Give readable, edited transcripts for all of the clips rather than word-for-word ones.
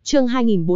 Chương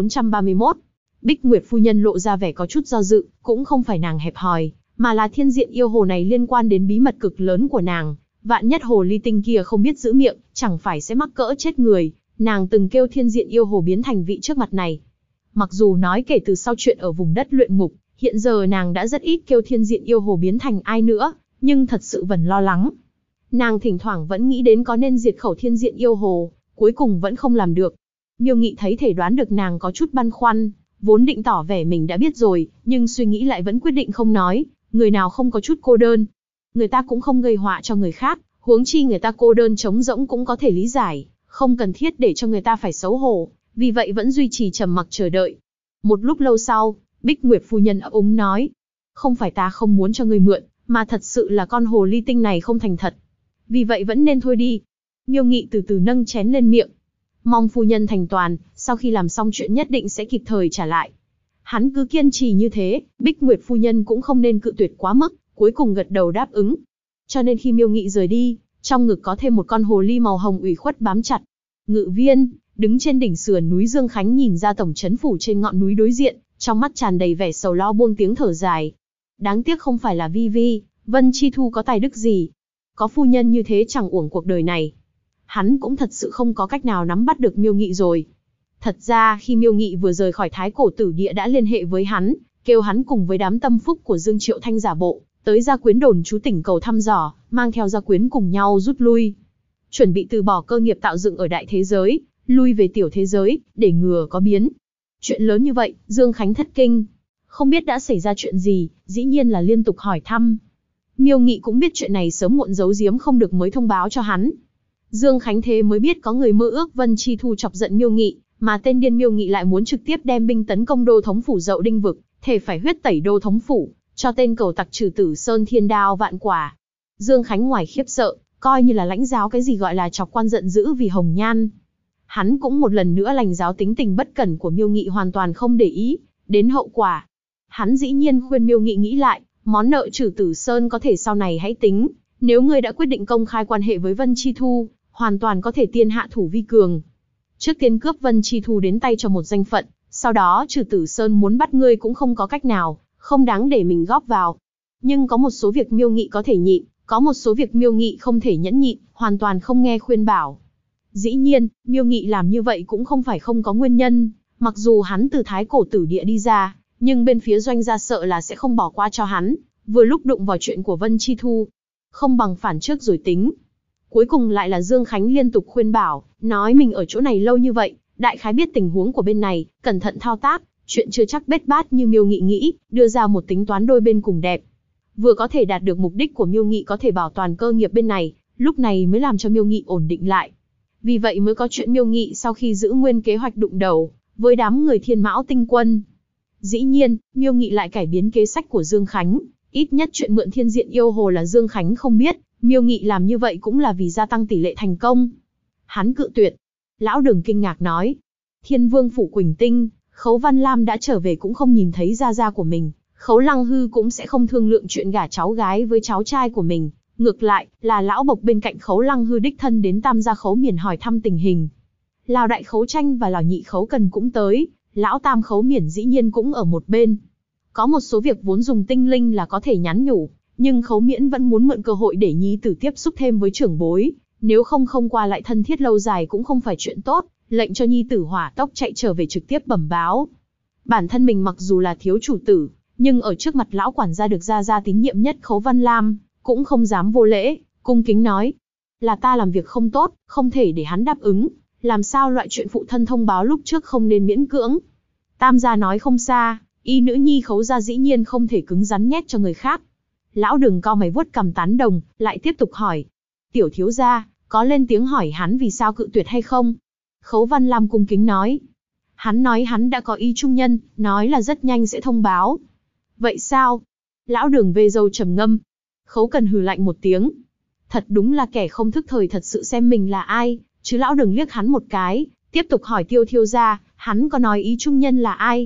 2431. Bích Nguyệt phu nhân lộ ra vẻ có chút do dự, cũng không phải nàng hẹp hòi, mà là thiên diện yêu hồ này liên quan đến bí mật cực lớn của nàng. Vạn nhất hồ ly tinh kia không biết giữ miệng, chẳng phải sẽ mắc cỡ chết người. Nàng từng kêu thiên diện yêu hồ biến thành vị trước mặt này. Mặc dù nói kể từ sau chuyện ở vùng đất luyện ngục, hiện giờ nàng đã rất ít kêu thiên diện yêu hồ biến thành ai nữa, nhưng thật sự vẫn lo lắng. Nàng thỉnh thoảng vẫn nghĩ đến có nên diệt khẩu thiên diện yêu hồ, cuối cùng vẫn không làm được. Miêu Nghị thấy thể đoán được nàng có chút băn khoăn, vốn định tỏ vẻ mình đã biết rồi, nhưng suy nghĩ lại vẫn quyết định không nói, người nào không có chút cô đơn. Người ta cũng không gây họa cho người khác, huống chi người ta cô đơn trống rỗng cũng có thể lý giải, không cần thiết để cho người ta phải xấu hổ, vì vậy vẫn duy trì trầm mặc chờ đợi. Một lúc lâu sau, Bích Nguyệt phu nhân ấp úng nói, không phải ta không muốn cho người mượn, mà thật sự là con hồ ly tinh này không thành thật. Vì vậy vẫn nên thôi đi. Miêu Nghị từ từ nâng chén lên miệng. Mong phu nhân thành toàn, sau khi làm xong chuyện nhất định sẽ kịp thời trả lại. Hắn cứ kiên trì như thế, Bích Nguyệt phu nhân cũng không nên cự tuyệt quá mức, cuối cùng gật đầu đáp ứng. Cho nên khi Miêu Nghị rời đi, trong ngực có thêm một con hồ ly màu hồng ủy khuất bám chặt. Ngự Viên, đứng trên đỉnh sườn núi Dương Khánh nhìn ra tổng trấn phủ trên ngọn núi đối diện, trong mắt tràn đầy vẻ sầu lo buông tiếng thở dài. Đáng tiếc không phải là Vi Vi, Vân Chi Thu có tài đức gì. Có phu nhân như thế chẳng uổng cuộc đời này. Hắn cũng thật sự không có cách nào nắm bắt được Miêu Nghị rồi. Thật ra khi Miêu Nghị vừa rời khỏi Thái Cổ Tử Địa đã liên hệ với hắn, kêu hắn cùng với đám tâm phúc của Dương Triệu Thanh giả bộ, tới Gia Quyến đồn trú tỉnh cầu thăm dò, mang theo Gia Quyến cùng nhau rút lui. Chuẩn bị từ bỏ cơ nghiệp tạo dựng ở đại thế giới, lui về tiểu thế giới, để ngừa có biến. Chuyện lớn như vậy, Dương Khánh thất kinh. Không biết đã xảy ra chuyện gì, dĩ nhiên là liên tục hỏi thăm. Miêu Nghị cũng biết chuyện này sớm muộn giấu giếm không được mới thông báo cho hắn. Dương Khánh thế mới biết có người mơ ước Vân Chi Thu chọc giận Miêu Nghị, mà tên điên Miêu Nghị lại muốn trực tiếp đem binh tấn công đô thống phủ Dậu Đinh vực, thể phải huyết tẩy đô thống phủ, cho tên cầu tặc trừ tử Sơn Thiên Đao vạn quả. Dương Khánh ngoài khiếp sợ, coi như là lãnh giáo cái gì gọi là chọc quan giận dữ vì hồng nhan. Hắn cũng một lần nữa lãnh giáo tính tình bất cẩn của Miêu Nghị hoàn toàn không để ý đến hậu quả. Hắn dĩ nhiên khuyên Miêu Nghị nghĩ lại, món nợ trừ tử Sơn có thể sau này hãy tính, nếu ngươi đã quyết định công khai quan hệ với Vân Chi Thu, hoàn toàn có thể tiên hạ thủ vi cường. Trước tiên cướp Vân Chi Thu đến tay cho một danh phận, sau đó trừ tử Sơn muốn bắt ngươi cũng không có cách nào, không đáng để mình góp vào. Nhưng có một số việc Miêu Nghị có thể nhịn, có một số việc Miêu Nghị không thể nhẫn nhịn, hoàn toàn không nghe khuyên bảo. Dĩ nhiên, Miêu Nghị làm như vậy cũng không phải không có nguyên nhân, mặc dù hắn từ Thái Cổ Tử Địa đi ra, nhưng bên phía Doanh gia sợ là sẽ không bỏ qua cho hắn, vừa lúc đụng vào chuyện của Vân Chi Thu. Không bằng phản trước rồi tính. Cuối cùng lại là Dương Khánh liên tục khuyên bảo, nói mình ở chỗ này lâu như vậy, đại khái biết tình huống của bên này, cẩn thận thao tác, chuyện chưa chắc bết bát như Miêu Nghị nghĩ, đưa ra một tính toán đôi bên cùng đẹp. Vừa có thể đạt được mục đích của Miêu Nghị có thể bảo toàn cơ nghiệp bên này, lúc này mới làm cho Miêu Nghị ổn định lại. Vì vậy mới có chuyện Miêu Nghị sau khi giữ nguyên kế hoạch đụng đầu với đám người Thiên Mão Tinh Quân. Dĩ nhiên, Miêu Nghị lại cải biến kế sách của Dương Khánh, ít nhất chuyện mượn thiên diện yêu hồ là Dương Khánh không biết, Miêu Nghị làm như vậy cũng là vì gia tăng tỷ lệ thành công. Hắn cự tuyệt. Lão Đường kinh ngạc nói, Thiên Vương phủ Quỳnh Tinh, Khấu Văn Lam đã trở về cũng không nhìn thấy gia gia của mình, Khấu Lăng Hư cũng sẽ không thương lượng chuyện gả cháu gái với cháu trai của mình. Ngược lại, là lão bộc bên cạnh Khấu Lăng Hư đích thân đến Tam gia Khấu Miển hỏi thăm tình hình. Lào đại Khấu Tranh và Lào nhị Khấu Cần cũng tới, lão tam Khấu Miển dĩ nhiên cũng ở một bên. Có một số việc vốn dùng tinh linh là có thể nhắn nhủ, nhưng Khấu Miễn vẫn muốn mượn cơ hội để nhi tử tiếp xúc thêm với trưởng bối, nếu không qua lại thân thiết lâu dài cũng không phải chuyện tốt, lệnh cho nhi tử hỏa tốc chạy trở về trực tiếp bẩm báo. Bản thân mình mặc dù là thiếu chủ tử, nhưng ở trước mặt lão quản gia được gia tín nhiệm nhất Khấu Văn Lam, cũng không dám vô lễ, cung kính nói, là ta làm việc không tốt, không thể để hắn đáp ứng, làm sao loại chuyện phụ thân thông báo lúc trước không nên miễn cưỡng. Tam gia nói không xa, y nữ nhi Khấu gia dĩ nhiên không thể cứng rắn nhét cho người khác. Lão Đường cau mày vuốt cằm tán đồng, lại tiếp tục hỏi, tiểu thiếu gia, có lên tiếng hỏi hắn vì sao cự tuyệt hay không? Khấu Văn Lam cung kính nói, hắn nói hắn đã có ý trung nhân, nói là rất nhanh sẽ thông báo. Vậy sao? Lão Đường vê râu trầm ngâm. Khấu Cần hừ lạnh một tiếng. Thật đúng là kẻ không thức thời thật sự xem mình là ai, chứ Lão Đường liếc hắn một cái, tiếp tục hỏi Tiêu thiếu gia, hắn có nói ý trung nhân là ai?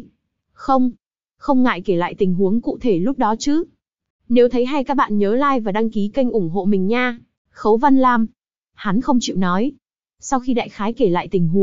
Không ngại kể lại tình huống cụ thể lúc đó chứ. Nếu thấy hay các bạn nhớ like và đăng ký kênh ủng hộ mình nha. Khấu Văn Lam. Hắn không chịu nói. Sau khi đại khái kể lại tình huống,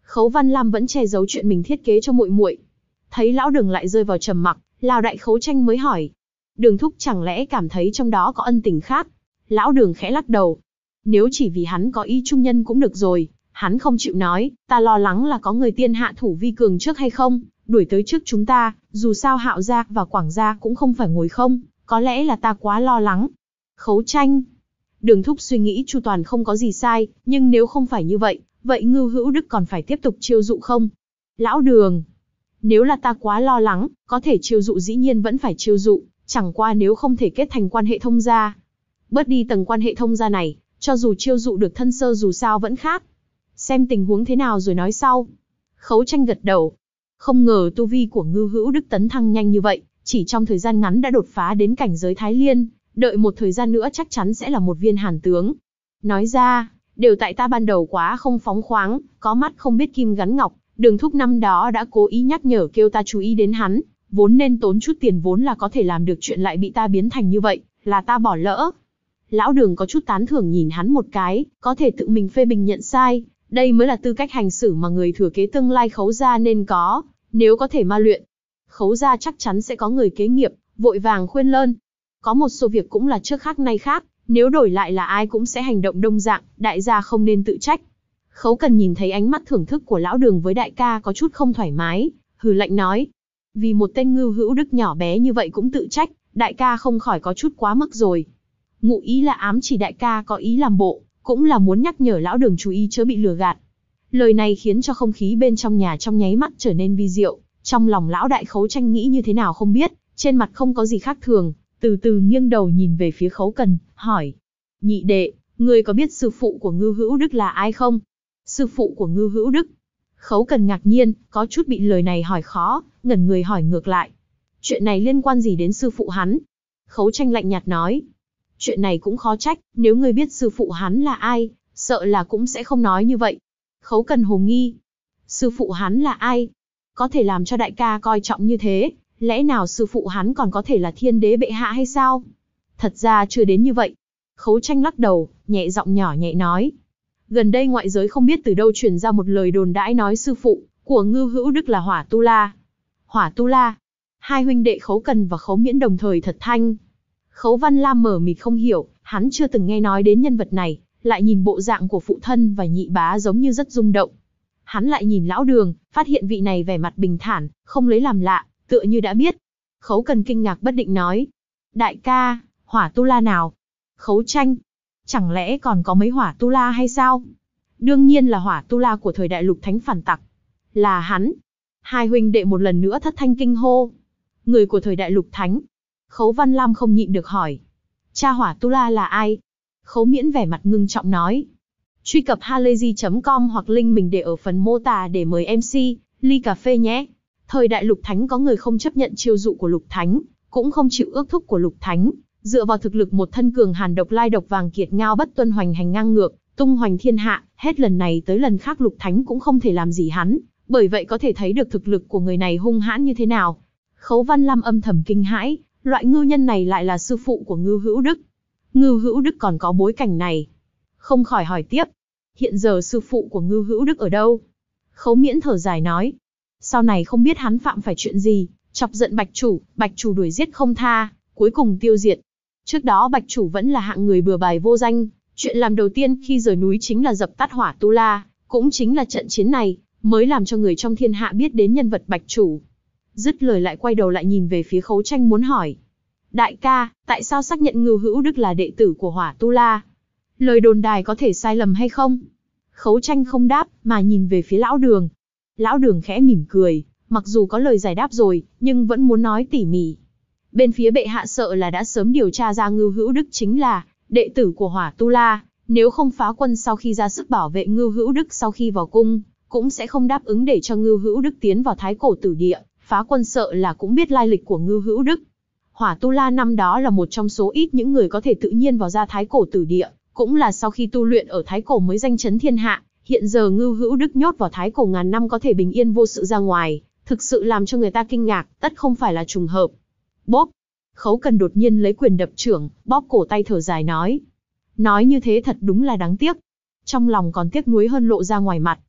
Khấu Văn Lam vẫn che giấu chuyện mình thiết kế cho muội muội. Thấy lão Đường lại rơi vào trầm mặc, Lào Đại Khấu Tranh mới hỏi. Đường thúc chẳng lẽ cảm thấy trong đó có ân tình khác? Lão Đường khẽ lắc đầu. Nếu chỉ vì hắn có ý trung nhân cũng được rồi, hắn không chịu nói, ta lo lắng là có người tiên hạ thủ vi cường trước hay không, đuổi tới trước chúng ta, dù sao Hạo gia và Quảng gia cũng không phải ngồi không, có lẽ là ta quá lo lắng. Khấu Tranh. Đường thúc suy nghĩ chu toàn không có gì sai, nhưng nếu không phải như vậy, vậy Ngưu Hữu Đức còn phải tiếp tục chiêu dụ không? Lão Đường. Nếu là ta quá lo lắng, có thể chiêu dụ dĩ nhiên vẫn phải chiêu dụ, chẳng qua nếu không thể kết thành quan hệ thông gia. Bớt đi tầng quan hệ thông gia này, cho dù chiêu dụ được thân sơ dù sao vẫn khác. Xem tình huống thế nào rồi nói sau. Khấu Tranh gật đầu. Không ngờ tu vi của Ngưu Hữu Đức tấn thăng nhanh như vậy, chỉ trong thời gian ngắn đã đột phá đến cảnh giới Thái Liên, đợi một thời gian nữa chắc chắn sẽ là một viên hàn tướng. Nói ra, đều tại ta ban đầu quá không phóng khoáng, có mắt không biết kim gắn ngọc, Đường thúc năm đó đã cố ý nhắc nhở kêu ta chú ý đến hắn, vốn nên tốn chút tiền vốn là có thể làm được chuyện lại bị ta biến thành như vậy, là ta bỏ lỡ. Lão Đường có chút tán thưởng nhìn hắn một cái, có thể tự mình phê bình nhận sai, đây mới là tư cách hành xử mà người thừa kế tương lai Khấu gia nên có, nếu có thể ma luyện. Khấu gia chắc chắn sẽ có người kế nghiệp, vội vàng khuyên lơn. Có một số việc cũng là trước khác nay khác, nếu đổi lại là ai cũng sẽ hành động đông dạng, đại gia không nên tự trách. Khấu Cần nhìn thấy ánh mắt thưởng thức của lão Đường với đại ca có chút không thoải mái, hừ lạnh nói. Vì một tên Ngưu Hữu Đức nhỏ bé như vậy cũng tự trách, đại ca không khỏi có chút quá mức rồi. Ngụ ý là ám chỉ đại ca có ý làm bộ, cũng là muốn nhắc nhở lão Đường chú ý chớ bị lừa gạt. Lời này khiến cho không khí bên trong nhà trong nháy mắt trở nên vi diệu, trong lòng lão Đại Khấu Tranh nghĩ như thế nào không biết, trên mặt không có gì khác thường, từ từ nghiêng đầu nhìn về phía Khấu Cần, hỏi. Nhị đệ, ngươi có biết sư phụ của Ngưu Hữu Đức là ai không? Sư phụ của Ngưu Hữu Đức. Khấu Cần ngạc nhiên, có chút bị lời này hỏi khó, ngẩn người hỏi ngược lại. Chuyện này liên quan gì đến sư phụ hắn? Khấu Tranh lạnh nhạt nói. Chuyện này cũng khó trách, nếu ngươi biết sư phụ hắn là ai, sợ là cũng sẽ không nói như vậy. Khấu Cần hồ nghi. Sư phụ hắn là ai? Có thể làm cho đại ca coi trọng như thế, lẽ nào sư phụ hắn còn có thể là thiên đế bệ hạ hay sao? Thật ra chưa đến như vậy. Khấu Tranh lắc đầu, nhẹ giọng nhỏ nhẹ nói. Gần đây ngoại giới không biết từ đâu truyền ra một lời đồn đãi nói sư phụ của Ngưu Hữu Đức là Hỏa Tu La. Hỏa Tu La? Hai huynh đệ Khấu Cần và Khấu Miễn đồng thời thật thanh. Khấu Văn Lam mở mịt không hiểu, hắn chưa từng nghe nói đến nhân vật này, lại nhìn bộ dạng của phụ thân và nhị bá giống như rất rung động. Hắn lại nhìn lão Đường, phát hiện vị này vẻ mặt bình thản, không lấy làm lạ, tựa như đã biết. Khấu Cần kinh ngạc bất định nói. Đại ca, Hỏa Tu La nào? Khấu Tranh. Chẳng lẽ còn có mấy Hỏa Tu La hay sao? Đương nhiên là Hỏa Tu La của thời đại Lục Thánh phản tặc. Là hắn. Hai huynh đệ một lần nữa thất thanh kinh hô. Người của thời đại Lục Thánh. Khấu Văn Lam không nhịn được hỏi. Cha Hỏa Tu La là ai? Khấu Miễn vẻ mặt ngưng trọng nói. Truy cập halayzi.com hoặc link mình để ở phần mô tả để mời MC, ly cà phê nhé. Thời đại Lục Thánh có người không chấp nhận chiêu dụ của Lục Thánh, cũng không chịu ước thúc của Lục Thánh, dựa vào thực lực một thân cường hàn độc lai độc vàng kiệt ngao bất tuân hoành hành ngang ngược, tung hoành thiên hạ, hết lần này tới lần khác Lục Thánh cũng không thể làm gì hắn, bởi vậy có thể thấy được thực lực của người này hung hãn như thế nào. Khấu Văn Lam âm thầm kinh hãi, loại ngưu nhân này lại là sư phụ của Ngưu Hữu Đức. Ngưu Hữu Đức còn có bối cảnh này. Không khỏi hỏi tiếp, hiện giờ sư phụ của Ngưu Hữu Đức ở đâu? Khấu Miễn thở dài nói, sau này không biết hắn phạm phải chuyện gì, chọc giận Bạch chủ đuổi giết không tha, cuối cùng tiêu diệt. Trước đó Bạch chủ vẫn là hạng người bừa bãi vô danh, chuyện làm đầu tiên khi rời núi chính là dập tắt Hỏa Tu La, cũng chính là trận chiến này, mới làm cho người trong thiên hạ biết đến nhân vật Bạch chủ. Dứt lời lại quay đầu lại nhìn về phía Khấu Tranh muốn hỏi. Đại ca, tại sao xác nhận Ngưu Hữu Đức là đệ tử của Hỏa Tu La? Lời đồn đài có thể sai lầm hay không? Khấu Tranh không đáp, mà nhìn về phía lão Đường. Lão Đường khẽ mỉm cười, mặc dù có lời giải đáp rồi, nhưng vẫn muốn nói tỉ mỉ. Bên phía bệ hạ sợ là đã sớm điều tra ra Ngưu Hữu Đức chính là đệ tử của Hỏa Tu La, nếu không phá quân sau khi ra sức bảo vệ Ngưu Hữu Đức sau khi vào cung, cũng sẽ không đáp ứng để cho Ngưu Hữu Đức tiến vào Thái Cổ Tử Địa, phá quân sợ là cũng biết lai lịch của Ngưu Hữu Đức. Hỏa Tu La năm đó là một trong số ít những người có thể tự nhiên vào ra Thái Cổ Tử Địa, cũng là sau khi tu luyện ở Thái Cổ mới danh chấn thiên hạ, hiện giờ Ngưu Hữu Đức nhốt vào Thái Cổ ngàn năm có thể bình yên vô sự ra ngoài, thực sự làm cho người ta kinh ngạc, tất không phải là trùng hợp. Bốp! Khấu Cần đột nhiên lấy quyền đập chưởng, bóp cổ tay thở dài nói. Nói như thế thật đúng là đáng tiếc. Trong lòng còn tiếc nuối hơn lộ ra ngoài mặt,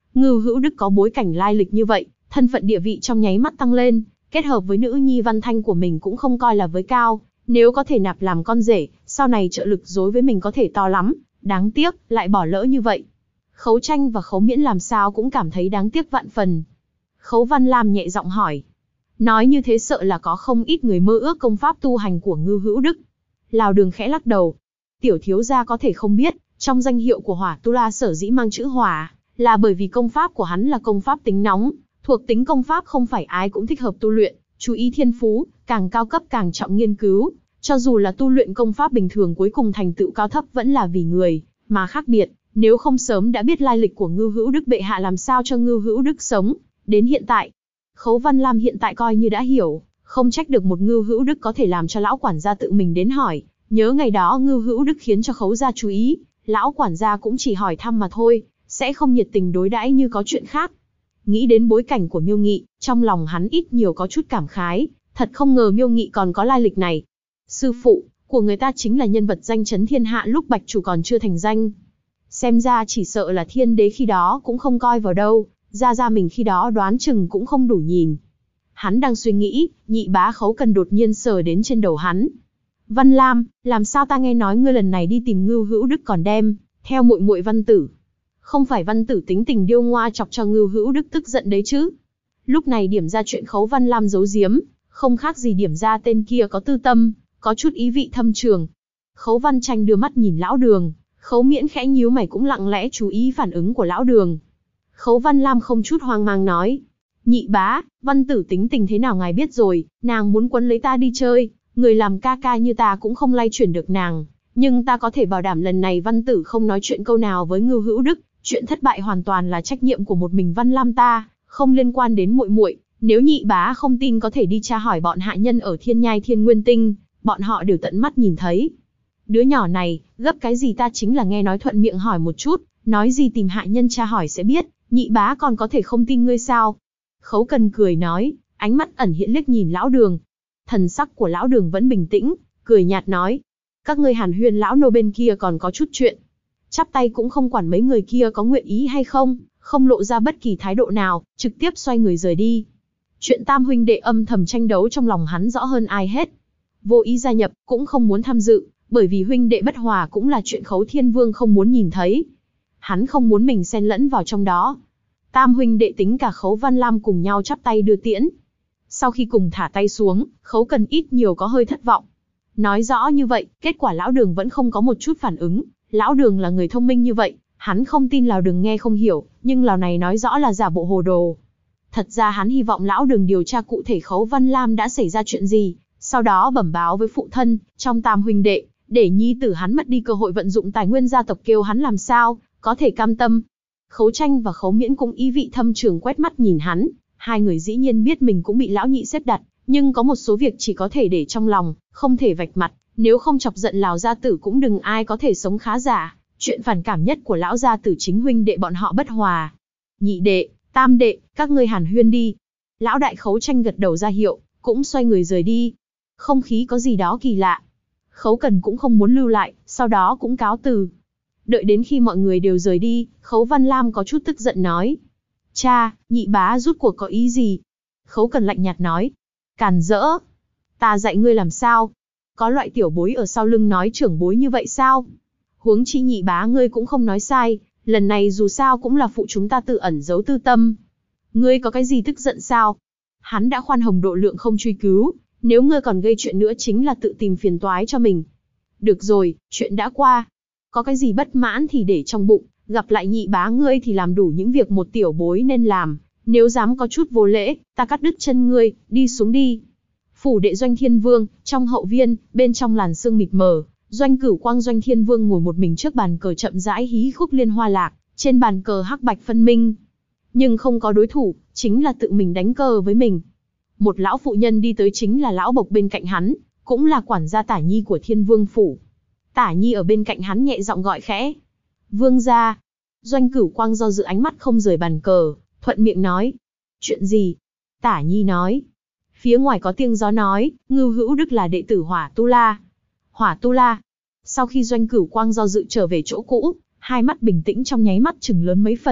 Ngưu Hữu Đức có bối cảnh lai lịch như vậy, thân phận địa vị trong nháy mắt tăng lên, kết hợp với nữ nhi Văn Thanh của mình cũng không coi là với cao, nếu có thể nạp làm con rể, sau này trợ lực đối với mình có thể to lắm, đáng tiếc, lại bỏ lỡ như vậy. Khấu Tranh và Khấu Miễn làm sao cũng cảm thấy đáng tiếc vạn phần. Khấu Văn Lam nhẹ giọng hỏi. Nói như thế sợ là có không ít người mơ ước công pháp tu hành của Ngưu Hữu Đức. Lào Đường khẽ lắc đầu. Tiểu thiếu gia có thể không biết, trong danh hiệu của Hỏa Tu La sở dĩ mang chữ hỏa, là bởi vì công pháp của hắn là công pháp tính nóng, thuộc tính công pháp không phải ai cũng thích hợp tu luyện, chú ý thiên phú, càng cao cấp càng trọng nghiên cứu, cho dù là tu luyện công pháp bình thường cuối cùng thành tựu cao thấp vẫn là vì người mà khác biệt, nếu không sớm đã biết lai lịch của Ngưu Hữu Đức bệ hạ làm sao cho Ngưu Hữu Đức sống đến hiện tại. Khấu Văn Lam hiện tại coi như đã hiểu, không trách được một Ngưu Hữu Đức có thể làm cho lão quản gia tự mình đến hỏi, nhớ ngày đó Ngưu Hữu Đức khiến cho Khấu gia chú ý, lão quản gia cũng chỉ hỏi thăm mà thôi, sẽ không nhiệt tình đối đãi như có chuyện khác. Nghĩ đến bối cảnh của Miêu Nghị, trong lòng hắn ít nhiều có chút cảm khái, thật không ngờ Miêu Nghị còn có lai lịch này. Sư phụ của người ta chính là nhân vật danh chấn thiên hạ lúc Bạch Chủ còn chưa thành danh. Xem ra chỉ sợ là thiên đế khi đó cũng không coi vào đâu, ra mình khi đó đoán chừng cũng không đủ nhìn. Hắn đang suy nghĩ, nhị bá Khấu Cần đột nhiên sờ đến trên đầu hắn. Văn Lam, làm sao ta nghe nói ngươi lần này đi tìm Ngưu Hữu Đức còn đem theo muội muội Văn Tử? Không phải Văn Tử tính tình điêu ngoa chọc cho Ngưu Hữu Đức tức giận đấy chứ? Lúc này điểm ra chuyện Khấu Văn Lam giấu giếm, không khác gì điểm ra tên kia có tư tâm, có chút ý vị thâm trường. Khấu Văn Tranh đưa mắt nhìn lão Đường, Khấu Miễn khẽ nhíu mày cũng lặng lẽ chú ý phản ứng của lão Đường. Khấu Văn Lam không chút hoang mang nói, nhị bá, Văn Tử tính tình thế nào ngài biết rồi, nàng muốn quấn lấy ta đi chơi, người làm ca ca như ta cũng không lay chuyển được nàng, nhưng ta có thể bảo đảm lần này Văn Tử không nói chuyện câu nào với Ngưu Hữu Đức, chuyện thất bại hoàn toàn là trách nhiệm của một mình Văn Lam ta, không liên quan đến muội muội. Nếu nhị bá không tin có thể đi tra hỏi bọn hạ nhân ở Thiên Nhai Thiên Nguyên Tinh, bọn họ đều tận mắt nhìn thấy. Đứa nhỏ này, gấp cái gì ta chính là nghe nói thuận miệng hỏi một chút, nói gì tìm hạ nhân tra hỏi sẽ biết, nhị bá còn có thể không tin ngươi sao? Khấu Cần cười nói, ánh mắt ẩn hiện liếc nhìn lão Đường. Thần sắc của lão Đường vẫn bình tĩnh, cười nhạt nói, các ngươi hàn huyên lão nô bên kia còn có chút chuyện. Chắp tay cũng không quản mấy người kia có nguyện ý hay không, không lộ ra bất kỳ thái độ nào, trực tiếp xoay người rời đi. Chuyện tam huynh đệ âm thầm tranh đấu trong lòng hắn rõ hơn ai hết. Vô ý gia nhập, cũng không muốn tham dự, bởi vì huynh đệ bất hòa cũng là chuyện Khấu Thiên Vương không muốn nhìn thấy. Hắn không muốn mình xen lẫn vào trong đó. Tam huynh đệ tính cả Khấu Văn Lam cùng nhau chắp tay đưa tiễn. Sau khi cùng thả tay xuống, Khấu Cần ít nhiều có hơi thất vọng. Nói rõ như vậy, kết quả lão Đường vẫn không có một chút phản ứng. Lão Đường là người thông minh như vậy, hắn không tin Lào Đường nghe không hiểu, nhưng Lào này nói rõ là giả bộ hồ đồ. Thật ra hắn hy vọng lão Đường điều tra cụ thể Khấu Văn Lam đã xảy ra chuyện gì, sau đó bẩm báo với phụ thân, trong tam huynh đệ, để nhi tử hắn mất đi cơ hội vận dụng tài nguyên gia tộc kêu hắn làm sao, có thể cam tâm. Khấu Tranh và Khấu Miễn cũng ý vị thâm trường quét mắt nhìn hắn, hai người dĩ nhiên biết mình cũng bị lão nhị xếp đặt, nhưng có một số việc chỉ có thể để trong lòng, không thể vạch mặt, nếu không chọc giận Lào gia tử cũng đừng ai có thể sống khá giả. Chuyện phản cảm nhất của lão gia tử chính huynh đệ bọn họ bất hòa. Nhị đệ, tam đệ, các ngươi hàn huyên đi. Lão đại Khấu Tranh gật đầu ra hiệu, cũng xoay người rời đi. Không khí có gì đó kỳ lạ. Khấu Cần cũng không muốn lưu lại, sau đó cũng cáo từ. Đợi đến khi mọi người đều rời đi, Khấu Văn Lam có chút tức giận nói. Cha, nhị bá rút cuộc có ý gì? Khấu Cần lạnh nhạt nói. Càn rỡ. Ta dạy ngươi làm sao? Có loại tiểu bối ở sau lưng nói trưởng bối như vậy sao? Huống chi nhị bá ngươi cũng không nói sai, lần này dù sao cũng là phụ chúng ta tự ẩn giấu tư tâm. Ngươi có cái gì tức giận sao? Hắn đã khoan hồng độ lượng không truy cứu, nếu ngươi còn gây chuyện nữa chính là tự tìm phiền toái cho mình. Được rồi, chuyện đã qua. Có cái gì bất mãn thì để trong bụng, gặp lại nhị bá ngươi thì làm đủ những việc một tiểu bối nên làm. Nếu dám có chút vô lễ, ta cắt đứt chân ngươi, đi xuống đi. Phủ đệ Doanh Thiên Vương, trong hậu viên, bên trong làn sương mịt mờ, Doanh Cửu Quang Doanh Thiên Vương ngồi một mình trước bàn cờ chậm rãi hí khúc liên hoa lạc, trên bàn cờ hắc bạch phân minh. Nhưng không có đối thủ, chính là tự mình đánh cờ với mình. Một lão phụ nhân đi tới chính là lão bộc bên cạnh hắn, cũng là quản gia Tả Nhi của Thiên Vương phủ. Tả Nhi ở bên cạnh hắn nhẹ giọng gọi khẽ. Vương gia. Doanh Cửu Quang do dự ánh mắt không rời bàn cờ, thuận miệng nói. Chuyện gì? Tả Nhi nói. Phía ngoài có tiếng gió nói, Ngưu Hữu Đức là đệ tử Hỏa Tu La. Hỏa Tu La. Sau khi Doanh Cửu Quang do dự trở về chỗ cũ, hai mắt bình tĩnh trong nháy mắt chừng lớn mấy phần,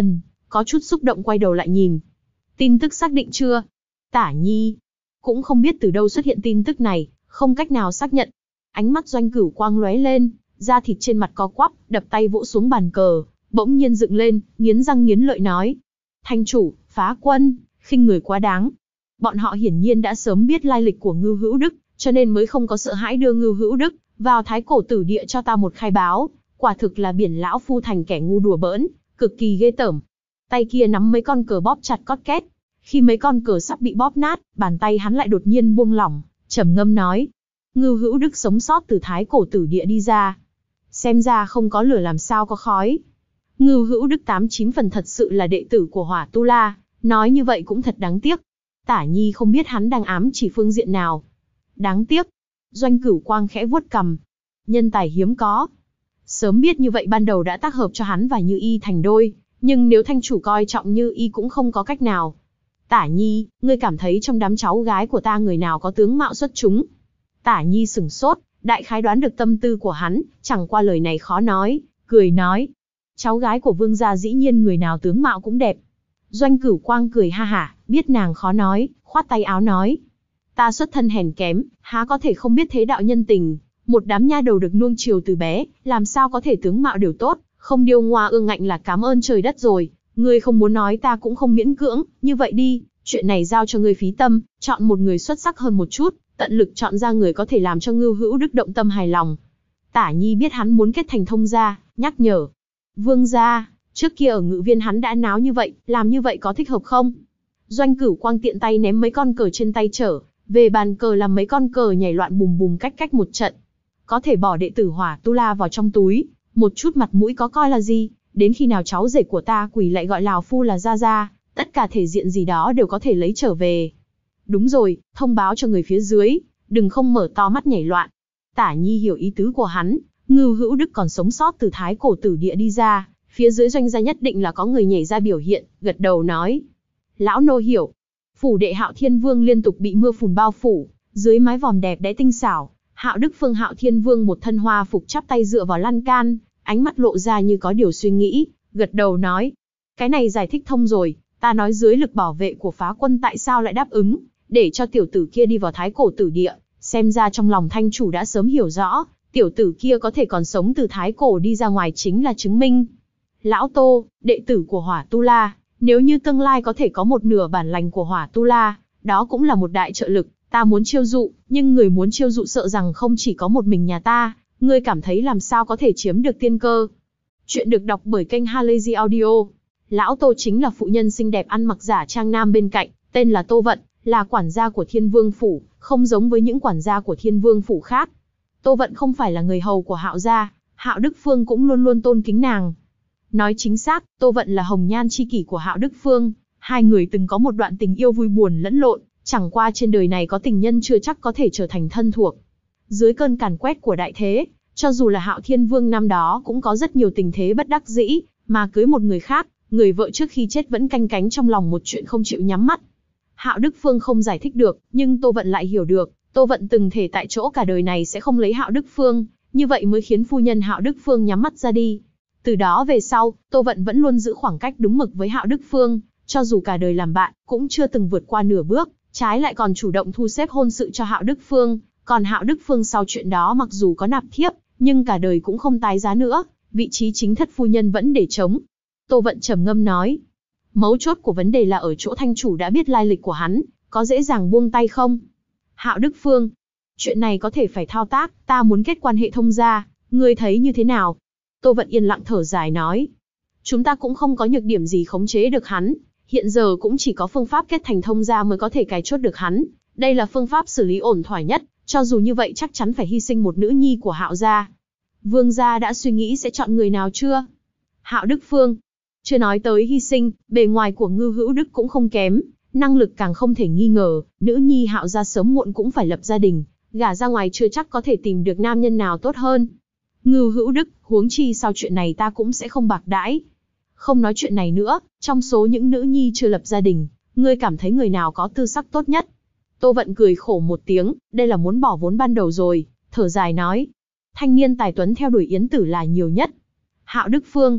có chút xúc động quay đầu lại nhìn. Tin tức xác định chưa? Tả Nhi. Cũng không biết từ đâu xuất hiện tin tức này, không cách nào xác nhận. Ánh mắt Doanh Cửu Quang lóe lên, da thịt trên mặt co quắp, đập tay vỗ xuống bàn cờ, bỗng nhiên dựng lên, nghiến răng nghiến lợi nói. Thanh chủ, phá quân, khinh người quá đáng. Bọn họ hiển nhiên đã sớm biết lai lịch của Ngưu Hữu Đức, cho nên mới không có sợ hãi đưa Ngưu Hữu Đức vào Thái Cổ Tử Địa cho ta một khai báo. Quả thực là biển lão phu thành kẻ ngu đùa bỡn, cực kỳ ghê tởm. Tay kia nắm mấy con cờ bóp chặt cót két. Khi mấy con cờ sắp bị bóp nát, bàn tay hắn lại đột nhiên buông lỏng, trầm ngâm nói. Ngưu Hữu Đức sống sót từ Thái Cổ Tử Địa đi ra. Xem ra không có lửa làm sao có khói. Ngưu Hữu Đức 89 phần thật sự là đệ tử của Hỏa Tu La, nói như vậy cũng thật đáng tiếc. Tả Nhi không biết hắn đang ám chỉ phương diện nào. Đáng tiếc. Doanh Cửu Quang khẽ vuốt cằm. Nhân tài hiếm có. Sớm biết như vậy ban đầu đã tác hợp cho hắn và Như Y thành đôi, nhưng nếu thanh chủ coi trọng Như Y cũng không có cách nào. Tả Nhi, ngươi cảm thấy trong đám cháu gái của ta người nào có tướng mạo xuất chúng? Tả Nhi sửng sốt, đại khái đoán được tâm tư của hắn, chẳng qua lời này khó nói, cười nói. Cháu gái của vương gia dĩ nhiên người nào tướng mạo cũng đẹp. Doanh Cửu Quang cười ha hả, biết nàng khó nói, khoát tay áo nói. Ta xuất thân hèn kém, há có thể không biết thế đạo nhân tình. Một đám nha đầu được nuông chiều từ bé, làm sao có thể tướng mạo đều tốt, không điêu ngoa ương ngạnh là cảm ơn trời đất rồi. Ngươi không muốn nói ta cũng không miễn cưỡng, như vậy đi, chuyện này giao cho ngươi phí tâm, chọn một người xuất sắc hơn một chút, tận lực chọn ra người có thể làm cho Ngưu Hữu Đức động tâm hài lòng. Tả Nhi biết hắn muốn kết thành thông gia, nhắc nhở. Vương gia, trước kia ở Ngự Viên hắn đã náo như vậy, làm như vậy có thích hợp không? Doanh Cửu Quang tiện tay ném mấy con cờ trên tay trở về bàn cờ, làm mấy con cờ nhảy loạn bùm bùm cách cách một trận. Có thể bỏ đệ tử Hỏa Tu La vào trong túi, một chút mặt mũi có coi là gì? Đến khi nào cháu rể của ta quỳ lại gọi lão phu là gia gia, tất cả thể diện gì đó đều có thể lấy trở về. Đúng rồi, thông báo cho người phía dưới, đừng không mở to mắt nhảy loạn. Tả Nhi hiểu ý tứ của hắn, Ngưu Hữu Đức còn sống sót từ Thái Cổ Tử Địa đi ra, phía dưới Doanh gia nhất định là có người nhảy ra biểu hiện, gật đầu nói. Lão nô hiểu. Phủ đệ Hạo Thiên Vương liên tục bị mưa phùn bao phủ, dưới mái vòm đẹp đẽ tinh xảo, Hạo Đức Phương Hạo Thiên Vương một thân hoa phục chắp tay dựa vào lan can, ánh mắt lộ ra như có điều suy nghĩ, gật đầu nói. Cái này giải thích thông rồi, ta nói dưới lực bảo vệ của phá quân tại sao lại đáp ứng, để cho tiểu tử kia đi vào Thái Cổ Tử Địa, xem ra trong lòng thanh chủ đã sớm hiểu rõ, tiểu tử kia có thể còn sống từ Thái Cổ đi ra ngoài chính là chứng minh. Lão Tô, đệ tử của Hỏa Tu La, nếu như tương lai có thể có một nửa bản lành của Hỏa Tu La, đó cũng là một đại trợ lực, ta muốn chiêu dụ, nhưng người muốn chiêu dụ sợ rằng không chỉ có một mình nhà ta, ngươi cảm thấy làm sao có thể chiếm được tiên cơ. Chuyện được đọc bởi kênh Halazy Audio. Lão Tô chính là phụ nhân xinh đẹp ăn mặc giả trang nam bên cạnh, tên là Tô Vận, là quản gia của Thiên Vương Phủ, không giống với những quản gia của Thiên Vương Phủ khác. Tô Vận không phải là người hầu của Hạo gia, Hạo Đức Phương cũng luôn luôn tôn kính nàng. Nói chính xác, Tô Vận là hồng nhan chi kỷ của Hạo Đức Phương, hai người từng có một đoạn tình yêu vui buồn lẫn lộn, chẳng qua trên đời này có tình nhân chưa chắc có thể trở thành thân thuộc. Dưới cơn càn quét của đại thế, cho dù là Hạo Thiên Vương năm đó cũng có rất nhiều tình thế bất đắc dĩ, mà cưới một người khác, người vợ trước khi chết vẫn canh cánh trong lòng một chuyện không chịu nhắm mắt. Hạo Đức Phương không giải thích được, nhưng Tô Vận lại hiểu được, Tô Vận từng thể tại chỗ cả đời này sẽ không lấy Hạo Đức Phương, như vậy mới khiến phu nhân Hạo Đức Phương nhắm mắt ra đi. Từ đó về sau, Tô Vận vẫn luôn giữ khoảng cách đúng mực với Hạo Đức Phương, cho dù cả đời làm bạn, cũng chưa từng vượt qua nửa bước, trái lại còn chủ động thu xếp hôn sự cho Hạo Đức Phương. Còn Hạo Đức Phương sau chuyện đó mặc dù có nạp thiếp, nhưng cả đời cũng không tái giá nữa, vị trí chính thất phu nhân vẫn để trống. Tô Vận trầm ngâm nói, mấu chốt của vấn đề là ở chỗ thanh chủ đã biết lai lịch của hắn, có dễ dàng buông tay không? Hạo Đức Phương, chuyện này có thể phải thao tác, ta muốn kết quan hệ thông gia, ngươi thấy như thế nào? Tô Vận yên lặng thở dài nói, chúng ta cũng không có nhược điểm gì khống chế được hắn, hiện giờ cũng chỉ có phương pháp kết thành thông gia mới có thể cài chốt được hắn, đây là phương pháp xử lý ổn thỏa nhất, cho dù như vậy chắc chắn phải hy sinh một nữ nhi của Hạo gia. Vương gia đã suy nghĩ sẽ chọn người nào chưa? Hạo Đức Phương, chưa nói tới hy sinh, bề ngoài của Ngưu Hữu Đức cũng không kém, năng lực càng không thể nghi ngờ, nữ nhi Hạo gia sớm muộn cũng phải lập gia đình, gả ra ngoài chưa chắc có thể tìm được nam nhân nào tốt hơn. Ngưu Hữu Đức, huống chi sau chuyện này ta cũng sẽ không bạc đãi. Không nói chuyện này nữa, trong số những nữ nhi chưa lập gia đình, ngươi cảm thấy người nào có tư sắc tốt nhất? Tô Vận cười khổ một tiếng, đây là muốn bỏ vốn ban đầu rồi, thở dài nói. Thanh niên tài tuấn theo đuổi Yến Tử là nhiều nhất. Hạo Đức Phương.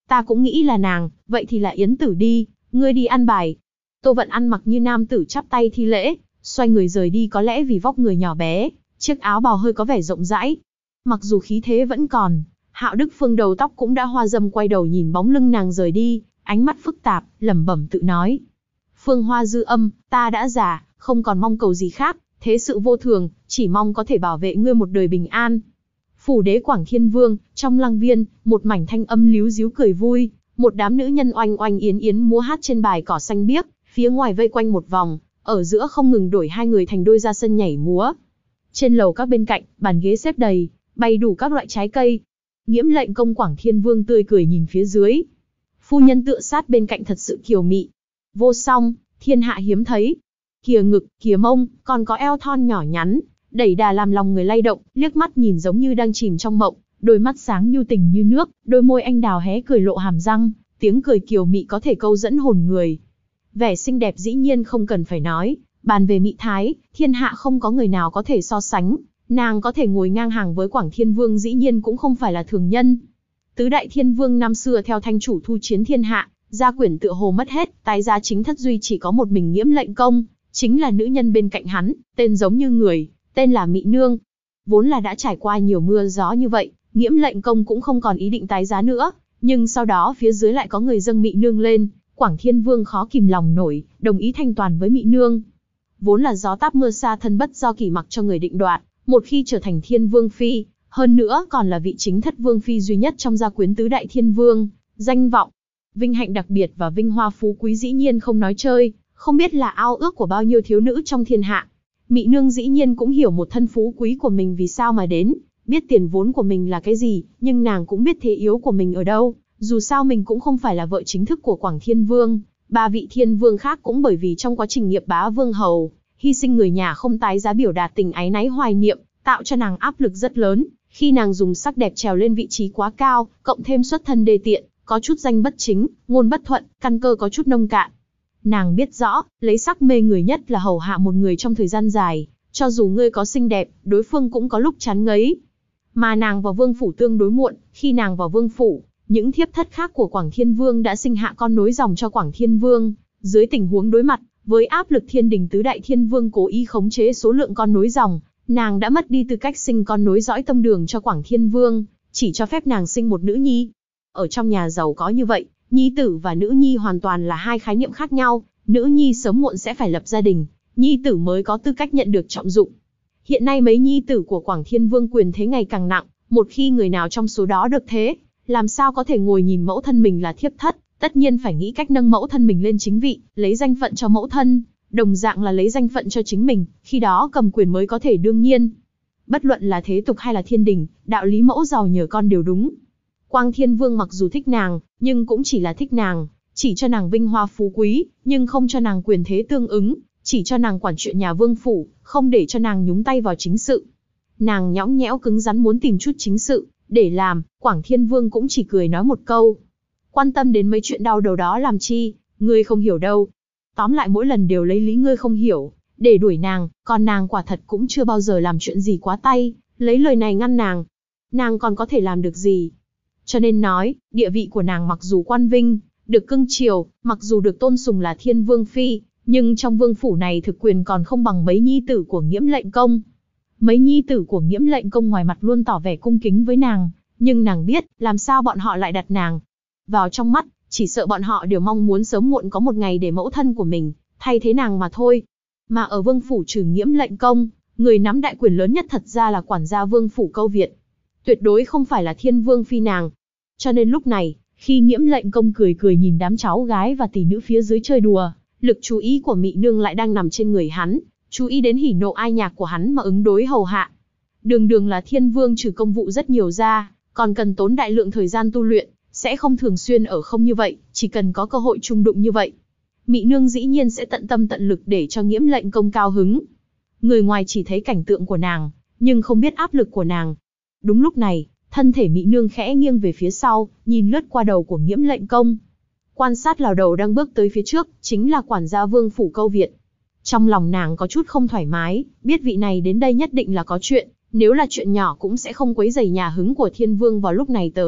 Ta cũng nghĩ là nàng, vậy thì là Yến Tử đi, ngươi đi ăn bài. Tô Vận ăn mặc như nam tử chắp tay thi lễ, xoay người rời đi, có lẽ vì vóc người nhỏ bé, chiếc áo bào hơi có vẻ rộng rãi. Mặc dù khí thế vẫn còn, Hạo Đức Phương đầu tóc cũng đã hoa râm, quay đầu nhìn bóng lưng nàng rời đi, ánh mắt phức tạp, lẩm bẩm tự nói. Phương Hoa Dư Âm, ta đã già, không còn mong cầu gì khác, thế sự vô thường, chỉ mong có thể bảo vệ ngươi một đời bình an. Phủ đế Quảng Thiên Vương, trong lăng viên, một mảnh thanh âm líu ríu cười vui, một đám nữ nhân oanh oanh yến yến múa hát trên bài cỏ xanh biếc, phía ngoài vây quanh một vòng, ở giữa không ngừng đổi hai người thành đôi ra sân nhảy múa. Trên lầu các bên cạnh, bàn ghế xếp đầy, bày đủ các loại trái cây. Nghiễm lệnh công Quảng Thiên Vương tươi cười nhìn phía dưới. Phu nhân tựa sát bên cạnh thật sự kiều mị. Vô song, thiên hạ hiếm thấy. Kìa ngực, kìa mông, còn có eo thon nhỏ nhắn, đẩy đà làm lòng người lay động, liếc mắt nhìn giống như đang chìm trong mộng, đôi mắt sáng nhu tình như nước, đôi môi anh đào hé cười lộ hàm răng, tiếng cười kiều mị có thể câu dẫn hồn người. Vẻ xinh đẹp dĩ nhiên không cần phải nói, bàn về mỹ thái, thiên hạ không có người nào có thể so sánh, nàng có thể ngồi ngang hàng với Quảng Thiên Vương dĩ nhiên cũng không phải là thường nhân. Tứ đại thiên vương năm xưa theo thanh chủ thu chiến thiên hạ, gia quyển tựa hồ mất hết, tái giá chính thất duy chỉ có một mình Nghiễm lệnh công, chính là nữ nhân bên cạnh hắn, tên giống như người, tên là Mị Nương. Vốn là đã trải qua nhiều mưa gió như vậy, Nghiễm lệnh công cũng không còn ý định tái giá nữa, nhưng sau đó phía dưới lại có người dâng Mị Nương lên, Quảng Thiên Vương khó kìm lòng nổi, đồng ý thanh toàn với Mị Nương. Vốn là gió táp mưa xa thân bất do kỳ mặc cho người định đoạt, một khi trở thành Thiên Vương phi, hơn nữa còn là vị chính thất vương phi duy nhất trong gia quyến tứ đại thiên vương, danh vọng, vinh hạnh đặc biệt và vinh hoa phú quý dĩ nhiên không nói chơi, không biết là ao ước của bao nhiêu thiếu nữ trong thiên hạ. Mị Nương dĩ nhiên cũng hiểu một thân phú quý của mình vì sao mà đến, biết tiền vốn của mình là cái gì, nhưng nàng cũng biết thế yếu của mình ở đâu, dù sao mình cũng không phải là vợ chính thức của Quảng Thiên Vương, ba vị thiên vương khác cũng bởi vì trong quá trình nghiệp bá vương hầu, hy sinh người nhà không tái giá biểu đạt tình áy náy hoài niệm, tạo cho nàng áp lực rất lớn. Khi nàng dùng sắc đẹp trèo lên vị trí quá cao, cộng thêm xuất thân đê tiện, có chút danh bất chính, ngôn bất thuận, căn cơ có chút nông cạn. Nàng biết rõ, lấy sắc mê người nhất là hầu hạ một người trong thời gian dài, cho dù ngươi có xinh đẹp, đối phương cũng có lúc chán ngấy. Mà nàng vào vương phủ tương đối muộn, khi nàng vào vương phủ, những thiếp thất khác của Quảng Thiên Vương đã sinh hạ con nối dòng cho Quảng Thiên Vương. Dưới tình huống đối mặt với áp lực thiên đình tứ đại thiên vương cố ý khống chế số lượng con nối dòng, nàng đã mất đi tư cách sinh con nối dõi tông đường cho Quảng Thiên Vương, chỉ cho phép nàng sinh một nữ nhi. Ở trong nhà giàu có như vậy, nhi tử và nữ nhi hoàn toàn là hai khái niệm khác nhau, nữ nhi sớm muộn sẽ phải lập gia đình, nhi tử mới có tư cách nhận được trọng dụng. Hiện nay mấy nhi tử của Quảng Thiên Vương quyền thế ngày càng nặng, một khi người nào trong số đó được thế, làm sao có thể ngồi nhìn mẫu thân mình là thiếp thất, tất nhiên phải nghĩ cách nâng mẫu thân mình lên chính vị, lấy danh phận cho mẫu thân, đồng dạng là lấy danh phận cho chính mình, khi đó cầm quyền mới có thể đương nhiên. Bất luận là thế tục hay là thiên đình, đạo lý mẫu giàu nhờ con đều đúng. Quang Thiên Vương mặc dù thích nàng, nhưng cũng chỉ là thích nàng, chỉ cho nàng vinh hoa phú quý, nhưng không cho nàng quyền thế tương ứng, chỉ cho nàng quản chuyện nhà vương phủ, không để cho nàng nhúng tay vào chính sự. Nàng nhõng nhẽo cứng rắn muốn tìm chút chính sự để làm, Quảng Thiên Vương cũng chỉ cười nói một câu: quan tâm đến mấy chuyện đau đầu đó làm chi, ngươi không hiểu đâu. Tóm lại mỗi lần đều lấy lý ngươi không hiểu để đuổi nàng, còn nàng quả thật cũng chưa bao giờ làm chuyện gì quá tay, lấy lời này ngăn nàng. Nàng còn có thể làm được gì? Cho nên nói, địa vị của nàng mặc dù quan vinh, được cưng chiều, mặc dù được tôn sùng là Thiên Vương phi, nhưng trong vương phủ này thực quyền còn không bằng mấy nhi tử của Nghiễm lệnh công. Mấy nhi tử của Nghiễm lệnh công ngoài mặt luôn tỏ vẻ cung kính với nàng, nhưng nàng biết, làm sao bọn họ lại đặt nàng vào trong mắt, chỉ sợ bọn họ đều mong muốn sớm muộn có một ngày để mẫu thân của mình thay thế nàng mà thôi. Mà ở vương phủ trừ Nghiễm lệnh công, người nắm đại quyền lớn nhất thật ra là quản gia vương phủ Câu Việt, tuyệt đối không phải là Thiên Vương phi nàng. Cho nên lúc này, khi Nghiễm lệnh công cười cười nhìn đám cháu gái và tỷ nữ phía dưới chơi đùa, lực chú ý của Mị Nương lại đang nằm trên người hắn, chú ý đến hỉ nộ ai nhạc của hắn mà ứng đối hầu hạ. Đường đường là Thiên Vương trừ công vụ rất nhiều ra, còn cần tốn đại lượng thời gian tu luyện, sẽ không thường xuyên ở không như vậy, chỉ cần có cơ hội chung đụng như vậy. Mị Nương dĩ nhiên sẽ tận tâm tận lực để cho Nghiễm lệnh công cao hứng. Người ngoài chỉ thấy cảnh tượng của nàng, nhưng không biết áp lực của nàng. Đúng lúc này, thân thể Mị Nương khẽ nghiêng về phía sau, nhìn lướt qua đầu của Nghiễm lệnh công. Quan sát lão đầu đang bước tới phía trước, chính là quản gia vương phủ Câu Việt. Trong lòng nàng có chút không thoải mái, biết vị này đến đây nhất định là có chuyện, nếu là chuyện nhỏ cũng sẽ không quấy rầy nhà hứng của Thiên Vương vào lúc này tới.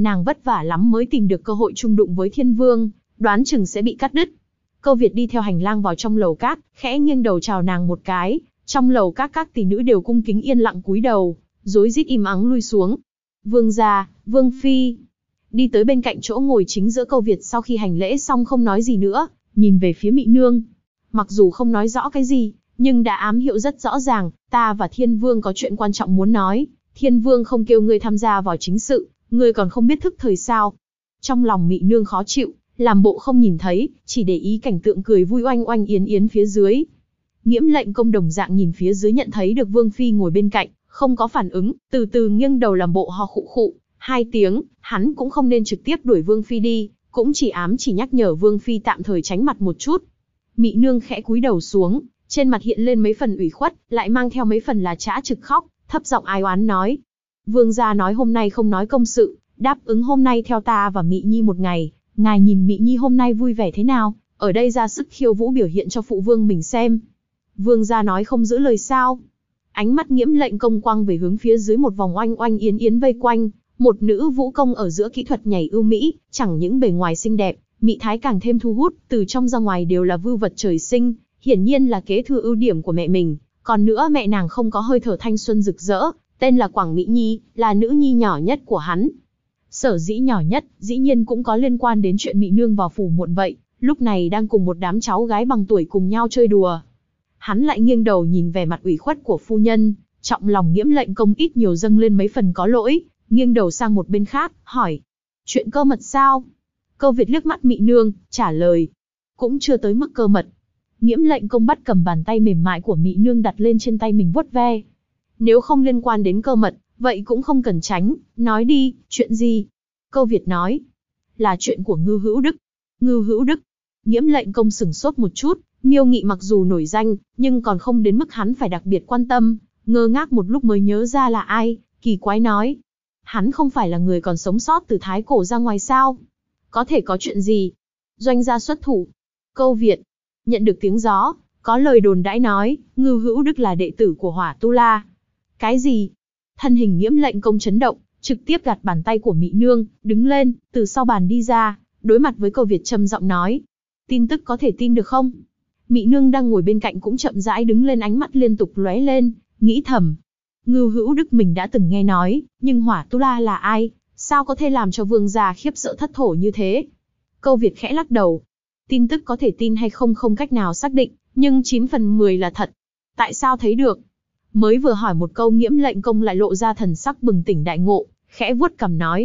nàng vất vả lắm mới tìm được cơ hội chung đụng với Thiên Vương, đoán chừng sẽ bị cắt đứt. Câu Việt đi theo hành lang vào trong lầu các, khẽ nghiêng đầu chào nàng một cái. Trong lầu các tỷ nữ đều cung kính yên lặng cúi đầu, rối rít im ắng lui xuống. Vương gia, Vương phi. Đi tới bên cạnh chỗ ngồi chính giữa Câu Việt sau khi hành lễ xong không nói gì nữa, nhìn về phía Mị Nương. Mặc dù không nói rõ cái gì, nhưng đã ám hiệu rất rõ ràng, ta và Thiên Vương có chuyện quan trọng muốn nói. Thiên Vương không kêu ngươi tham gia vào chính sự, ngươi còn không biết thức thời sao. Trong lòng Mị Nương khó chịu, làm bộ không nhìn thấy, chỉ để ý cảnh tượng cười vui oanh oanh yến yến phía dưới. Nghiễm Lệnh Công đồng dạng nhìn phía dưới nhận thấy được Vương phi ngồi bên cạnh, không có phản ứng, từ từ nghiêng đầu làm bộ ho khụ khụ, 2 tiếng, hắn cũng không nên trực tiếp đuổi Vương phi đi, cũng chỉ nhắc nhở Vương phi tạm thời tránh mặt một chút. Mị Nương khẽ cúi đầu xuống, trên mặt hiện lên mấy phần ủy khuất, lại mang theo mấy phần là trã trực khóc, thấp giọng ai oán nói: Vương gia nói hôm nay không nói công sự, đáp ứng hôm nay theo ta và Mị Nhi một ngày, ngài nhìn Mị Nhi hôm nay vui vẻ thế nào, ở đây ra sức khiêu vũ biểu hiện cho phụ vương mình xem. Vương gia nói không giữ lời sao? Ánh mắt Nghiễm Lệnh Công quăng về hướng phía dưới một vòng oanh oanh yến yến vây quanh, một nữ vũ công ở giữa kỹ thuật nhảy ưu mỹ, chẳng những bề ngoài xinh đẹp, mị thái càng thêm thu hút, từ trong ra ngoài đều là vưu vật trời sinh, hiển nhiên là kế thừa ưu điểm của mẹ mình, còn nữa mẹ nàng không có hơi thở thanh xuân rực rỡ, tên là Quảng Mỹ Nhi, là nữ nhi nhỏ nhất của hắn. Sở dĩ nhỏ nhất, dĩ nhiên cũng có liên quan đến chuyện Mị Nương vào phủ muộn vậy, lúc này đang cùng một đám cháu gái bằng tuổi cùng nhau chơi đùa. Hắn lại nghiêng đầu nhìn vẻ mặt ủy khuất của phu nhân, trọng lòng Nghiễm Lệnh Công ít nhiều dâng lên mấy phần có lỗi, nghiêng đầu sang một bên khác, hỏi: Chuyện cơ mật sao? Câu Việt liếc mắt Mị Nương, trả lời: Cũng chưa tới mức cơ mật. Nghiễm Lệnh Công bắt cầm bàn tay mềm mại của Mị Nương đặt lên trên tay mình vuốt ve. Nếu không liên quan đến cơ mật, vậy cũng không cần tránh, nói đi, chuyện gì? Câu Việt nói: Là chuyện của Ngưu Hữu Đức. Ngưu Hữu Đức? Nghiễm Lệnh Công sửng sốt một chút, Miêu Nghị mặc dù nổi danh, nhưng còn không đến mức hắn phải đặc biệt quan tâm, ngơ ngác một lúc mới nhớ ra là ai, kỳ quái nói: Hắn không phải là người còn sống sót từ Thái Cổ ra ngoài sao? Có thể có chuyện gì? Doanh gia xuất thủ. Câu Việt nhận được tiếng gió, có lời đồn đãi nói, Ngưu Hữu Đức là đệ tử của Hỏa Tu La. Cái gì? Thân hình Nghiễm Lệnh Công chấn động, trực tiếp gạt bàn tay của Mị Nương, đứng lên, từ sau bàn đi ra, đối mặt với Câu Việt trầm giọng nói: Tin tức có thể tin được không? Mị Nương đang ngồi bên cạnh cũng chậm rãi đứng lên, ánh mắt liên tục lóe lên, nghĩ thầm: Ngưu Hữu Đức mình đã từng nghe nói, nhưng Hỏa Tu La là ai? Sao có thể làm cho vương gia khiếp sợ thất thổ như thế? Câu Việt khẽ lắc đầu. Tin tức có thể tin hay không không cách nào xác định, nhưng 9 phần 10 là thật. Tại sao thấy được? Mới vừa hỏi một câu Nghiễm Lệnh Công lại lộ ra thần sắc bừng tỉnh đại ngộ, khẽ vuốt cằm nói: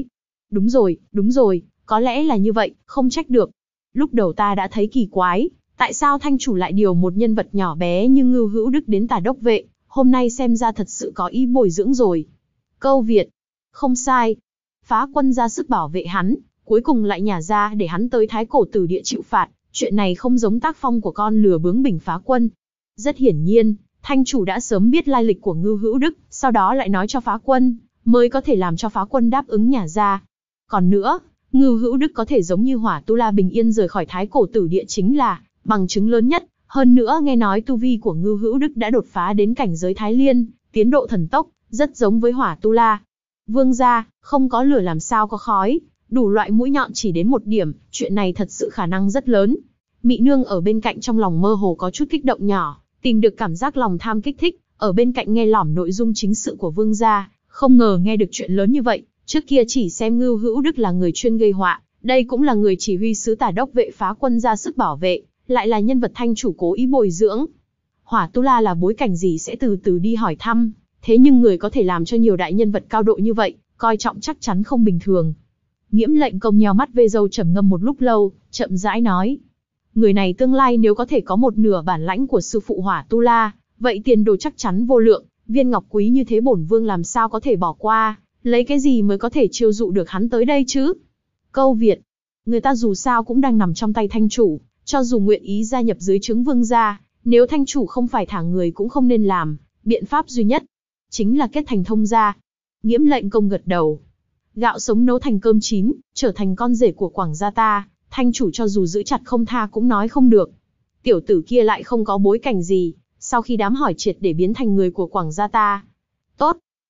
đúng rồi, có lẽ là như vậy, không trách được. Lúc đầu ta đã thấy kỳ quái, tại sao thanh chủ lại điều một nhân vật nhỏ bé như Ngưu Hữu Đức đến Tả Đốc Vệ, hôm nay xem ra thật sự có ý bồi dưỡng rồi. Câu Việt: Không sai. Phá quân ra sức bảo vệ hắn, cuối cùng lại nhả ra để hắn tới Thái Cổ Tử Địa chịu phạt, chuyện này không giống tác phong của con lừa bướng bỉnh phá quân. Rất hiển nhiên, thanh chủ đã sớm biết lai lịch của Ngưu Hữu Đức, sau đó lại nói cho phá quân, mới có thể làm cho phá quân đáp ứng nhả ra. Còn nữa, Ngưu Hữu Đức có thể giống như Hỏa Tu La bình yên rời khỏi Thái Cổ Tử Địa chính là bằng chứng lớn nhất. Hơn nữa nghe nói tu vi của Ngưu Hữu Đức đã đột phá đến cảnh giới Thái Liên, tiến độ thần tốc, rất giống với Hỏa Tu La. Vương gia, không có lửa làm sao có khói, đủ loại mũi nhọn chỉ đến một điểm, chuyện này thật sự khả năng rất lớn. Mị Nương ở bên cạnh trong lòng mơ hồ có chút kích động nhỏ, tìm được cảm giác lòng tham kích thích, ở bên cạnh nghe lỏm nội dung chính sự của vương gia, không ngờ nghe được chuyện lớn như vậy. Trước kia chỉ xem Ngưu Hữu Đức là người chuyên gây họa, đây cũng là người chỉ huy sứ Tả Đốc Vệ phá quân ra sức bảo vệ, lại là nhân vật thanh chủ cố ý bồi dưỡng. Hỏa Tu La là bối cảnh gì sẽ từ từ đi hỏi thăm, thế nhưng người có thể làm cho nhiều đại nhân vật cao độ như vậy, coi trọng chắc chắn không bình thường. Nghiễm Lệnh Công nheo mắt vê râu trầm ngâm một lúc lâu, chậm rãi nói: Người này tương lai nếu có thể có một nửa bản lãnh của sư phụ Hỏa Tu La, vậy tiền đồ chắc chắn vô lượng, viên ngọc quý như thế bổn vương làm sao có thể bỏ qua, lấy cái gì mới có thể chiêu dụ được hắn tới đây chứ? Câu Việt: Người ta dù sao cũng đang nằm trong tay thanh chủ, cho dù nguyện ý gia nhập dưới trướng vương gia, nếu thanh chủ không phải thả người cũng không nên làm, biện pháp duy nhất chính là kết thành thông gia. Nghiễm Lệnh Công gật đầu. Gạo sống nấu thành cơm chín, trở thành con rể của Quảng gia ta, thanh chủ cho dù giữ chặt không tha cũng nói không được. Tiểu tử kia lại không có bối cảnh gì, sau khi đám hỏi triệt để biến thành người của Quảng gia ta. Tốt,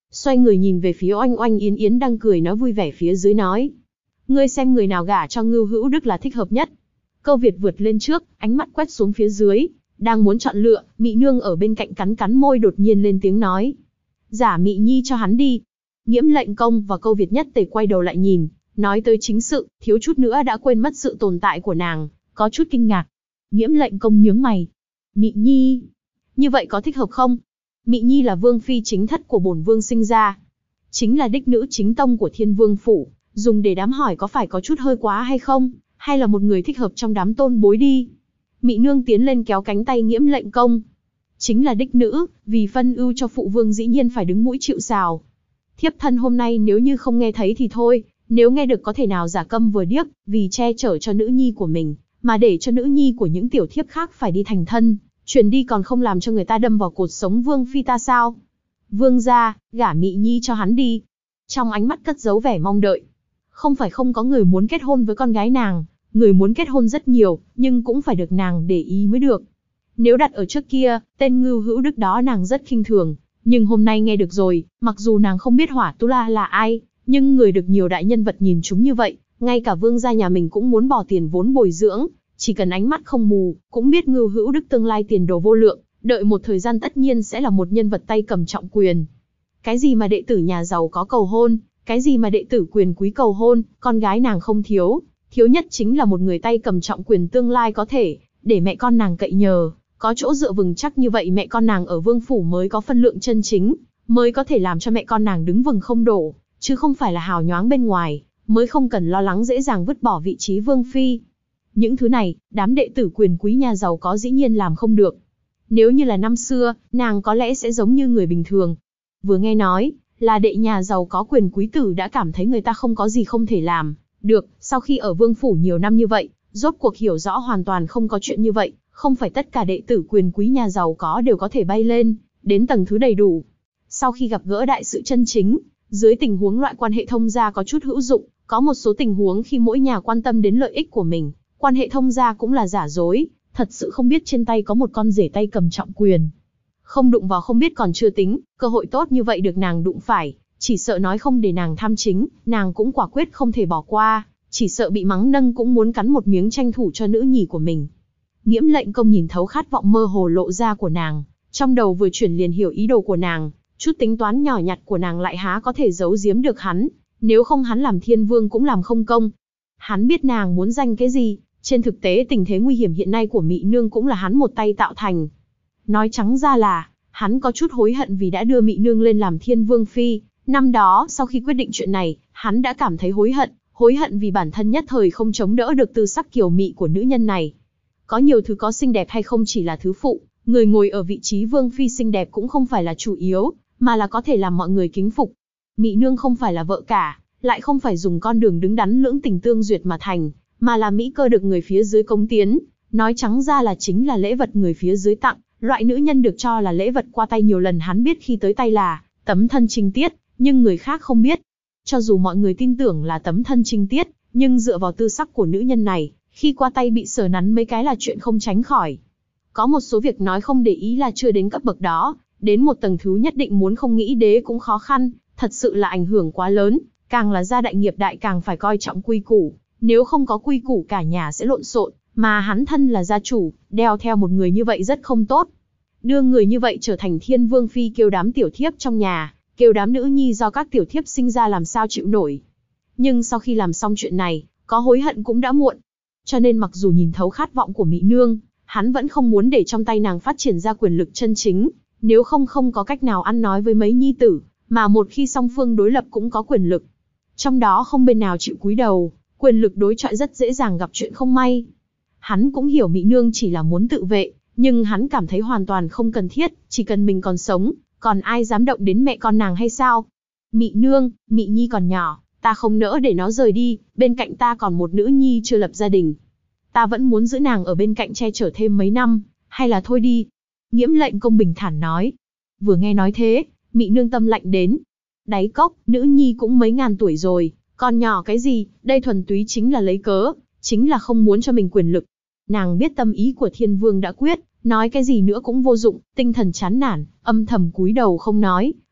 Xoay người nhìn về phía Oanh Oanh Yến Yến đang cười nói vui vẻ phía dưới nói. Ngươi xem người nào gả cho Ngưu Hữu Đức là thích hợp nhất. Câu Việt vượt lên trước, ánh mắt quét xuống phía dưới, đang muốn chọn lựa, Mị Nương ở bên cạnh cắn cắn môi đột nhiên lên tiếng nói. Giả Mị Nhi cho hắn đi. Nghiễm Lệnh Công và Câu Việt nhất tề quay đầu lại nhìn, nói tới chính sự, thiếu chút nữa đã quên mất sự tồn tại của nàng, có chút kinh ngạc. Nghiễm Lệnh Công nhướng mày. Mị Nhi, như vậy có thích hợp không? Mị Nhi là vương phi chính thất của bổn vương sinh ra, chính là đích nữ chính tông của Thiên Vương phủ, dùng để đám hỏi có phải có chút hơi quá hay không, hay là một người thích hợp trong đám tôn bối đi. Mị Nương tiến lên kéo cánh tay Nghiễm Lệnh Công. Chính là đích nữ, vì phân ưu cho phụ vương dĩ nhiên phải đứng mũi chịu sào. Thiếp thân hôm nay nếu như không nghe thấy thì thôi, nếu nghe được có thể nào giả câm vừa điếc, vì che chở cho nữ nhi của mình, mà để cho nữ nhi của những tiểu thiếp khác phải đi thành thân, chuyển đi còn không làm cho người ta đâm vào cột sống vương phi ta sao? Vương gia, gả Mị Nhi cho hắn đi. Trong ánh mắt cất giấu vẻ mong đợi. Không phải không có người muốn kết hôn với con gái nàng, người muốn kết hôn rất nhiều, nhưng cũng phải được nàng để ý mới được. Nếu đặt ở trước kia, tên Ngưu Hữu Đức đó nàng rất khinh thường, nhưng hôm nay nghe được rồi, mặc dù nàng không biết Hỏa Tu La là ai, nhưng người được nhiều đại nhân vật nhìn chúng như vậy, ngay cả vương gia nhà mình cũng muốn bỏ tiền vốn bồi dưỡng, chỉ cần ánh mắt không mù, cũng biết Ngưu Hữu Đức tương lai tiền đồ vô lượng, đợi một thời gian tất nhiên sẽ là một nhân vật tay cầm trọng quyền. Cái gì mà đệ tử nhà giàu có cầu hôn, cái gì mà đệ tử quyền quý cầu hôn, con gái nàng không thiếu, thiếu nhất chính là một người tay cầm trọng quyền tương lai có thể để mẹ con nàng cậy nhờ, có chỗ dựa vững chắc như vậy mẹ con nàng ở vương phủ mới có phân lượng chân chính, mới có thể làm cho mẹ con nàng đứng vững không đổ, chứ không phải là hào nhoáng bên ngoài, mới không cần lo lắng dễ dàng vứt bỏ vị trí vương phi. Những thứ này, đám đệ tử quyền quý nhà giàu có dĩ nhiên làm không được. Nếu như là năm xưa, nàng có lẽ sẽ giống như người bình thường. Vừa nghe nói là đệ nhà giàu có quyền quý tử đã cảm thấy người ta không có gì không thể làm được, sau khi ở vương phủ nhiều năm như vậy, rốt cuộc hiểu rõ hoàn toàn không có chuyện như vậy, không phải tất cả đệ tử quyền quý nhà giàu có đều có thể bay lên đến tầng thứ đầy đủ. Sau khi gặp gỡ đại sự chân chính, dưới tình huống loại quan hệ thông gia có chút hữu dụng, có một số tình huống khi mỗi nhà quan tâm đến lợi ích của mình, quan hệ thông gia cũng là giả dối, thật sự không biết trên tay có một con rể tay cầm trọng quyền. Không đụng vào không biết còn chưa tính, cơ hội tốt như vậy được nàng đụng phải, chỉ sợ nói không để nàng tham chính, nàng cũng quả quyết không thể bỏ qua, chỉ sợ bị mắng nâng cũng muốn cắn một miếng tranh thủ cho nữ nhì của mình. Nghiễm Lệnh Công nhìn thấu khát vọng mơ hồ lộ ra của nàng, trong đầu vừa chuyển liền hiểu ý đồ của nàng, chút tính toán nhỏ nhặt của nàng lại há có thể giấu giếm được hắn, nếu không hắn làm thiên vương cũng làm không công. Hắn biết nàng muốn giành cái gì, trên thực tế tình thế nguy hiểm hiện nay của Mị Nương cũng là hắn một tay tạo thành. Nói trắng ra là, hắn có chút hối hận vì đã đưa Mị Nương lên làm Thiên Vương Phi. Năm đó, sau khi quyết định chuyện này, hắn đã cảm thấy hối hận vì bản thân nhất thời không chống đỡ được tư sắc kiều mị của nữ nhân này. Có nhiều thứ có xinh đẹp hay không chỉ là thứ phụ, người ngồi ở vị trí Vương Phi xinh đẹp cũng không phải là chủ yếu, mà là có thể làm mọi người kính phục. Mị Nương không phải là vợ cả, lại không phải dùng con đường đứng đắn lưỡng tình tương duyệt mà thành, mà là mỹ cơ được người phía dưới cống tiến, nói trắng ra là chính là lễ vật người phía dưới tặng. Loại nữ nhân được cho là lễ vật qua tay nhiều lần hắn biết khi tới tay là tấm thân trinh tiết, nhưng người khác không biết. Cho dù mọi người tin tưởng là tấm thân trinh tiết, nhưng dựa vào tư sắc của nữ nhân này, khi qua tay bị sờ nắn mấy cái là chuyện không tránh khỏi. Có một số việc nói không để ý là chưa đến cấp bậc đó, đến một tầng thứ nhất định muốn không nghĩ đế cũng khó khăn, thật sự là ảnh hưởng quá lớn, càng là gia đại nghiệp đại càng phải coi trọng quy củ, nếu không có quy củ cả nhà sẽ lộn xộn. Mà hắn thân là gia chủ, đeo theo một người như vậy rất không tốt. Đưa người như vậy trở thành Thiên Vương Phi kêu đám tiểu thiếp trong nhà, kêu đám nữ nhi do các tiểu thiếp sinh ra làm sao chịu nổi. Nhưng sau khi làm xong chuyện này, có hối hận cũng đã muộn. Cho nên mặc dù nhìn thấu khát vọng của Mị Nương, hắn vẫn không muốn để trong tay nàng phát triển ra quyền lực chân chính, nếu không có cách nào ăn nói với mấy nhi tử, mà một khi song phương đối lập cũng có quyền lực. Trong đó không bên nào chịu cúi đầu, quyền lực đối chọi rất dễ dàng gặp chuyện không may. Hắn cũng hiểu Mị Nương chỉ là muốn tự vệ, nhưng hắn cảm thấy hoàn toàn không cần thiết, chỉ cần mình còn sống, còn ai dám động đến mẹ con nàng hay sao? Mị Nương, Mị Nhi còn nhỏ, ta không nỡ để nó rời đi, bên cạnh ta còn một nữ nhi chưa lập gia đình. Ta vẫn muốn giữ nàng ở bên cạnh che chở thêm mấy năm, hay là thôi đi. Nghiễm Lệnh Công bình thản nói. Vừa nghe nói thế, Mị Nương tâm lạnh đến. Đáy cốc, nữ nhi cũng mấy ngàn tuổi rồi, còn nhỏ cái gì, đây thuần túy chính là lấy cớ, chính là không muốn cho mình quyền lực. Nàng biết tâm ý của Thiên Vương đã quyết, nói cái gì nữa cũng vô dụng, tinh thần chán nản, âm thầm cúi đầu không nói,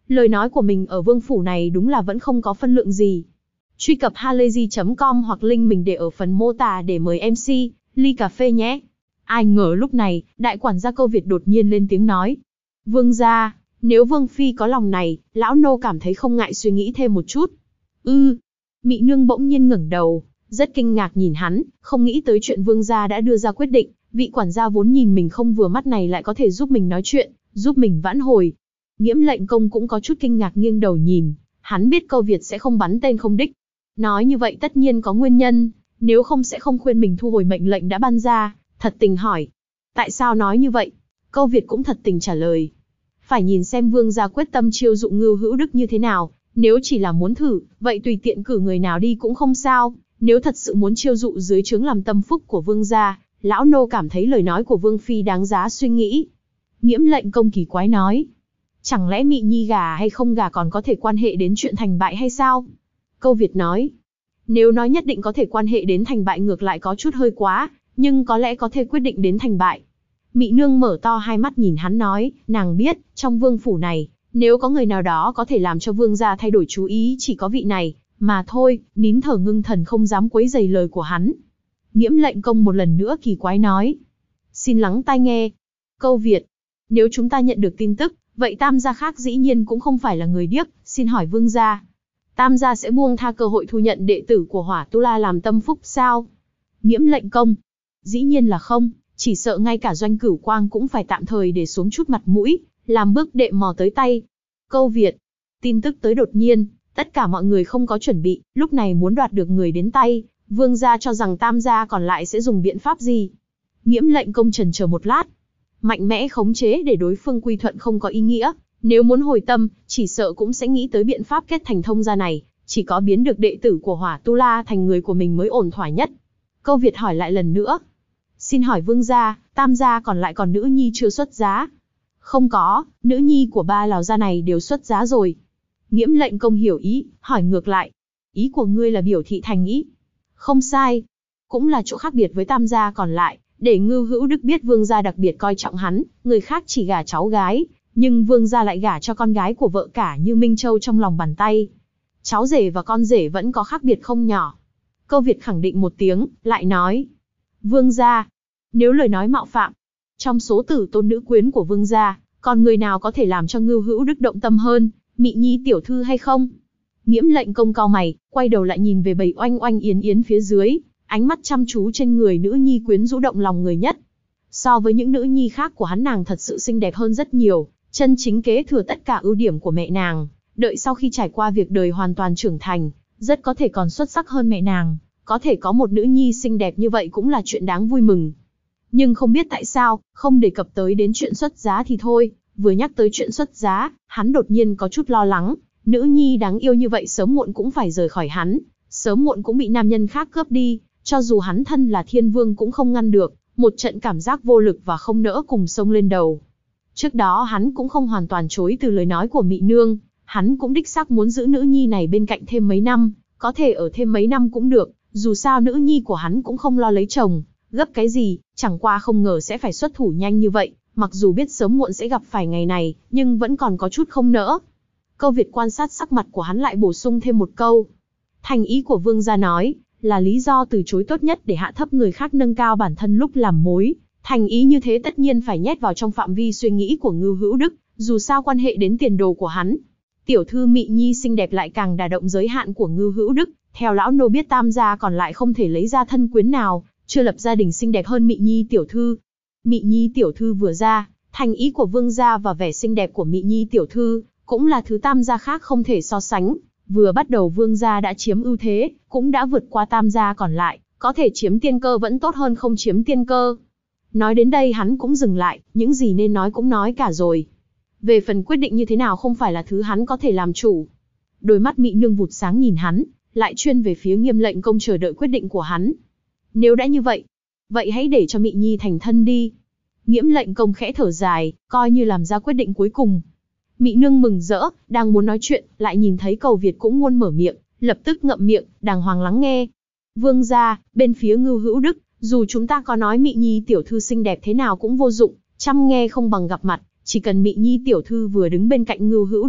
lời nói của mình ở vương phủ này đúng là vẫn không có phân lượng gì. Truy cập halayzi.com hoặc link mình để ở phần mô tả để mời MC, ly cà phê nhé. Ai ngờ lúc này, đại quản gia Câu Việt đột nhiên lên tiếng nói. Vương gia, nếu Vương Phi có lòng này, lão nô cảm thấy không ngại suy nghĩ thêm một chút. Mị nương bỗng nhiên ngẩng đầu, rất kinh ngạc nhìn hắn, không nghĩ tới chuyện vương gia đã đưa ra quyết định, vị quản gia vốn nhìn mình không vừa mắt này lại có thể giúp mình nói chuyện, giúp mình vãn hồi. Nghiễm lệnh công cũng có chút kinh ngạc nghiêng đầu nhìn, hắn biết Câu Việt sẽ không bắn tên không đích. Nói như vậy tất nhiên có nguyên nhân, nếu không sẽ không khuyên mình thu hồi mệnh lệnh đã ban ra, thật tình hỏi. Tại sao nói như vậy? Câu Việt cũng thật tình trả lời. Phải nhìn xem vương gia quyết tâm chiêu dụ Ngưu Hữu Đức như thế nào, nếu chỉ là muốn thử, vậy tùy tiện cử người nào đi cũng không sao, nếu thật sự muốn chiêu dụ dưới trướng làm tâm phúc của vương gia, lão nô cảm thấy lời nói của vương phi đáng giá suy nghĩ. Nghiễm lệnh công kỳ quái nói. Chẳng lẽ Mị Nhi gả hay không gả còn có thể quan hệ đến chuyện thành bại hay sao? Câu Việt nói. Nếu nói nhất định có thể quan hệ đến thành bại ngược lại có chút hơi quá, nhưng có lẽ có thể quyết định đến thành bại. Mị nương mở to hai mắt nhìn hắn nói, nàng biết, trong vương phủ này, nếu có người nào đó có thể làm cho vương gia thay đổi chú ý chỉ có vị này, mà thôi, nín thở ngưng thần không dám quấy rầy lời của hắn. Nghiễm lệnh công một lần nữa kỳ quái nói. Xin lắng tai nghe. Câu Việt. Nếu chúng ta nhận được tin tức, vậy tam gia khác dĩ nhiên cũng không phải là người điếc, xin hỏi vương gia. Tam gia sẽ buông tha cơ hội thu nhận đệ tử của Hỏa Tu La làm tâm phúc sao? Nghiễm lệnh công. Dĩ nhiên là không, chỉ sợ ngay cả Doanh Cửu Quang cũng phải tạm thời để xuống chút mặt mũi, làm bước đệm mò tới tay. Câu Việt. Tin tức tới đột nhiên, tất cả mọi người không có chuẩn bị, lúc này muốn đoạt được người đến tay, vương gia cho rằng tam gia còn lại sẽ dùng biện pháp gì? Nghiễm lệnh công chần chờ một lát. Mạnh mẽ khống chế để đối phương quy thuận không có ý nghĩa, nếu muốn hồi tâm, chỉ sợ cũng sẽ nghĩ tới biện pháp kết thành thông gia này, chỉ có biến được đệ tử của Hỏa Tu La thành người của mình mới ổn thỏa nhất. Câu Việt hỏi lại lần nữa. Xin hỏi vương gia, tam gia còn lại còn nữ nhi chưa xuất giá? Không có, nữ nhi của ba lão gia này đều xuất giá rồi. Nghiễm lệnh công hiểu ý, hỏi ngược lại. Ý của ngươi là biểu thị thành ý? Không sai. Cũng là chỗ khác biệt với tam gia còn lại, để Ngưu Hữu Đức biết vương gia đặc biệt coi trọng hắn, người khác chỉ gả cháu gái, nhưng vương gia lại gả cho con gái của vợ cả như Minh Châu trong lòng bàn tay. Cháu rể và con rể vẫn có khác biệt không nhỏ. Câu Việt khẳng định một tiếng, lại nói. Vương gia, nếu lời nói mạo phạm, trong số tử tôn nữ quyến của vương gia, còn người nào có thể làm cho Ngưu Hữu Đức động tâm hơn, Mị Nhi tiểu thư hay không? Nghiễm lệnh công cau mày, quay đầu lại nhìn về bầy oanh oanh yến yến phía dưới, ánh mắt chăm chú trên người nữ nhi quyến rũ động lòng người nhất. So với những nữ nhi khác của hắn, nàng thật sự xinh đẹp hơn rất nhiều, chân chính kế thừa tất cả ưu điểm của mẹ nàng, đợi sau khi trải qua việc đời hoàn toàn trưởng thành, rất có thể còn xuất sắc hơn mẹ nàng, có thể có một nữ nhi xinh đẹp như vậy cũng là chuyện đáng vui mừng. Nhưng không biết tại sao, không đề cập tới đến chuyện xuất giá thì thôi, vừa nhắc tới chuyện xuất giá, hắn đột nhiên có chút lo lắng, nữ nhi đáng yêu như vậy sớm muộn cũng phải rời khỏi hắn, sớm muộn cũng bị nam nhân khác cướp đi, cho dù hắn thân là thiên vương cũng không ngăn được, một trận cảm giác vô lực và không nỡ cùng xông lên đầu. Trước đó hắn cũng không hoàn toàn chối từ lời nói của Mị Nương, hắn cũng đích xác muốn giữ nữ nhi này bên cạnh thêm mấy năm, có thể ở thêm mấy năm cũng được, dù sao nữ nhi của hắn cũng không lo lấy chồng, gấp cái gì, chẳng qua không ngờ sẽ phải xuất thủ nhanh như vậy, mặc dù biết sớm muộn sẽ gặp phải ngày này, nhưng vẫn còn có chút không nỡ. Câu Việt quan sát sắc mặt của hắn lại bổ sung thêm một câu. Thành ý của vương gia nói, là lý do từ chối tốt nhất để hạ thấp người khác nâng cao bản thân lúc làm mối. Thành ý như thế tất nhiên phải nhét vào trong phạm vi suy nghĩ của Ngưu Hữu Đức, dù sao quan hệ đến tiền đồ của hắn. Tiểu thư Mị Nhi xinh đẹp lại càng đả động giới hạn của Ngưu Hữu Đức, theo lão nô biết tam gia còn lại không thể lấy ra thân quyến nào, chưa lập gia đình xinh đẹp hơn Mị Nhi tiểu thư. Mị Nhi tiểu thư vừa ra, thành ý của vương gia và vẻ xinh đẹp của Mị Nhi tiểu thư, cũng là thứ tam gia khác không thể so sánh. Vừa bắt đầu vương gia đã chiếm ưu thế, cũng đã vượt qua tam gia còn lại, có thể chiếm tiên cơ vẫn tốt hơn không chiếm tiên cơ. Nói đến đây hắn cũng dừng lại, những gì nên nói cũng nói cả rồi. Về phần quyết định như thế nào không phải là thứ hắn có thể làm chủ. Đôi mắt Mị Nương vụt sáng nhìn hắn, lại chuyên về phía Nghiêm lệnh công chờ đợi quyết định của hắn. Nếu đã như vậy, vậy hãy để cho Mị Nhi thành thân đi. Nghiễm lệnh công khẽ thở dài, coi như làm ra quyết định cuối cùng. Mị Nương mừng rỡ, đang muốn nói chuyện, lại nhìn thấy Cầu Việt cũng muốn mở miệng, lập tức ngậm miệng, đàng hoàng lắng nghe. Vương gia, bên phía Ngưu Hữu Đức, dù chúng ta có nói Mị Nhi tiểu thư xinh đẹp thế nào cũng vô dụng, chăm nghe không bằng gặp mặt, chỉ cần Mị Nhi tiểu thư vừa đứng bên cạnh Ngưu Hữu Đức,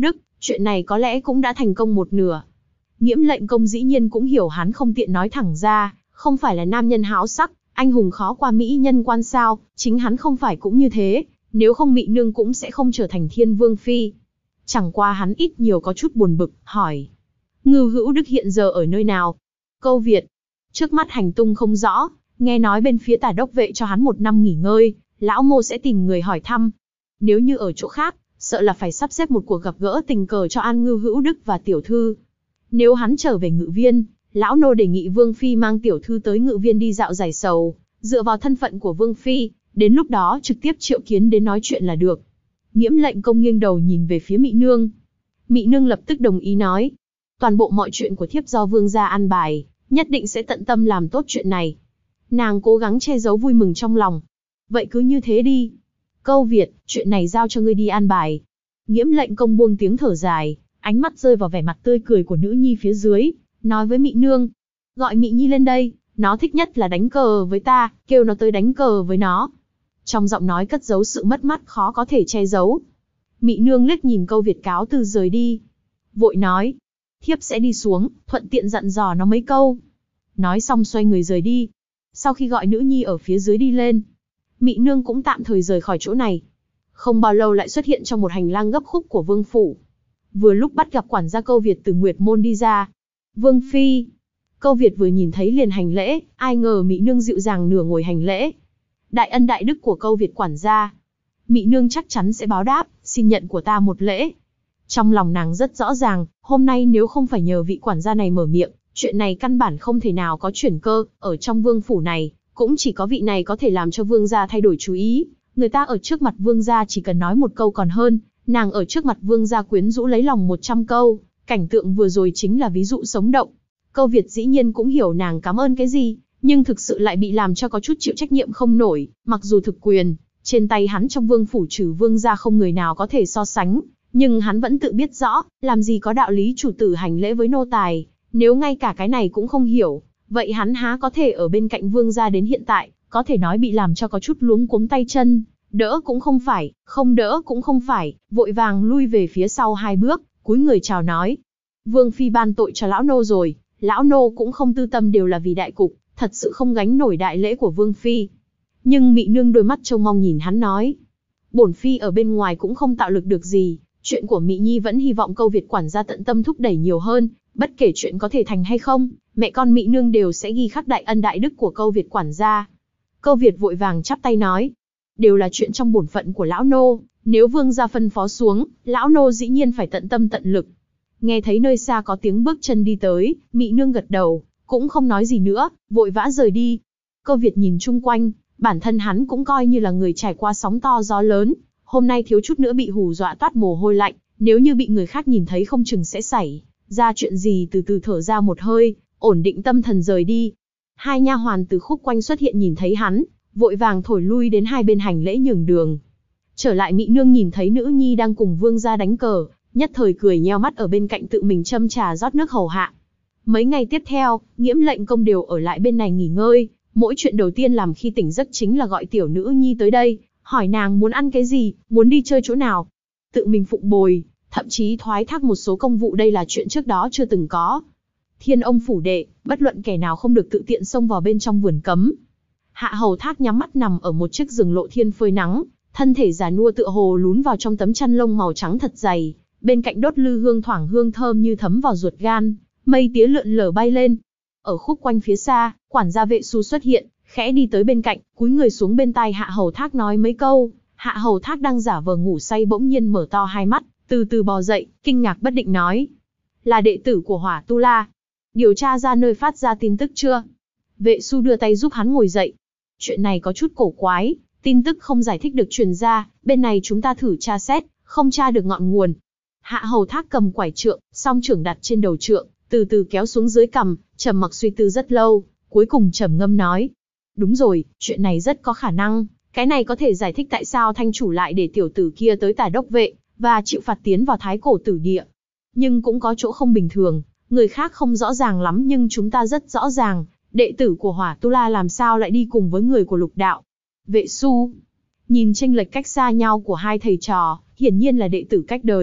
chuyện này có lẽ cũng đã thành công một nửa. Nghiễm lệnh công dĩ nhiên cũng hiểu hắn không tiện nói thẳng ra, không phải là nam nhân háo sắc, anh hùng khó qua mỹ nhân quan sao, chính hắn không phải cũng như thế, nếu không Mị Nương cũng sẽ không trở thành Thiên Vương Phi. Chẳng qua hắn ít nhiều có chút buồn bực, hỏi. Ngưu Hữu Đức hiện giờ ở nơi nào? Câu Việt. Trước mắt hành tung không rõ, nghe nói bên phía Tả Đốc Vệ cho hắn 1 năm nghỉ ngơi, lão Mô sẽ tìm người hỏi thăm. Nếu như ở chỗ khác, sợ là phải sắp xếp một cuộc gặp gỡ tình cờ cho An Ngưu Hữu Đức và tiểu thư. Nếu hắn trở về Ngự Viên, lão nô đề nghị Vương Phi mang tiểu thư tới Ngự Viên đi dạo giải sầu, dựa vào thân phận của Vương Phi, đến lúc đó trực tiếp triệu kiến đến nói chuyện là được. Nghiễm lệnh công nghiêng đầu nhìn về phía Mị Nương. Mị Nương lập tức đồng ý nói. Toàn bộ mọi chuyện của thiếp do vương gia an bài, nhất định sẽ tận tâm làm tốt chuyện này. Nàng cố gắng che giấu vui mừng trong lòng. Vậy cứ như thế đi. Câu Việt, chuyện này giao cho ngươi đi an bài. Nghiễm lệnh công buông tiếng thở dài, ánh mắt rơi vào vẻ mặt tươi cười của nữ nhi phía dưới, nói với Mị Nương. Gọi Mị Nhi lên đây, nó thích nhất là đánh cờ với ta, kêu nó tới đánh cờ với nó. Trong giọng nói cất giấu sự mất mát khó có thể che giấu. Mị Nương liếc nhìn Câu Việt cáo từ rời đi. Vội nói. Thiếp sẽ đi xuống, thuận tiện dặn dò nó mấy câu. Nói xong xoay người rời đi. Sau khi gọi nữ nhi ở phía dưới đi lên, Mị Nương cũng tạm thời rời khỏi chỗ này. Không bao lâu lại xuất hiện trong một hành lang gấp khúc của vương phủ. Vừa lúc bắt gặp quản gia Câu Việt từ Nguyệt Môn đi ra. Vương Phi. Câu Việt vừa nhìn thấy liền hành lễ, ai ngờ Mị Nương dịu dàng nửa ngồi hành lễ. Đại ân đại đức của Câu Việt quản gia. Mị Nương chắc chắn sẽ báo đáp, xin nhận của ta một lễ. Trong lòng nàng rất rõ ràng, hôm nay nếu không phải nhờ vị quản gia này mở miệng, chuyện này căn bản không thể nào có chuyển cơ, ở trong vương phủ này, cũng chỉ có vị này có thể làm cho vương gia thay đổi chú ý. Người ta ở trước mặt vương gia chỉ cần nói một câu còn hơn, nàng ở trước mặt vương gia quyến rũ lấy lòng 100 câu, cảnh tượng vừa rồi chính là ví dụ sống động. Câu Việt dĩ nhiên cũng hiểu nàng cảm ơn cái gì, nhưng thực sự lại bị làm cho có chút chịu trách nhiệm không nổi, mặc dù thực quyền, trên tay hắn trong vương phủ trừ vương gia không người nào có thể so sánh. Nhưng hắn vẫn tự biết rõ, làm gì có đạo lý chủ tử hành lễ với nô tài, nếu ngay cả cái này cũng không hiểu, vậy hắn há có thể ở bên cạnh vương gia đến hiện tại, có thể nói bị làm cho có chút luống cuống tay chân, đỡ cũng không phải, không đỡ cũng không phải, vội vàng lui về phía sau 2 bước, cúi người chào nói. Vương Phi ban tội cho lão nô rồi, lão nô cũng không tư tâm đều là vì đại cục, thật sự không gánh nổi đại lễ của Vương Phi. Nhưng Mị Nương đôi mắt trông mong nhìn hắn nói. Bổn Phi ở bên ngoài cũng không tạo lực được gì. Chuyện của Mị Nhi vẫn hy vọng Câu Việt quản gia tận tâm thúc đẩy nhiều hơn, bất kể chuyện có thể thành hay không, mẹ con Mị Nương đều sẽ ghi khắc đại ân đại đức của Câu Việt quản gia. Câu Việt vội vàng chắp tay nói, đều là chuyện trong bổn phận của lão nô, nếu vương gia phân phó xuống, lão nô dĩ nhiên phải tận tâm tận lực. Nghe thấy nơi xa có tiếng bước chân đi tới, Mị Nương gật đầu, cũng không nói gì nữa, vội vã rời đi. Câu Việt nhìn chung quanh, bản thân hắn cũng coi như là người trải qua sóng to gió lớn. Hôm nay thiếu chút nữa bị hù dọa toát mồ hôi lạnh, nếu như bị người khác nhìn thấy không chừng sẽ xảy ra chuyện gì. Từ từ thở ra một hơi, ổn định tâm thần rời đi. 2 nha hoàn từ khúc quanh xuất hiện nhìn thấy hắn, vội vàng thổi lui đến hai bên hành lễ nhường đường. Trở lại Mị Nương nhìn thấy nữ nhi đang cùng vương gia đánh cờ, nhất thời cười nheo mắt ở bên cạnh tự mình châm trà rót nước hầu hạ. Mấy ngày tiếp theo, Nghiễm lệnh công đều ở lại bên này nghỉ ngơi, mỗi chuyện đầu tiên làm khi tỉnh giấc chính là gọi tiểu nữ nhi tới đây, hỏi nàng muốn ăn cái gì, muốn đi chơi chỗ nào. Tự mình phụng bồi, thậm chí thoái thác một số công vụ, đây là chuyện trước đó chưa từng có. Thiên ông phủ đệ, bất luận kẻ nào không được tự tiện xông vào bên trong vườn cấm. Hạ Hầu Thác nhắm mắt nằm ở một chiếc giường lộ thiên phơi nắng, thân thể già nua tựa hồ lún vào trong tấm chăn lông màu trắng thật dày, bên cạnh đốt lư hương thoảng hương thơm như thấm vào ruột gan, mây tía lượn lờ bay lên. Ở khúc quanh phía xa, quản gia Vệ Xu xuất hiện, khẽ đi tới bên cạnh, cúi người xuống bên tai Hạ Hầu Thác nói mấy câu. Hạ Hầu Thác đang giả vờ ngủ say bỗng nhiên mở to hai mắt, từ từ bò dậy, kinh ngạc bất định nói: là đệ tử của Hỏa Tu La, điều tra ra nơi phát ra tin tức chưa? Vệ Xu đưa tay giúp hắn ngồi dậy. Chuyện này có chút cổ quái, tin tức không giải thích được truyền ra, bên này chúng ta thử tra xét, không tra được ngọn nguồn. Hạ Hầu Thác cầm quải trượng, song trưởng đặt trên đầu trượng, từ từ kéo xuống dưới cằm, trầm mặc suy tư rất lâu, cuối cùng trầm ngâm nói: đúng rồi, chuyện này rất có khả năng, cái này có thể giải thích tại sao thanh chủ lại để tiểu tử kia tới Tả Đốc Vệ, và chịu phạt tiến vào Thái Cổ Tử Địa. Nhưng cũng có chỗ không bình thường, người khác không rõ ràng lắm nhưng chúng ta rất rõ ràng, đệ tử của Hỏa Tu La làm sao lại đi cùng với người của Lục Đạo. Vệ Xu nhìn chênh lệch cách xa nhau của hai thầy trò, hiển nhiên là đệ tử cách đời,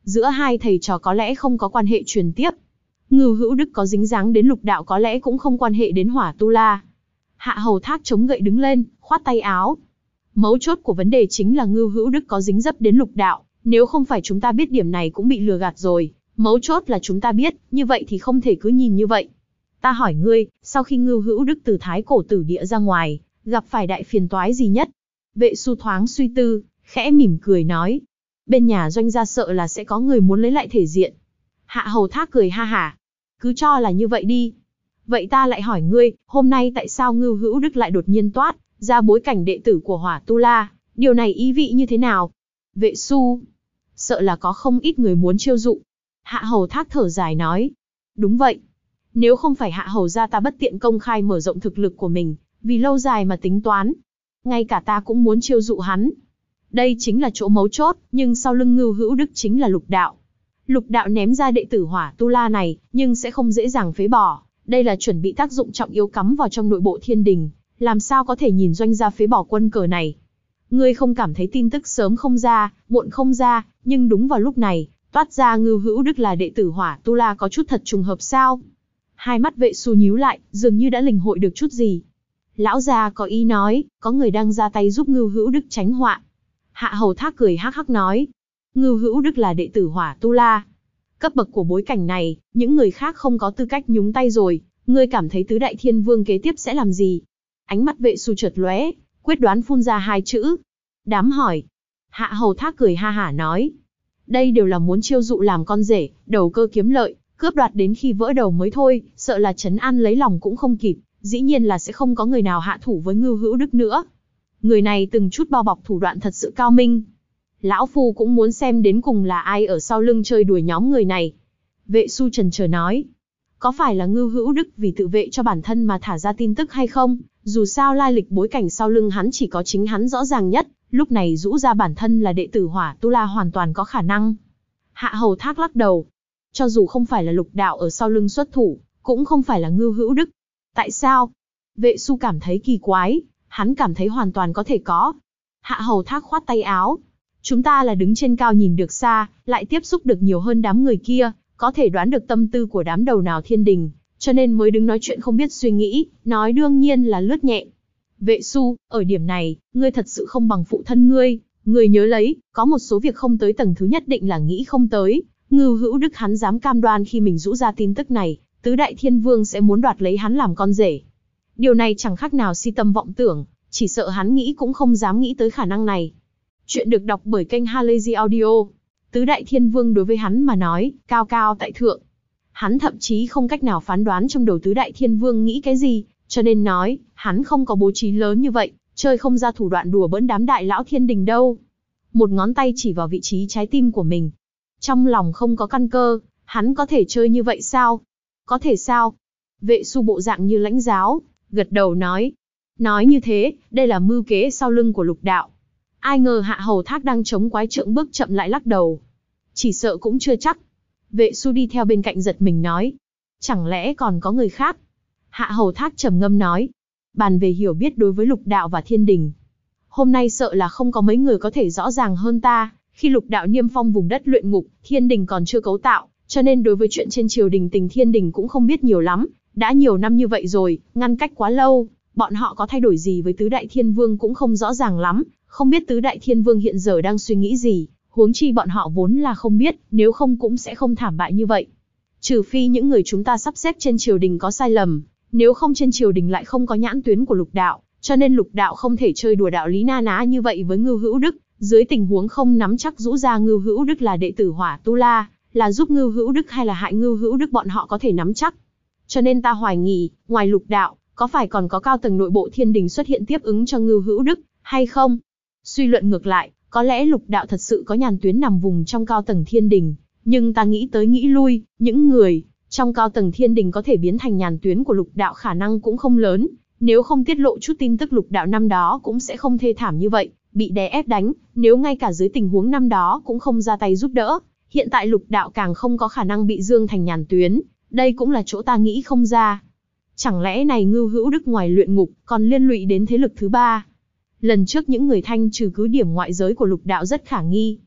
Giữa hai thầy trò có lẽ không có quan hệ truyền tiếp. Ngưu Hữu Đức có dính dáng đến Lục Đạo có lẽ cũng không quan hệ đến Hỏa Tu La. Hạ Hầu Thác chống gậy đứng lên, khoát tay áo. Mấu chốt của vấn đề chính là Ngưu Hữu Đức có dính dấp đến Lục Đạo, nếu không phải chúng ta biết điểm này cũng bị lừa gạt rồi. Mấu chốt là chúng ta biết, như vậy thì không thể cứ nhìn như vậy. Ta hỏi ngươi, sau khi Ngưu Hữu Đức từ Thái Cổ Tử Địa ra ngoài, gặp phải đại phiền toái gì nhất? Vệ Su thoáng suy tư, khẽ mỉm cười nói. Bên nhà Doanh gia sợ là sẽ có người muốn lấy lại thể diện. Hạ Hầu Thác cười ha hả. Cứ cho là như vậy đi. Vậy ta lại hỏi ngươi, hôm nay tại sao Ngưu Hữu Đức lại đột nhiên toát ra bối cảnh đệ tử của Hỏa Tu La? Điều này ý vị như thế nào? Vệ Su, sợ là có không ít người muốn chiêu dụ. Hạ Hầu Thác thở dài nói. Đúng vậy. Nếu không phải Hạ Hầu gia ta bất tiện công khai mở rộng thực lực của mình, vì lâu dài mà tính toán. Ngay cả ta cũng muốn chiêu dụ hắn. Đây chính là chỗ mấu chốt, nhưng sau lưng Ngưu Hữu Đức chính là Lục Đạo. Lục Đạo ném ra đệ tử Hỏa Tu La này, nhưng sẽ không dễ dàng phế bỏ. Đây là chuẩn bị tác dụng trọng yếu cắm vào trong nội bộ Thiên Đình, làm sao có thể nhìn Doanh gia phế bỏ quân cờ này. Ngươi không cảm thấy tin tức sớm không ra, muộn không ra, nhưng đúng vào lúc này, toát ra Ngưu Hữu Đức là đệ tử Hỏa Tu La có chút thật trùng hợp sao? Hai mắt Vệ Su nhíu lại, dường như đã lĩnh hội được chút gì. Lão già có ý nói, có người đang ra tay giúp Ngưu Hữu Đức tránh họa. Hạ Hầu Thác cười hắc hắc nói. Ngưu Hữu Đức là đệ tử Hỏa Tu La. Cấp bậc của bối cảnh này, những người khác không có tư cách nhúng tay rồi. Ngươi cảm thấy tứ đại thiên vương kế tiếp sẽ làm gì? Ánh mắt Vệ Su chợt lóe, quyết đoán phun ra hai chữ. Đám hỏi. Hạ Hầu Thác cười ha hả nói. Đây đều là muốn chiêu dụ làm con rể, đầu cơ kiếm lợi, cướp đoạt đến khi vỡ đầu mới thôi, sợ là trấn an lấy lòng cũng không kịp, dĩ nhiên là sẽ không có người nào hạ thủ với Ngưu Hữu Đức nữa. Người này từng chút bao bọc thủ đoạn thật sự cao minh. Lão Phu cũng muốn xem đến cùng là ai ở sau lưng chơi đùa nhóm người này. Vệ Su chần chờ nói. Có phải là Ngưu Hữu Đức vì tự vệ cho bản thân mà thả ra tin tức hay không? Dù sao lai lịch bối cảnh sau lưng hắn chỉ có chính hắn rõ ràng nhất, lúc này rũ ra bản thân là đệ tử Hỏa Tu La hoàn toàn có khả năng. Hạ Hầu Thác lắc đầu. Cho dù không phải là Lục Đạo ở sau lưng xuất thủ, cũng không phải là Ngưu Hữu Đức. Tại sao? Vệ Su cảm thấy kỳ quái, hắn cảm thấy hoàn toàn có thể có. Hạ Hầu Thác khoát tay áo. Chúng ta là đứng trên cao nhìn được xa, lại tiếp xúc được nhiều hơn đám người kia, có thể đoán được tâm tư của đám đầu nào Thiên Đình, cho nên mới đứng nói chuyện không biết suy nghĩ, nói đương nhiên là lướt nhẹ. Vệ Su, ở điểm này, ngươi thật sự không bằng phụ thân ngươi, ngươi nhớ lấy, có một số việc không tới tầng thứ nhất định là nghĩ không tới. Ngưu Hữu Đức hắn dám cam đoan khi mình rũ ra tin tức này, tứ đại thiên vương sẽ muốn đoạt lấy hắn làm con rể. Điều này chẳng khác nào si tâm vọng tưởng, chỉ sợ hắn nghĩ cũng không dám nghĩ tới khả năng này. Chuyện được đọc bởi kênh Halazy Audio. Tứ đại thiên vương đối với hắn mà nói, cao cao tại thượng. Hắn thậm chí không cách nào phán đoán trong đầu tứ đại thiên vương nghĩ cái gì, cho nên nói, hắn không có bố trí lớn như vậy, chơi không ra thủ đoạn đùa bỡn đám đại lão Thiên Đình đâu. Một ngón tay chỉ vào vị trí trái tim của mình. Trong lòng không có căn cơ, hắn có thể chơi như vậy sao? Có thể sao? Vệ Su bộ dạng như lãnh giáo, gật đầu nói. Nói như thế, đây là mưu kế sau lưng của Lục Đạo. Ai ngờ Hạ Hầu Thác đang chống quái trượng bước chậm lại lắc đầu. Chỉ sợ cũng chưa chắc. Vệ Su đi theo bên cạnh giật mình nói. Chẳng lẽ còn có người khác? Hạ Hầu Thác trầm ngâm nói. Bàn về hiểu biết đối với Lục Đạo và Thiên Đình. Hôm nay sợ là không có mấy người có thể rõ ràng hơn ta. Khi Lục Đạo niêm phong vùng đất luyện ngục, Thiên Đình còn chưa cấu tạo, cho nên đối với chuyện trên triều đình tình Thiên Đình cũng không biết nhiều lắm. Đã nhiều năm như vậy rồi, ngăn cách quá lâu, bọn họ có thay đổi gì với tứ đại thiên vương cũng không rõ ràng lắm, không biết tứ đại thiên vương hiện giờ đang suy nghĩ gì, huống chi bọn họ vốn là không biết, nếu không cũng sẽ không thảm bại như vậy. Trừ phi những người chúng ta sắp xếp trên triều đình có sai lầm, nếu không trên triều đình lại không có nhãn tuyến của Lục Đạo, cho nên Lục Đạo không thể chơi đùa đạo lý na ná như vậy với Ngưu Hữu Đức. Dưới tình huống không nắm chắc rũ ra Ngưu Hữu Đức là đệ tử Hỏa Tu La, là giúp Ngưu Hữu Đức hay là hại Ngưu Hữu Đức bọn họ có thể nắm chắc. Cho nên ta hoài nghi, ngoài Lục Đạo, có phải còn có cao tầng nội bộ Thiên Đình xuất hiện tiếp ứng cho Ngưu Hữu Đức, hay không? Suy luận ngược lại, có lẽ Lục Đạo thật sự có nhàn tuyến nằm vùng trong cao tầng Thiên Đình, nhưng ta nghĩ tới nghĩ lui, những người trong cao tầng Thiên Đình có thể biến thành nhàn tuyến của Lục Đạo khả năng cũng không lớn, nếu không tiết lộ chút tin tức Lục Đạo năm đó cũng sẽ không thê thảm như vậy, bị đè ép đánh, nếu ngay cả dưới tình huống năm đó cũng không ra tay giúp đỡ, hiện tại Lục Đạo càng không có khả năng bị dương thành nhàn tuyến, đây cũng là chỗ ta nghĩ không ra. Chẳng lẽ này Ngưu Hữu Đức ngoài luyện ngục, còn liên lụy đến thế lực thứ ba? Lần trước những người thanh trừ cứ điểm ngoại giới của Lục Đạo rất khả nghi.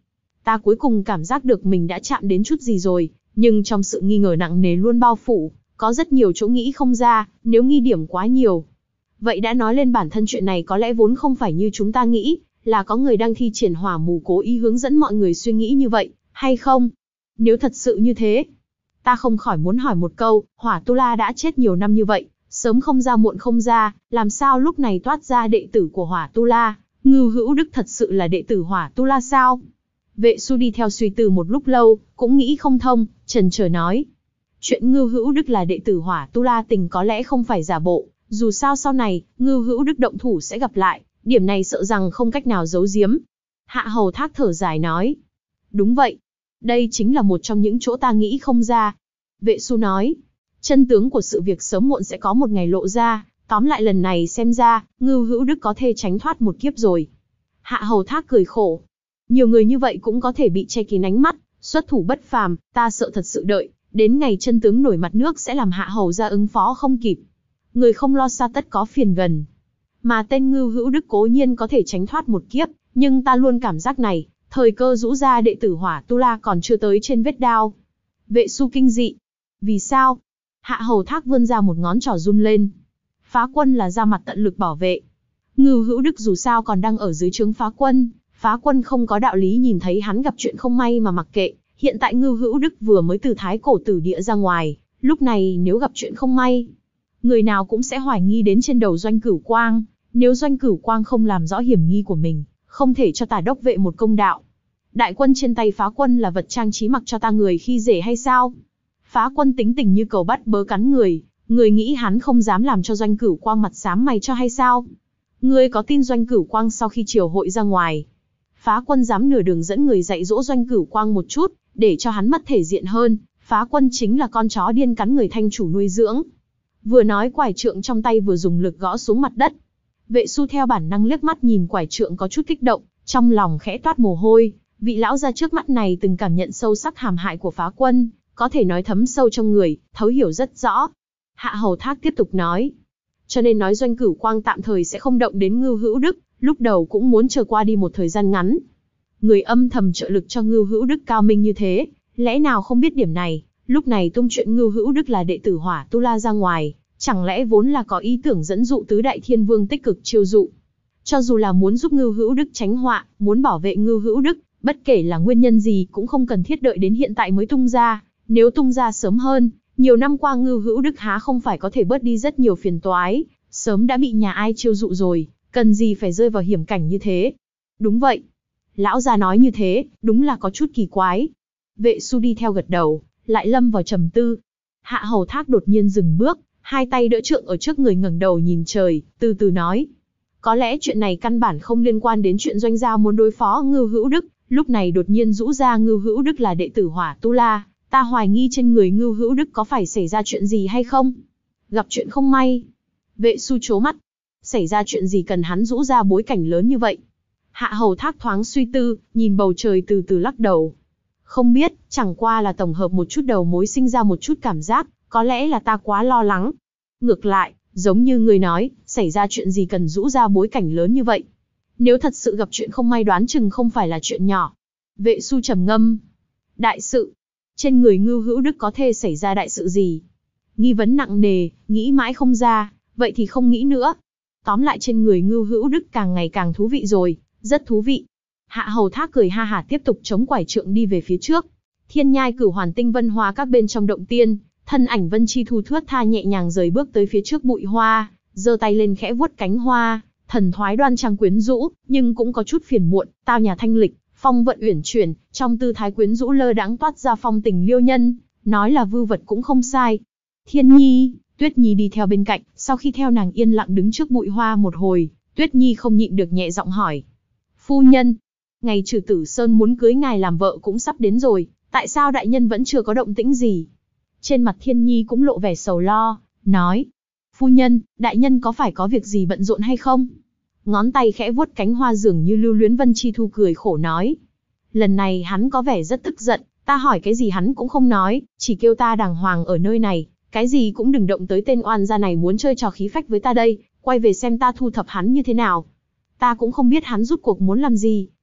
Ta cuối cùng cảm giác được mình đã chạm đến chút gì rồi, nhưng trong sự nghi ngờ nặng nề luôn bao phủ, có rất nhiều chỗ nghĩ không ra, nếu nghi điểm quá nhiều. Vậy đã nói lên bản thân chuyện này có lẽ vốn không phải như chúng ta nghĩ, là có người đang thi triển hỏa mù cố ý hướng dẫn mọi người suy nghĩ như vậy, hay không? Nếu thật sự như thế, ta không khỏi muốn hỏi một câu, Hỏa Tu La đã chết nhiều năm như vậy, sớm không ra muộn không ra, làm sao lúc này toát ra đệ tử của Hỏa Tu La? Ngưu Hữu Đức thật sự là đệ tử Hỏa Tu La sao? Vệ Su đi theo suy tư một lúc lâu, cũng nghĩ không thông, chần chờ nói. Chuyện Ngưu Hữu Đức là đệ tử Hỏa Tu La tình có lẽ không phải giả bộ, dù sao sau này, Ngưu Hữu Đức động thủ sẽ gặp lại, điểm này sợ rằng không cách nào giấu giếm. Hạ Hầu Thác thở dài nói. Đúng vậy. Đây chính là một trong những chỗ ta nghĩ không ra. Vệ Su nói. Chân tướng của sự việc sớm muộn sẽ có một ngày lộ ra, tóm lại lần này xem ra, Ngưu Hữu Đức có thể tránh thoát một kiếp rồi. Hạ Hầu Thác cười khổ. Nhiều người như vậy cũng có thể bị che kín ánh mắt, xuất thủ bất phàm, ta sợ thật sự đợi, đến ngày chân tướng nổi mặt nước sẽ làm Hạ Hầu ra ứng phó không kịp. Người không lo xa tất có phiền gần. Mà tên Ngưu Hữu Đức cố nhiên có thể tránh thoát một kiếp, nhưng ta luôn cảm giác này, thời cơ rũ ra đệ tử Hỏa Tu La còn chưa tới trên vết đao. Vệ Su kinh dị. Vì sao? Hạ Hầu Thác vươn ra một ngón trỏ run lên. Phá Quân là ra mặt tận lực bảo vệ. Ngưu Hữu Đức dù sao còn đang ở dưới trướng Phá Quân không có đạo lý nhìn thấy hắn gặp chuyện không may mà mặc kệ. Hiện tại Ngưu Hữu Đức vừa mới từ Thái Cổ Tử Địa ra ngoài, lúc này nếu gặp chuyện không may, người nào cũng sẽ hoài nghi đến trên đầu Doanh Cửu Quang. Nếu Doanh Cửu Quang không làm rõ hiểm nghi của mình, không thể cho Tả Đốc vệ một công đạo. Đại quân trên tay Phá Quân là vật trang trí mặc cho ta người khi dễ hay sao? Phá Quân tính tình như cầu bắt bớ cắn người, người nghĩ hắn không dám làm cho Doanh Cửu Quang mặt xám mày cho hay sao? Ngươi có tin Doanh Cửu Quang sau khi triều hội ra ngoài, Phá Quân dám nửa đường dẫn người dạy dỗ Doanh Cửu Quang một chút, để cho hắn mất thể diện hơn, Phá Quân chính là con chó điên cắn người thanh chủ nuôi dưỡng. Vừa nói quải trượng trong tay vừa dùng lực gõ xuống mặt đất. Vệ Su theo bản năng liếc mắt nhìn quải trượng có chút kích động, trong lòng khẽ toát mồ hôi, vị lão gia trước mắt này từng cảm nhận sâu sắc hàm hại của Phá Quân, có thể nói thấm sâu trong người, thấu hiểu rất rõ. Hạ Hầu Thác tiếp tục nói. Cho nên nói Doanh Cửu Quang tạm thời sẽ không động đến Ngưu Hữu Đức, lúc đầu cũng muốn chờ qua đi một thời gian ngắn. Người âm thầm trợ lực cho Ngưu Hữu Đức cao minh như thế, lẽ nào không biết điểm này, lúc này tung chuyện Ngưu Hữu Đức là đệ tử Hỏa Tu La ra ngoài, chẳng lẽ vốn là có ý tưởng dẫn dụ tứ đại thiên vương tích cực chiêu dụ. Cho dù là muốn giúp Ngưu Hữu Đức tránh họa, muốn bảo vệ Ngưu Hữu Đức, bất kể là nguyên nhân gì cũng không cần thiết đợi đến hiện tại mới tung ra, nếu tung ra sớm hơn, nhiều năm qua Ngưu Hữu Đức há không phải có thể bớt đi rất nhiều phiền toái, sớm đã bị nhà ai chiêu dụ rồi, cần gì phải rơi vào hiểm cảnh như thế. Đúng vậy. Lão già nói như thế, đúng là có chút kỳ quái. Vệ Su đi theo gật đầu, lại lâm vào trầm tư. Hạ Hầu Thác đột nhiên dừng bước, hai tay đỡ trượng ở trước người ngẩng đầu nhìn trời, từ từ nói. Có lẽ chuyện này căn bản không liên quan đến chuyện Doanh gia muốn đối phó Ngưu Hữu Đức, lúc này đột nhiên rũ ra Ngưu Hữu Đức là đệ tử Hỏa Tu La, ta hoài nghi trên người Ngưu Hữu Đức có phải xảy ra chuyện gì hay không? Gặp chuyện không may. Vệ Su trố mắt. Xảy ra chuyện gì cần hắn rũ ra bối cảnh lớn như vậy? Hạ Hầu Thác thoáng suy tư, nhìn bầu trời từ từ lắc đầu. Không biết, chẳng qua là tổng hợp một chút đầu mối sinh ra một chút cảm giác, có lẽ là ta quá lo lắng. Ngược lại, giống như người nói, xảy ra chuyện gì cần rũ ra bối cảnh lớn như vậy? Nếu thật sự gặp chuyện không may đoán chừng không phải là chuyện nhỏ. Vệ Su trầm ngâm. Đại sự. Trên người Ngưu Hữu Đức có thể xảy ra đại sự gì? Nghi vấn nặng nề, nghĩ mãi không ra, vậy thì không nghĩ nữa. Tóm lại trên người Ngưu Hữu Đức càng ngày càng thú vị rồi, rất thú vị. Hạ Hầu Thác cười ha hả tiếp tục chống quải trượng đi về phía trước. Thiên Nhai Cửu Hoàn Tinh Vân Hoa các bên trong động tiên, thân ảnh Vân Chi Thu thướt tha nhẹ nhàng rời bước tới phía trước bụi hoa, giơ tay lên khẽ vuốt cánh hoa, thần thoái đoan trang quyến rũ, nhưng cũng có chút phiền muộn, tao nhà thanh lịch, phong vận uyển chuyển, trong tư thái quyến rũ lơ đãng toát ra phong tình liêu nhân, nói là vưu vật cũng không sai. Thiên Nhi, Tuyết Nhi đi theo bên cạnh, sau khi theo nàng yên lặng đứng trước bụi hoa một hồi, Tuyết Nhi không nhịn được nhẹ giọng hỏi. Phu nhân, ngày Trừ Tử Sơn muốn cưới ngài làm vợ cũng sắp đến rồi, tại sao đại nhân vẫn chưa có động tĩnh gì? Trên mặt Thiên Nhi cũng lộ vẻ sầu lo, nói. Phu nhân, đại nhân có phải có việc gì bận rộn hay không? Ngón tay khẽ vuốt cánh hoa dường như lưu luyến Vân Chi Thu cười khổ nói. Lần này hắn có vẻ rất tức giận, ta hỏi cái gì hắn cũng không nói, chỉ kêu ta đàng hoàng ở nơi này, cái gì cũng đừng động tới tên oan gia này muốn chơi trò khí phách với ta đây, quay về xem ta thu thập hắn như thế nào. Ta cũng không biết hắn rút cuộc muốn làm gì,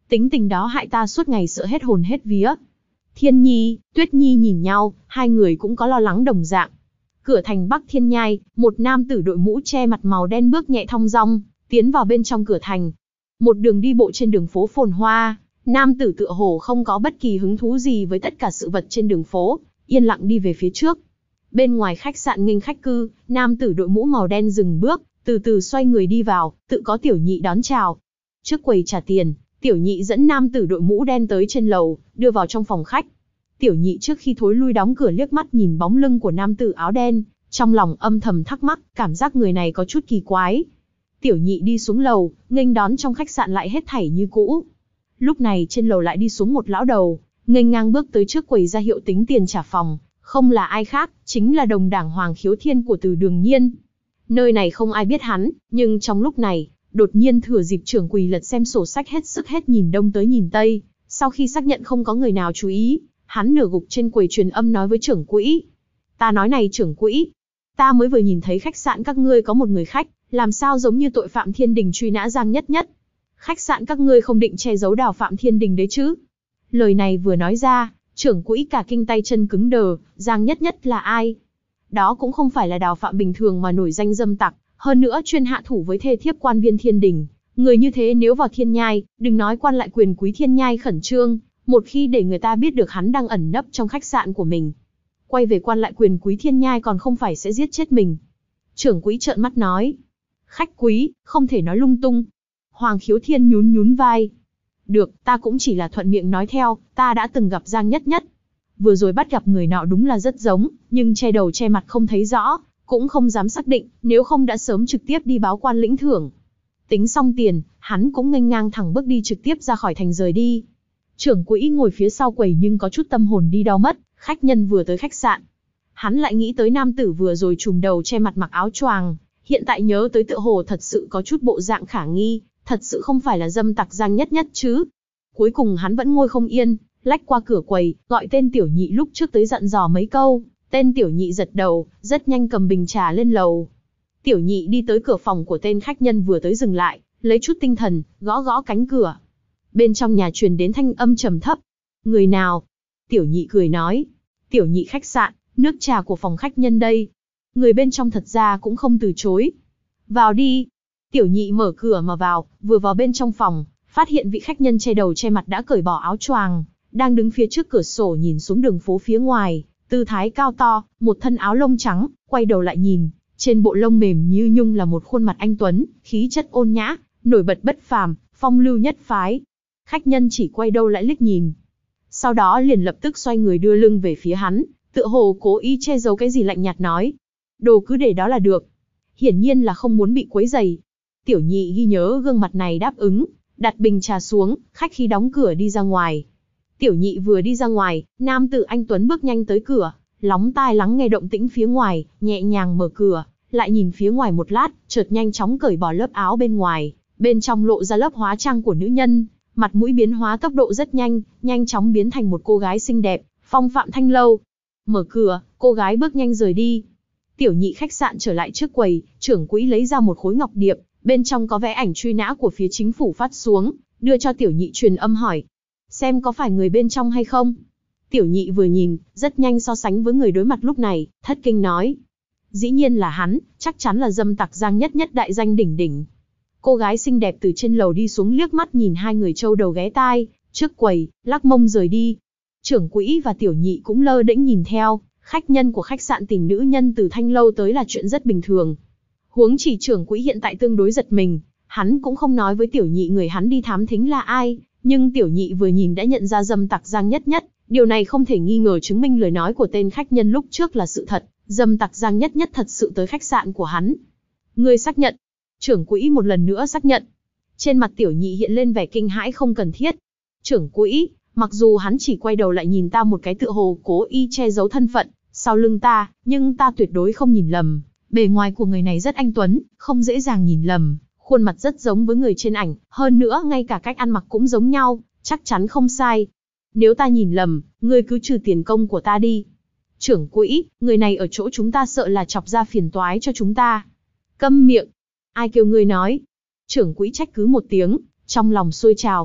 Tính tình đó hại ta suốt ngày sợ hết hồn hết vía. Thiên Nhi, Tuyết Nhi nhìn nhau, hai người cũng có lo lắng đồng dạng. Cửa thành Bắc Thiên Nhai, một nam tử đội mũ che mặt màu đen bước nhẹ thong dong, tiến vào bên trong cửa thành. Một đường đi bộ trên đường phố phồn hoa, nam tử tựa hồ không có bất kỳ hứng thú gì với tất cả sự vật trên đường phố, yên lặng đi về phía trước. Bên ngoài khách sạn nghênh khách cư, nam tử đội mũ màu đen dừng bước, từ từ xoay người đi vào, tự có Tiểu Nhị đón chào. Trước quầy trả tiền, Tiểu Nhị dẫn nam tử đội mũ đen tới trên lầu, đưa vào trong phòng khách. Tiểu Nhị trước khi thối lui đóng cửa liếc mắt nhìn bóng lưng của nam tử áo đen, trong lòng âm thầm thắc mắc, cảm giác người này có chút kỳ quái. Tiểu Nhị đi xuống lầu, nghênh đón trong khách sạn lại hết thảy như cũ. Lúc này trên lầu lại đi xuống một lão đầu, nghênh ngang bước tới trước quầy ra hiệu tính tiền trả phòng, không là ai khác, chính là đồng đảng Hoàng Khiếu Thiên của Từ Đường Nhiên. Nơi này không ai biết hắn, nhưng trong lúc này, đột nhiên thừa dịp trưởng quầy lật xem sổ sách hết sức hết nhìn đông tới nhìn tây, sau khi xác nhận không có người nào chú ý, hắn nửa gục trên quầy truyền âm nói với trưởng quỹ. Ta nói này trưởng quỹ, ta mới vừa nhìn thấy khách sạn các ngươi có một người khách, làm sao giống như tội phạm thiên đình truy nã Giang Nhất Nhất. Khách sạn các ngươi không định che giấu đào phạm thiên đình đấy chứ? Lời này vừa nói ra, trưởng quỹ cả kinh tay chân cứng đờ, Giang Nhất Nhất là ai? Đó cũng không phải là đào phạm bình thường mà nổi danh dâm tặc, hơn nữa chuyên hạ thủ với thê thiếp quan viên thiên đình. Người như thế nếu vào thiên nhai, đừng nói quan lại quyền quý thiên nhai khẩn trương, một khi để người ta biết được hắn đang ẩn nấp trong khách sạn của mình, quay về quan lại quyền quý thiên nhai còn không phải sẽ giết chết mình. Trưởng quỹ trợn mắt nói, khách quý, không thể nói lung tung. Hoàng Khiếu Thiên nhún nhún vai. Được, ta cũng chỉ là thuận miệng nói theo, ta đã từng gặp Giang Nhất Nhất. Vừa rồi bắt gặp người nọ đúng là rất giống, nhưng che đầu che mặt không thấy rõ, cũng không dám xác định, nếu không đã sớm trực tiếp đi báo quan lĩnh thưởng. Tính xong tiền, hắn cũng nghênh ngang thẳng bước đi trực tiếp ra khỏi thành rời đi. Trưởng quỹ ngồi phía sau quầy nhưng có chút tâm hồn đi đau mất, khách nhân vừa tới khách sạn. Hắn lại nghĩ tới nam tử vừa rồi trùm đầu che mặt mặc áo choàng, hiện tại nhớ tới tựa hồ thật sự có chút bộ dạng khả nghi, thật sự không phải là dâm tặc Giang Nhất Nhất chứ. Cuối cùng hắn vẫn ngồi không yên, lách qua cửa quầy, gọi tên Tiểu Nhị lúc trước tới dặn dò mấy câu. Tên Tiểu Nhị giật đầu, rất nhanh cầm bình trà lên lầu. Tiểu Nhị đi tới cửa phòng của tên khách nhân vừa tới dừng lại, lấy chút tinh thần, gõ gõ cánh cửa. Bên trong nhà truyền đến thanh âm trầm thấp. Người nào? Tiểu Nhị cười nói. Tiểu Nhị khách sạn, nước trà của phòng khách nhân đây. Người bên trong thật ra cũng không từ chối. Vào đi. Tiểu Nhị mở cửa mà vào, vừa vào bên trong phòng, phát hiện vị khách nhân che đầu che mặt đã cởi bỏ áo choàng, đang đứng phía trước cửa sổ nhìn xuống đường phố phía ngoài, tư thái cao to, một thân áo lông trắng, quay đầu lại nhìn, trên bộ lông mềm như nhung là một khuôn mặt anh tuấn, khí chất ôn nhã, nổi bật bất phàm, phong lưu nhất phái. Khách nhân chỉ quay đầu lại liếc nhìn, sau đó liền lập tức xoay người đưa lưng về phía hắn, tựa hồ cố ý che giấu cái gì lạnh nhạt nói. Đồ cứ để đó là được. Hiển nhiên là không muốn bị quấy rầy. Tiểu Nhị ghi nhớ gương mặt này đáp ứng, đặt bình trà xuống, khách khí đóng cửa đi ra ngoài. Tiểu Nhị vừa đi ra ngoài, nam tử anh tuấn bước nhanh tới cửa, lóng tai lắng nghe động tĩnh phía ngoài, nhẹ nhàng mở cửa, lại nhìn phía ngoài một lát, chợt nhanh chóng cởi bỏ lớp áo bên ngoài, bên trong lộ ra lớp hóa trang của nữ nhân, mặt mũi biến hóa tốc độ rất nhanh, nhanh chóng biến thành một cô gái xinh đẹp, phong phạm thanh lâu. Mở cửa, cô gái bước nhanh rời đi. Tiểu Nhị khách sạn trở lại trước quầy, trưởng quỹ lấy ra một khối ngọc điệp, bên trong có vẽ ảnh truy nã của phía chính phủ phát xuống, đưa cho Tiểu Nhị truyền âm hỏi. Xem có phải người bên trong hay không? Tiểu Nhị vừa nhìn, rất nhanh so sánh với người đối mặt lúc này, thất kinh nói. Dĩ nhiên là hắn, chắc chắn là dâm tặc Giang Nhất Nhất đại danh đỉnh đỉnh. Cô gái xinh đẹp từ trên lầu đi xuống liếc mắt nhìn hai người trâu đầu ghé tai, trước quầy, lắc mông rời đi. Trưởng quỹ và Tiểu Nhị cũng lơ đễnh nhìn theo, khách nhân của khách sạn tìm nữ nhân từ thanh lâu tới là chuyện rất bình thường. Huống chỉ trưởng quỹ hiện tại tương đối giật mình, hắn cũng không nói với Tiểu Nhị người hắn đi thám thính là ai, nhưng Tiểu Nhị vừa nhìn đã nhận ra dâm tặc Giang Nhất Nhất, điều này không thể nghi ngờ chứng minh lời nói của tên khách nhân lúc trước là sự thật, dâm tặc Giang Nhất Nhất thật sự tới khách sạn của hắn. Ngươi xác nhận? Trưởng quỹ một lần nữa xác nhận. Trên mặt Tiểu Nhị hiện lên vẻ kinh hãi không cần thiết. Trưởng quỹ, mặc dù hắn chỉ quay đầu lại nhìn ta một cái tựa hồ cố ý che giấu thân phận sau lưng ta, nhưng ta tuyệt đối không nhìn lầm. Bề ngoài của người này rất anh tuấn, không dễ dàng nhìn lầm, khuôn mặt rất giống với người trên ảnh, hơn nữa ngay cả cách ăn mặc cũng giống nhau, chắc chắn không sai. Nếu ta nhìn lầm, ngươi cứ trừ tiền công của ta đi. Trưởng quỹ, người này ở chỗ chúng ta sợ là chọc ra phiền toái cho chúng ta. Câm miệng. Ai kêu ngươi nói? Trưởng quỹ trách cứ một tiếng, trong lòng sôi trào.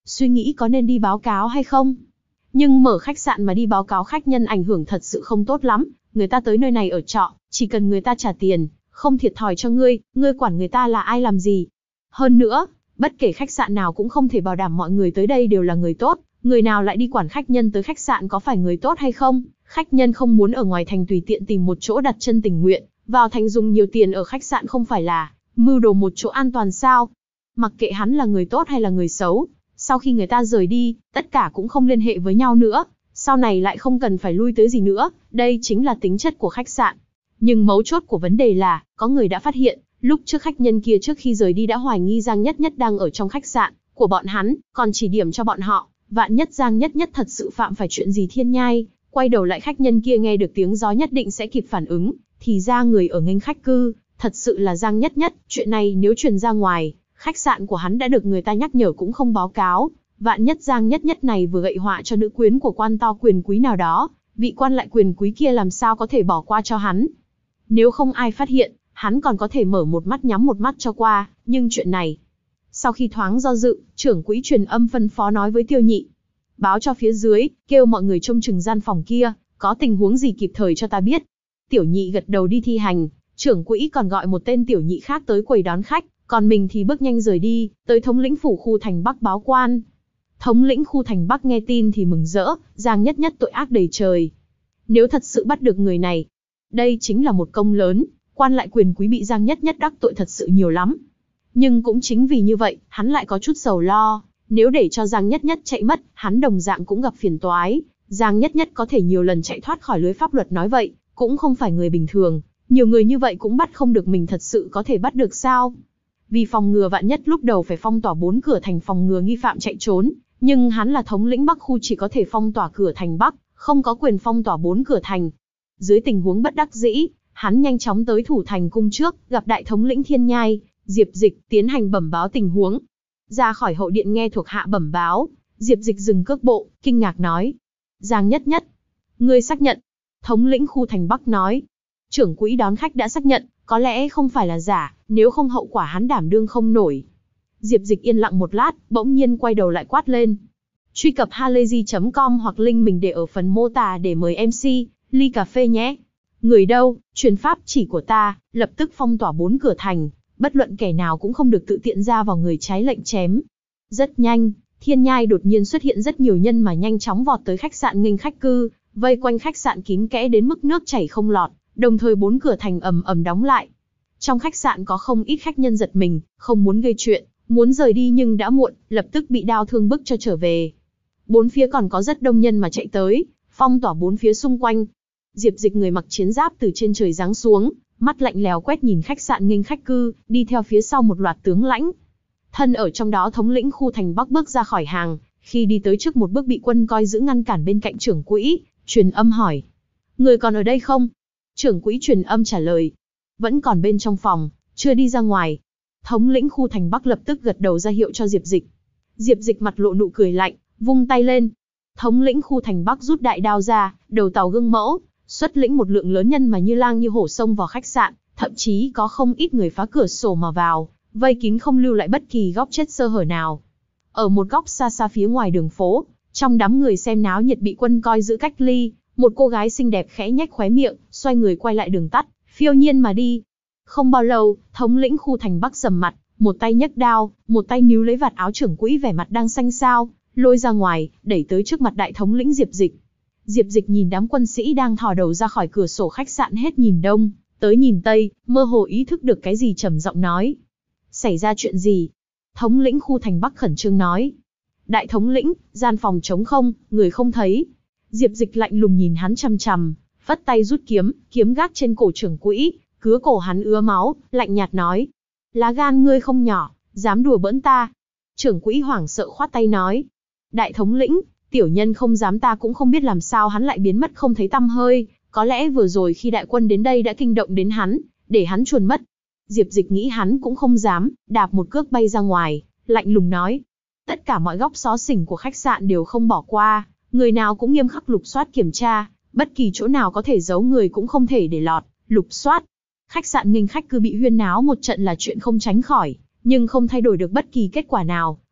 suy nghĩ có nên đi báo cáo hay không. Nhưng mở khách sạn mà đi báo cáo khách nhân ảnh hưởng thật sự không tốt lắm, người ta tới nơi này ở trọ, chỉ cần người ta trả tiền, không thiệt thòi cho ngươi quản người ta là ai làm gì. Hơn nữa, bất kể khách sạn nào cũng không thể bảo đảm mọi người tới đây đều là người tốt, người nào lại đi quản khách nhân tới khách sạn có phải người tốt hay không. Khách nhân không muốn ở ngoài thành tùy tiện tìm một chỗ đặt chân tình nguyện, vào thành dùng nhiều tiền ở khách sạn không phải là mưu đồ một chỗ an toàn sao. Mặc kệ hắn là người tốt hay là người xấu, sau khi người ta rời đi, tất cả cũng không liên hệ với nhau nữa, sau này lại không cần phải lui tới gì nữa, đây chính là tính chất của khách sạn. Nhưng mấu chốt của vấn đề là, có người đã phát hiện, lúc trước khách nhân kia trước khi rời đi đã hoài nghi Giang Nhất Nhất đang ở trong khách sạn của bọn hắn, còn chỉ điểm cho bọn họ, vạn nhất Giang Nhất Nhất thật sự phạm phải chuyện gì thiên nhai, quay đầu lại khách nhân kia nghe được tiếng gió nhất định sẽ kịp phản ứng, thì ra người ở nghênh khách cư, thật sự là Giang Nhất Nhất, chuyện này nếu truyền ra ngoài, khách sạn của hắn đã được người ta nhắc nhở cũng không báo cáo, vạn nhất Giang Nhất Nhất này vừa gậy họa cho nữ quyến của quan to quyền quý nào đó, vị quan lại quyền quý kia làm sao có thể bỏ qua cho hắn. Nếu không ai phát hiện, hắn còn có thể mở một mắt nhắm một mắt cho qua, nhưng chuyện này. Sau khi thoáng do dự, trưởng quỹ truyền âm phân phó nói với Tiêu Nhị. Báo cho phía dưới, kêu mọi người trông chừng gian phòng kia, có tình huống gì kịp thời cho ta biết. Tiểu Nhị gật đầu đi thi hành, trưởng quỹ còn gọi một tên tiểu nhị khác tới quầy đón khách, còn mình thì bước nhanh rời đi, tới thống lĩnh phủ khu thành Bắc báo quan. Thống lĩnh khu thành Bắc nghe tin thì mừng rỡ, Giang Nhất Nhất tội ác đầy trời. Nếu thật sự bắt được người này, đây chính là một công lớn, quan lại quyền quý bị Giang Nhất Nhất đắc tội thật sự nhiều lắm. Nhưng cũng chính vì như vậy, hắn lại có chút sầu lo, nếu để cho Giang Nhất Nhất chạy mất, hắn đồng dạng cũng gặp phiền toái. Giang Nhất Nhất có thể nhiều lần chạy thoát khỏi lưới pháp luật nói vậy, cũng không phải người bình thường, nhiều người như vậy cũng bắt không được mình thật sự có thể bắt được sao? Vì phòng ngừa vạn nhất lúc đầu phải phong tỏa 4 cửa thành phòng ngừa nghi phạm chạy trốn, nhưng hắn là thống lĩnh Bắc khu chỉ có thể phong tỏa cửa thành Bắc, không có quyền phong tỏa 4 cửa thành. Dưới tình huống bất đắc dĩ, hắn nhanh chóng tới thủ thành cung trước, gặp đại thống lĩnh Thiên Nhai, Diệp Dịch, tiến hành bẩm báo tình huống. Ra khỏi hậu điện nghe thuộc hạ bẩm báo, Diệp Dịch dừng cước bộ, kinh ngạc nói: Giang Nhất Nhất, ngươi xác nhận? Thống lĩnh khu thành Bắc nói: trưởng quỹ đón khách đã xác nhận, có lẽ không phải là giả, nếu không hậu quả hắn đảm đương không nổi. Diệp Dịch yên lặng một lát, bỗng nhiên quay đầu lại quát lên: truy cập halayzi.com hoặc link mình để ở phần mô tả để mời MC ly cà phê nhé. Người đâu, truyền pháp chỉ của ta, lập tức phong tỏa 4 cửa thành, bất luận kẻ nào cũng không được tự tiện ra vào người trái lệnh chém. Rất nhanh, Thiên Nhai đột nhiên xuất hiện rất nhiều nhân mà nhanh chóng vọt tới khách sạn nghênh khách cư, vây quanh khách sạn kín kẽ đến mức nước chảy không lọt, đồng thời 4 cửa thành ầm ầm đóng lại. Trong khách sạn có không ít khách nhân giật mình, không muốn gây chuyện, muốn rời đi nhưng đã muộn, lập tức bị đao thương bức cho trở về. Bốn phía còn có rất đông nhân mà chạy tới, phong tỏa 4 phía xung quanh. Diệp Dịch người mặc chiến giáp từ trên trời giáng xuống, mắt lạnh lèo quét nhìn khách sạn nghênh khách cư, đi theo phía sau một loạt tướng lãnh. Thân ở trong đó thống lĩnh khu thành Bắc bước ra khỏi hàng, khi đi tới trước một bước bị quân coi giữ ngăn cản bên cạnh trưởng quỹ, truyền âm hỏi: người còn ở đây không? Trưởng quỹ truyền âm trả lời: vẫn còn bên trong phòng, chưa đi ra ngoài. Thống lĩnh khu thành Bắc lập tức gật đầu ra hiệu cho Diệp Dịch. Diệp Dịch mặt lộ nụ cười lạnh, vung tay lên. Thống lĩnh khu thành Bắc rút đại đao ra, đầu tàu gương mẫu, xuất lĩnh một lượng lớn nhân mà như lang như hổ xông vào khách sạn, thậm chí có không ít người phá cửa sổ mà vào, vây kín không lưu lại bất kỳ góc chết sơ hở nào. Ở một góc xa xa phía ngoài đường phố, trong đám người xem náo nhiệt bị quân coi giữ cách ly, một cô gái xinh đẹp khẽ nhếch khóe miệng, xoay người quay lại đường tắt, phiêu nhiên mà đi. Không bao lâu, thống lĩnh khu thành Bắc sầm mặt, một tay nhấc đao, một tay níu lấy vạt áo trưởng quỹ vẻ mặt đang xanh xao, lôi ra ngoài, đẩy tới trước mặt đại thống lĩnh Diệp Dịch. Diệp Dịch nhìn đám quân sĩ đang thò đầu ra khỏi cửa sổ khách sạn hết nhìn đông, tới nhìn tây, mơ hồ ý thức được cái gì trầm giọng nói: xảy ra chuyện gì? Thống lĩnh khu thành Bắc khẩn trương nói: đại thống lĩnh, gian phòng trống không, người không thấy. Diệp Dịch lạnh lùng nhìn hắn chằm chằm, phất tay rút kiếm, kiếm gác trên cổ trưởng quỹ, cứa cổ hắn ứa máu, lạnh nhạt nói: lá gan ngươi không nhỏ, dám đùa bỡn ta. Trưởng quỹ hoảng sợ khoát tay nói: đại thống lĩnh, tiểu nhân không dám, ta cũng không biết làm sao hắn lại biến mất không thấy tăm hơi, có lẽ vừa rồi khi đại quân đến đây đã kinh động đến hắn, để hắn chuồn mất. Diệp Dịch nghĩ hắn cũng không dám, đạp một cước bay ra ngoài, lạnh lùng nói: tất cả mọi góc xó xỉnh của khách sạn đều không bỏ qua, người nào cũng nghiêm khắc lục soát kiểm tra, bất kỳ chỗ nào có thể giấu người cũng không thể để lọt, lục soát. Khách sạn nghênh khách cư bị huyên náo một trận là chuyện không tránh khỏi, nhưng không thay đổi được bất kỳ kết quả nào.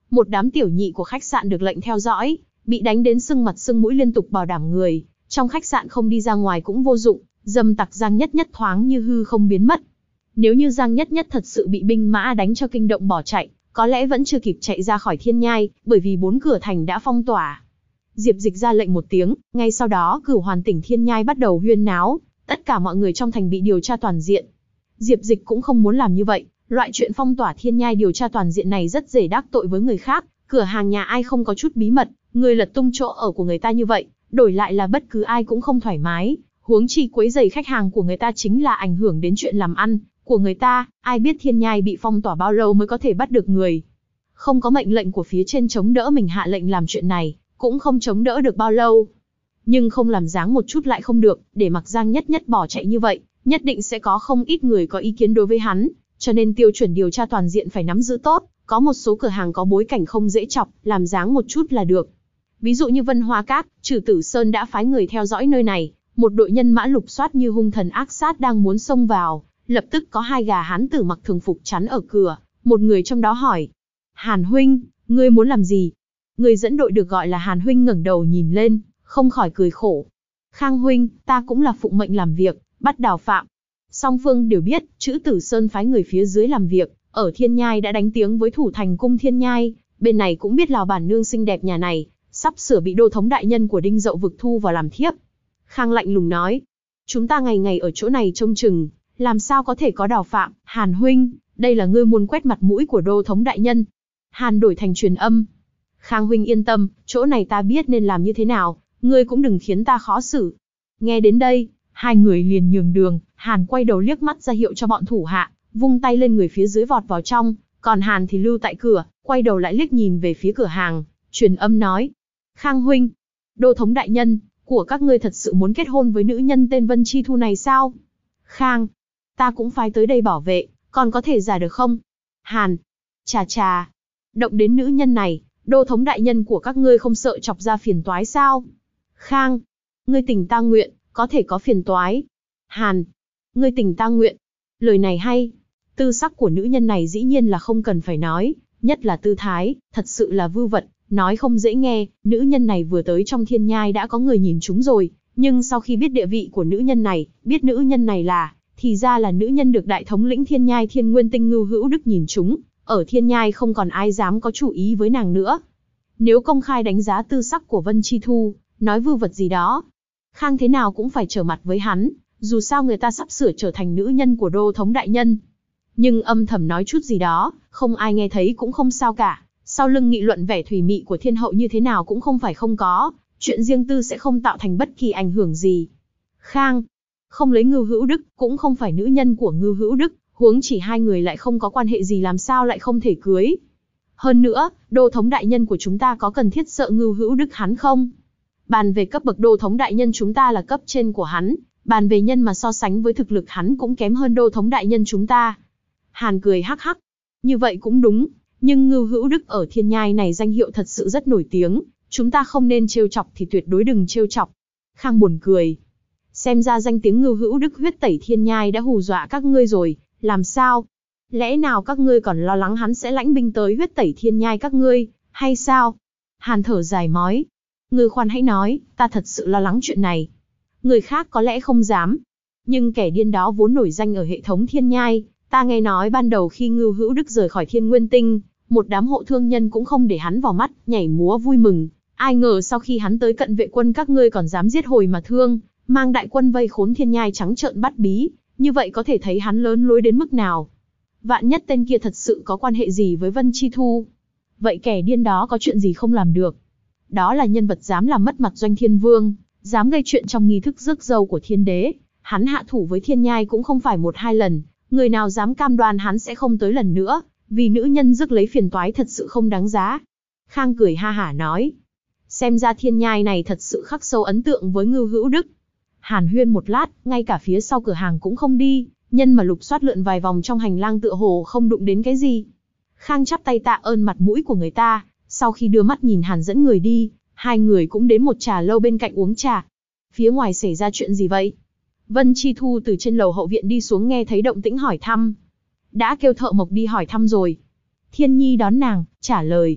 Một đám tiểu nhị của khách sạn được lệnh theo dõi, bị đánh đến sưng mặt sưng mũi liên tục bảo đảm người trong khách sạn không đi ra ngoài cũng vô dụng, dâm tặc Giang Nhất Nhất thoáng như hư không biến mất. Nếu như Giang Nhất Nhất thật sự bị binh mã đánh cho kinh động bỏ chạy, có lẽ vẫn chưa kịp chạy ra khỏi Thiên Nhai, bởi vì 4 cửa thành đã phong tỏa. Diệp Dịch ra lệnh một tiếng, ngay sau đó Cửu Hoàn tỉnh Thiên Nhai bắt đầu huyên náo, tất cả mọi người trong thành bị điều tra toàn diện. Diệp Dịch cũng không muốn làm như vậy, loại chuyện phong tỏa Thiên Nhai điều tra toàn diện này rất dễ đắc tội với người khác, cửa hàng nhà ai không có chút bí mật, người lật tung chỗ ở của người ta như vậy, đổi lại là bất cứ ai cũng không thoải mái, huống chi quấy rầy khách hàng của người ta chính là ảnh hưởng đến chuyện làm ăn của người ta, ai biết Thiên Nhai bị phong tỏa bao lâu mới có thể bắt được người. Không có mệnh lệnh của phía trên chống đỡ mình hạ lệnh làm chuyện này, cũng không chống đỡ được bao lâu. Nhưng không làm dáng một chút lại không được, để mặc Giang Nhất Nhất bỏ chạy như vậy, nhất định sẽ có không ít người có ý kiến đối với hắn, cho nên tiêu chuẩn điều tra toàn diện phải nắm giữ tốt, có một số cửa hàng có bối cảnh không dễ chọc, làm dáng một chút là được. Ví dụ như Vân Hoa Các, Trừ Tử Sơn đã phái người theo dõi nơi này, một đội nhân mã lục soát như hung thần ác sát đang muốn xông vào, lập tức có 2 gà hán tử mặc thường phục chắn ở cửa, một người trong đó hỏi: "Hàn huynh, ngươi muốn làm gì?" Người dẫn đội được gọi là Hàn huynh ngẩng đầu nhìn lên, không khỏi cười khổ. "Khang huynh, ta cũng là phụng mệnh làm việc, bắt đào phạm." Song phương đều biết, Trữ Tử Sơn phái người phía dưới làm việc, ở Thiên Nhai đã đánh tiếng với thủ thành cung Thiên Nhai, bên này cũng biết Lào bản nương xinh đẹp nhà này sắp sửa bị đô thống đại nhân của Đinh Dậu vực thu vào làm thiếp. Khang lạnh lùng nói: "Chúng ta ngày ngày ở chỗ này trông chừng, làm sao có thể có đào phạm? Hàn huynh, đây là ngươi muốn quét mặt mũi của đô thống đại nhân." Hàn đổi thành truyền âm: "Khang huynh yên tâm, chỗ này ta biết nên làm như thế nào, ngươi cũng đừng khiến ta khó xử." Nghe đến đây, 2 người liền nhường đường, Hàn quay đầu liếc mắt ra hiệu cho bọn thủ hạ, vung tay lên người phía dưới vọt vào trong, còn Hàn thì lưu tại cửa, quay đầu lại liếc nhìn về phía cửa hàng, truyền âm nói: "Khang huynh, đô thống đại nhân, của các ngươi thật sự muốn kết hôn với nữ nhân tên Vân Chi Thu này sao?" Khang: "Ta cũng phái tới đây bảo vệ, còn có thể giả được không?" Hàn: "Chà chà, động đến nữ nhân này, đô thống đại nhân của các ngươi không sợ chọc ra phiền toái sao?" Khang: "Ngươi tình ta nguyện, có thể có phiền toái." Hàn: "Ngươi tình ta nguyện." Lời này hay. Tư sắc của nữ nhân này dĩ nhiên là không cần phải nói, nhất là tư thái, thật sự là vưu vật, nói không dễ nghe, nữ nhân này vừa tới trong Thiên Nhai đã có người nhìn chúng rồi, nhưng sau khi biết địa vị của nữ nhân này, biết nữ nhân này là, thì ra là nữ nhân được đại thống lĩnh Thiên Nhai Thiên Nguyên Tinh Ngưu Hữu Đức nhìn chúng, ở Thiên Nhai không còn ai dám có chủ ý với nàng nữa. Nếu công khai đánh giá tư sắc của Vân Chi Thu, nói vưu vật gì đó, Khang thế nào cũng phải trở mặt với hắn, dù sao người ta sắp sửa trở thành nữ nhân của đô thống đại nhân. Nhưng âm thầm nói chút gì đó, không ai nghe thấy cũng không sao cả, sau lưng nghị luận vẻ thủy mị của thiên hậu như thế nào cũng không phải không có, chuyện riêng tư sẽ không tạo thành bất kỳ ảnh hưởng gì. Khang không lấy Ngưu Hữu Đức, cũng không phải nữ nhân của Ngưu Hữu Đức, huống chỉ 2 người lại không có quan hệ gì làm sao lại không thể cưới. Hơn nữa, đô thống đại nhân của chúng ta có cần thiết sợ Ngưu Hữu Đức hắn không? Bàn về cấp bậc đô thống đại nhân chúng ta là cấp trên của hắn, bàn về nhân mà so sánh với thực lực hắn cũng kém hơn đô thống đại nhân chúng ta. Hàn cười hắc hắc. Như vậy cũng đúng, nhưng Ngưu Hữu Đức ở Thiên Nhai này danh hiệu thật sự rất nổi tiếng, chúng ta không nên trêu chọc thì tuyệt đối đừng trêu chọc. Khang buồn cười. Xem ra danh tiếng Ngưu Hữu Đức huyết tẩy Thiên Nhai đã hù dọa các ngươi rồi, làm sao? Lẽ nào các ngươi còn lo lắng hắn sẽ lãnh binh tới huyết tẩy Thiên Nhai các ngươi, hay sao? Hàn thở dài mói. Ngươi khoan hãy nói, ta thật sự lo lắng chuyện này. Người khác có lẽ không dám, nhưng kẻ điên đó vốn nổi danh ở hệ thống Thiên Nhai. Ta nghe nói ban đầu khi Ngưu Hữu Đức rời khỏi Thiên Nguyên Tinh, một đám hộ thương nhân cũng không để hắn vào mắt, nhảy múa vui mừng. Ai ngờ sau khi hắn tới cận vệ quân các ngươi còn dám giết hồi mà thương, mang đại quân vây khốn Thiên Nhai trắng trợn bắt bí, như vậy có thể thấy hắn lớn lối đến mức nào. Vạn nhất tên kia thật sự có quan hệ gì với Vân Chi Thu, vậy kẻ điên đó có chuyện gì không làm được? Đó là nhân vật dám làm mất mặt Doanh Thiên Vương, dám gây chuyện trong nghi thức rước dâu của Thiên Đế. Hắn hạ thủ với Thiên Nhai cũng không phải 1-2 lần, người nào dám cam đoan hắn sẽ không tới lần nữa, vì nữ nhân rước lấy phiền toái thật sự không đáng giá. Khang cười ha hả nói. Xem ra Thiên Nhai này thật sự khắc sâu ấn tượng với Ngưu Hữu Đức. Hàn huyên một lát, ngay cả phía sau cửa hàng cũng không đi, nhân mà lục soát lượn vài vòng trong hành lang tựa hồ không đụng đến cái gì. Khang chắp tay tạ ơn mặt mũi của người ta, sau khi đưa mắt nhìn Hàn dẫn người đi, 2 người cũng đến một trà lâu bên cạnh uống trà. Phía ngoài xảy ra chuyện gì vậy? Vân Chi Thu từ trên lầu hậu viện đi xuống nghe thấy động tĩnh hỏi thăm. Đã kêu thợ mộc đi hỏi thăm rồi. Thiên Nhi đón nàng, trả lời.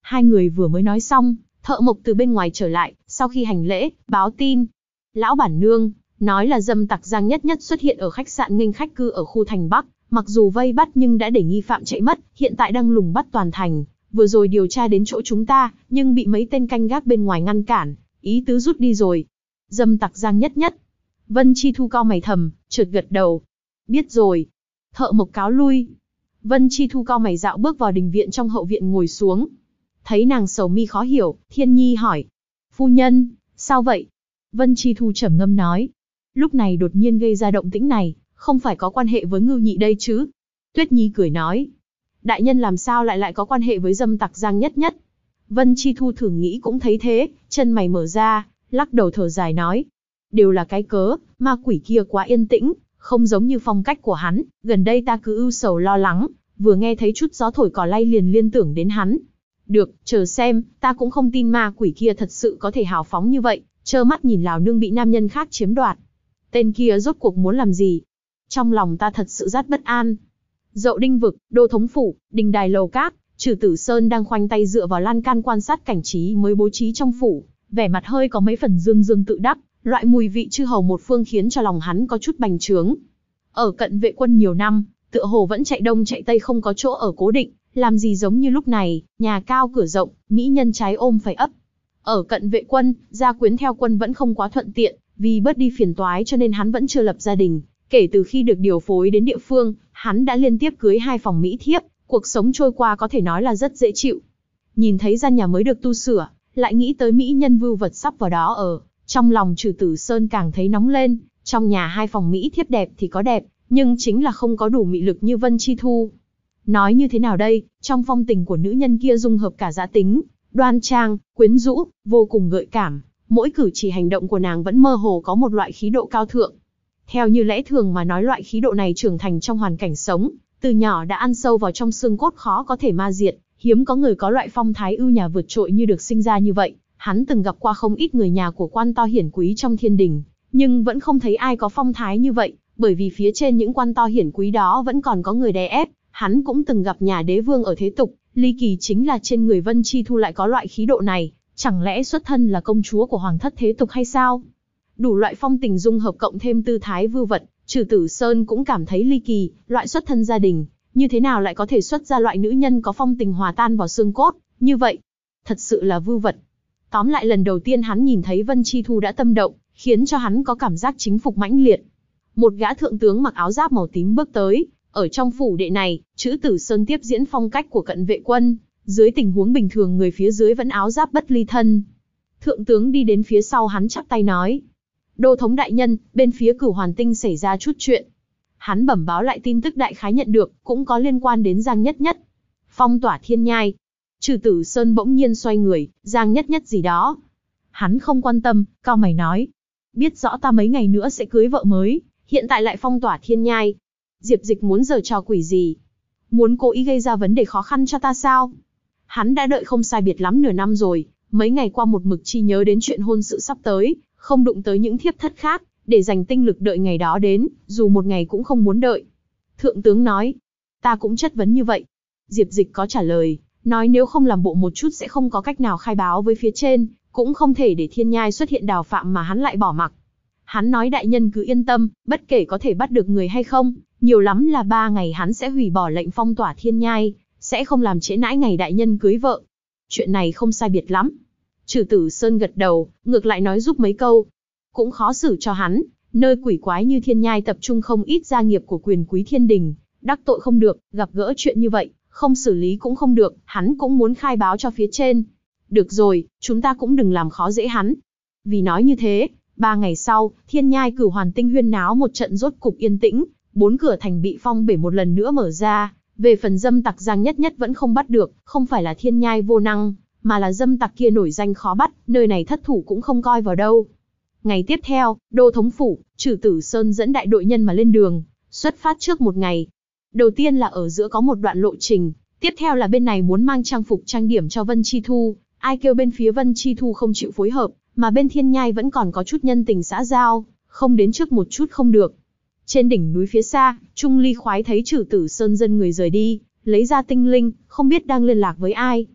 Hai người vừa mới nói xong, Thợ Mộc từ bên ngoài trở lại, sau khi hành lễ, báo tin. Lão bản nương, nói là dâm tặc Giang Nhất Nhất xuất hiện ở khách sạn nghênh khách cư ở khu thành Bắc, mặc dù vây bắt nhưng đã để nghi phạm chạy mất, hiện tại đang lùng bắt toàn thành. Vừa rồi điều tra đến chỗ chúng ta, nhưng bị mấy tên canh gác bên ngoài ngăn cản, ý tứ rút đi rồi. Dâm tặc Giang Nhất Nhất. Vân Chi Thu cau mày thầm, chợt gật đầu. Biết rồi. Thợ Mộc cáo lui. Vân Chi Thu cau mày dạo bước vào đình viện trong hậu viện ngồi xuống. Thấy nàng sầu mi khó hiểu, Thiên Nhi hỏi. Phu nhân, sao vậy? Vân Chi Thu trầm ngâm nói. Lúc này đột nhiên gây ra động tĩnh này, không phải có quan hệ với Ngưu Nhị đây chứ? Tuyết Nhi cười nói. Đại nhân làm sao lại có quan hệ với dâm tặc Giang Nhất Nhất? Vân Chi Thu thử nghĩ cũng thấy thế, chân mày mở ra, lắc đầu thở dài nói. Đều là cái cớ, ma quỷ kia quá yên tĩnh, không giống như phong cách của hắn, gần đây ta cứ ưu sầu lo lắng, vừa nghe thấy chút gió thổi cỏ lay liền liên tưởng đến hắn. Được, chờ xem, ta cũng không tin ma quỷ kia thật sự có thể hào phóng như vậy, trơ mắt nhìn Lào Nương bị nam nhân khác chiếm đoạt. Tên kia rốt cuộc muốn làm gì? Trong lòng ta thật sự rất bất an. Dậu Đinh Vực, Đô Thống Phủ, Đình Đài Lầu Cát, Trừ Tử Sơn đang khoanh tay dựa vào lan can quan sát cảnh trí mới bố trí trong phủ, vẻ mặt hơi có mấy phần dương dương tự đắc, loại mùi vị chư hầu một phương khiến cho lòng hắn có chút bành trướng. Ở Cận Vệ Quân nhiều năm, tựa hồ vẫn chạy đông chạy tây không có chỗ ở cố định, làm gì giống như lúc này, nhà cao cửa rộng, mỹ nhân trái ôm phải ấp. Ở Cận Vệ Quân, gia quyến theo quân vẫn không quá thuận tiện, vì bớt đi phiền toái cho nên hắn vẫn chưa lập gia đình. Kể từ khi được điều phối đến địa phương, hắn đã liên tiếp cưới 2 phòng mỹ thiếp, cuộc sống trôi qua có thể nói là rất dễ chịu. Nhìn thấy gian nhà mới được tu sửa, lại nghĩ tới mỹ nhân vưu vật sắp vào đó ở, trong lòng Trừ Tử Sơn càng thấy nóng lên. Trong nhà 2 phòng mỹ thiếp đẹp thì có đẹp, nhưng chính là không có đủ mị lực như Vân Chi Thu. Nói như thế nào đây, trong phong tình của nữ nhân kia dung hợp cả giá tính, đoan trang, quyến rũ, vô cùng gợi cảm, mỗi cử chỉ hành động của nàng vẫn mơ hồ có một loại khí độ cao thượng. Theo như lẽ thường mà nói loại khí độ này trưởng thành trong hoàn cảnh sống, từ nhỏ đã ăn sâu vào trong xương cốt khó có thể ma diệt, hiếm có người có loại phong thái ưu nhã vượt trội như được sinh ra như vậy. Hắn từng gặp qua không ít người nhà của quan to hiển quý trong thiên đình, nhưng vẫn không thấy ai có phong thái như vậy, bởi vì phía trên những quan to hiển quý đó vẫn còn có người đè ép. Hắn cũng từng gặp nhà đế vương ở thế tục, ly kỳ chính là trên người Vân Chi Thu lại có loại khí độ này, chẳng lẽ xuất thân là công chúa của hoàng thất thế tục hay sao? Đủ loại phong tình dung hợp cộng thêm tư thái vưu vật, Trừ Tử Sơn cũng cảm thấy ly kỳ, loại xuất thân gia đình, như thế nào lại có thể xuất ra loại nữ nhân có phong tình hòa tan vào xương cốt, như vậy? Thật sự là vưu vật. Tóm lại lần đầu tiên hắn nhìn thấy Vân Chi Thu đã tâm động, khiến cho hắn có cảm giác chính phục mãnh liệt. Một gã thượng tướng mặc áo giáp màu tím bước tới, ở trong phủ đệ này, Trừ Tử Sơn tiếp diễn phong cách của Cận Vệ Quân, dưới tình huống bình thường người phía dưới vẫn áo giáp bất ly thân. Thượng tướng đi đến phía sau hắn chắp tay nói. Đô thống đại nhân, bên phía Cửu Hoàn Tinh xảy ra chút chuyện. Hắn bẩm báo lại tin tức đại khái nhận được, cũng có liên quan đến Giang Nhất Nhất. Phong tỏa thiên nhai. Trừ Tử Sơn bỗng nhiên xoay người, Giang Nhất Nhất gì đó. Hắn không quan tâm, cau mày nói. Biết rõ ta mấy ngày nữa sẽ cưới vợ mới, hiện tại lại phong tỏa thiên nhai. Diệp Dịch muốn giở trò quỷ gì? Muốn cố ý gây ra vấn đề khó khăn cho ta sao? Hắn đã đợi không sai biệt lắm nửa năm rồi, mấy ngày qua một mực chi nhớ đến chuyện hôn sự sắp tới, không đụng tới những thiếp thất khác, để dành tinh lực đợi ngày đó đến, dù một ngày cũng không muốn đợi. Thượng tướng nói, ta cũng chất vấn như vậy. Diệp Dịch có trả lời, nói nếu không làm bộ một chút sẽ không có cách nào khai báo với phía trên, cũng không thể để thiên nhai xuất hiện đào phạm mà hắn lại bỏ mặc. Hắn nói đại nhân cứ yên tâm, bất kể có thể bắt được người hay không, nhiều lắm là 3 ngày hắn sẽ hủy bỏ lệnh phong tỏa thiên nhai, sẽ không làm trễ nãi ngày đại nhân cưới vợ. Chuyện này không sai biệt lắm. Trừ Tử Sơn gật đầu, ngược lại nói giúp mấy câu. Cũng khó xử cho hắn, nơi quỷ quái như thiên nhai tập trung không ít gia nghiệp của quyền quý thiên đình, đắc tội không được, gặp gỡ chuyện như vậy, không xử lý cũng không được, hắn cũng muốn khai báo cho phía trên. Được rồi, chúng ta cũng đừng làm khó dễ hắn. Vì nói như thế, 3 ngày sau, thiên nhai Cửu Hoàn Tinh huyên náo một trận rốt cục yên tĩnh, 4 cửa thành bị phong bể một lần nữa mở ra. Về phần dâm tặc Giang Nhất Nhất vẫn không bắt được, không phải là thiên nhai vô năng, mà là dâm tặc kia nổi danh khó bắt, nơi này thất thủ cũng không coi vào đâu. Ngày tiếp theo, Đô thống phủ, Trừ Tử Sơn dẫn đại đội nhân mà lên đường, xuất phát trước một ngày. Đầu tiên là ở giữa có một đoạn lộ trình, tiếp theo là bên này muốn mang trang phục trang điểm cho Vân Chi Thu, ai kêu bên phía Vân Chi Thu không chịu phối hợp, mà bên thiên nhai vẫn còn có chút nhân tình xã giao, không đến trước một chút không được. Trên đỉnh núi phía xa, Trung Ly khoái thấy Trừ Tử Sơn dân người rời đi, lấy ra tinh linh, không biết đang liên lạc với ai.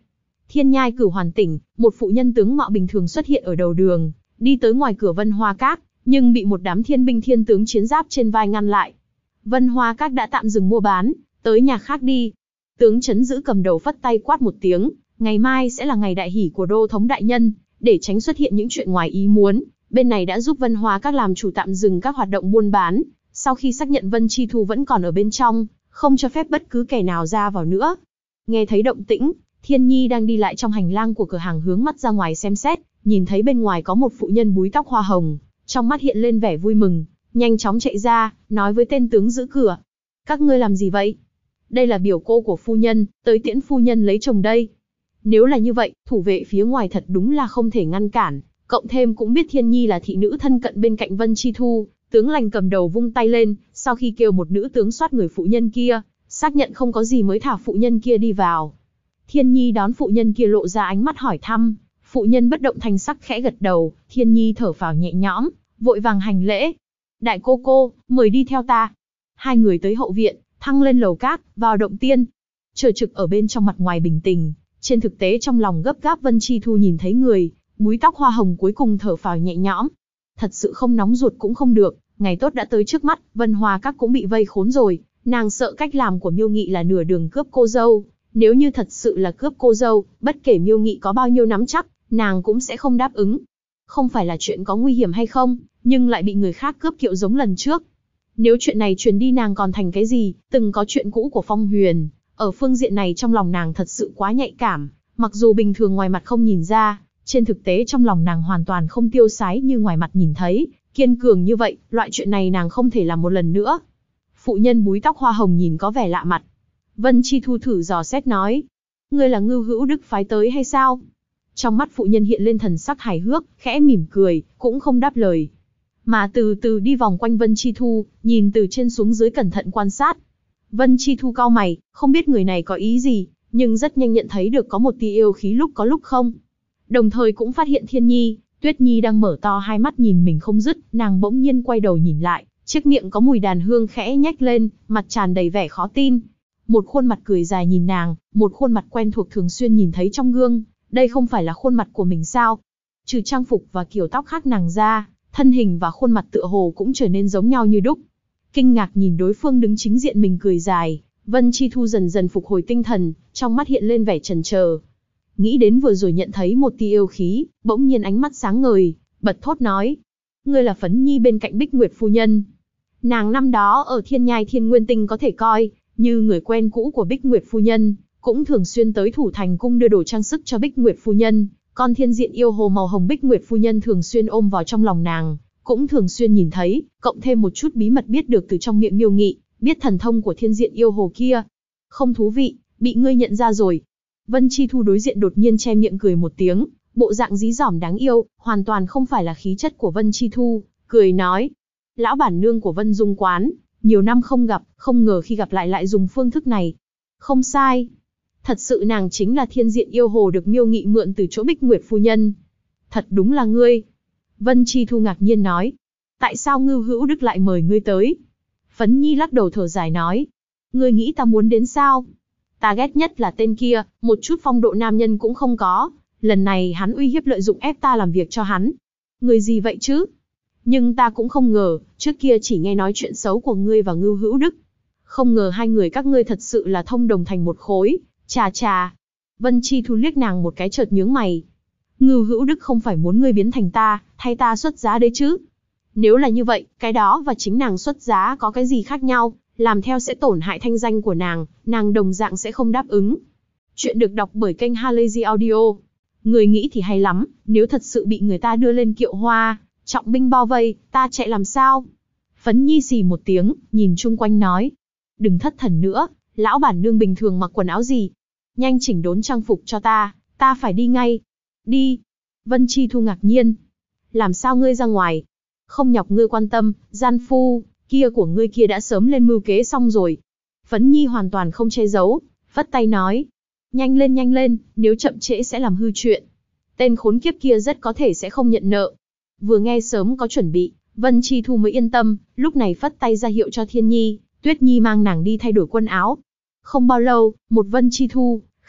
Thiên Nhai Cửu Hoàn tỉnh, một phụ nhân tướng mạo bình thường xuất hiện ở đầu đường, đi tới ngoài cửa Vân Hoa Các, nhưng bị một đám thiên binh thiên tướng chiến giáp trên vai ngăn lại. Vân Hoa Các đã tạm dừng mua bán, tới nhà khác đi. Tướng trấn giữ cầm đầu phất tay quát một tiếng, ngày mai sẽ là ngày đại hỷ của đô thống đại nhân, để tránh xuất hiện những chuyện ngoài ý muốn, bên này đã giúp Vân Hoa Các làm chủ tạm dừng các hoạt động buôn bán, sau khi xác nhận Vân Chi Thu vẫn còn ở bên trong, không cho phép bất cứ kẻ nào ra vào nữa. Nghe thấy động tĩnh, Thiên Nhi đang đi lại trong hành lang của cửa hàng hướng mắt ra ngoài xem xét, nhìn thấy bên ngoài có một phụ nhân búi tóc hoa hồng, trong mắt hiện lên vẻ vui mừng, nhanh chóng chạy ra, nói với tên tướng giữ cửa. Các ngươi làm gì vậy? Đây là biểu cô của phu nhân, tới tiễn phu nhân lấy chồng đây. Nếu là như vậy, thủ vệ phía ngoài thật đúng là không thể ngăn cản, cộng thêm cũng biết Thiên Nhi là thị nữ thân cận bên cạnh Vân Chi Thu, tướng lành cầm đầu vung tay lên, sau khi kêu một nữ tướng soát người phụ nhân kia, xác nhận không có gì mới thả phụ nhân kia đi vào. Thiên Nhi đón phụ nhân kia lộ ra ánh mắt hỏi thăm, phụ nhân bất động thanh sắc khẽ gật đầu, Thiên Nhi thở phào nhẹ nhõm, vội vàng hành lễ. Đại cô, mời đi theo ta. Hai người tới hậu viện, thăng lên lầu các, vào động tiên. Chờ trực ở bên trong mặt ngoài bình tĩnh, trên thực tế trong lòng gấp gáp Vân Chi Thu nhìn thấy người, búi tóc hoa hồng cuối cùng thở phào nhẹ nhõm. Thật sự không nóng ruột cũng không được, ngày tốt đã tới trước mắt, Vân Hoa Các cũng bị vây khốn rồi, nàng sợ cách làm của Miêu Nghị là nửa đường cướp cô dâu. Nếu như thật sự là cướp cô dâu, bất kể Miêu Nghị có bao nhiêu nắm chắc, nàng cũng sẽ không đáp ứng. Không phải là chuyện có nguy hiểm hay không, nhưng lại bị người khác cướp kiệu giống lần trước. Nếu chuyện này truyền đi nàng còn thành cái gì, từng có chuyện cũ của Phong Huyền, ở phương diện này trong lòng nàng thật sự quá nhạy cảm, mặc dù bình thường ngoài mặt không nhìn ra, trên thực tế trong lòng nàng hoàn toàn không tiêu sái như ngoài mặt nhìn thấy, kiên cường như vậy, loại chuyện này nàng không thể làm một lần nữa. Phụ nhân búi tóc hoa hồng nhìn có vẻ lạ mặt. Vân Chi Thu thử dò xét nói, ngươi là Ngưu Hữu Đức phái tới hay sao? Trong mắt phụ nhân hiện lên thần sắc hài hước, khẽ mỉm cười, cũng không đáp lời, mà từ từ đi vòng quanh Vân Chi Thu, nhìn từ trên xuống dưới cẩn thận quan sát. Vân Chi Thu cau mày, không biết người này có ý gì, nhưng rất nhanh nhận thấy được có một tia yêu khí lúc có lúc không. Đồng thời cũng phát hiện Thiên Nhi, Tuyết Nhi đang mở to hai mắt nhìn mình không dứt, nàng bỗng nhiên quay đầu nhìn lại, chiếc miệng có mùi đàn hương khẽ nhếch lên, mặt tràn đầy vẻ khó tin. Một khuôn mặt cười dài nhìn nàng, một khuôn mặt quen thuộc thường xuyên nhìn thấy trong gương, đây không phải là khuôn mặt của mình sao? Trừ trang phục và kiểu tóc khác nàng ra, thân hình và khuôn mặt tựa hồ cũng trở nên giống nhau như đúc. Kinh ngạc nhìn đối phương đứng chính diện mình cười dài, Vân Chi Thu dần dần phục hồi tinh thần, trong mắt hiện lên vẻ chần chờ. Nghĩ đến vừa rồi nhận thấy một tia yêu khí, bỗng nhiên ánh mắt sáng ngời, bật thốt nói: ngươi là Phấn Nhi bên cạnh Bích Nguyệt phu nhân. Nàng năm đó ở Thiên Nhai Thiên Nguyên Tinh có thể coi như người quen cũ của Bích Nguyệt phu nhân, cũng thường xuyên tới Thủ Thành cung đưa đồ trang sức cho Bích Nguyệt phu nhân. Con thiên diện yêu hồ màu hồng Bích Nguyệt phu nhân thường xuyên ôm vào trong lòng nàng, cũng thường xuyên nhìn thấy, cộng thêm một chút bí mật biết được từ trong miệng Miêu Nghị, biết thần thông của thiên diện yêu hồ kia. Không thú vị, bị ngươi nhận ra rồi. Vân Chi Thu đối diện đột nhiên che miệng cười một tiếng, bộ dạng dí dỏm đáng yêu, hoàn toàn không phải là khí chất của Vân Chi Thu, cười nói: lão bản nương của Vân Dung quán, nhiều năm không gặp, không ngờ khi gặp lại dùng phương thức này. Không sai. Thật sự nàng chính là thiên diện yêu hồ được Miêu Nghị mượn từ chỗ Bích Nguyệt phu nhân. Thật đúng là ngươi. Vân Chi Thu ngạc nhiên nói. Tại sao Ngưu Hữu Đức lại mời ngươi tới? Phấn Nhi lắc đầu thở dài nói. Ngươi nghĩ ta muốn đến sao? Ta ghét nhất là tên kia, một chút phong độ nam nhân cũng không có. Lần này hắn uy hiếp lợi dụng ép ta làm việc cho hắn. Người gì vậy chứ? Nhưng ta cũng không ngờ, trước kia chỉ nghe nói chuyện xấu của ngươi và Ngưu Hữu Đức. Không ngờ hai người các ngươi thật sự là thông đồng thành một khối. Chà. Vân Chi Thu liếc nàng một cái chợt nhướng mày. Ngưu Hữu Đức không phải muốn ngươi biến thành ta, thay ta xuất giá đấy chứ? Nếu là như vậy, cái đó và chính nàng xuất giá có cái gì khác nhau? Làm theo sẽ tổn hại thanh danh của nàng đồng dạng sẽ không đáp ứng. Chuyện được đọc bởi kênh Halazy Audio. Người nghĩ thì hay lắm, nếu thật sự bị người ta đưa lên kiệu hoa, trọng binh bao vây, ta chạy làm sao? Phấn Nhi xì một tiếng, nhìn chung quanh nói. Đừng thất thần nữa, lão bản nương bình thường mặc quần áo gì? Nhanh chỉnh đốn trang phục cho ta phải đi ngay. Đi. Vân Chi Thu ngạc nhiên. Làm sao ngươi ra ngoài? Không nhọc ngươi quan tâm, gian phu kia của ngươi kia đã sớm lên mưu kế xong rồi. Phấn Nhi hoàn toàn không che giấu, vất tay nói. Nhanh lên, nếu chậm trễ sẽ làm hư chuyện. Tên khốn kiếp kia rất có thể sẽ không nhận nợ. Vừa nghe sớm có chuẩn bị, Vân Chi Thu mới yên tâm, lúc này phất tay ra hiệu cho Thiên Nhi, Tuyết Nhi mang nàng đi thay đổi quần áo. Không bao lâu, một Vân Chi Thu,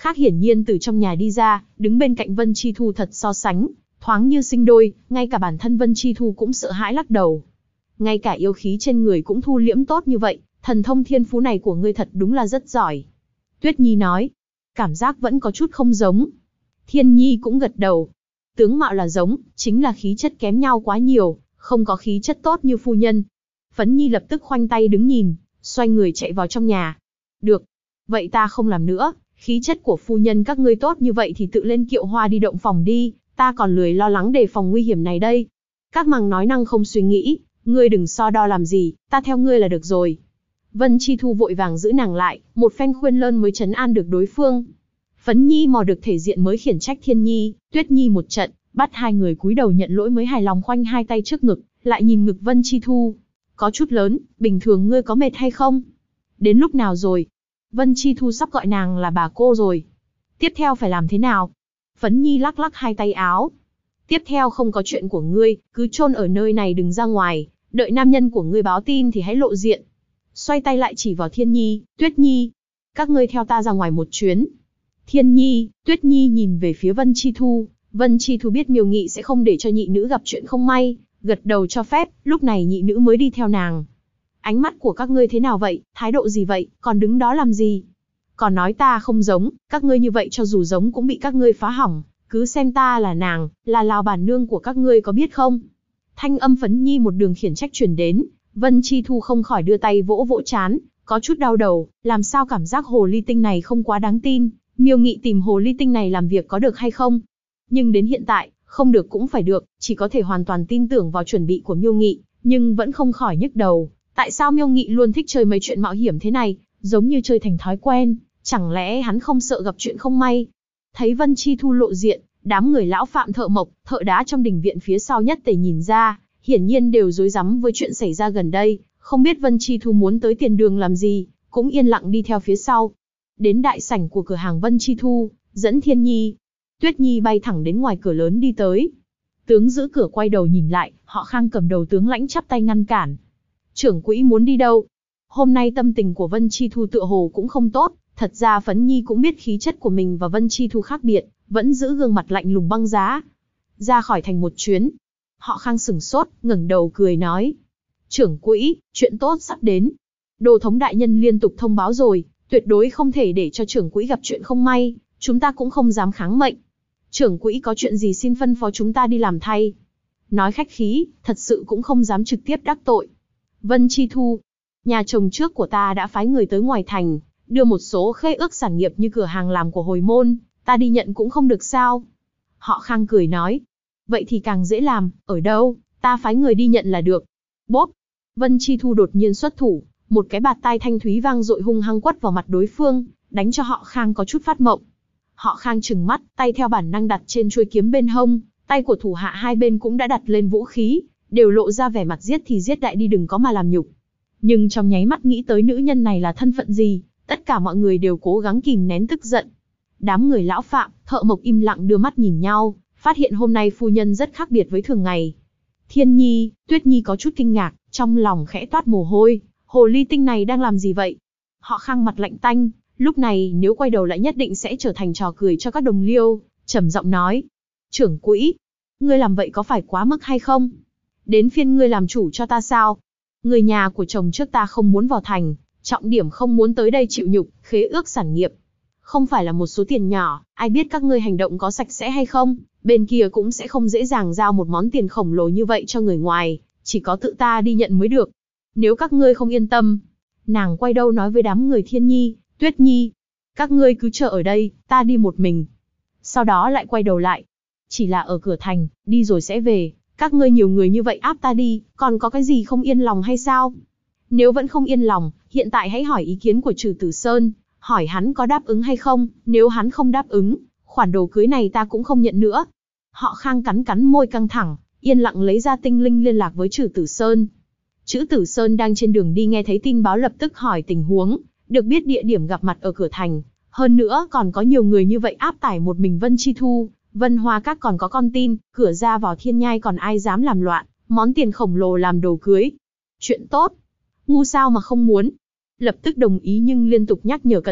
Khác hiển nhiên từ trong nhà đi ra, đứng bên cạnh Vân Chi Thu thật so sánh, thoáng như sinh đôi, ngay cả bản thân Vân Chi Thu cũng sợ hãi lắc đầu. Ngay cả yêu khí trên người cũng thu liễm tốt như vậy, thần thông thiên phú này của ngươi thật đúng là rất giỏi. Tuyết Nhi nói, cảm giác vẫn có chút không giống. Thiên Nhi cũng gật đầu. Tướng mạo là giống, chính là khí chất kém nhau quá nhiều, không có khí chất tốt như phu nhân. Phấn Nhi lập tức khoanh tay đứng nhìn, xoay người chạy vào trong nhà. Được, vậy ta không làm nữa, khí chất của phu nhân các ngươi tốt như vậy thì tự lên kiệu hoa đi động phòng đi, ta còn lười lo lắng đề phòng nguy hiểm này đây. Các mằng nói năng không suy nghĩ, ngươi đừng so đo làm gì, ta theo ngươi là được rồi. Vân Chi Thu vội vàng giữ nàng lại, một phen khuyên lơn mới trấn an được đối phương. Phấn Nhi mò được thể diện mới khiển trách Thiên Nhi, Tuyết Nhi một trận, bắt hai người cúi đầu nhận lỗi mới hài lòng khoanh hai tay trước ngực, lại nhìn ngực Vân Chi Thu. Có chút lớn, bình thường ngươi có mệt hay không? Đến lúc nào rồi? Vân Chi Thu sắp gọi nàng là bà cô rồi. Tiếp theo phải làm thế nào? Phấn Nhi lắc lắc hai tay áo. Tiếp theo không có chuyện của ngươi, cứ chôn ở nơi này đừng ra ngoài, đợi nam nhân của ngươi báo tin thì hãy lộ diện. Xoay tay lại chỉ vào Thiên Nhi, Tuyết Nhi. Các ngươi theo ta ra ngoài một chuyến. Thiên Nhi, Tuyết Nhi nhìn về phía Vân Chi Thu. Vân Chi Thu biết Miêu Nghị sẽ không để cho nhị nữ gặp chuyện không may, gật đầu cho phép, lúc này nhị nữ mới đi theo nàng. Ánh mắt của các ngươi thế nào vậy, thái độ gì vậy, còn đứng đó làm gì? Còn nói ta không giống, các ngươi như vậy cho dù giống cũng bị các ngươi phá hỏng, cứ xem ta là nàng, là Lào bản nương của các ngươi có biết không? Thanh âm Phấn Nhi một đường khiển trách truyền đến, Vân Chi Thu không khỏi đưa tay vỗ vỗ trán, có chút đau đầu, làm sao cảm giác hồ ly tinh này không quá đáng tin, Miêu Nghị tìm hồ ly tinh này làm việc có được hay không? Nhưng đến hiện tại, không được cũng phải được, chỉ có thể hoàn toàn tin tưởng vào chuẩn bị của Miêu Nghị, nhưng vẫn không khỏi nhức đầu. Tại sao Miêu Nghị luôn thích chơi mấy chuyện mạo hiểm thế này, giống như chơi thành thói quen, chẳng lẽ hắn không sợ gặp chuyện không may? Thấy Vân Chi Thu lộ diện, đám người lão Phạm thợ mộc, thợ đá trong đình viện phía sau nhất tề nhìn ra, hiển nhiên đều rối rắm với chuyện xảy ra gần đây, không biết Vân Chi Thu muốn tới tiền đường làm gì, cũng yên lặng đi theo phía sau. Đến đại sảnh của cửa hàng Vân Chi Thu, dẫn Thiên Nhi, Tuyết Nhi bay thẳng đến ngoài cửa lớn đi tới. Tướng giữ cửa quay đầu nhìn lại, Họ Khang cầm đầu tướng lãnh chắp tay ngăn cản. Trưởng quỹ muốn đi đâu? Hôm nay tâm tình của Vân Chi Thu tựa hồ cũng không tốt, thật ra Phấn Nhi cũng biết khí chất của mình và Vân Chi Thu khác biệt, vẫn giữ gương mặt lạnh lùng băng giá. Ra khỏi thành một chuyến. Họ Khang sửng sốt, ngẩng đầu cười nói. Trưởng quỹ, chuyện tốt sắp đến. Đô thống đại nhân liên tục thông báo rồi, tuyệt đối không thể để cho trưởng quỹ gặp chuyện không may, chúng ta cũng không dám kháng mệnh. Trưởng quỹ có chuyện gì xin phân phó chúng ta đi làm thay. Nói khách khí, thật sự cũng không dám trực tiếp đắc tội. Vân Chi Thu, nhà chồng trước của ta đã phái người tới ngoài thành, đưa một số khế ước sản nghiệp như cửa hàng làm của hồi môn, ta đi nhận cũng không được sao. Họ Khang cười nói, vậy thì càng dễ làm, ở đâu, ta phái người đi nhận là được. Bốp, Vân Chi Thu đột nhiên xuất thủ, một cái bạt tai thanh thúy vang dội hung hăng quất vào mặt đối phương, đánh cho Họ Khang có chút phát mộng. Họ Khang trừng mắt, tay theo bản năng đặt trên chuôi kiếm bên hông, tay của thủ hạ hai bên cũng đã đặt lên vũ khí, đều lộ ra vẻ mặt giết thì giết đại đi đừng có mà làm nhục. Nhưng trong nháy mắt nghĩ tới nữ nhân này là thân phận gì, tất cả mọi người đều cố gắng kìm nén tức giận. Đám người lão Phạm, thợ mộc im lặng đưa mắt nhìn nhau, phát hiện hôm nay phu nhân rất khác biệt với thường ngày. Thiên Nhi, Tuyết Nhi có chút kinh ngạc, trong lòng khẽ toát mồ hôi, hồ ly tinh này đang làm gì vậy? Họ Khang mặt lạnh tanh, lúc này nếu quay đầu lại nhất định sẽ trở thành trò cười cho các đồng liêu, trầm giọng nói. Trưởng quỹ, ngươi làm vậy có phải quá mức hay không? Đến phiên ngươi làm chủ cho ta sao? Người nhà của chồng trước ta không muốn vào thành, trọng điểm không muốn tới đây chịu nhục, khế ước sản nghiệp. Không phải là một số tiền nhỏ, ai biết các ngươi hành động có sạch sẽ hay không, bên kia cũng sẽ không dễ dàng giao một món tiền khổng lồ như vậy cho người ngoài, chỉ có tự ta đi nhận mới được. Nếu các ngươi không yên tâm, nàng quay đầu nói với đám người Thiên Nhi, Tuyết Nhi, các ngươi cứ chờ ở đây, ta đi một mình. Sau đó lại quay đầu lại, chỉ là ở cửa thành, đi rồi sẽ về, các ngươi nhiều người như vậy áp ta đi, còn có cái gì không yên lòng hay sao? Nếu vẫn không yên lòng, hiện tại hãy hỏi ý kiến của Trử Tử Sơn, hỏi hắn có đáp ứng hay không, nếu hắn không đáp ứng, khoản đồ cưới này ta cũng không nhận nữa. Họ Khang cắn cắn môi căng thẳng, yên lặng lấy ra tinh linh liên lạc với Trử Tử Sơn. Trử Tử Sơn đang trên đường đi nghe thấy tin báo lập tức hỏi tình huống, được biết địa điểm gặp mặt ở cửa thành, hơn nữa còn có nhiều người như vậy áp tải một mình Vân Chi Thu, Vân Hoa Các còn có con tin, cửa ra vào Thiên Nhai còn ai dám làm loạn, món tiền khổng lồ làm đồ cưới. Chuyện tốt, ngu sao mà không muốn. Lập tức đồng ý nhưng liên tục nhắc nhở cẩn thận,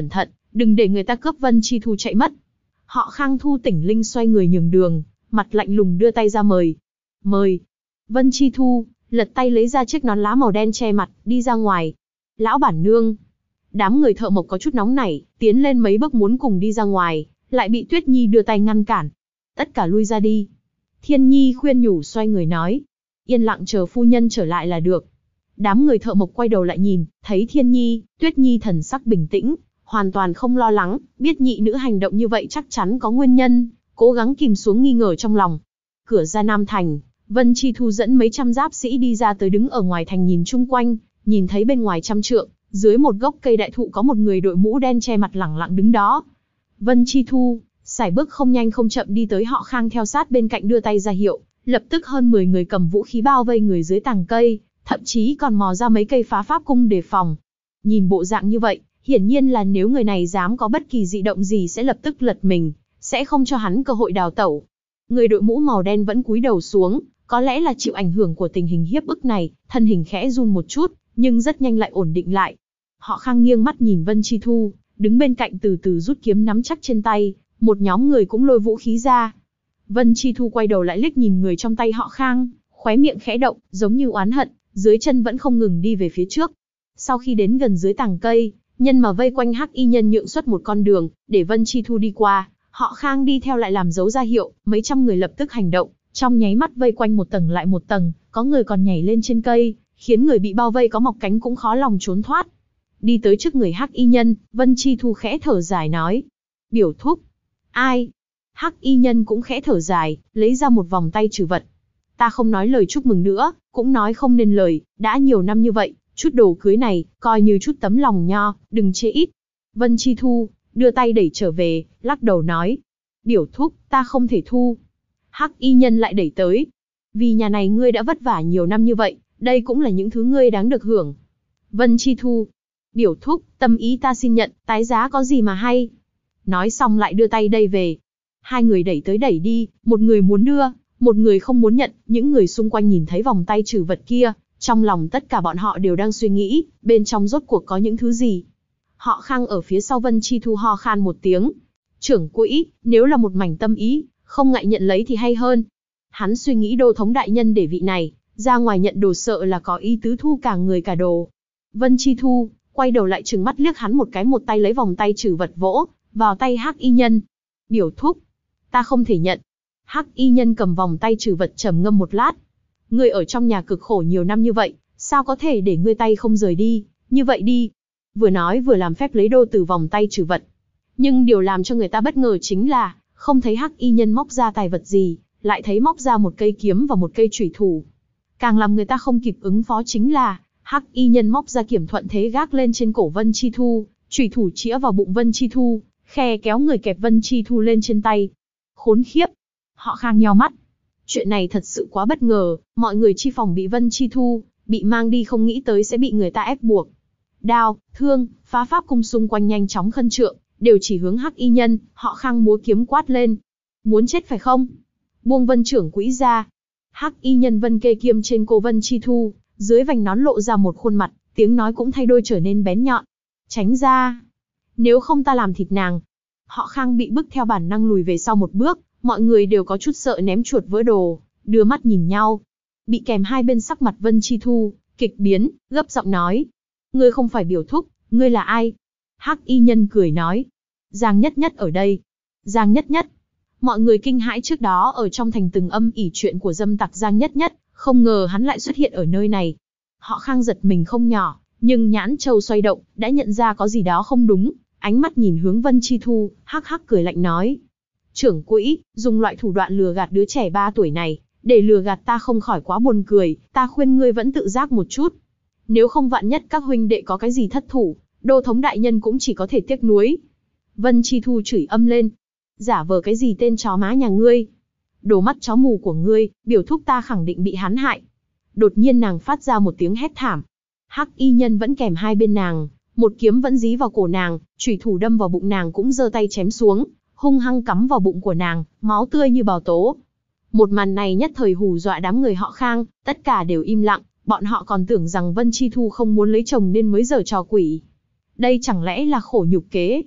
đừng để người ta cướp Vân Chi Thu chạy mất. Họ Khang thu tỉnh linh xoay người nhường đường, mặt lạnh lùng đưa tay ra mời. Mời. Vân Chi Thu, lật tay lấy ra chiếc nón lá màu đen che mặt, đi ra ngoài. Lão bản nương. Đám người thợ mộc có chút nóng nảy, tiến lên mấy bước muốn cùng đi ra ngoài, lại bị Tuyết Nhi đưa tay ngăn cản. Tất cả lui ra đi. Thiên Nhi khuyên nhủ xoay người nói. Yên lặng chờ phu nhân trở lại là được. Đám người thợ mộc quay đầu lại nhìn, thấy Thiên Nhi, Tuyết Nhi thần sắc bình tĩnh, hoàn toàn không lo lắng, biết nhị nữ hành động như vậy chắc chắn có nguyên nhân, cố gắng kìm xuống nghi ngờ trong lòng. Cửa ra Nam Thành, Vân Chi Thu dẫn mấy trăm giáp sĩ đi ra tới đứng ở ngoài thành nhìn chung quanh, nhìn thấy bên ngoài trăm trượng, dưới một gốc cây đại thụ có một người đội mũ đen che mặt lẳng lặng đứng đó. Vân Chi Thu, sải bước không nhanh không chậm đi tới họ Khang theo sát bên cạnh đưa tay ra hiệu, lập tức hơn 10 người cầm vũ khí bao vây người dưới tàng cây, thậm chí còn mò ra mấy cây phá pháp cung đề phòng. Nhìn bộ dạng như vậy, hiển nhiên là nếu người này dám có bất kỳ dị động gì sẽ lập tức lật mình, sẽ không cho hắn cơ hội đào tẩu. Người đội mũ màu đen vẫn cúi đầu xuống, có lẽ là chịu ảnh hưởng của tình hình hiếp bức này, thân hình khẽ run một chút, nhưng rất nhanh lại ổn định lại. Họ Khang nghiêng mắt nhìn Vân Chi Thu, đứng bên cạnh từ từ rút kiếm nắm chắc trên tay, một nhóm người cũng lôi vũ khí ra. Vân Chi Thu quay đầu lại liếc nhìn người trong tay họ Khang, khóe miệng khẽ động, giống như oán hận, dưới chân vẫn không ngừng đi về phía trước. Sau khi đến gần dưới tàng cây, nhân mà vây quanh Hắc Y Nhân nhượng xuất một con đường, để Vân Chi Thu đi qua, họ Khang đi theo lại làm dấu ra hiệu, mấy trăm người lập tức hành động, trong nháy mắt vây quanh một tầng lại một tầng, có người còn nhảy lên trên cây, khiến người bị bao vây có mọc cánh cũng khó lòng trốn thoát. Đi tới trước người Hắc Y Nhân, Vân Chi Thu khẽ thở dài nói: "Biểu thúc." "Ai?" Hắc Y Nhân cũng khẽ thở dài, lấy ra một vòng tay trừ vật. "Ta không nói lời chúc mừng nữa, cũng nói không nên lời, đã nhiều năm như vậy, chút đồ cưới này, coi như chút tấm lòng nho, đừng chê ít." Vân Chi Thu đưa tay đẩy trở về, lắc đầu nói: "Biểu thúc, ta không thể thu." Hắc Y Nhân lại đẩy tới: "Vì nhà này ngươi đã vất vả nhiều năm như vậy, đây cũng là những thứ ngươi đáng được hưởng." Vân Chi Thu: "Biểu thúc, tâm ý ta xin nhận, tái giá có gì mà hay." Nói xong lại đưa tay đây về. Hai người đẩy tới đẩy đi, một người muốn đưa, một người không muốn nhận. Những người xung quanh nhìn thấy vòng tay trừ vật kia, trong lòng tất cả bọn họ đều đang suy nghĩ, bên trong rốt cuộc có những thứ gì. Họ Khang ở phía sau Vân Chi Thu ho khan một tiếng. "Trưởng quỹ, nếu là một mảnh tâm ý, không ngại nhận lấy thì hay hơn." Hắn suy nghĩ đô thống đại nhân để vị này ra ngoài nhận đồ sợ là có ý tứ thu cả người cả đồ. Vân Chi Thu quay đầu lại trừng mắt liếc hắn một cái, một tay lấy vòng tay trừ vật vỗ vào tay Hắc Y Nhân. "Biểu thúc, ta không thể nhận." Hắc Y Nhân cầm vòng tay trừ vật trầm ngâm một lát. "Ngươi ở trong nhà cực khổ nhiều năm như vậy, sao có thể để ngươi tay không rời đi, như vậy đi." Vừa nói vừa làm phép lấy đô từ vòng tay trừ vật. Nhưng điều làm cho người ta bất ngờ chính là, không thấy Hắc Y Nhân móc ra tài vật gì, lại thấy móc ra một cây kiếm và một cây chủy thủ. Càng làm người ta không kịp ứng phó chính là, Hắc Y Nhân móc ra kiểm thuận thế gác lên trên cổ Vân Chi Thu, chủy thủ chĩa vào bụng Vân Chi Thu, khe kéo người kẹp Vân Chi Thu lên trên tay. Khốn khiếp! Họ Khang nheo mắt. Chuyện này thật sự quá bất ngờ, mọi người chi phòng bị Vân Chi Thu bị mang đi không nghĩ tới sẽ bị người ta ép buộc. Đao, thương, phá pháp cung xung quanh nhanh chóng khân trượng, đều chỉ hướng Hắc Y Nhân. Họ Khang múa kiếm quát lên: "Muốn chết phải không? Buông Vân trưởng quỹ ra." Hắc Y Nhân Vân kê kiếm trên cô Vân Chi Thu, dưới vành nón lộ ra một khuôn mặt, tiếng nói cũng thay đổi trở nên bén nhọn. "Tránh ra, nếu không ta làm thịt nàng." Họ Khang bị bức theo bản năng lùi về sau một bước, mọi người đều có chút sợ ném chuột vỡ đồ, đưa mắt nhìn nhau. Bị kèm hai bên sắc mặt Vân Chi Thu kịch biến, gấp giọng nói: "Ngươi không phải biểu thúc, ngươi là ai?" Hắc Y Nhân cười nói: "Giang Nhất Nhất ở đây." Giang Nhất Nhất. Mọi người kinh hãi, trước đó ở trong thành từng âm ỉ chuyện của dâm tặc Giang Nhất Nhất, không ngờ hắn lại xuất hiện ở nơi này. Họ Khang giật mình không nhỏ, nhưng nhãn châu xoay động, đã nhận ra có gì đó không đúng, ánh mắt nhìn hướng Vân Chi Thu, hắc hắc cười lạnh nói: "Trưởng quỹ, dùng loại thủ đoạn lừa gạt đứa trẻ 3 tuổi này, để lừa gạt ta không khỏi quá buồn cười, ta khuyên ngươi vẫn tự giác một chút. Nếu không vạn nhất các huynh đệ có cái gì thất thủ, đô thống đại nhân cũng chỉ có thể tiếc nuối." Vân Chi Thu chửi âm lên: "Giả vờ cái gì tên chó má nhà ngươi? Đồ mắt chó mù của ngươi, biểu thúc ta khẳng định bị hắn hại." Đột nhiên nàng phát ra một tiếng hét thảm. Hắc Y Nhân vẫn kèm hai bên nàng, một kiếm vẫn dí vào cổ nàng, chủy thủ đâm vào bụng nàng cũng giơ tay chém xuống, hung hăng cắm vào bụng của nàng, máu tươi như bào tố. Một màn này nhất thời hù dọa đám người họ Khang, tất cả đều im lặng, bọn họ còn tưởng rằng Vân Chi Thu không muốn lấy chồng nên mới giở trò quỷ. Đây chẳng lẽ là khổ nhục kế?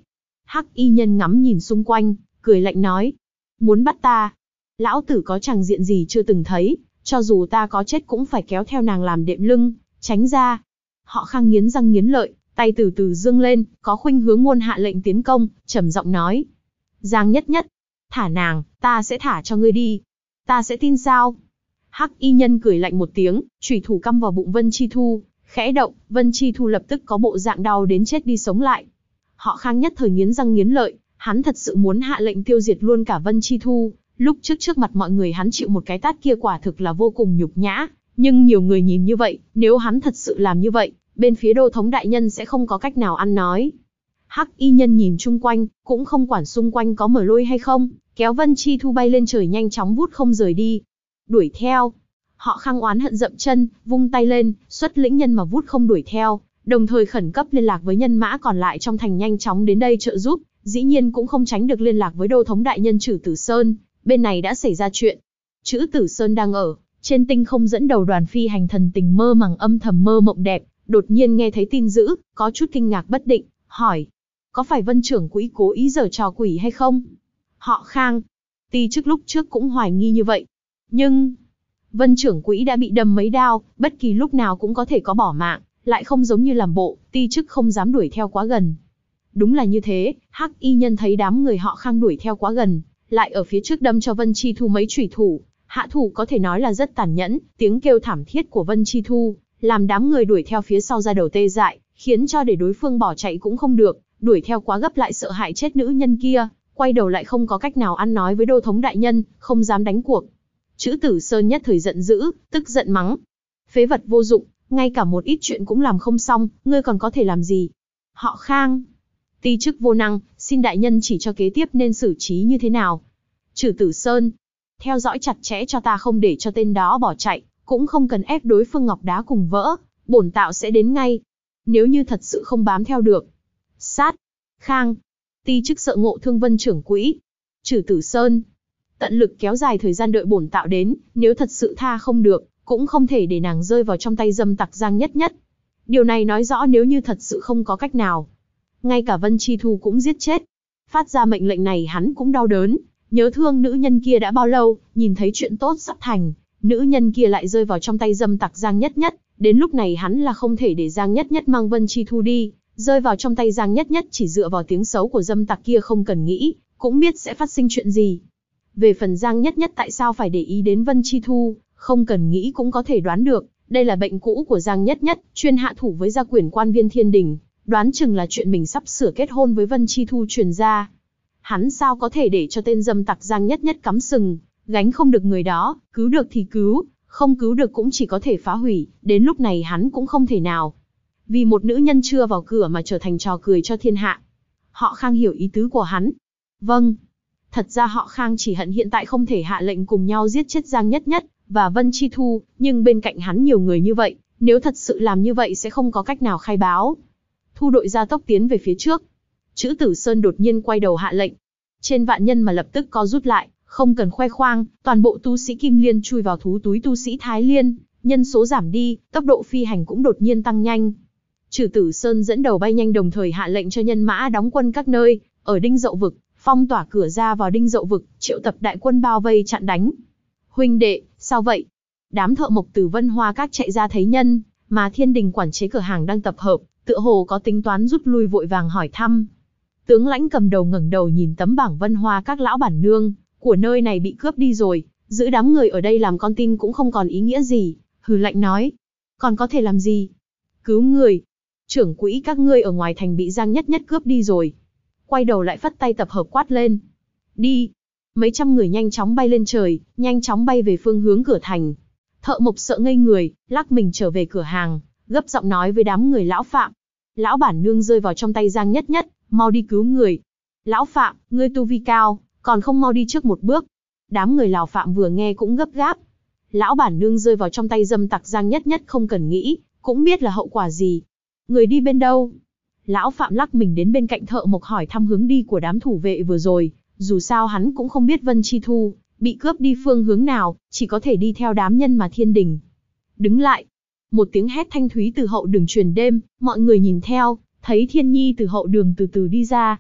Hắc y nhân ngắm nhìn xung quanh, cười lạnh nói. Muốn bắt ta? Lão tử có chàng diện gì chưa từng thấy, cho dù ta có chết cũng phải kéo theo nàng làm đệm lưng, tránh ra. Họ Khang nghiến răng nghiến lợi, tay từ từ dương lên, có khuynh hướng muốn hạ lệnh tiến công, trầm giọng nói. Giang Nhất Nhất, thả nàng, ta sẽ thả cho ngươi đi. Ta sẽ tin sao? Hắc y nhân cười lạnh một tiếng, chủy thủ căm vào bụng Vân Chi Thu, khẽ động, Vân Chi Thu lập tức có bộ dạng đau đến chết đi sống lại. Họ Khang nhất thời nghiến răng nghiến lợi, hắn thật sự muốn hạ lệnh tiêu diệt luôn cả Vân Chi Thu. Lúc trước mặt mọi người hắn chịu một cái tát kia quả thực là vô cùng nhục nhã, nhưng nhiều người nhìn như vậy, nếu hắn thật sự làm như vậy, bên phía Đô thống đại nhân sẽ không có cách nào ăn nói. Hắc y nhân nhìn chung quanh, cũng không quản xung quanh có mở lôi hay không, kéo Vân Chi Thu bay lên trời nhanh chóng vút không rời đi. Đuổi theo. Họ Khang oán hận dậm chân, vung tay lên, xuất lĩnh nhân mà vút không đuổi theo, đồng thời khẩn cấp liên lạc với nhân mã còn lại trong thành nhanh chóng đến đây trợ giúp, dĩ nhiên cũng không tránh được liên lạc với Đô thống đại nhân Trử Tử Sơn, bên này đã xảy ra chuyện. Trử Tử Sơn đang ở trên tinh không dẫn đầu đoàn phi hành thần tình mơ màng âm thầm mơ mộng đẹp, đột nhiên nghe thấy tin dữ, có chút kinh ngạc bất định, hỏi: có phải Vân trưởng quỹ cố ý giở trò quỷ hay không? Họ Khang, Ti Chức lúc trước cũng hoài nghi như vậy, nhưng Vân trưởng quỹ đã bị đâm mấy đao, bất kỳ lúc nào cũng có thể có bỏ mạng, lại không giống như làm bộ, Ti Chức không dám đuổi theo quá gần. Đúng là như thế, Hắc y nhân thấy đám người họ Khang đuổi theo quá gần, lại ở phía trước đâm cho Vân Chi Thu mấy chủy thủ, hạ thủ có thể nói là rất tàn nhẫn, tiếng kêu thảm thiết của Vân Chi Thu làm đám người đuổi theo phía sau ra đầu tê dại, khiến cho để đối phương bỏ chạy cũng không được, đuổi theo quá gấp lại sợ hại chết nữ nhân kia, quay đầu lại không có cách nào ăn nói với Đô thống đại nhân, không dám đánh cuộc. Trử Tử Sơn nhất thời giận dữ, tức giận mắng: phế vật vô dụng, ngay cả một ít chuyện cũng làm không xong, ngươi còn có thể làm gì? Họ Khang, Ti Chức vô năng, xin đại nhân chỉ cho kế tiếp nên xử trí như thế nào. Trử Tử Sơn, theo dõi chặt chẽ cho ta, không để cho tên đó bỏ chạy, cũng không cần ép đối phương ngọc đá cùng vỡ, bổn tạo sẽ đến ngay. Nếu như thật sự không bám theo được, sát. Khang, Ti Chức sợ ngộ thương Vân trưởng quỹ. Trử Tử Sơn, tận lực kéo dài thời gian đợi bổn tạo đến, nếu thật sự tha không được, cũng không thể để nàng rơi vào trong tay dâm tặc Giang Nhất Nhất. Điều này nói rõ nếu như thật sự không có cách nào, ngay cả Vân Chi Thu cũng giết chết. Phát ra mệnh lệnh này hắn cũng đau đớn, nhớ thương nữ nhân kia đã bao lâu, nhìn thấy chuyện tốt sắp thành, nữ nhân kia lại rơi vào trong tay dâm tặc Giang Nhất Nhất, đến lúc này hắn là không thể để Giang Nhất Nhất mang Vân Chi Thu đi, rơi vào trong tay Giang Nhất Nhất chỉ dựa vào tiếng xấu của dâm tặc kia không cần nghĩ, cũng biết sẽ phát sinh chuyện gì. Về phần Giang Nhất Nhất tại sao phải để ý đến Vân Chi Thu, không cần nghĩ cũng có thể đoán được, đây là bệnh cũ của Giang Nhất Nhất, chuyên hạ thủ với gia quyển quan viên thiên đình, đoán chừng là chuyện mình sắp sửa kết hôn với Vân Chi Thu truyền ra. Hắn sao có thể để cho tên dâm tặc Giang Nhất Nhất cắm sừng, gánh không được người đó, cứu được thì cứu, không cứu được cũng chỉ có thể phá hủy, đến lúc này hắn cũng không thể nào. Vì một nữ nhân chưa vào cửa mà trở thành trò cười cho thiên hạ. Họ Khang hiểu ý tứ của hắn. Vâng. Thật ra họ Khang chỉ hận hiện tại không thể hạ lệnh cùng nhau giết chết Giang Nhất Nhất và Vân Chi Thu, nhưng bên cạnh hắn nhiều người như vậy, nếu thật sự làm như vậy sẽ không có cách nào khai báo. Thu đội gia tốc tiến về phía trước. Trử Tử Sơn đột nhiên quay đầu hạ lệnh. Trên vạn nhân mà lập tức co rút lại, không cần khoe khoang, toàn bộ tu sĩ Kim Liên chui vào thú túi tu sĩ Thái Liên, nhân số giảm đi, tốc độ phi hành cũng đột nhiên tăng nhanh. Trử Tử Sơn dẫn đầu bay nhanh đồng thời hạ lệnh cho nhân mã đóng quân các nơi, ở Đinh Dậu Vực, phong tỏa cửa ra vào Đinh Dậu Vực, triệu tập đại quân bao vây chặn đánh. Huynh đệ, sao vậy? Đám thợ mộc từ Vân Hoa Các chạy ra thấy nhân, mà thiên đình quản chế cửa hàng đang tập hợp, tựa hồ có tính toán rút lui vội vàng hỏi thăm. Tướng lãnh cầm đầu ngẩng đầu nhìn tấm bảng Vân Hoa Các lão bản nương, của nơi này bị cướp đi rồi, giữ đám người ở đây làm con tin cũng không còn ý nghĩa gì, hừ lạnh nói. Còn có thể làm gì? Cứu người. Trưởng quỹ các ngươi ở ngoài thành bị Giang Nhất Nhất cướp đi rồi. Quay đầu lại phất tay tập hợp quát lên. Đi. Mấy trăm người nhanh chóng bay lên trời, nhanh chóng bay về phương hướng cửa thành. Thợ mộc sợ ngây người, lắc mình trở về cửa hàng, gấp giọng nói với đám người lão Phạm. Lão bản nương rơi vào trong tay Giang Nhất Nhất, mau đi cứu người. Lão Phạm, ngươi tu vi cao, còn không mau đi trước một bước. Đám người Lào Phạm vừa nghe cũng gấp gáp. Lão bản nương rơi vào trong tay dâm tặc Giang Nhất Nhất không cần nghĩ, cũng biết là hậu quả gì. Người đi bên đâu? Lão Phạm lắc mình đến bên cạnh thợ mộc hỏi thăm hướng đi của đám thủ vệ vừa rồi, dù sao hắn cũng không biết Vân Chi Thu bị cướp đi phương hướng nào, chỉ có thể đi theo đám nhân mà thiên đình. Đứng lại. Một tiếng hét thanh thúy từ hậu đường truyền đêm, mọi người nhìn theo, thấy Thiên Nhi từ hậu đường từ từ đi ra.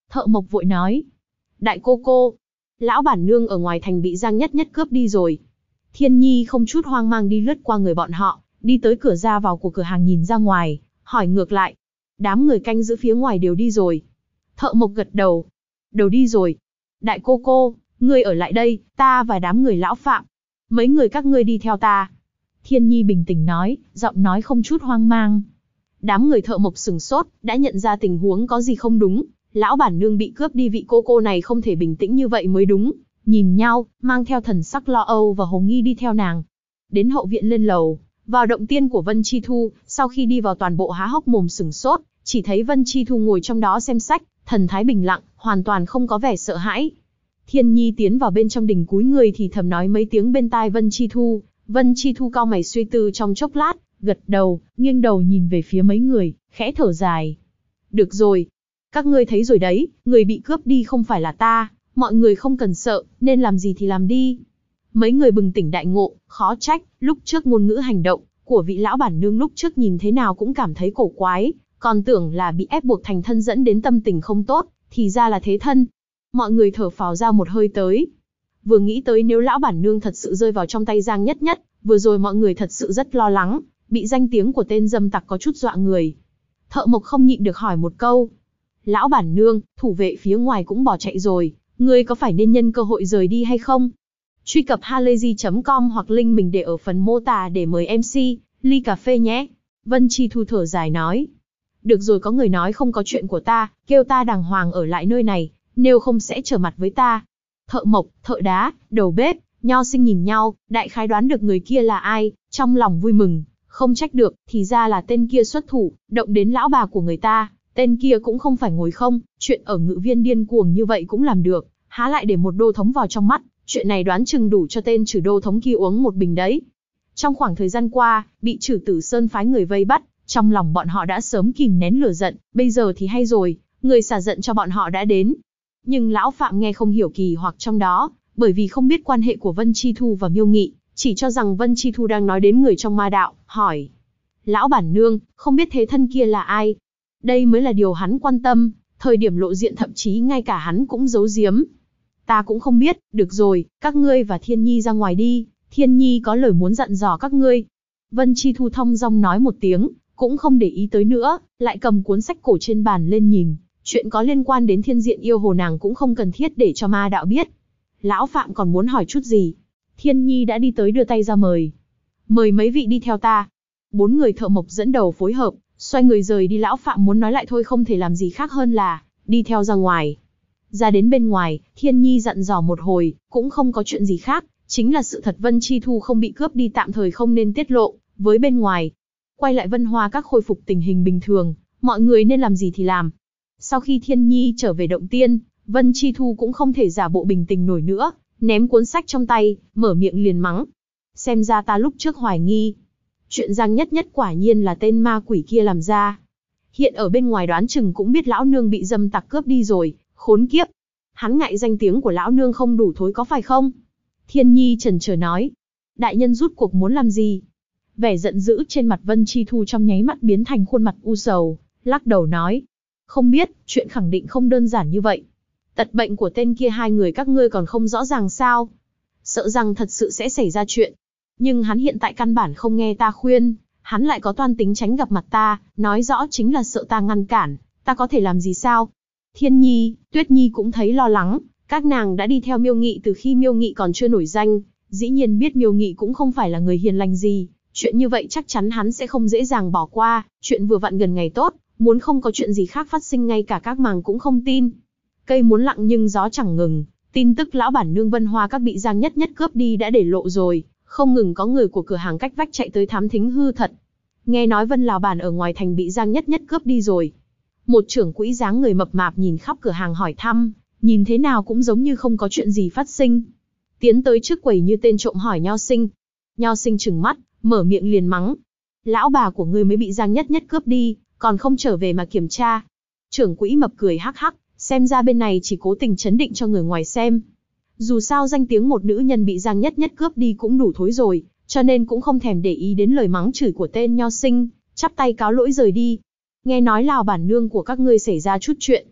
Thợ mộc vội nói. Đại cô, lão bản nương ở ngoài thành bị Giang Nhất Nhất cướp đi rồi. Thiên Nhi không chút hoang mang đi lướt qua người bọn họ, đi tới cửa ra vào của cửa hàng nhìn ra ngoài, hỏi ngược lại. Đám người canh giữ phía ngoài đều đi rồi. Thợ mộc gật đầu. Đều đi rồi. Đại cô, ngươi ở lại đây, ta và đám người lão Phạm. Mấy người các ngươi đi theo ta. Thiên Nhi bình tĩnh nói, giọng nói không chút hoang mang. Đám người thợ mộc sửng sốt, đã nhận ra tình huống có gì không đúng. Lão bản nương bị cướp đi, vị cô này không thể bình tĩnh như vậy mới đúng. Nhìn nhau, mang theo thần sắc lo âu và hồ nghi đi theo nàng. Đến hậu viện lên lầu, vào động tiên của Vân Chi Thu, sau khi đi vào toàn bộ há hốc mồm sửng sốt, chỉ thấy Vân Chi Thu ngồi trong đó xem sách, thần thái bình lặng, hoàn toàn không có vẻ sợ hãi. Thiên Nhi tiến vào bên trong đình cúi người thì thầm nói mấy tiếng bên tai Vân Chi Thu. Vân Chi Thu cau mày suy tư trong chốc lát, gật đầu, nghiêng đầu nhìn về phía mấy người, khẽ thở dài. Được rồi, các ngươi thấy rồi đấy, người bị cướp đi không phải là ta, mọi người không cần sợ, nên làm gì thì làm đi. Mấy người bừng tỉnh đại ngộ, khó trách, lúc trước ngôn ngữ hành động của vị lão bản nương lúc trước nhìn thế nào cũng cảm thấy cổ quái, còn tưởng là bị ép buộc thành thân dẫn đến tâm tình không tốt, thì ra là thế thân. Mọi người thở phào ra một hơi tới. Vừa nghĩ tới nếu lão bản nương thật sự rơi vào trong tay Giang Nhất Nhất, vừa rồi mọi người thật sự rất lo lắng, bị danh tiếng của tên dâm tặc có chút dọa người. Thợ mộc không nhịn được hỏi một câu. Lão bản nương, thủ vệ phía ngoài cũng bỏ chạy rồi, ngươi có phải nên nhân cơ hội rời đi hay không? Truy cập halayzi.com hoặc link mình để ở phần mô tả để mời MC, ly cà phê nhé. Vân Chi Thu thở dài nói. Được rồi, có người nói không có chuyện của ta, kêu ta đàng hoàng ở lại nơi này, nếu không sẽ trở mặt với ta. Thợ mộc, thợ đá, đầu bếp, Nho Sinh nhìn nhau, đại khái đoán được người kia là ai, trong lòng vui mừng, không trách được, thì ra là tên kia xuất thủ, động đến lão bà của người ta, tên kia cũng không phải ngồi không, chuyện ở Ngự Viên điên cuồng như vậy cũng làm được, há lại để một đô thống vào trong mắt, chuyện này đoán chừng đủ cho tên Trử đô thống kia uống một bình đấy. Trong khoảng thời gian qua, bị Trử Tử Sơn phái người vây bắt, trong lòng bọn họ đã sớm kìm nén lửa giận, bây giờ thì hay rồi, người xả giận cho bọn họ đã đến. Nhưng lão Phạm nghe không hiểu kỳ hoặc trong đó, bởi vì không biết quan hệ của Vân Chi Thu và Miêu Nghị, chỉ cho rằng Vân Chi Thu đang nói đến người trong ma đạo, hỏi. Lão bản nương, không biết thế thân kia là ai? Đây mới là điều hắn quan tâm, thời điểm lộ diện thậm chí ngay cả hắn cũng giấu giếm. Ta cũng không biết, được rồi, các ngươi và Thiên Nhi ra ngoài đi, Thiên Nhi có lời muốn dặn dò các ngươi. Vân Chi Thu thong dong nói một tiếng, cũng không để ý tới nữa, lại cầm cuốn sách cổ trên bàn lên nhìn. Chuyện có liên quan đến Thiên Diện Yêu Hồ nàng cũng không cần thiết để cho ma đạo biết. Lão Phạm còn muốn hỏi chút gì? Thiên Nhi đã đi tới đưa tay ra mời. Mời mấy vị đi theo ta. 4 người thợ mộc dẫn đầu phối hợp, xoay người rời đi. Lão Phạm muốn nói lại thôi, không thể làm gì khác hơn là đi theo ra ngoài. Ra đến bên ngoài, Thiên Nhi dặn dò một hồi, cũng không có chuyện gì khác, chính là sự thật Vân Chi Thu không bị cướp đi tạm thời không nên tiết lộ với bên ngoài. Quay lại Vân Hoa Các khôi phục tình hình bình thường, mọi người nên làm gì thì làm. Sau khi Thiên Nhi trở về động tiên, Vân Chi Thu cũng không thể giả bộ bình tĩnh nổi nữa, ném cuốn sách trong tay, mở miệng liền mắng. Xem ra ta lúc trước hoài nghi. Chuyện Giang Nhất Nhất quả nhiên là tên ma quỷ kia làm ra. Hiện ở bên ngoài đoán chừng cũng biết lão nương bị dâm tặc cướp đi rồi, khốn kiếp. Hắn ngại danh tiếng của lão nương không đủ thối có phải không? Thiên Nhi chần chờ nói. Đại nhân rút cuộc muốn làm gì? Vẻ giận dữ trên mặt Vân Chi Thu trong nháy mắt biến thành khuôn mặt u sầu, lắc đầu nói. Không biết, chuyện khẳng định không đơn giản như vậy. Tật bệnh của tên kia hai người các ngươi còn không rõ ràng sao? Sợ rằng thật sự sẽ xảy ra chuyện. Nhưng hắn hiện tại căn bản không nghe ta khuyên, hắn lại có toan tính tránh gặp mặt ta, nói rõ chính là sợ ta ngăn cản, ta có thể làm gì sao? Thiên Nhi, Tuyết Nhi cũng thấy lo lắng, các nàng đã đi theo Miêu Nghị từ khi Miêu Nghị còn chưa nổi danh, dĩ nhiên biết Miêu Nghị cũng không phải là người hiền lành gì, chuyện như vậy chắc chắn hắn sẽ không dễ dàng bỏ qua, chuyện vừa vặn gần ngày tốt, muốn không có chuyện gì khác phát sinh ngay cả các màng cũng không tin. Cây muốn lặng nhưng gió chẳng ngừng, tin tức lão bản nương Vân Hoa Các bị Giang Nhất Nhất cướp đi đã để lộ rồi, không ngừng có người của cửa hàng cách vách chạy tới thám thính hư thật. Nghe nói Vân Lào bản ở ngoài thành bị Giang Nhất Nhất cướp đi rồi. Một trưởng quỹ dáng người mập mạp nhìn khắp cửa hàng hỏi thăm, nhìn thế nào cũng giống như không có chuyện gì phát sinh. Tiến tới trước quầy như tên trộm hỏi Nho Sinh. Nho Sinh trừng mắt, mở miệng liền mắng. Lão bà của ngươi mới bị Giang Nhất Nhất cướp đi, còn không trở về mà kiểm tra. Trưởng quỹ mập cười hắc hắc, xem ra bên này chỉ cố tình chấn định cho người ngoài xem. Dù sao danh tiếng một nữ nhân bị Giang Nhất Nhất cướp đi cũng đủ thối rồi, cho nên cũng không thèm để ý đến lời mắng chửi của tên Nho Sinh, chắp tay cáo lỗi rời đi. Nghe nói Lào bản nương của các ngươi xảy ra chút chuyện.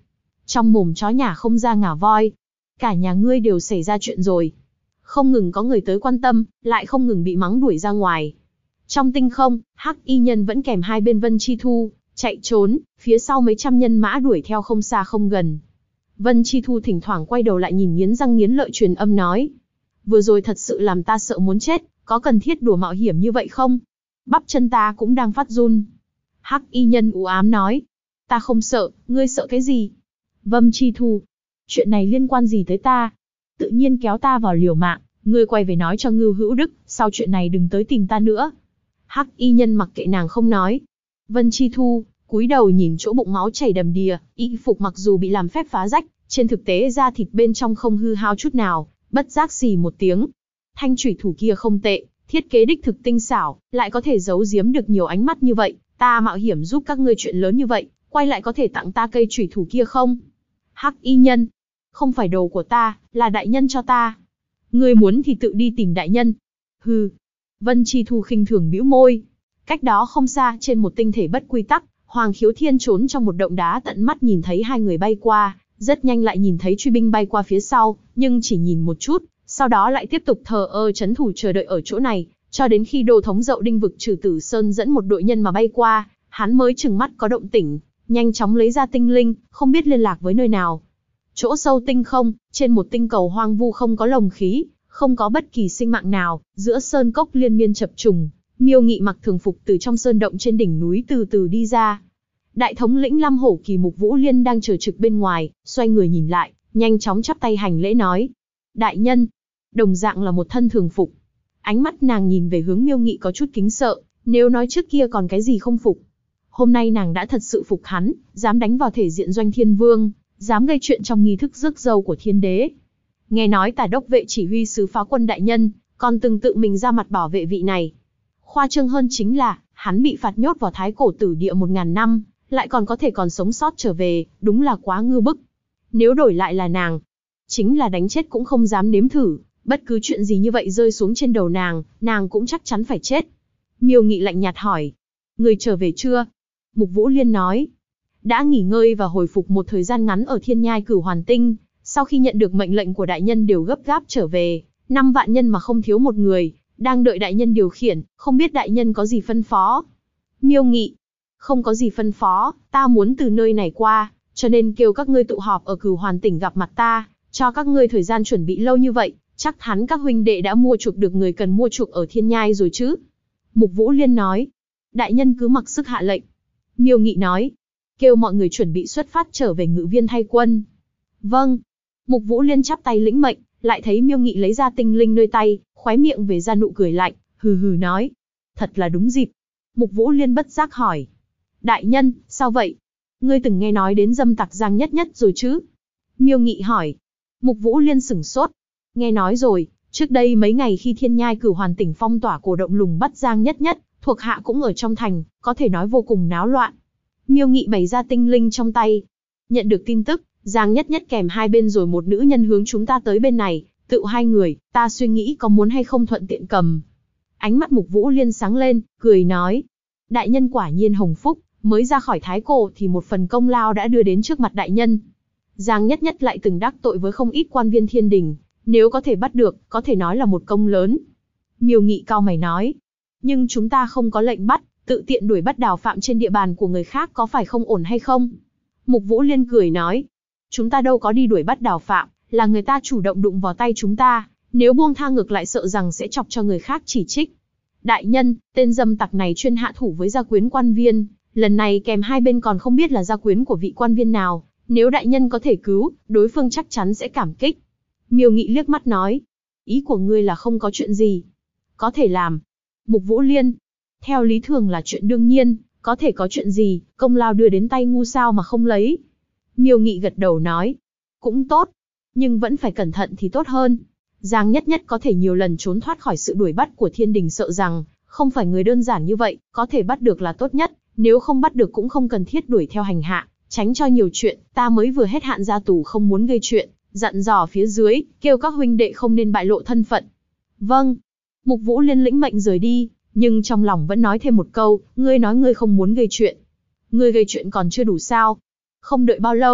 Trong mồm chó nhà không ra ngà voi. Cả nhà ngươi đều xảy ra chuyện rồi. Không ngừng có người tới quan tâm, lại không ngừng bị mắng đuổi ra ngoài. Trong tinh không, Hắc Y Nhân vẫn kèm hai bên Vân Chi Thu, chạy trốn, phía sau mấy trăm nhân mã đuổi theo không xa không gần. Vân Chi Thu thỉnh thoảng quay đầu lại nhìn nghiến răng nghiến lợi truyền âm nói. Vừa rồi thật sự làm ta sợ muốn chết, có cần thiết đùa mạo hiểm như vậy không? Bắp chân ta cũng đang phát run. Hắc Y Nhân u ám nói. Ta không sợ, ngươi sợ cái gì? Vân Chi Thu. Chuyện này liên quan gì tới ta? Tự nhiên kéo ta vào liều mạng, ngươi quay về nói cho Ngưu Hữu Đức, sau chuyện này đừng tới tìm ta nữa. Hắc Y Nhân mặc kệ nàng không nói. Vân Chi Thu cúi đầu nhìn chỗ bụng máu chảy đầm đìa, y phục mặc dù bị làm phép phá rách, trên thực tế da thịt bên trong không hư hao chút nào, bất giác xì một tiếng. Thanh chủy thủ kia không tệ, thiết kế đích thực tinh xảo, lại có thể giấu giếm được nhiều ánh mắt như vậy, ta mạo hiểm giúp các ngươi chuyện lớn như vậy, quay lại có thể tặng ta cây chủy thủ kia không? Hắc Y Nhân. Không phải đồ của ta, là đại nhân cho ta. Ngươi muốn thì tự đi tìm đại nhân. Hừ. Vân Chi Thu khinh thường bĩu môi. Cách đó không xa, trên một tinh thể bất quy tắc, Hoàng Khiếu Thiên trốn trong một động đá tận mắt nhìn thấy hai người bay qua, rất nhanh lại nhìn thấy truy binh bay qua phía sau, nhưng chỉ nhìn một chút, sau đó lại tiếp tục thờ ơ trấn thủ chờ đợi ở chỗ này, cho đến khi Đô thống Dậu Đinh vực Trừ Tử Sơn dẫn một đội nhân mà bay qua, hắn mới chừng mắt có động tĩnh, nhanh chóng lấy ra tinh linh, không biết liên lạc với nơi nào. Chỗ sâu tinh không, trên một tinh cầu hoang vu không có lồng khí, không có bất kỳ sinh mạng nào, giữa sơn cốc liên miên chập trùng, Miêu Nghị mặc thường phục từ trong sơn động trên đỉnh núi từ từ đi ra. Đại thống lĩnh Lam Hổ Kỳ Mục Vũ Liên đang chờ trực bên ngoài, xoay người nhìn lại, nhanh chóng chắp tay hành lễ nói. Đại nhân, đồng dạng là một thân thường phục. Ánh mắt nàng nhìn về hướng Miêu Nghị có chút kính sợ, nếu nói trước kia còn cái gì không phục. Hôm nay nàng đã thật sự phục hắn, dám đánh vào thể diện Doanh Thiên Vương, dám gây chuyện trong nghi thức rước dâu của thiên đế. Nghe nói Tả đốc vệ chỉ huy sứ phá quân đại nhân, còn từng tự mình ra mặt bảo vệ vị này. Khoa trương hơn chính là, hắn bị phạt nhốt vào Thái Cổ Tử Địa 1000 năm, lại còn có thể còn sống sót trở về, đúng là quá ngưu bức. Nếu đổi lại là nàng, chính là đánh chết cũng không dám nếm thử, bất cứ chuyện gì như vậy rơi xuống trên đầu nàng cũng chắc chắn phải chết. Miêu Nghị lạnh nhạt hỏi, người trở về chưa? Mục Vũ Liên nói, đã nghỉ ngơi và hồi phục một thời gian ngắn ở Thiên Nhai Cửu Hoàn Tinh, sau khi nhận được mệnh lệnh của đại nhân đều gấp gáp trở về, 5 vạn nhân mà không thiếu một người, đang đợi đại nhân điều khiển, không biết đại nhân có gì phân phó. Miêu Nghị, không có gì phân phó, ta muốn từ nơi này qua, cho nên kêu các ngươi tụ họp ở Cửu Hoàn Tỉnh gặp mặt ta, cho các ngươi thời gian chuẩn bị lâu như vậy, chắc hẳn các huynh đệ đã mua chuộc được người cần mua chuộc ở Thiên Nhai rồi chứ? Mục Vũ Liên nói, đại nhân cứ mặc sức hạ lệnh. Miêu Nghị nói, kêu mọi người chuẩn bị xuất phát trở về Ngự Viên thay quân. Vâng. Mục Vũ Liên chắp tay lĩnh mệnh, lại thấy Miêu Nghị lấy ra tinh linh nơi tay, khóe miệng về ra nụ cười lạnh, hừ hừ nói, thật là đúng dịp. Mục Vũ Liên bất giác hỏi, đại nhân, sao vậy? Ngươi từng nghe nói đến dâm tặc Giang Nhất Nhất rồi chứ? Miêu Nghị hỏi. Mục Vũ Liên sửng sốt. Nghe nói rồi, trước đây mấy ngày khi Thiên Nhai Cửu Hoàn Tỉnh phong tỏa cổ động lùng bắt Giang Nhất Nhất, thuộc hạ cũng ở trong thành, có thể nói vô cùng náo loạn. Miêu Nghị bày ra tinh linh trong tay. Nhận được tin tức, Giang Nhất Nhất kèm hai bên rồi một nữ nhân hướng chúng ta tới bên này, tự hai người, ta suy nghĩ có muốn hay không thuận tiện cầm. Ánh mắt Mục Vũ Liên sáng lên, cười nói. Đại nhân quả nhiên hồng phúc, mới ra khỏi Thái Cổ thì một phần công lao đã đưa đến trước mặt đại nhân. Giang Nhất Nhất lại từng đắc tội với không ít quan viên thiên đình, nếu có thể bắt được, có thể nói là một công lớn. Miêu Nghị cau mày nói. Nhưng chúng ta không có lệnh bắt, tự tiện đuổi bắt Đào Phạm trên địa bàn của người khác có phải không ổn hay không? Mục Vũ Liên cười nói. Chúng ta đâu có đi đuổi bắt Đào Phạm, là người ta chủ động đụng vào tay chúng ta, nếu buông tha ngược lại sợ rằng sẽ chọc cho người khác chỉ trích. Đại nhân, tên dâm tặc này chuyên hạ thủ với gia quyến quan viên, lần này kèm hai bên còn không biết là gia quyến của vị quan viên nào, nếu đại nhân có thể cứu, đối phương chắc chắn sẽ cảm kích. Miêu Nghị liếc mắt nói, ý của ngươi là không có chuyện gì. Có thể làm. Mục Vũ Liên, theo lý thường là chuyện đương nhiên, có thể có chuyện gì, công lao đưa đến tay ngu sao mà không lấy. Miêu Nghị gật đầu nói, cũng tốt, nhưng vẫn phải cẩn thận thì tốt hơn. Giang Nhất Nhất có thể nhiều lần trốn thoát khỏi sự đuổi bắt của thiên đình, sợ rằng không phải người đơn giản như vậy, có thể bắt được là tốt nhất, nếu không bắt được cũng không cần thiết đuổi theo hành hạ, tránh cho nhiều chuyện, ta mới vừa hết hạn ra tù không muốn gây chuyện, dặn dò phía dưới, kêu các huynh đệ không nên bại lộ thân phận. Vâng. Mục Vũ Liên lĩnh mệnh rời đi, nhưng trong lòng vẫn nói thêm một câu, ngươi nói ngươi không muốn gây chuyện. Ngươi gây chuyện còn chưa đủ sao? Không đợi bao lâu,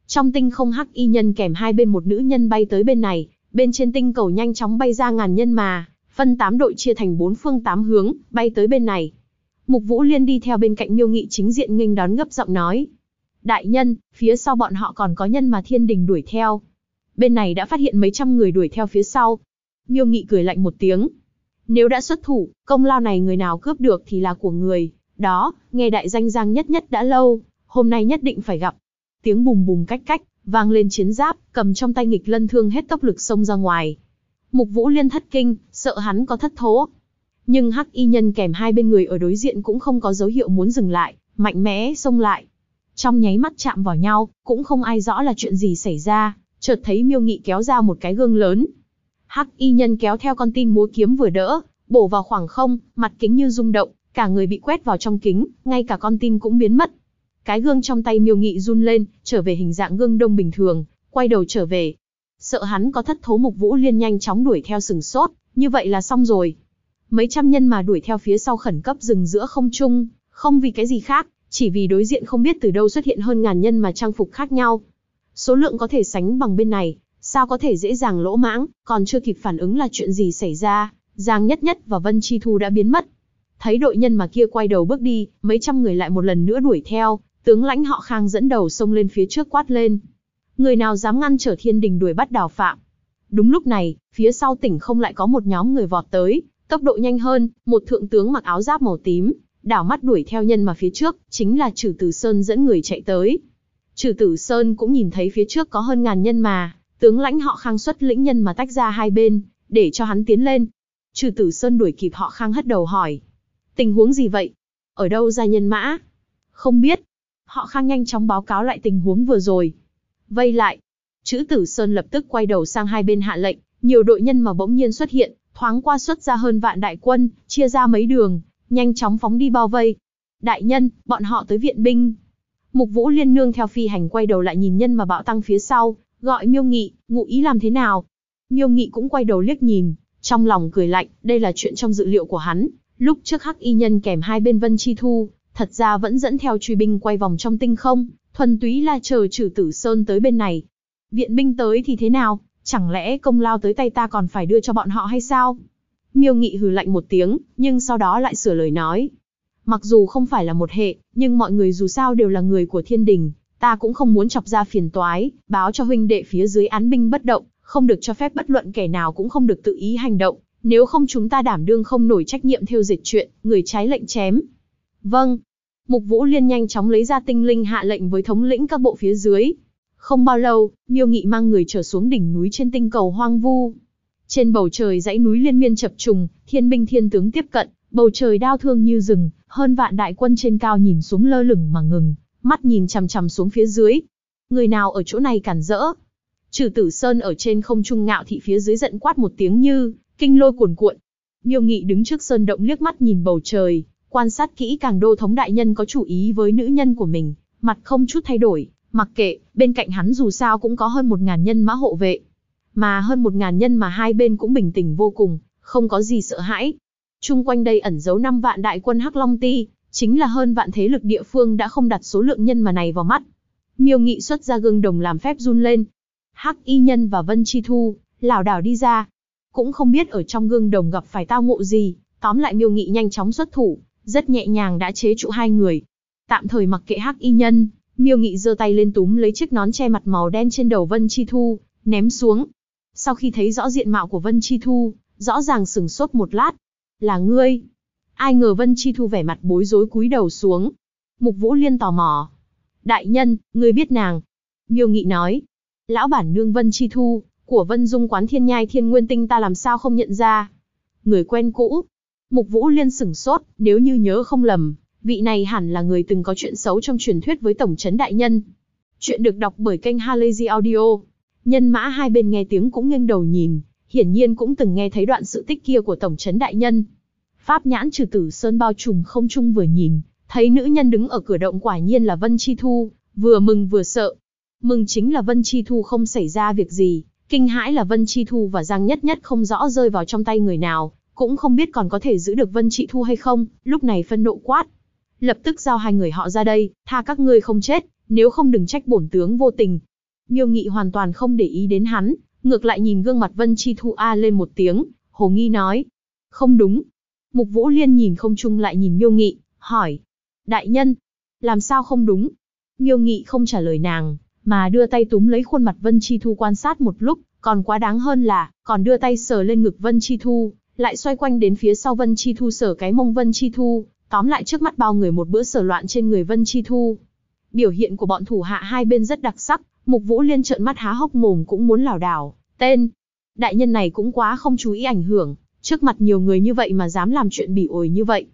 Trong tinh không hắc y nhân kèm hai bên một nữ nhân bay tới bên này, bên trên tinh cầu nhanh chóng bay ra ngàn nhân mà, phân 8 đội chia thành 4 phương 8 hướng, bay tới bên này. Mục Vũ Liên đi theo bên cạnh Miêu Nghị chính diện nghênh đón gấp giọng nói. Đại nhân, phía sau bọn họ còn có nhân mà thiên đình đuổi theo. Bên này đã phát hiện mấy trăm người đuổi theo phía sau. Miêu Nghị cười lạnh một tiếng. Nếu đã xuất thủ, công lao này người nào cướp được thì là của người. Đó, nghe đại danh Giang Nhất Nhất đã lâu, hôm nay nhất định phải gặp. Tiếng bùm bùm cách cách, vang lên chiến giáp, cầm trong tay nghịch lân thương hết tốc lực xông ra ngoài. Mục Vũ Liên thất kinh, sợ hắn có thất thố. Nhưng hắc y nhân kèm hai bên người ở đối diện cũng không có dấu hiệu muốn dừng lại, mạnh mẽ xông lại. Trong nháy mắt chạm vào nhau, cũng không ai rõ là chuyện gì xảy ra, chợt thấy Miêu Nghị kéo ra một cái gương lớn. Hắc y nhân kéo theo con tin múa kiếm vừa đỡ, bổ vào khoảng không, mặt kính như rung động, cả người bị quét vào trong kính, ngay cả con tin cũng biến mất. Cái gương trong tay Miêu Nghị run lên, trở về hình dạng gương đông bình thường, quay đầu trở về. Sợ hắn có thất thố, Mục Vũ Liên nhanh chóng đuổi theo sừng sốt, như vậy là xong rồi. Mấy trăm nhân mà đuổi theo phía sau khẩn cấp dừng giữa không trung, không vì cái gì khác, chỉ vì đối diện không biết từ đâu xuất hiện hơn ngàn nhân mà trang phục khác nhau. Số lượng có thể sánh bằng bên này, sao có thể dễ dàng lỗ mãng, còn chưa kịp phản ứng là chuyện gì xảy ra, Giang Nhất Nhất và Vân Chi Thu đã biến mất. Thấy đội nhân mà kia quay đầu bước đi, mấy trăm người lại một lần nữa đuổi theo, tướng lãnh họ Khang dẫn đầu xông lên phía trước quát lên. Người nào dám ngăn trở thiên đình đuổi bắt Đào Phạm? Đúng lúc này, phía sau tỉnh không lại có một nhóm người vọt tới, tốc độ nhanh hơn, một thượng tướng mặc áo giáp màu tím, đảo mắt đuổi theo nhân mà phía trước, chính là Trử Tử Sơn dẫn người chạy tới. Trử Tử Sơn cũng nhìn thấy phía trước có hơn ngàn nhân mà, tướng lãnh họ Khang xuất lĩnh nhân mà tách ra hai bên, để cho hắn tiến lên. Trử Tử Sơn đuổi kịp họ Khang hất đầu hỏi. Tình huống gì vậy? Ở đâu ra nhân mã? Không biết. Họ Khang nhanh chóng báo cáo lại tình huống vừa rồi. Vây lại. Trử Tử Sơn lập tức quay đầu sang hai bên hạ lệnh, nhiều đội nhân mà bỗng nhiên xuất hiện, thoáng qua xuất ra hơn vạn đại quân, chia ra mấy đường, nhanh chóng phóng đi bao vây. Đại nhân, bọn họ tới viện binh. Mục Vũ Liên nương theo phi hành quay đầu lại nhìn nhân mà bạo tăng phía sau, gọi Miêu Nghị, ngụ ý làm thế nào? Miêu Nghị cũng quay đầu liếc nhìn, trong lòng cười lạnh, đây là chuyện trong dự liệu của hắn. Lúc trước hắc y nhân kèm hai bên Vân Chi Thu, thật ra vẫn dẫn theo truy binh quay vòng trong tinh không, thuần túy là chờ Trử Tử Sơn tới bên này. Viện binh tới thì thế nào? Chẳng lẽ công lao tới tay ta còn phải đưa cho bọn họ hay sao? Miêu Nghị hừ lạnh một tiếng, nhưng sau đó lại sửa lời nói. Mặc dù không phải là một hệ, nhưng mọi người dù sao đều là người của thiên đình, ta cũng không muốn chọc ra phiền toái, báo cho huynh đệ phía dưới án binh bất động, không được cho phép bất luận kẻ nào cũng không được tự ý hành động, nếu không chúng ta đảm đương không nổi trách nhiệm theo dệt chuyện, người trái lệnh chém. Vâng. Mục Vũ Liên nhanh chóng lấy ra tinh linh hạ lệnh với thống lĩnh các bộ phía dưới. Không bao lâu, Miêu Nghị mang người trở xuống đỉnh núi trên tinh cầu hoang vu. Trên bầu trời dãy núi liên miên chập trùng, thiên binh thiên tướng tiếp cận, bầu trời đao thương như rừng, hơn vạn đại quân trên cao nhìn xuống lơ lửng mà ngừng, mắt nhìn chằm chằm xuống phía dưới. Người nào ở chỗ này cản rỡ? Trử Tử Sơn ở trên không trung ngạo thị phía dưới giận quát một tiếng như kinh lôi cuồn cuộn. Miêu Nghị đứng trước sơn động liếc mắt nhìn bầu trời, quan sát kỹ càng đô thống đại nhân có chủ ý với nữ nhân của mình, mặt không chút thay đổi, mặc kệ, bên cạnh hắn dù sao cũng có hơn 1000 nhân mã hộ vệ. Mà hơn 1000 nhân mà hai bên cũng bình tĩnh vô cùng, không có gì sợ hãi. Chung quanh đây ẩn giấu 5 vạn đại quân Hắc Long Ti, chính là hơn vạn thế lực địa phương đã không đặt số lượng nhân mà này vào mắt. Miêu Nghị xuất ra gương đồng làm phép run lên. Hắc y nhân và Vân Chi Thu lảo đảo đi ra, cũng không biết ở trong gương đồng gặp phải tao ngộ gì. Tóm lại Miêu Nghị nhanh chóng xuất thủ, rất nhẹ nhàng đã chế trụ hai người. Tạm thời mặc kệ Hắc y nhân, Miêu Nghị giơ tay lên túm lấy chiếc nón che mặt màu đen trên đầu Vân Chi Thu, ném xuống. Sau khi thấy rõ diện mạo của Vân Chi Thu, rõ ràng sửng sốt một lát. Là ngươi? Ai ngờ Vân Chi Thu vẻ mặt bối rối cúi đầu xuống. Mục Vũ Liên tò mò. Đại nhân, ngươi biết nàng? Miêu Nghị nói. Lão bản nương Vân Chi Thu, của Vân Dung quán Thiên Nhai Thiên Nguyên Tinh ta làm sao không nhận ra? Người quen cũ. Mục Vũ Liên sửng sốt, nếu như nhớ không lầm, vị này hẳn là người từng có chuyện xấu trong truyền thuyết với Tổng trấn đại nhân. Chuyện được đọc bởi kênh Halazy Audio. Nhân mã hai bên nghe tiếng cũng nghiêng đầu nhìn, hiển nhiên cũng từng nghe thấy đoạn sự tích kia của Tổng trấn đại nhân. Pháp nhãn Trử Tử Sơn bao trùm không trung vừa nhìn, thấy nữ nhân đứng ở cửa động quả nhiên là Vân Chi Thu, vừa mừng vừa sợ. Mừng chính là Vân Chi Thu không xảy ra việc gì, kinh hãi là Vân Chi Thu và Giang Nhất Nhất không rõ rơi vào trong tay người nào, cũng không biết còn có thể giữ được Vân Chi Thu hay không, lúc này phân nộ quát. Lập tức giao hai người họ ra đây, tha các ngươi không chết, nếu không đừng trách bổn tướng vô tình. Miêu Nghị hoàn toàn không để ý đến hắn, ngược lại nhìn gương mặt Vân Chi Thu lên một tiếng, hồ nghi nói. Không đúng. Mục Vũ Liên nhìn không trung lại nhìn Miêu Nghị, hỏi. Đại nhân, làm sao không đúng? Miêu Nghị không trả lời nàng, mà đưa tay túm lấy khuôn mặt Vân Chi Thu quan sát một lúc, còn quá đáng hơn là, còn đưa tay sờ lên ngực Vân Chi Thu, lại xoay quanh đến phía sau Vân Chi Thu sờ cái mông Vân Chi Thu, tóm lại trước mắt bao người một bữa sờ loạn trên người Vân Chi Thu. Biểu hiện của bọn thủ hạ hai bên rất đặc sắc, Mục Vũ Liên trợn mắt há hốc mồm cũng muốn lảo đảo. Tên đại nhân này cũng quá không chú ý ảnh hưởng, trước mặt nhiều người như vậy mà dám làm chuyện bỉ ổi như vậy.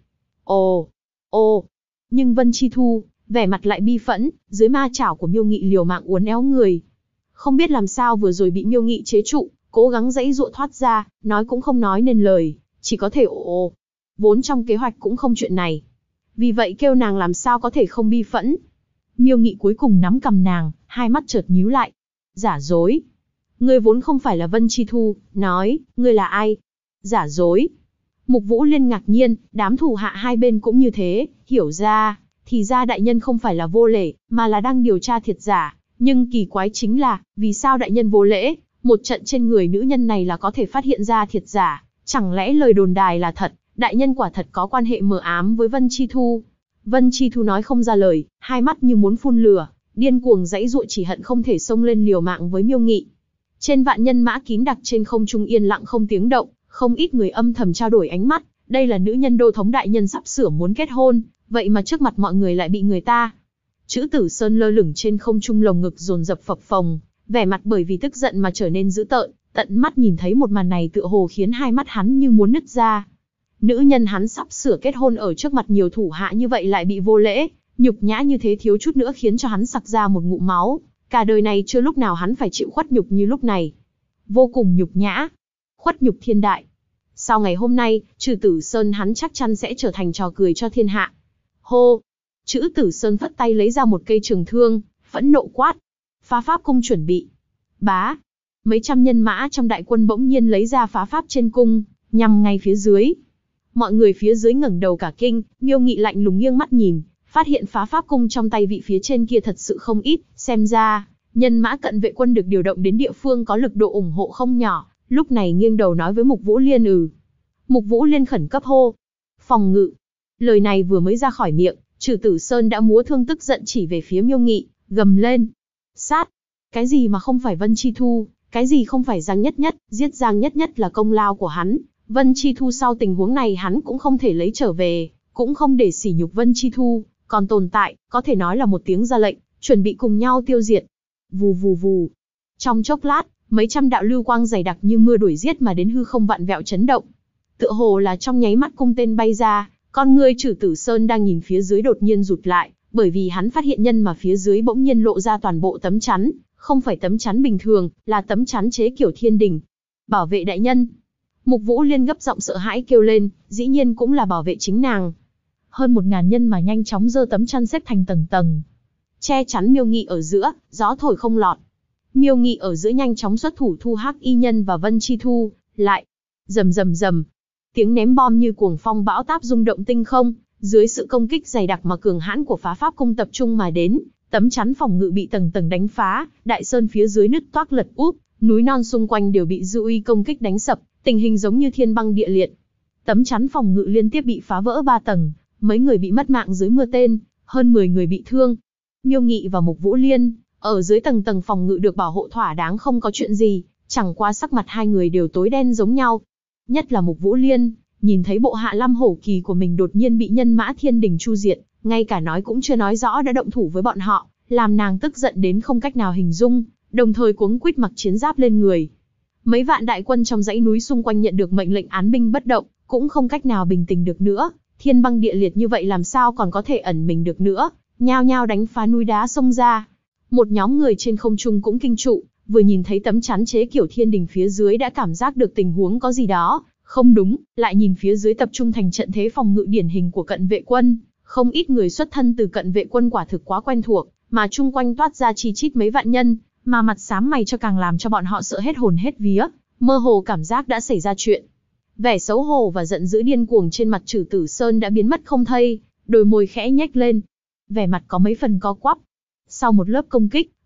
Ồ, nhưng Vân Chi Thu, vẻ mặt lại bi phẫn, dưới ma chảo của Miêu Nghị liều mạng uốn éo người. Không biết làm sao vừa rồi bị Miêu Nghị chế trụ, cố gắng giãy giụa thoát ra, nói cũng không nói nên lời, chỉ có thể ồ. Vốn trong kế hoạch cũng không chuyện này. Vì vậy kêu nàng làm sao có thể không bi phẫn. Miêu Nghị cuối cùng nắm cầm nàng, hai mắt chợt nhíu lại. Giả dối. Ngươi vốn không phải là Vân Chi Thu, nói, ngươi là ai? Giả dối. Mục Vũ Liên ngạc nhiên, đám thủ hạ hai bên cũng như thế, hiểu ra, thì ra đại nhân không phải là vô lễ, mà là đang điều tra thiệt giả. Nhưng kỳ quái chính là, vì sao đại nhân vô lễ, một trận trên người nữ nhân này là có thể phát hiện ra thiệt giả, chẳng lẽ lời đồn đài là thật, đại nhân quả thật có quan hệ mờ ám với Vân Chi Thu. Vân Chi Thu nói không ra lời, hai mắt như muốn phun lửa, điên cuồng giãy giụa chỉ hận không thể xông lên liều mạng với Miêu Nghị. Trên vạn nhân mã kín đặc trên không trung yên lặng không tiếng động, không ít người âm thầm trao đổi ánh mắt, đây là nữ nhân đô thống đại nhân sắp sửa muốn kết hôn, vậy mà trước mặt mọi người lại bị người ta. Chữ Tử Sơn lơ lửng trên không trung lồng ngực dồn dập phập phồng, vẻ mặt bởi vì tức giận mà trở nên dữ tợn, tận mắt nhìn thấy một màn này tựa hồ khiến hai mắt hắn như muốn nứt ra. Nữ nhân hắn sắp sửa kết hôn ở trước mặt nhiều thủ hạ như vậy lại bị vô lễ, nhục nhã như thế thiếu chút nữa khiến cho hắn sặc ra một ngụm máu, cả đời này chưa lúc nào hắn phải chịu khuất nhục như lúc này. Vô cùng nhục nhã, khuất nhục thiên đại. Sau ngày hôm nay, Chữ Tử Sơn hắn chắc chắn sẽ trở thành trò cười cho thiên hạ. Hô! Chữ Tử Sơn phất tay lấy ra một cây trường thương, phẫn nộ quát. Phá pháp cung chuẩn bị. Bá! Mấy trăm nhân mã trong đại quân bỗng nhiên lấy ra phá pháp trên cung, nhằm ngay phía dưới. Mọi người phía dưới ngẩng đầu cả kinh, Miêu Nghị lạnh lùng nghiêng mắt nhìn, phát hiện phá pháp cung trong tay vị phía trên kia thật sự không ít, xem ra, nhân mã cận vệ quân được điều động đến địa phương có lực độ ủng hộ không nhỏ, lúc này nghiêng đầu nói với Mục Vũ Liên Mục Vũ Liên khẩn cấp hô. Phòng ngự. Lời này vừa mới ra khỏi miệng, Chử Tử Sơn đã múa thương tức giận chỉ về phía Miêu Nghị, gầm lên. Sát. Cái gì mà không phải Vân Chi Thu, cái gì không phải Giang Nhất Nhất, giết Giang Nhất Nhất là công lao của hắn. Vân Chi Thu sau tình huống này hắn cũng không thể lấy trở về, cũng không để sỉ nhục Vân Chi Thu, còn tồn tại, có thể nói là một tiếng ra lệnh, chuẩn bị cùng nhau tiêu diệt. Vù vù vù. Trong chốc lát, mấy trăm đạo lưu quang dày đặc như mưa đuổi giết mà đến hư không vặn vẹo chấn động. Tựa hồ là trong nháy mắt cung tên bay ra, con ngươi Chử Tử Sơn đang nhìn phía dưới đột nhiên rụt lại, bởi vì hắn phát hiện nhân mà phía dưới bỗng nhiên lộ ra toàn bộ tấm chắn, không phải tấm chắn bình thường, là tấm chắn chế kiểu thiên đình. Bảo vệ đại nhân. Mục Vũ Liên gấp giọng sợ hãi kêu lên, dĩ nhiên cũng là bảo vệ chính nàng. Hơn 1000 nhân mà nhanh chóng giơ tấm chắn xếp thành tầng tầng, che chắn Miêu Nghị ở giữa, gió thổi không lọt. Miêu Nghị ở giữa nhanh chóng xuất thủ thu Hắc Y Nhân và Vân Chi Thu, lại rầm rầm rầm, tiếng ném bom như cuồng phong bão táp rung động tinh không, dưới sự công kích dày đặc mà cường hãn của phá pháp cung tập trung mà đến, tấm chắn phòng ngự bị tầng tầng đánh phá, đại sơn phía dưới nứt toác lật úp, núi non xung quanh đều bị dư uy công kích đánh sập, tình hình giống như thiên băng địa liệt. Tấm chắn phòng ngự liên tiếp bị phá vỡ 3 tầng, mấy người bị mất mạng dưới mưa tên, hơn 10 người bị thương. Miêu Nghị và Mục Vũ Liên ở dưới tầng tầng phòng ngự được bảo hộ thỏa đáng không có chuyện gì, chẳng qua sắc mặt hai người đều tối đen giống nhau. Nhất là Mục Vũ Liên, nhìn thấy bộ hạ Lam Hổ Kỳ của mình đột nhiên bị nhân mã thiên đình chu diệt, ngay cả nói cũng chưa nói rõ đã động thủ với bọn họ, làm nàng tức giận đến không cách nào hình dung, đồng thời cuống quýt mặc chiến giáp lên người. Mấy vạn đại quân trong dãy núi xung quanh nhận được mệnh lệnh án binh bất động, cũng không cách nào bình tĩnh được nữa, thiên băng địa liệt như vậy làm sao còn có thể ẩn mình được nữa, nhao nhao đánh phá núi đá xông ra. Một nhóm người trên không trung cũng kinh trụ, vừa nhìn thấy tấm chắn chế kiểu thiên đình phía dưới đã cảm giác được tình huống có gì đó không đúng, lại nhìn phía dưới tập trung thành trận thế phòng ngự điển hình của cận vệ quân, không ít người xuất thân từ cận vệ quân quả thực quá quen thuộc, mà chung quanh toát ra chi chít mấy vạn nhân, mà mặt xám mày cho càng làm cho bọn họ sợ hết hồn hết vía, mơ hồ cảm giác đã xảy ra chuyện. Vẻ xấu hổ và giận dữ điên cuồng trên mặt Chử Tử Sơn đã biến mất không thấy, đôi môi khẽ nhếch lên, vẻ mặt có mấy phần co quắp. Sau một lớp công kích,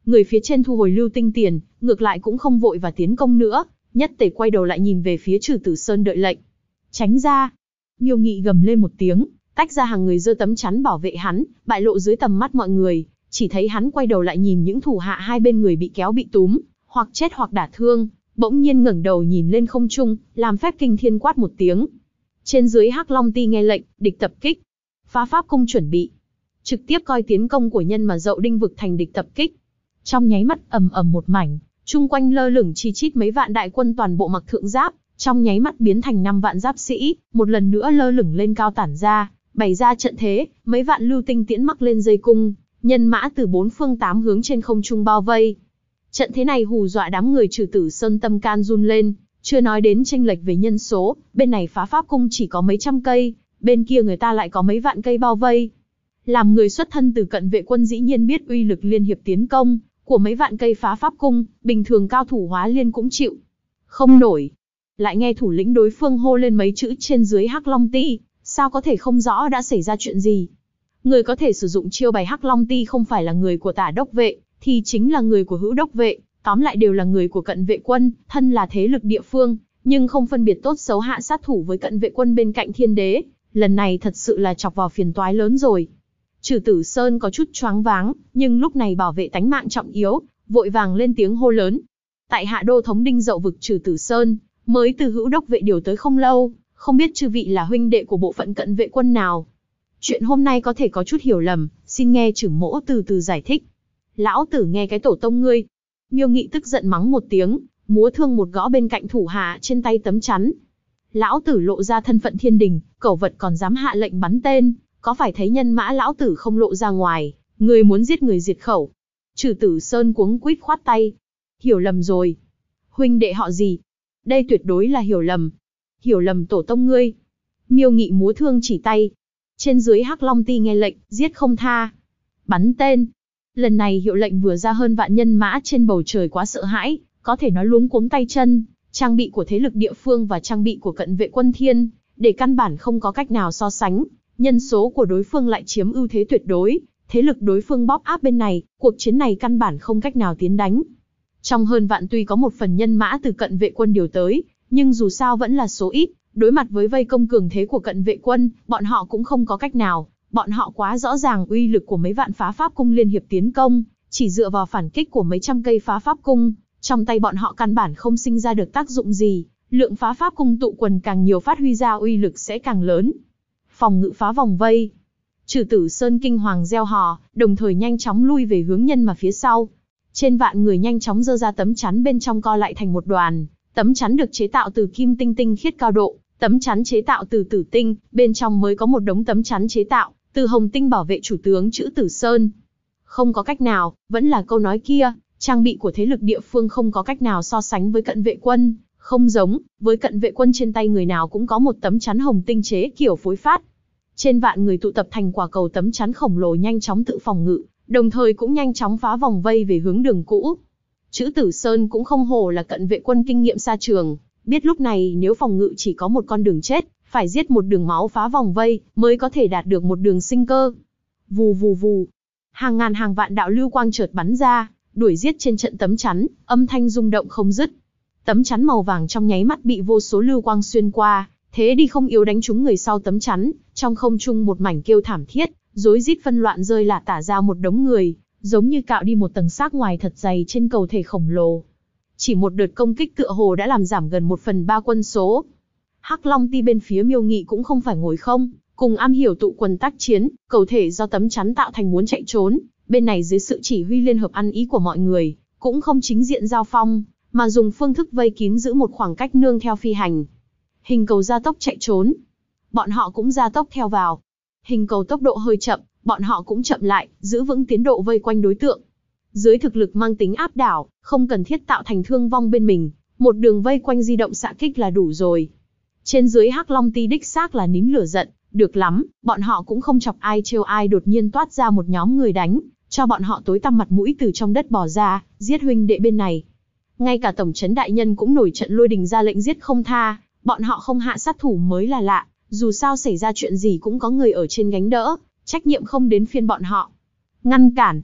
Người phía trên thu hồi lưu tinh tiền, ngược lại cũng không vội và tiến công nữa, nhất tề quay đầu lại nhìn về phía Trừ Tử Sơn đợi lệnh. Tránh ra! Miêu Nghị gầm lên một tiếng, tách ra hàng người giơ tấm chắn bảo vệ hắn, bại lộ dưới tầm mắt mọi người. Chỉ thấy hắn quay đầu lại nhìn những thủ hạ hai bên người bị kéo bị túm, hoặc chết hoặc đả thương, bỗng nhiên ngẩng đầu nhìn lên không trung, làm phép kinh thiên quát một tiếng. Trên dưới Hắc Long Ti nghe lệnh, địch tập kích. Phá pháp cung chuẩn bị. Trực tiếp coi tiến công của nhân mà Dậu Đinh vực thành địch tập kích. Trong nháy mắt ầm ầm một mảnh, chung quanh lơ lửng chi chít mấy vạn đại quân toàn bộ mặc thượng giáp, trong nháy mắt biến thành 5 vạn giáp sĩ, một lần nữa lơ lửng lên cao tản ra, bày ra trận thế, mấy vạn lưu tinh tiễn mắc lên dây cung, nhân mã từ 4 phương 8 hướng trên không trung bao vây. Trận thế này hù dọa đám người Trừ Tử Sơn tâm can run lên, chưa nói đến chênh lệch về nhân số, bên này phá pháp cung chỉ có mấy trăm cây, bên kia người ta lại có mấy vạn cây bao vây. Làm người xuất thân từ cận vệ quân dĩ nhiên biết uy lực liên hiệp tiến công của mấy vạn cây phá pháp cung, bình thường cao thủ hóa liên cũng chịu không nổi. Lại nghe thủ lĩnh đối phương hô lên mấy chữ trên dưới Hắc Long Ti, sao có thể không rõ đã xảy ra chuyện gì. Người có thể sử dụng chiêu bài Hắc Long Ti không phải là người của Tả đốc vệ, thì chính là người của Hữu đốc vệ, tóm lại đều là người của cận vệ quân, thân là thế lực địa phương, nhưng không phân biệt tốt xấu hạ sát thủ với cận vệ quân bên cạnh Thiên Đế. Lần này thật sự là chọc vào phiền toái lớn rồi. Trừ Tử Sơn có chút choáng váng, nhưng lúc này bảo vệ tánh mạng trọng yếu, vội vàng lên tiếng hô lớn. Tại hạ đô thống Đinh Dậu vực Trừ Tử Sơn, mới từ Hữu đốc vệ điều tới không lâu, không biết chư vị là huynh đệ của bộ phận cận vệ quân nào. Chuyện hôm nay có thể có chút hiểu lầm, xin nghe trưởng mỗ từ từ giải thích. Lão tử nghe cái tổ tông ngươi. Miêu Nghị tức giận mắng một tiếng, múa thương một gõ bên cạnh thủ hạ trên tay tấm chắn. Lão tử lộ ra thân phận thiên đình, cẩu vật còn dám hạ lệnh bắn tên, có phải thấy nhân mã lão tử không lộ ra ngoài, người muốn giết người diệt khẩu. Trừ Tử Sơn cuống quýt khoát tay. Hiểu lầm rồi. Huynh đệ họ gì? Đây tuyệt đối là hiểu lầm. Hiểu lầm tổ tông ngươi. Miêu Nghị múa thương chỉ tay. Trên dưới Hắc Long Ti nghe lệnh, giết không tha. Bắn tên. Lần này hiệu lệnh vừa ra hơn vạn nhân mã trên bầu trời quá sợ hãi, có thể nói luống cuống tay chân, trang bị của thế lực địa phương và trang bị của cận vệ quân Thiên, để căn bản không có cách nào so sánh, nhân số của đối phương lại chiếm ưu thế tuyệt đối, thế lực đối phương bóp áp bên này, cuộc chiến này căn bản không cách nào tiến đánh. Trong hơn vạn tuy có một phần nhân mã từ cận vệ quân điều tới, nhưng dù sao vẫn là số ít, đối mặt với vây công cường thế của cận vệ quân, bọn họ cũng không có cách nào. Bọn họ quá rõ ràng uy lực của mấy vạn phá pháp cung liên hiệp tiến công, chỉ dựa vào phản kích của mấy trăm cây phá pháp cung, trong tay bọn họ căn bản không sinh ra được tác dụng gì, lượng phá pháp cung tụ quần càng nhiều phát huy ra uy lực sẽ càng lớn. Phòng ngự phá vòng vây. Trừ Tử Sơn kinh hoàng reo hò, đồng thời nhanh chóng lui về hướng nhân mà phía sau. Trên vạn người nhanh chóng giơ ra tấm chắn bên trong co lại thành một đoàn, tấm chắn được chế tạo từ kim tinh tinh khiết cao độ, tấm chắn chế tạo từ tử tinh, bên trong mới có một đống tấm chắn chế tạo từ hồng tinh bảo vệ chủ tướng Trữ Tử Sơn. Không có cách nào, vẫn là câu nói kia, trang bị của thế lực địa phương không có cách nào so sánh với cận vệ quân, không giống, với cận vệ quân trên tay người nào cũng có một tấm chắn hồng tinh chế kiểu phối phát. Trên vạn người tụ tập thành quả cầu tấm chắn khổng lồ nhanh chóng tự phòng ngự, đồng thời cũng nhanh chóng phá vòng vây về hướng đường cũ. Trữ Tử Sơn cũng không hổ là cận vệ quân kinh nghiệm xa trường, biết lúc này nếu phòng ngự chỉ có một con đường chết, phải giết một đường máu phá vòng vây, mới có thể đạt được một đường sinh cơ. Vù vù vù. Hàng ngàn hàng vạn đạo lưu quang chợt bắn ra, đuổi giết trên trận tấm chắn, âm thanh rung động không dứt. Tấm chắn màu vàng trong nháy mắt bị vô số lưu quang xuyên qua, thế đi không yếu đánh trúng người sau tấm chắn, trong không trung một mảnh kêu thảm thiết, rối rít phân loạn rơi lả tả ra một đống người, giống như cạo đi một tầng xác ngoài thật dày trên cầu thể khổng lồ. Chỉ một đợt công kích tựa hồ đã làm giảm gần 1/3 quân số. Hắc Long Ti bên phía Miêu Nghị cũng không phải ngồi không, cùng am hiểu tụ quần tác chiến, cầu thể do tấm chắn tạo thành muốn chạy trốn, bên này dưới sự chỉ huy liên hợp ăn ý của mọi người, cũng không chính diện giao phong, mà dùng phương thức vây kín giữ một khoảng cách nương theo phi hành. Hình cầu gia tốc chạy trốn, bọn họ cũng gia tốc theo vào. Hình cầu tốc độ hơi chậm, bọn họ cũng chậm lại, giữ vững tiến độ vây quanh đối tượng. Dưới thực lực mang tính áp đảo, không cần thiết tạo thành thương vong bên mình, một đường vây quanh di động xạ kích là đủ rồi. Trên dưới Hắc Long Ti đích xác là nín lửa giận, được lắm, bọn họ cũng không chọc ai trêu ai đột nhiên toát ra một nhóm người đánh, cho bọn họ tối tăm mặt mũi từ trong đất bò ra, giết huynh đệ bên này. Ngay cả tổng trấn đại nhân cũng nổi trận lôi đình ra lệnh giết không tha, bọn họ không hạ sát thủ mới là lạ, dù sao xảy ra chuyện gì cũng có người ở trên gánh đỡ, trách nhiệm không đến phiên bọn họ. Ngăn cản.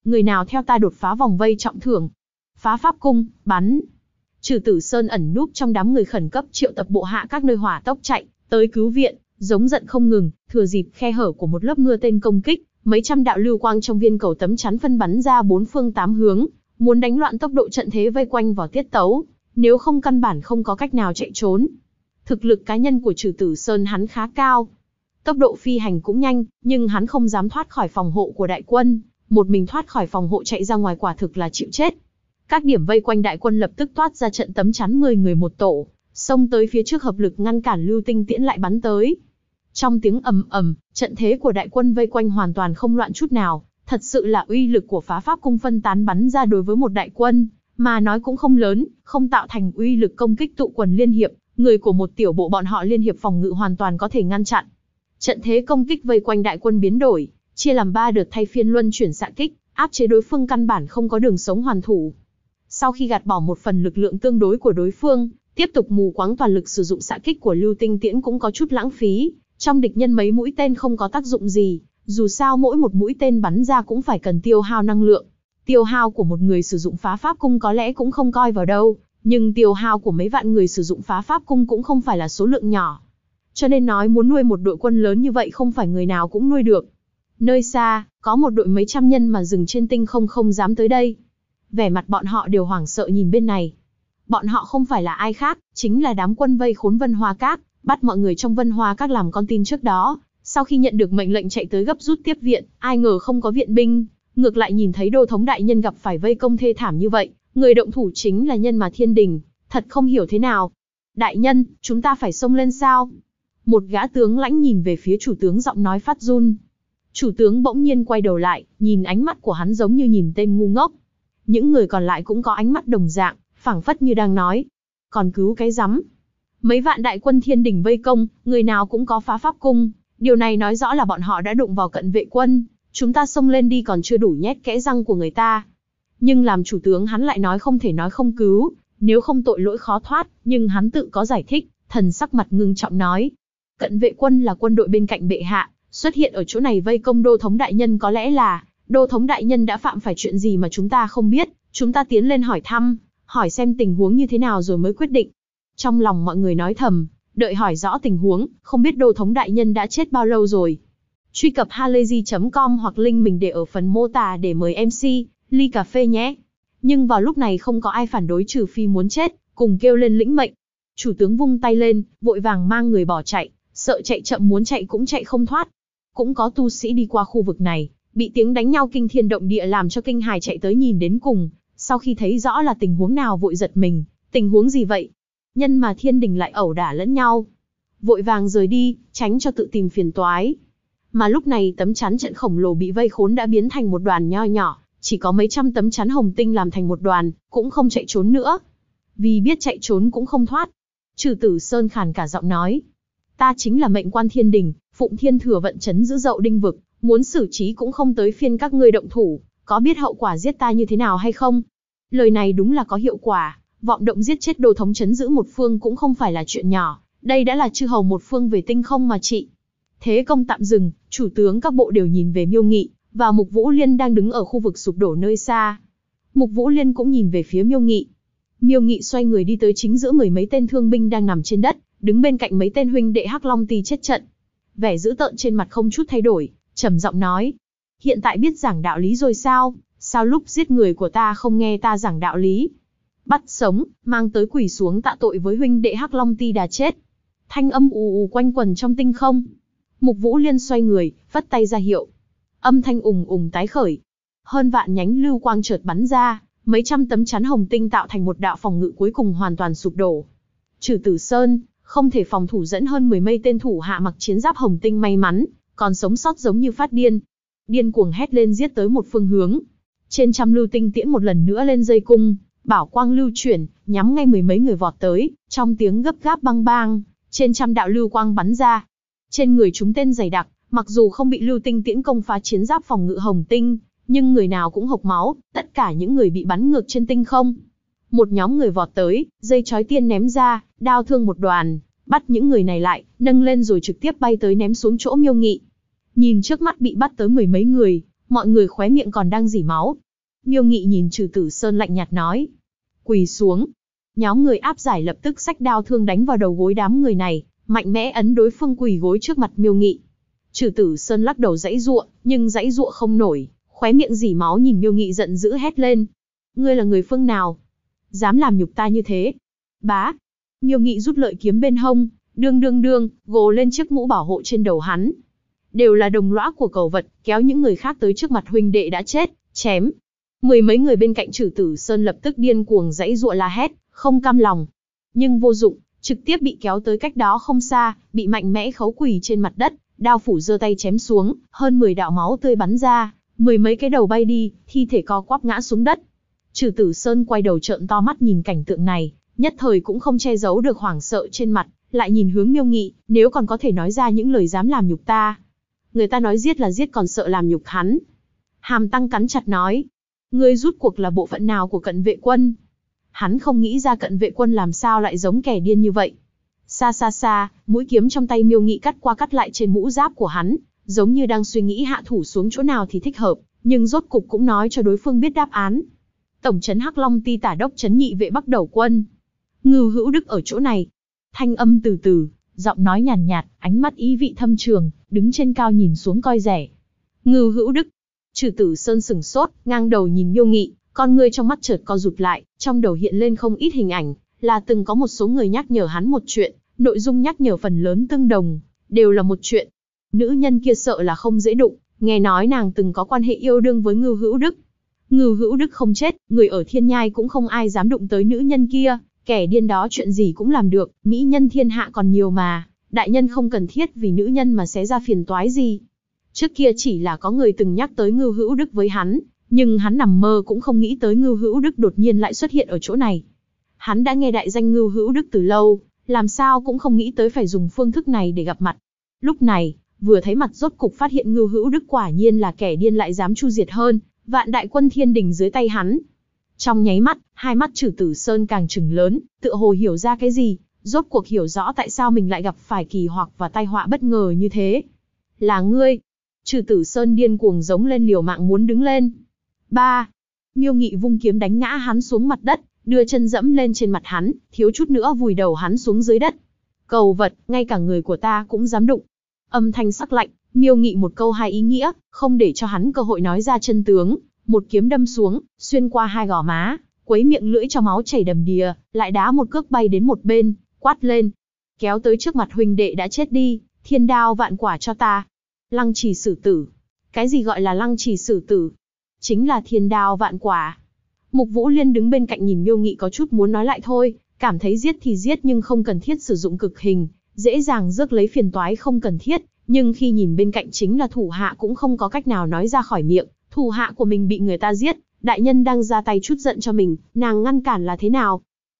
Người nào theo ta đột phá vòng vây trọng thưởng. Phá pháp cung, bắn. Trừ Tử Sơn ẩn núp trong đám người khẩn cấp triệu tập bộ hạ các nơi hỏa tốc chạy tới cứu viện, giống giận không ngừng, thừa dịp khe hở của một lớp mưa tên công kích, mấy trăm đạo lưu quang trong viên cầu tấm chắn phân bắn ra bốn phương tám hướng, muốn đánh loạn tốc độ trận thế vây quanh vào tiết tấu, nếu không căn bản không có cách nào chạy trốn. Thực lực cá nhân của Trừ Tử Sơn hắn khá cao, tốc độ phi hành cũng nhanh, nhưng hắn không dám thoát khỏi phòng hộ của đại quân, một mình thoát khỏi phòng hộ chạy ra ngoài quả thực là chịu chết. Các điểm vây quanh đại quân lập tức toát ra trận tấm chắn 10 người một tổ, xông tới phía trước hợp lực ngăn cản lưu tinh tiễn lại bắn tới. Trong tiếng ầm ầm, trận thế của đại quân vây quanh hoàn toàn không loạn chút nào, thật sự là uy lực của phá pháp cung phân tán bắn ra đối với một đại quân, mà nói cũng không lớn, không tạo thành uy lực công kích tụ quần liên hiệp, người của một tiểu bộ bọn họ liên hiệp phòng ngự hoàn toàn có thể ngăn chặn. Trận thế công kích vây quanh đại quân biến đổi, chia làm 3 đợt thay phiên luân chuyển xạ kích, áp chế đối phương căn bản không có đường sống hoàn thủ. Sau khi gạt bỏ một phần lực lượng tương đối của đối phương, tiếp tục mù quáng toàn lực sử dụng xạ kích của lưu tinh tiễn cũng có chút lãng phí, trong địch nhân mấy mũi tên không có tác dụng gì, dù sao mỗi một mũi tên bắn ra cũng phải cần tiêu hao năng lượng. Tiêu hao của một người sử dụng phá pháp cung có lẽ cũng không coi vào đâu, nhưng tiêu hao của mấy vạn người sử dụng phá pháp cung cũng không phải là số lượng nhỏ. Cho nên nói muốn nuôi một đội quân lớn như vậy không phải người nào cũng nuôi được. Nơi xa, có một đội mấy trăm nhân mà dừng trên tinh không dám tới đây. Vẻ mặt bọn họ đều hoảng sợ nhìn bên này. Bọn họ không phải là ai khác, chính là đám quân vây khốn Vân Hoa Các, bắt mọi người trong Vân Hoa Các làm con tin trước đó. Sau khi nhận được mệnh lệnh chạy tới gấp rút tiếp viện, ai ngờ không có viện binh, ngược lại nhìn thấy Đô thống đại nhân gặp phải vây công thê thảm như vậy, người động thủ chính là nhân mà Thiên Đình, thật không hiểu thế nào. Đại nhân, chúng ta phải xông lên sao? Một gã tướng lãnh nhìn về phía chủ tướng giọng nói phát run. Chủ tướng bỗng nhiên quay đầu lại, nhìn ánh mắt của hắn giống như nhìn tên ngu ngốc. Những người còn lại cũng có ánh mắt đồng dạng, phảng phất như đang nói. Còn cứu cái rắm. Mấy vạn đại quân Thiên Đình vây công, người nào cũng có phá pháp cung. Điều này nói rõ là bọn họ đã đụng vào cận vệ quân. Chúng ta xông lên đi còn chưa đủ nhét kẽ răng của người ta. Nhưng làm chủ tướng hắn lại nói không thể nói không cứu, nếu không tội lỗi khó thoát, nhưng hắn tự có giải thích, thần sắc mặt ngưng trọng nói. Cận vệ quân là quân đội bên cạnh bệ hạ, xuất hiện ở chỗ này vây công Đô thống đại nhân có lẽ là, Đô thống đại nhân đã phạm phải chuyện gì mà chúng ta không biết, chúng ta tiến lên hỏi thăm, hỏi xem tình huống như thế nào rồi mới quyết định. Trong lòng mọi người nói thầm, đợi hỏi rõ tình huống, không biết Đô thống đại nhân đã chết bao lâu rồi. Truy cập halayzi.com hoặc link mình để ở phần mô tả để mời MC, ly cà phê nhé. Nhưng vào lúc này không có ai phản đối trừ phi muốn chết, cùng kêu lên lĩnh mệnh. Chủ tướng vung tay lên, vội vàng mang người bỏ chạy, sợ chạy chậm muốn chạy cũng chạy không thoát. Cũng có tu sĩ đi qua khu vực này, bị tiếng đánh nhau kinh thiên động địa làm cho kinh hài chạy tới nhìn đến cùng, sau khi thấy rõ là tình huống nào vội giật mình, tình huống gì vậy? Nhân mà Thiên Đình lại ẩu đả lẫn nhau. Vội vàng rời đi, tránh cho tự tìm phiền toái. Mà lúc này tấm chắn trận khổng lồ bị vây khốn đã biến thành một đoàn nho nhỏ, chỉ có mấy trăm tấm chắn hồng tinh làm thành một đoàn, cũng không chạy trốn nữa. Vì biết chạy trốn cũng không thoát. Trừ Tử Sơn khàn cả giọng nói. Ta chính là mệnh quan Thiên Đình, phụng thiên thừa vận chấn giữ Dậu Đinh vực, muốn xử trí cũng không tới phiên các ngươi động thủ, có biết hậu quả giết ta như thế nào hay không? Lời này đúng là có hiệu quả, vọng động giết chết Đô thống chấn giữ một phương cũng không phải là chuyện nhỏ, đây đã là chư hầu một phương về tinh không mà trị. Thế công tạm dừng, chủ tướng các bộ đều nhìn về Miêu Nghị, và Mục Vũ Liên đang đứng ở khu vực sụp đổ nơi xa. Mục Vũ Liên cũng nhìn về phía Miêu Nghị. Miêu Nghị xoay người đi tới chính giữa mười mấy tên thương binh đang nằm trên đất, đứng bên cạnh mấy tên huynh đệ Hắc Long Ti chết trận. Vẻ dữ tợn trên mặt không chút thay đổi, trầm giọng nói: hiện tại biết giảng đạo lý rồi sao? Sao lúc giết người của ta không nghe ta giảng đạo lý? Bắt sống, mang tới quỳ xuống tạ tội với huynh đệ Hắc Long Ti đã chết. Thanh âm ù ù quanh quần trong tinh không. Mục Vũ Liên xoay người, vất tay ra hiệu. Âm thanh ùng ùng tái khởi. Hơn vạn nhánh lưu quang chợt bắn ra, mấy trăm tấm chắn hồng tinh tạo thành một đạo phòng ngự cuối cùng hoàn toàn sụp đổ. Trừ Tử Sơn không thể phòng thủ dẫn hơn 10 mây tên thủ hạ mặc chiến giáp hồng tinh may mắn, còn sống sót giống như phát điên. Điên cuồng hét lên giết tới một phương hướng. Trên trăm lưu tinh tiễn một lần nữa lên dây cung, bảo quang lưu chuyển, nhắm ngay mười mấy người vọt tới, trong tiếng gấp gáp bang bang, trên trăm đạo lưu quang bắn ra. Trên người chúng tên dày đặc, mặc dù không bị lưu tinh tiễn công phá chiến giáp phòng ngự hồng tinh, nhưng người nào cũng hộc máu, tất cả những người bị bắn ngược trên tinh không. Một nhóm người vọt tới, dây chói tiên ném ra, đao thương một đoàn, bắt những người này lại, nâng lên rồi trực tiếp bay tới ném xuống chỗ Miêu Nghị. Nhìn trước mắt bị bắt tới mười mấy người, mọi người khóe miệng còn đang rỉ máu. Miêu Nghị nhìn Trừ Tử Sơn lạnh nhạt nói. Quỳ xuống. Nhóm người áp giải lập tức xách đao thương đánh vào đầu gối đám người này, mạnh mẽ ấn đối phương quỳ gối trước mặt Miêu Nghị. Trừ Tử Sơn lắc đầu giãy giụa, nhưng giãy giụa không nổi, khóe miệng rỉ máu nhìn Miêu Nghị giận dữ hét lên. Ngươi là người phương nào? Dám làm nhục ta như thế? Bá. Miêu Nghị rút lợi kiếm bên hông, đương, gồ lên chiếc mũ bảo hộ trên đầu hắn. Đều là đồng lõa của cẩu vật, kéo những người khác tới trước mặt huynh đệ đã chết, chém. Mười mấy người bên cạnh Trừ Tử Sơn lập tức điên cuồng giãy giụa la hét, không cam lòng. Nhưng vô dụng, trực tiếp bị kéo tới cách đó không xa, bị mạnh mẽ khấu quỳ trên mặt đất, đao phủ giơ tay chém xuống, hơn 10 đạo máu tươi bắn ra, mười mấy cái đầu bay đi, thi thể co quắp ngã xuống đất. Trừ Tử Sơn quay đầu trợn to mắt nhìn cảnh tượng này, nhất thời cũng không che giấu được hoảng sợ trên mặt, lại nhìn hướng Miêu Nghị, nếu còn có thể nói ra những lời dám làm nhục ta. Người ta nói giết là giết còn sợ làm nhục hắn. Hàm Tăng cắn chặt nói, ngươi rút cuộc là bộ phận nào của Cận Vệ Quân? Hắn không nghĩ ra Cận Vệ Quân làm sao lại giống kẻ điên như vậy. Xa, mũi kiếm trong tay Miêu Nghị cắt qua cắt lại trên mũ giáp của hắn, giống như đang suy nghĩ hạ thủ xuống chỗ nào thì thích hợp, nhưng rốt cục cũng nói cho đối phương biết đáp án. Tổng trấn Hắc Long Ti tả đốc trấn nhị vệ Bắc Đầu Quân. Ngưu Hữu Đức ở chỗ này. Thanh âm từ từ, giọng nói nhàn nhạt, ánh mắt ý vị thâm trường, đứng trên cao nhìn xuống coi rẻ. Ngưu Hữu Đức. Trừ Tử Sơn sừng sốt, ngang đầu nhìn Miêu Nghị, con ngươi trong mắt chợt co rụt lại, trong đầu hiện lên không ít hình ảnh, là từng có một số người nhắc nhở hắn một chuyện, nội dung nhắc nhở phần lớn tương đồng, đều là một chuyện. Nữ nhân kia sợ là không dễ đụng, nghe nói nàng từng có quan hệ yêu đương với Ngưu Hữu Đức. Ngưu Hữu Đức không chết, người ở Thiên Nhai cũng không ai dám đụng tới nữ nhân kia, kẻ điên đó chuyện gì cũng làm được, mỹ nhân thiên hạ còn nhiều mà, đại nhân không cần thiết vì nữ nhân mà xé ra phiền toái gì. Trước kia chỉ là có người từng nhắc tới Ngưu Hữu Đức với hắn, nhưng hắn nằm mơ cũng không nghĩ tới Ngưu Hữu Đức đột nhiên lại xuất hiện ở chỗ này. Hắn đã nghe đại danh Ngưu Hữu Đức từ lâu, làm sao cũng không nghĩ tới phải dùng phương thức này để gặp mặt. Lúc này, vừa thấy mặt rốt cục phát hiện Ngưu Hữu Đức quả nhiên là kẻ điên lại dám chu diệt hơn vạn đại quân thiên đình dưới tay hắn. Trong nháy mắt, hai mắt Trừ Tử Sơn càng trừng lớn, tựa hồ hiểu ra cái gì, rốt cuộc hiểu rõ tại sao mình lại gặp phải kỳ hoặc và tai họa bất ngờ như thế. Là ngươi. Trừ Tử Sơn điên cuồng giống lên liều mạng muốn đứng lên. Ba. Miêu Nghị vung kiếm đánh ngã hắn xuống mặt đất, đưa chân dẫm lên trên mặt hắn, thiếu chút nữa vùi đầu hắn xuống dưới đất. Cầu vật, ngay cả người của ta cũng dám đụng. Âm thanh sắc lạnh, Miêu Nghị một câu hai ý nghĩa, không để cho hắn cơ hội nói ra chân tướng, một kiếm đâm xuống, xuyên qua hai gò má, quấy miệng lưỡi cho máu chảy đầm đìa, lại đá một cước bay đến một bên, quát lên. Kéo tới trước mặt huynh đệ đã chết đi, thiên đao vạn quả cho ta. Lăng trì xử tử. Cái gì gọi là lăng trì xử tử? Chính là thiên đao vạn quả. Mục Vũ Liên đứng bên cạnh nhìn Miêu Nghị có chút muốn nói lại thôi, cảm thấy giết thì giết nhưng không cần thiết sử dụng cực hình, dễ dàng rước lấy phiền toái không cần thiết, nhưng khi nhìn bên cạnh chính là thủ hạ cũng không có cách nào nói ra khỏi miệng, thủ hạ của mình bị người ta giết, đại nhân đang ra tay chút giận cho mình, nàng ngăn cản là thế nào?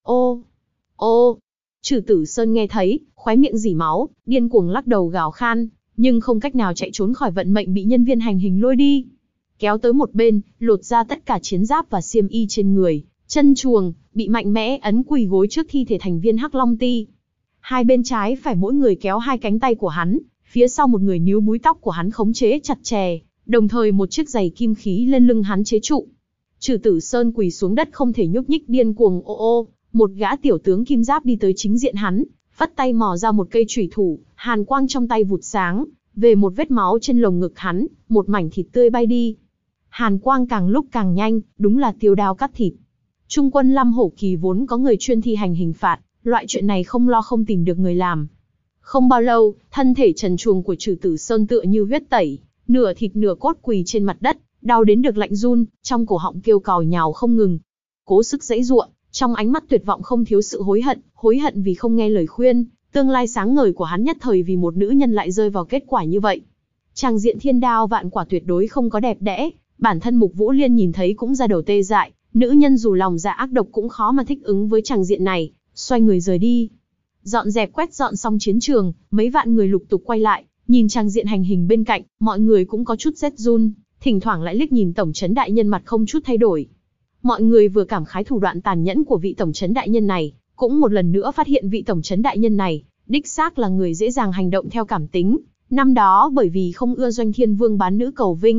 Ô, Trừ Tử Sơn nghe thấy, khóe miệng rỉ máu, điên cuồng lắc đầu gào khan, nhưng không cách nào chạy trốn khỏi vận mệnh bị nhân viên hành hình lôi đi. Kéo tới một bên, lột ra tất cả chiến giáp và xiêm y trên người, chân chuồng, bị mạnh mẽ ấn quỳ gối trước thi thể thành viên Hắc Long Ti. Hai bên trái phải mỗi người kéo hai cánh tay của hắn, phía sau một người níu búi tóc của hắn khống chế chặt chẽ, đồng thời một chiếc giày kim khí lên lưng hắn chế trụ. Trừ Tử Sơn quỳ xuống đất không thể nhúc nhích điên cuồng một gã tiểu tướng kim giáp đi tới chính diện hắn, phất tay mò ra một cây chủy thủ, hàn quang trong tay vụt sáng, về một vết máu trên lồng ngực hắn, một mảnh thịt tươi bay đi. Hàn quang càng lúc càng nhanh, đúng là tiêu đao cắt thịt. Trung quân Lâm Hổ Kỳ vốn có người chuyên thi hành hình phạt, loại chuyện này không lo không tìm được người làm. Không bao lâu, thân thể trần truồng của Trừ Tử Sơn tựa như huyết tẩy, nửa thịt nửa cốt quỳ trên mặt đất, đau đến được lạnh run, trong cổ họng kêu cào nhào không ngừng. Cố sức giãy giụa, trong ánh mắt tuyệt vọng không thiếu sự hối hận vì không nghe lời khuyên, tương lai sáng ngời của hắn nhất thời vì một nữ nhân lại rơi vào kết quả như vậy. Tràng diện thiên đao vạn quả tuyệt đối không có đẹp đẽ, bản thân Mục Vũ Liên nhìn thấy cũng ra đầu tê dại, nữ nhân dù lòng dạ ác độc cũng khó mà thích ứng với tràng diện này, xoay người rời đi. Dọn dẹp quét dọn xong chiến trường, mấy vạn người lục tục quay lại, nhìn tràng diện hành hình bên cạnh, mọi người cũng có chút rét run, thỉnh thoảng lại liếc nhìn tổng trấn đại nhân mặt không chút thay đổi. Mọi người vừa cảm khái thủ đoạn tàn nhẫn của vị tổng trấn đại nhân này, cũng một lần nữa phát hiện vị tổng trấn đại nhân này, đích xác là người dễ dàng hành động theo cảm tính. Năm đó bởi vì không ưa Doanh Thiên Vương bán nữ cầu vinh,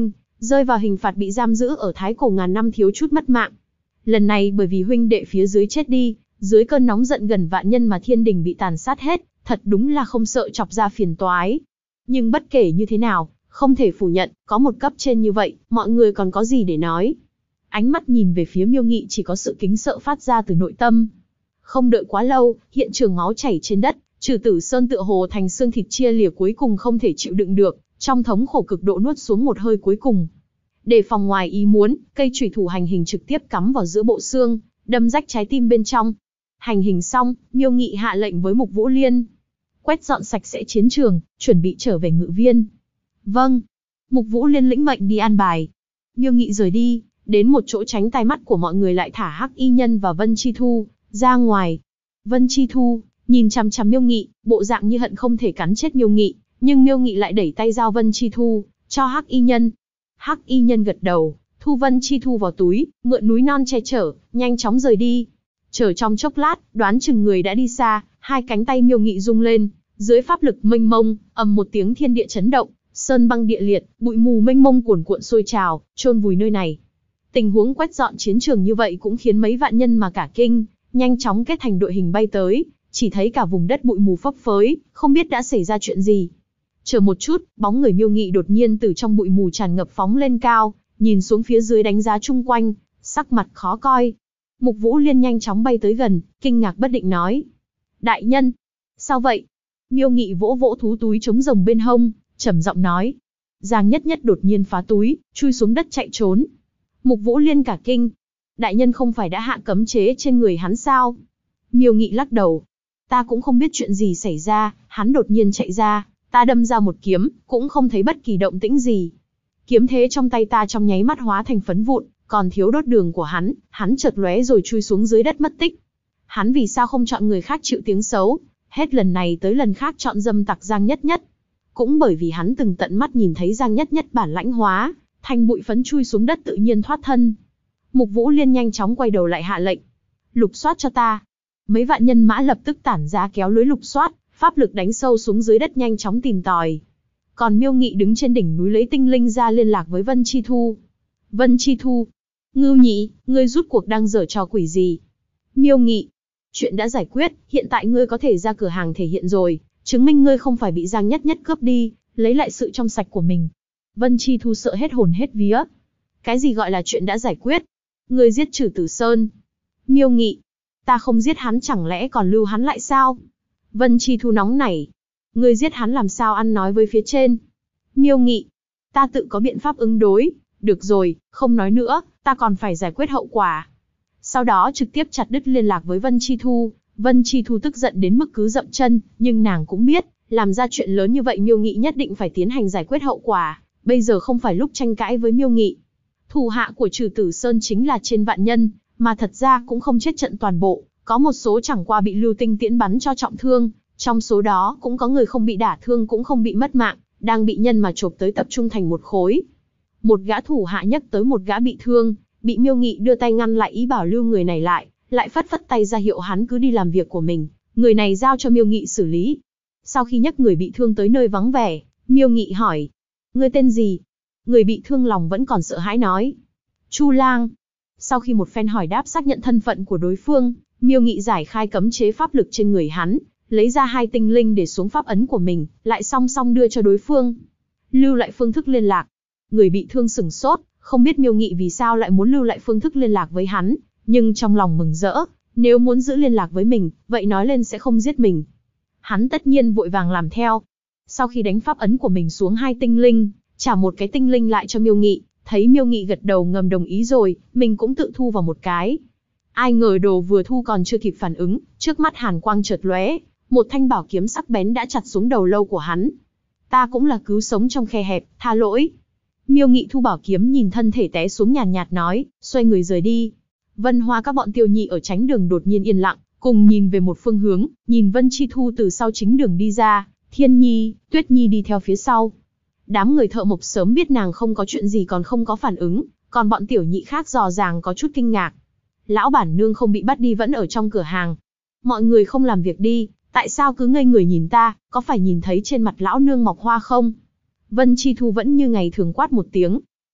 rơi vào hình phạt bị giam giữ ở Thái Cổ ngàn năm thiếu chút mất mạng. Lần này bởi vì huynh đệ phía dưới chết đi, dưới cơn nóng giận gần vạn nhân mà thiên đình bị tàn sát hết, thật đúng là không sợ chọc ra phiền toái. Nhưng bất kể như thế nào, không thể phủ nhận, có một cấp trên như vậy, mọi người còn có gì để nói. Ánh mắt nhìn về phía Miêu Nghị chỉ có sự kính sợ phát ra từ nội tâm. Không đợi quá lâu, hiện trường máu chảy trên đất, Trừ Tử Sơn tựa hồ thành xương thịt chia lìa cuối cùng không thể chịu đựng được, trong thống khổ cực độ nuốt xuống một hơi cuối cùng. Để phòng ngoài ý muốn, cây chủy thủ hành hình trực tiếp cắm vào giữa bộ xương, đâm rách trái tim bên trong. Hành hình xong, Miêu Nghị hạ lệnh với Mục Vũ Liên. Quét dọn sạch sẽ chiến trường, chuẩn bị trở về Ngự Viên. Vâng. Mục Vũ Liên lĩnh mệnh đi an bài. Miêu Nghị rời đi, đến một chỗ tránh tai mắt của mọi người lại thả Hắc Y Nhân và Vân Chi Thu ra ngoài. Vân Chi Thu nhìn chằm chằm Miêu Nghị, bộ dạng như hận không thể cắn chết Miêu Nghị, nhưng Miêu Nghị lại đẩy tay giao Vân Chi Thu cho Hắc Y Nhân. Hắc Y Nhân gật đầu, thu Vân Chi Thu vào túi, mượn núi non che chở, nhanh chóng rời đi. Chờ trong chốc lát, đoán chừng người đã đi xa, hai cánh tay Miêu Nghị rung lên, dưới pháp lực mênh mông, ầm một tiếng thiên địa chấn động, sơn băng địa liệt, bụi mù mênh mông cuồn cuộn sôi trào, chôn vùi nơi này. Tình huống quét dọn chiến trường như vậy cũng khiến mấy vạn nhân mà cả kinh, nhanh chóng kết thành đội hình bay tới, chỉ thấy cả vùng đất bụi mù phấp phới, không biết đã xảy ra chuyện gì. Chờ một chút, bóng người Miêu Nghị đột nhiên từ trong bụi mù tràn ngập phóng lên cao, nhìn xuống phía dưới đánh giá chung quanh, sắc mặt khó coi. Mục Vũ Liên nhanh chóng bay tới gần, kinh ngạc bất định nói: Đại nhân, sao vậy? Miêu Nghị vỗ vỗ thú túi chống rồng bên hông, trầm giọng nói. Giang Nhất Nhất đột nhiên phá túi, chui xuống đất chạy trốn. Mục Vũ Liên cả kinh. Đại nhân không phải đã hạ cấm chế trên người hắn sao? Miêu Nghị lắc đầu. Ta cũng không biết chuyện gì xảy ra, hắn đột nhiên chạy ra, ta đâm ra một kiếm, cũng không thấy bất kỳ động tĩnh gì. Kiếm thế trong tay ta trong nháy mắt hóa thành phấn vụn, còn thiếu đốt đường của hắn chợt lóe rồi chui xuống dưới đất mất tích. Hắn vì sao không chọn người khác chịu tiếng xấu, hết lần này tới lần khác chọn dâm tặc Giang Nhất Nhất. Cũng bởi vì hắn từng tận mắt nhìn thấy Giang Nhất Nhất bản lãnh hóa, thành bụi phấn chui xuống đất tự nhiên thoát thân. Mục Vũ Liên nhanh chóng quay đầu lại hạ lệnh. Lục soát cho ta. Mấy vạn nhân mã lập tức tản ra kéo lưới lục soát, pháp lực đánh sâu xuống dưới đất nhanh chóng tìm tòi. Còn Miêu Nghị đứng trên đỉnh núi lấy tinh linh ra liên lạc với Vân Chi Thu. Vân Chi Thu. Ngưu Nhị, ngươi rút cuộc đang giở trò quỷ gì? Miêu Nghị. Chuyện đã giải quyết, hiện tại ngươi có thể ra cửa hàng thể hiện rồi, chứng minh ngươi không phải bị Giang Nhất Nhất cướp đi, lấy lại sự trong sạch của mình. Vân Chi Thu sợ hết hồn hết vía. Cái gì gọi là chuyện đã giải quyết? Ngươi giết Trừ Tử Sơn. Miêu Nghị. Ta không giết hắn chẳng lẽ còn lưu hắn lại sao? Vân Chi Thu nóng nảy. Ngươi giết hắn làm sao ăn nói với phía trên? Miêu Nghị. Ta tự có biện pháp ứng đối. Được rồi, không nói nữa, ta còn phải giải quyết hậu quả. Sau đó trực tiếp chặt đứt liên lạc với Vân Chi Thu. Vân Chi Thu tức giận đến mức cứ dậm chân, nhưng nàng cũng biết, làm ra chuyện lớn như vậy Miêu Nghị nhất định phải tiến hành giải quyết hậu quả. Bây giờ không phải lúc tranh cãi với Miêu Nghị. Thủ hạ của Trừ Tử Sơn chính là trên vạn nhân, mà thật ra cũng không chết trận toàn bộ, có một số chẳng qua bị lưu tinh tiễn bắn cho trọng thương, trong số đó cũng có người không bị đả thương cũng không bị mất mạng, đang bị nhân mà chộp tới tập trung thành một khối. Một gã thủ hạ nhắc tới một gã bị thương, bị Miêu Nghị đưa tay ngăn lại ý bảo lưu người này lại phất phất tay ra hiệu hắn cứ đi làm việc của mình, người này giao cho Miêu Nghị xử lý. Sau khi nhắc người bị thương tới nơi vắng vẻ, Miêu Nghị hỏi, ngươi tên gì? Người bị thương lòng vẫn còn sợ hãi nói, Chu Lang. Sau khi một phen hỏi đáp xác nhận thân phận của đối phương, Miêu Nghị giải khai cấm chế pháp lực trên người hắn, lấy ra 2 tinh linh để xuống pháp ấn của mình, lại song song đưa cho đối phương. Lưu lại phương thức liên lạc. Người bị thương sửng sốt, không biết Miêu Nghị vì sao lại muốn lưu lại phương thức liên lạc với hắn, nhưng trong lòng mừng rỡ, nếu muốn giữ liên lạc với mình, vậy nói lên sẽ không giết mình. Hắn tất nhiên vội vàng làm theo. Sau khi đánh pháp ấn của mình xuống 2 tinh linh, trả một cái tinh linh lại cho Miêu Nghị, thấy Miêu Nghị gật đầu ngầm đồng ý rồi, mình cũng tự thu vào một cái. Ai ngờ đồ vừa thu còn chưa kịp phản ứng, trước mắt hàn quang chợt lóe, một thanh bảo kiếm sắc bén đã chặt xuống đầu lâu của hắn. Ta cũng là cứu sống trong khe hẹp, tha lỗi. Miêu Nghị thu bảo kiếm nhìn thân thể té xuống nhàn nhạt nói, xoay người rời đi. Vân Hoa các bọn Tiêu Nhị ở tránh đường đột nhiên yên lặng, cùng nhìn về một phương hướng, nhìn Vân Chi Thu từ sau chính đường đi ra, Thiên Nhi, Tuyết Nhi đi theo phía sau. Đám người thợ mộc sớm biết nàng không có chuyện gì còn không có phản ứng, còn bọn tiểu nhị khác dò dàng có chút kinh ngạc. Lão bản nương không bị bắt đi vẫn ở trong cửa hàng. Mọi người không làm việc đi, tại sao cứ ngây người nhìn ta, có phải nhìn thấy trên mặt lão nương mọc hoa không? Vân Chi Thu vẫn như ngày thường quát một tiếng.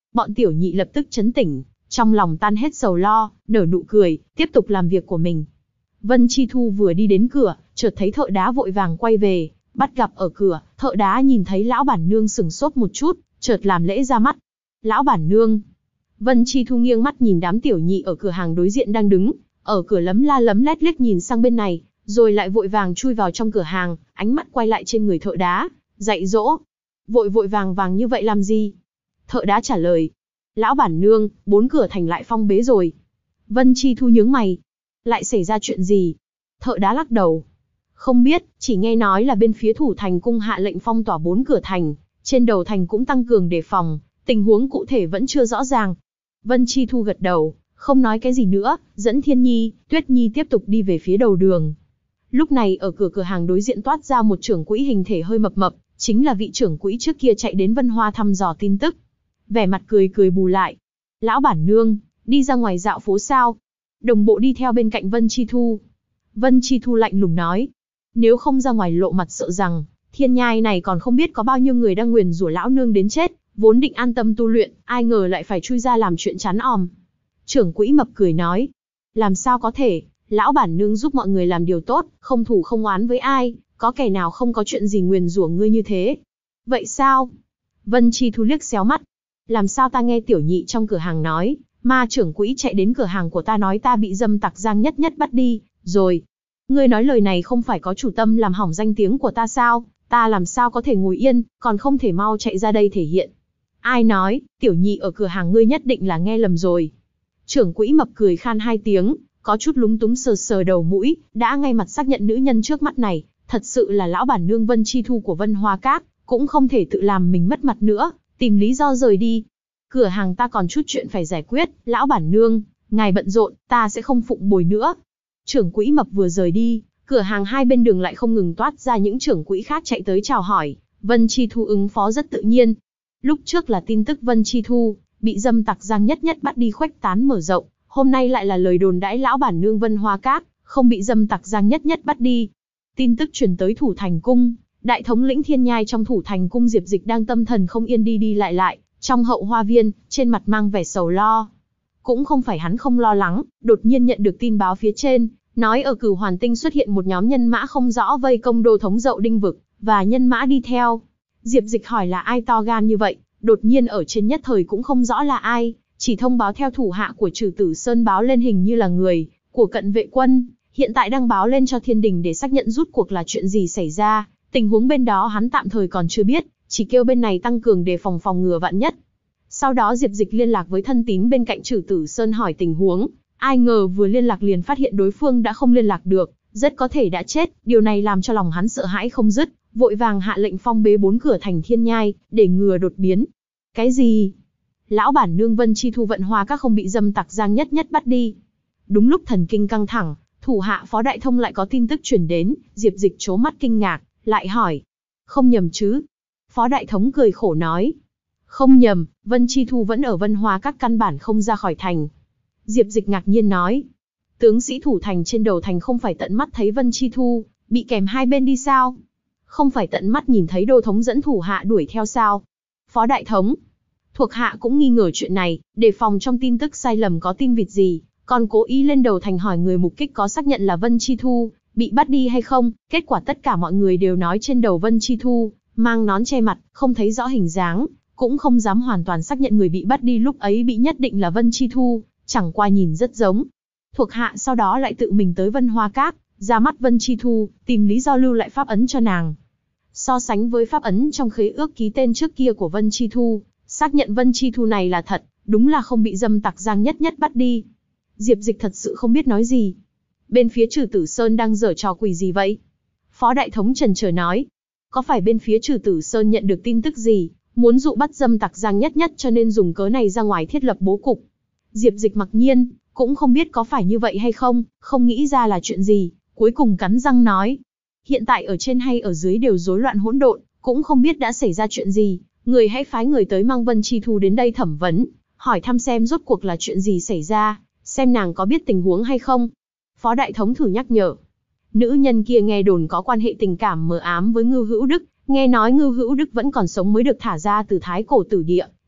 Bọn tiểu nhị lập tức chấn tỉnh, trong lòng tan hết sầu lo, nở nụ cười, tiếp tục làm việc của mình. Vân Chi Thu vừa đi đến cửa, chợt thấy thợ đá vội vàng quay về, bắt gặp ở cửa, thợ đá nhìn thấy lão bản nương sửng sốt một chút, chợt làm lễ ra mắt. Lão bản nương. Vân Chi Thu nghiêng mắt nhìn đám tiểu nhị ở cửa hàng đối diện đang đứng, ở cửa lấm la lấm lét liếc nhìn sang bên này, rồi lại vội vàng chui vào trong cửa hàng, ánh mắt quay lại trên người thợ đá, dạy dỗ. Vội vội vàng vàng như vậy làm gì? Thợ đá trả lời. Lão bản nương, 4 cửa thành lại phong bế rồi. Vân Chi Thu nhướng mày. Lại xảy ra chuyện gì? Thợ đá lắc đầu. Không biết, chỉ nghe nói là bên phía thủ thành cung hạ lệnh phong tỏa 4 cửa thành, trên đầu thành cũng tăng cường đề phòng, tình huống cụ thể vẫn chưa rõ ràng. Vân Chi Thu gật đầu, không nói cái gì nữa, dẫn Thiên Nhi, Tuyết Nhi tiếp tục đi về phía đầu đường. Lúc này ở cửa hàng đối diện toát ra một trưởng quỹ hình thể hơi mập mập, chính là vị trưởng quỹ trước kia chạy đến Vân Hoa thăm dò tin tức. Vẻ mặt cười cười bù lại. Lão bản nương, đi ra ngoài dạo phố sao? Đồng bộ đi theo bên cạnh Vân Chi Thu. Vân Chi Thu lạnh lùng nói. Nếu không ra ngoài lộ mặt sợ rằng, thiên nhai này còn không biết có bao nhiêu người đang nguyền rủa lão nương đến chết, vốn định an tâm tu luyện, ai ngờ lại phải chui ra làm chuyện chán òm. Trưởng quỹ mập cười nói. Làm sao có thể, lão bản nương giúp mọi người làm điều tốt, không thù không oán với ai, có kẻ nào không có chuyện gì nguyền rủa ngươi như thế. Vậy sao? Vân Chi Thu liếc xéo mắt. Làm sao ta nghe tiểu nhị trong cửa hàng nói, ma trưởng quỹ chạy đến cửa hàng của ta nói ta bị dâm tặc Giang Nhất Nhất bắt đi, rồi. Ngươi nói lời này không phải có chủ tâm làm hỏng danh tiếng của ta sao, ta làm sao có thể ngồi yên, còn không thể mau chạy ra đây thể hiện. Ai nói, tiểu nhị ở cửa hàng ngươi nhất định là nghe lầm rồi. Trưởng quỹ mập cười khan 2 tiếng, có chút lúng túng sờ sờ đầu mũi, đã ngay mặt xác nhận nữ nhân trước mắt này, thật sự là lão bản nương Vân Chi Thu của Vân Hoa Các, cũng không thể tự làm mình mất mặt nữa, tìm lý do rời đi. Cửa hàng ta còn chút chuyện phải giải quyết, lão bản nương, ngài bận rộn, ta sẽ không phụng bồi nữa. Trưởng quỹ mập vừa rời đi, cửa hàng hai bên đường lại không ngừng toát ra những trưởng quỹ khác chạy tới chào hỏi, Vân Chi Thu ứng phó rất tự nhiên. Lúc trước là tin tức Vân Chi Thu bị dâm tặc Giang Nhất Nhất bắt đi khuếch tán mở rộng, hôm nay lại là lời đồn đãi lão bản nương Vân Hoa Các không bị dâm tặc Giang Nhất Nhất bắt đi. Tin tức truyền tới Thủ Thành Cung, đại thống lĩnh Thiên Nhai trong Thủ Thành Cung Diệp Dịch đang tâm thần không yên đi đi lại, trong hậu hoa viên, trên mặt mang vẻ sầu lo. Cũng không phải hắn không lo lắng, đột nhiên nhận được tin báo phía trên, nói ở Cửu Hoàn Tinh xuất hiện một nhóm nhân mã không rõ vây công đô thống Dậu Đinh Vực, và nhân mã đi theo. Diệp Dịch hỏi là ai to gan như vậy, đột nhiên ở trên nhất thời cũng không rõ là ai, chỉ thông báo theo thủ hạ của Trừ Tử Sơn báo lên hình như là người của Cận Vệ Quân, hiện tại đang báo lên cho Thiên Đình để xác nhận rút cuộc là chuyện gì xảy ra, tình huống bên đó hắn tạm thời còn chưa biết, chỉ kêu bên này tăng cường đề phòng phòng ngừa vạn nhất. Sau đó Diệp Dịch liên lạc với thân tín bên cạnh Trừ Tử Sơn hỏi tình huống, ai ngờ vừa liên lạc liền phát hiện đối phương đã không liên lạc được, rất có thể đã chết, điều này làm cho lòng hắn sợ hãi không dứt, vội vàng hạ lệnh phong bế 4 cửa thành Thiên Nhai, để ngừa đột biến. Cái gì? Lão bản nương Vân Chi Thu Vận Hoa Các không bị dâm tặc Giang Nhất Nhất bắt đi. Đúng lúc thần kinh căng thẳng, thủ hạ Phó Đại Thông lại có tin tức truyền đến, Diệp Dịch trố mắt kinh ngạc, lại hỏi. Không nhầm chứ? Phó Đại Thống cười khổ nói. Không nhầm, Vân Chi Thu vẫn ở Vân Hoa Các căn bản không ra khỏi thành. Diệp Dịch ngạc nhiên nói. Tướng sĩ thủ thành trên đầu thành không phải tận mắt thấy Vân Chi Thu bị kèm hai bên đi sao? Không phải tận mắt nhìn thấy đô thống dẫn thủ hạ đuổi theo sao? Phó Đại Thống, thuộc hạ cũng nghi ngờ chuyện này, đề phòng trong tin tức sai lầm có tin vịt gì, còn cố ý lên đầu thành hỏi người mục kích có xác nhận là Vân Chi Thu bị bắt đi hay không, kết quả tất cả mọi người đều nói trên đầu Vân Chi Thu mang nón che mặt, không thấy rõ hình dáng, cũng không dám hoàn toàn xác nhận người bị bắt đi lúc ấy bị nhất định là Vân Chi Thu, chẳng qua nhìn rất giống. Thuộc hạ sau đó lại tự mình tới Vân Hoa Các, ra mắt Vân Chi Thu, tìm lý do lưu lại pháp ấn cho nàng. So sánh với pháp ấn trong khế ước ký tên trước kia của Vân Chi Thu, xác nhận Vân Chi Thu này là thật, đúng là không bị dâm tặc Giang Nhất Nhất bắt đi. Diệp Dịch thật sự không biết nói gì. Bên phía Trừ Tử Sơn đang giở trò quỷ gì vậy? Phó Đại Thống chần chờ nói. Có phải bên phía Trừ Tử Sơn nhận được tin tức gì, muốn dụ bắt dâm tặc Giang Nhất Nhất cho nên dùng cớ này ra ngoài thiết lập bố cục? Diệp Dịch mặc nhiên, cũng không biết có phải như vậy hay không, không nghĩ ra là chuyện gì, cuối cùng cắn răng nói. Hiện tại ở trên hay ở dưới đều rối loạn hỗn độn, cũng không biết đã xảy ra chuyện gì, người hãy phái người tới mang Vân Chi Thu đến đây thẩm vấn, hỏi thăm xem rốt cuộc là chuyện gì xảy ra, xem nàng có biết tình huống hay không. Phó Đại Thống thử nhắc nhở. Nữ nhân kia nghe đồn có quan hệ tình cảm mờ ám với Ngưu Hữu Đức, nghe nói Ngưu Hữu Đức vẫn còn sống mới được thả ra từ Thái Cổ Tử Địa,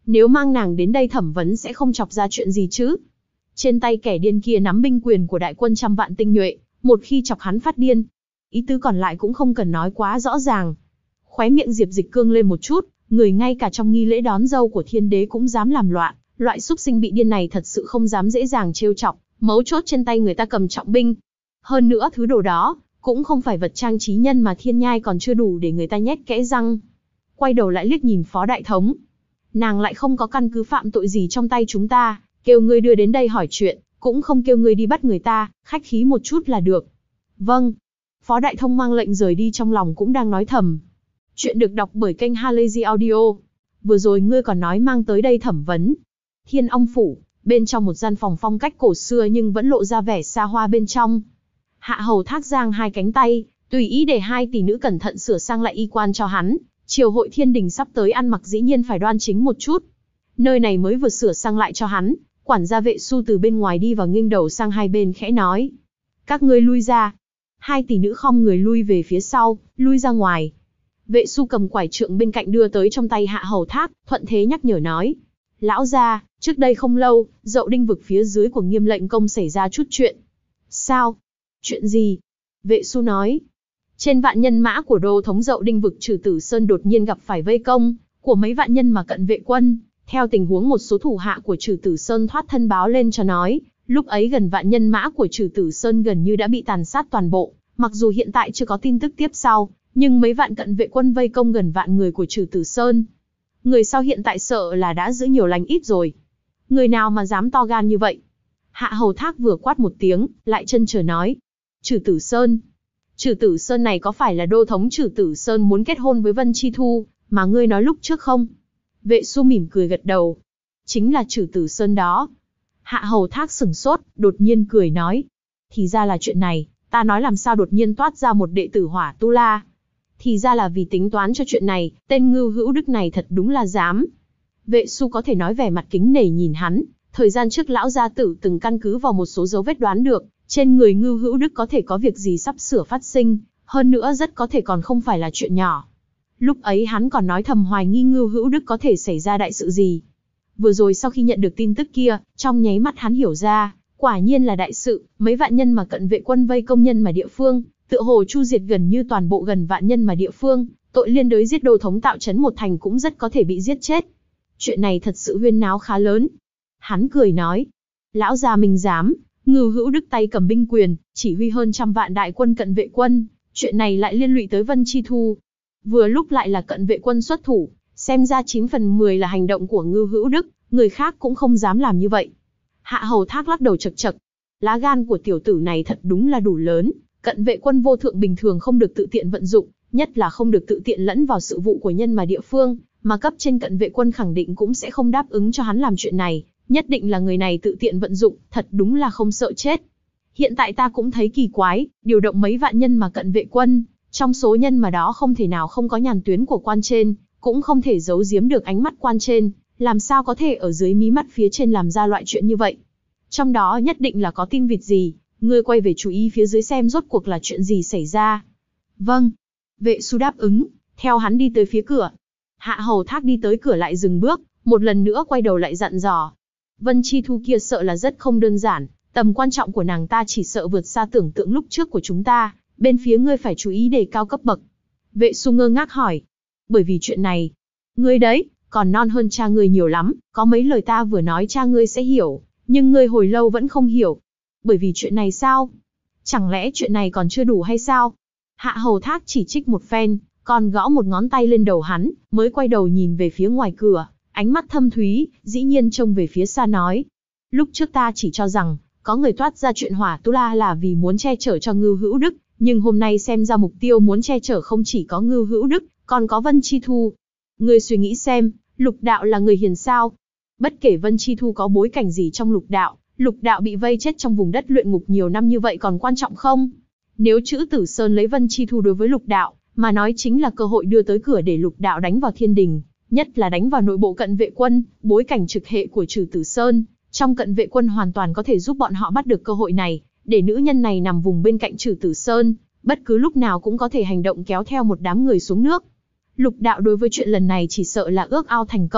Nếu mang nàng đến đây thẩm vấn sẽ không chọc ra chuyện gì chứ. Trên tay kẻ điên kia nắm binh quyền của đại quân trăm vạn tinh nhuệ, một khi chọc hắn phát điên, ý tứ còn lại cũng không cần nói quá rõ ràng. Khóe miệng Diệp Dịch cương lên một chút, người ngay cả trong nghi lễ đón dâu của thiên đế cũng dám làm loạn, loại xúc sinh bị điên này thật sự không dám dễ dàng trêu chọc, mấu chốt trên tay người ta cầm trọng binh. Hơn nữa thứ đồ đó, cũng không phải vật trang trí nhân mà thiên nhai còn chưa đủ để người ta nhét kẽ răng. Quay đầu lại liếc nhìn Phó Đại Thống. Nàng lại không có căn cứ phạm tội gì trong tay chúng ta, kêu ngươi đưa đến đây hỏi chuyện, cũng không kêu ngươi đi bắt người ta, khách khí một chút là được. Vâng. Phó Đại Thông mang lệnh rời đi, trong lòng cũng đang nói thầm. Chuyện được đọc bởi kênh Halazy Audio. Vừa rồi ngươi còn nói mang tới đây thẩm vấn. Thiên Ong Phủ, bên trong một gian phòng phong cách cổ xưa nhưng vẫn lộ ra vẻ xa hoa bên trong. Hạ hầu Thác giang hai cánh tay, tùy ý để hai tỷ nữ cẩn thận sửa sang lại y quan cho hắn. Triều hội thiên đình sắp tới, ăn mặc dĩ nhiên phải đoan chính một chút. Nơi này mới vừa sửa sang lại cho hắn, quản gia Vệ Su từ bên ngoài đi vào, nghiêng đầu sang hai bên khẽ nói: các ngươi lui ra. Hai tỷ nữ khom người lui về phía sau, lui ra ngoài. Vệ Su cầm quải trượng bên cạnh đưa tới trong tay Hạ hầu Thác, thuận thế nhắc nhở nói: lão gia, trước đây không lâu, Dậu Đinh vực phía dưới của Nghiêm lệnh công xảy ra chút chuyện. Sao? Chuyện gì? Vệ Su nói: trên vạn nhân mã của đô thống Dậu Đinh vực Trừ Tử Sơn đột nhiên gặp phải vây công của mấy vạn nhân mà cận vệ quân. Theo tình huống một số thủ hạ của Trừ Tử Sơn thoát thân báo lên cho nói, lúc ấy gần vạn nhân mã của Trừ Tử Sơn gần như đã bị tàn sát toàn bộ. Mặc dù hiện tại chưa có tin tức tiếp sau, nhưng mấy vạn cận vệ quân vây công gần vạn người của Trừ Tử Sơn. Người sau hiện tại sợ là đã giữ nhiều lành ít rồi. Người nào mà dám to gan như vậy? Hạ hầu Thác vừa quát một tiếng, lại chân chờ nói: Trừ Tử Sơn. Trừ Tử Sơn này có phải là đô thống Trừ Tử Sơn muốn kết hôn với Vân Chi Thu, mà ngươi nói lúc trước không? Vệ Su mỉm cười gật đầu. Chính là Trừ Tử Sơn đó. Hạ hầu Thác sửng sốt, đột nhiên cười nói: thì ra là chuyện này, ta nói làm sao đột nhiên toát ra một đệ tử Hỏa Tu La. Thì ra là vì tính toán cho chuyện này, tên Ngưu Hữu Đức này thật đúng là dám. Vệ Su có thể nói vẻ mặt kính nể nhìn hắn, thời gian trước lão gia tử từng căn cứ vào một số dấu vết đoán được, trên người Ngưu Hữu Đức có thể có việc gì sắp sửa phát sinh, hơn nữa rất có thể còn không phải là chuyện nhỏ. Lúc ấy hắn còn nói thầm hoài nghi Ngưu Hữu Đức có thể xảy ra đại sự gì. Vừa rồi sau khi nhận được tin tức kia, trong nháy mắt hắn hiểu ra, quả nhiên là đại sự, mấy vạn nhân mà cận vệ quân vây công nhân mà địa phương, tựa hồ chu diệt gần như toàn bộ gần vạn nhân mà địa phương, tội liên đới giết đô thống Tạo Trấn một thành cũng rất có thể bị giết chết. Chuyện này thật sự huyên náo khá lớn. Hắn cười nói: lão gia mình dám. Ngưu Hữu Đức tay cầm binh quyền, chỉ huy hơn trăm vạn đại quân cận vệ quân, chuyện này lại liên lụy tới Vân Chi Thu. Vừa lúc lại là cận vệ quân xuất thủ, xem ra 9 phần 10 là hành động của Ngưu Hữu Đức, người khác cũng không dám làm như vậy. Hạ hầu Thác lắc đầu chật chật, lá gan của tiểu tử này thật đúng là đủ lớn, cận vệ quân vô thượng bình thường không được tự tiện vận dụng, nhất là không được tự tiện lẫn vào sự vụ của nhân mà địa phương, mà cấp trên cận vệ quân khẳng định cũng sẽ không đáp ứng cho hắn làm chuyện này. Nhất định là người này tự tiện vận dụng, thật đúng là không sợ chết. Hiện tại ta cũng thấy kỳ quái, điều động mấy vạn nhân mà cận vệ quân, trong số nhân mà đó không thể nào không có nhàn tuyến của quan trên, cũng không thể giấu giếm được ánh mắt quan trên, làm sao có thể ở dưới mí mắt phía trên làm ra loại chuyện như vậy. Trong đó nhất định là có tin vịt gì, ngươi quay về chú ý phía dưới xem rốt cuộc là chuyện gì xảy ra. Vâng. Vệ Su đáp ứng, theo hắn đi tới phía cửa. Hạ hầu Thác đi tới cửa lại dừng bước, một lần nữa quay đầu lại dặn dò: Vân Chi Thu kia sợ là rất không đơn giản, tầm quan trọng của nàng ta chỉ sợ vượt xa tưởng tượng lúc trước của chúng ta, bên phía ngươi phải chú ý đề cao cấp bậc. Vệ Su ngơ ngác hỏi: bởi vì chuyện này, ngươi đấy, còn non hơn cha ngươi nhiều lắm, có mấy lời ta vừa nói cha ngươi sẽ hiểu, nhưng ngươi hồi lâu vẫn không hiểu. Bởi vì chuyện này sao? Chẳng lẽ chuyện này còn chưa đủ hay sao? Hạ hầu Thác chỉ trích một phen, còn gõ một ngón tay lên đầu hắn, mới quay đầu nhìn về phía ngoài cửa. Ánh mắt thâm thúy, dĩ nhiên trông về phía xa nói: lúc trước ta chỉ cho rằng, có người toát ra chuyện Hỏa Tu La là vì muốn che chở cho Ngưu Hữu Đức, nhưng hôm nay xem ra mục tiêu muốn che chở không chỉ có Ngưu Hữu Đức, còn có Vân Chi Thu. Ngươi suy nghĩ xem, lục đạo là người hiền sao? Bất kể Vân Chi Thu có bối cảnh gì trong lục đạo bị vây chết trong vùng đất luyện ngục nhiều năm như vậy còn quan trọng không? Nếu Trữ Tử Sơn lấy Vân Chi Thu đối với lục đạo, mà nói chính là cơ hội đưa tới cửa để lục đạo đánh vào thiên đình. Nhất là đánh vào nội bộ cận vệ quân, bối cảnh trực hệ của Trừ Tử Sơn, trong cận vệ quân hoàn toàn có thể giúp bọn họ bắt được cơ hội này, để nữ nhân này nằm vùng bên cạnh Trừ Tử Sơn, bất cứ lúc nào cũng có thể hành động kéo theo một đám người xuống nước. Lục đạo đối với chuyện lần này chỉ sợ là ước ao thành công,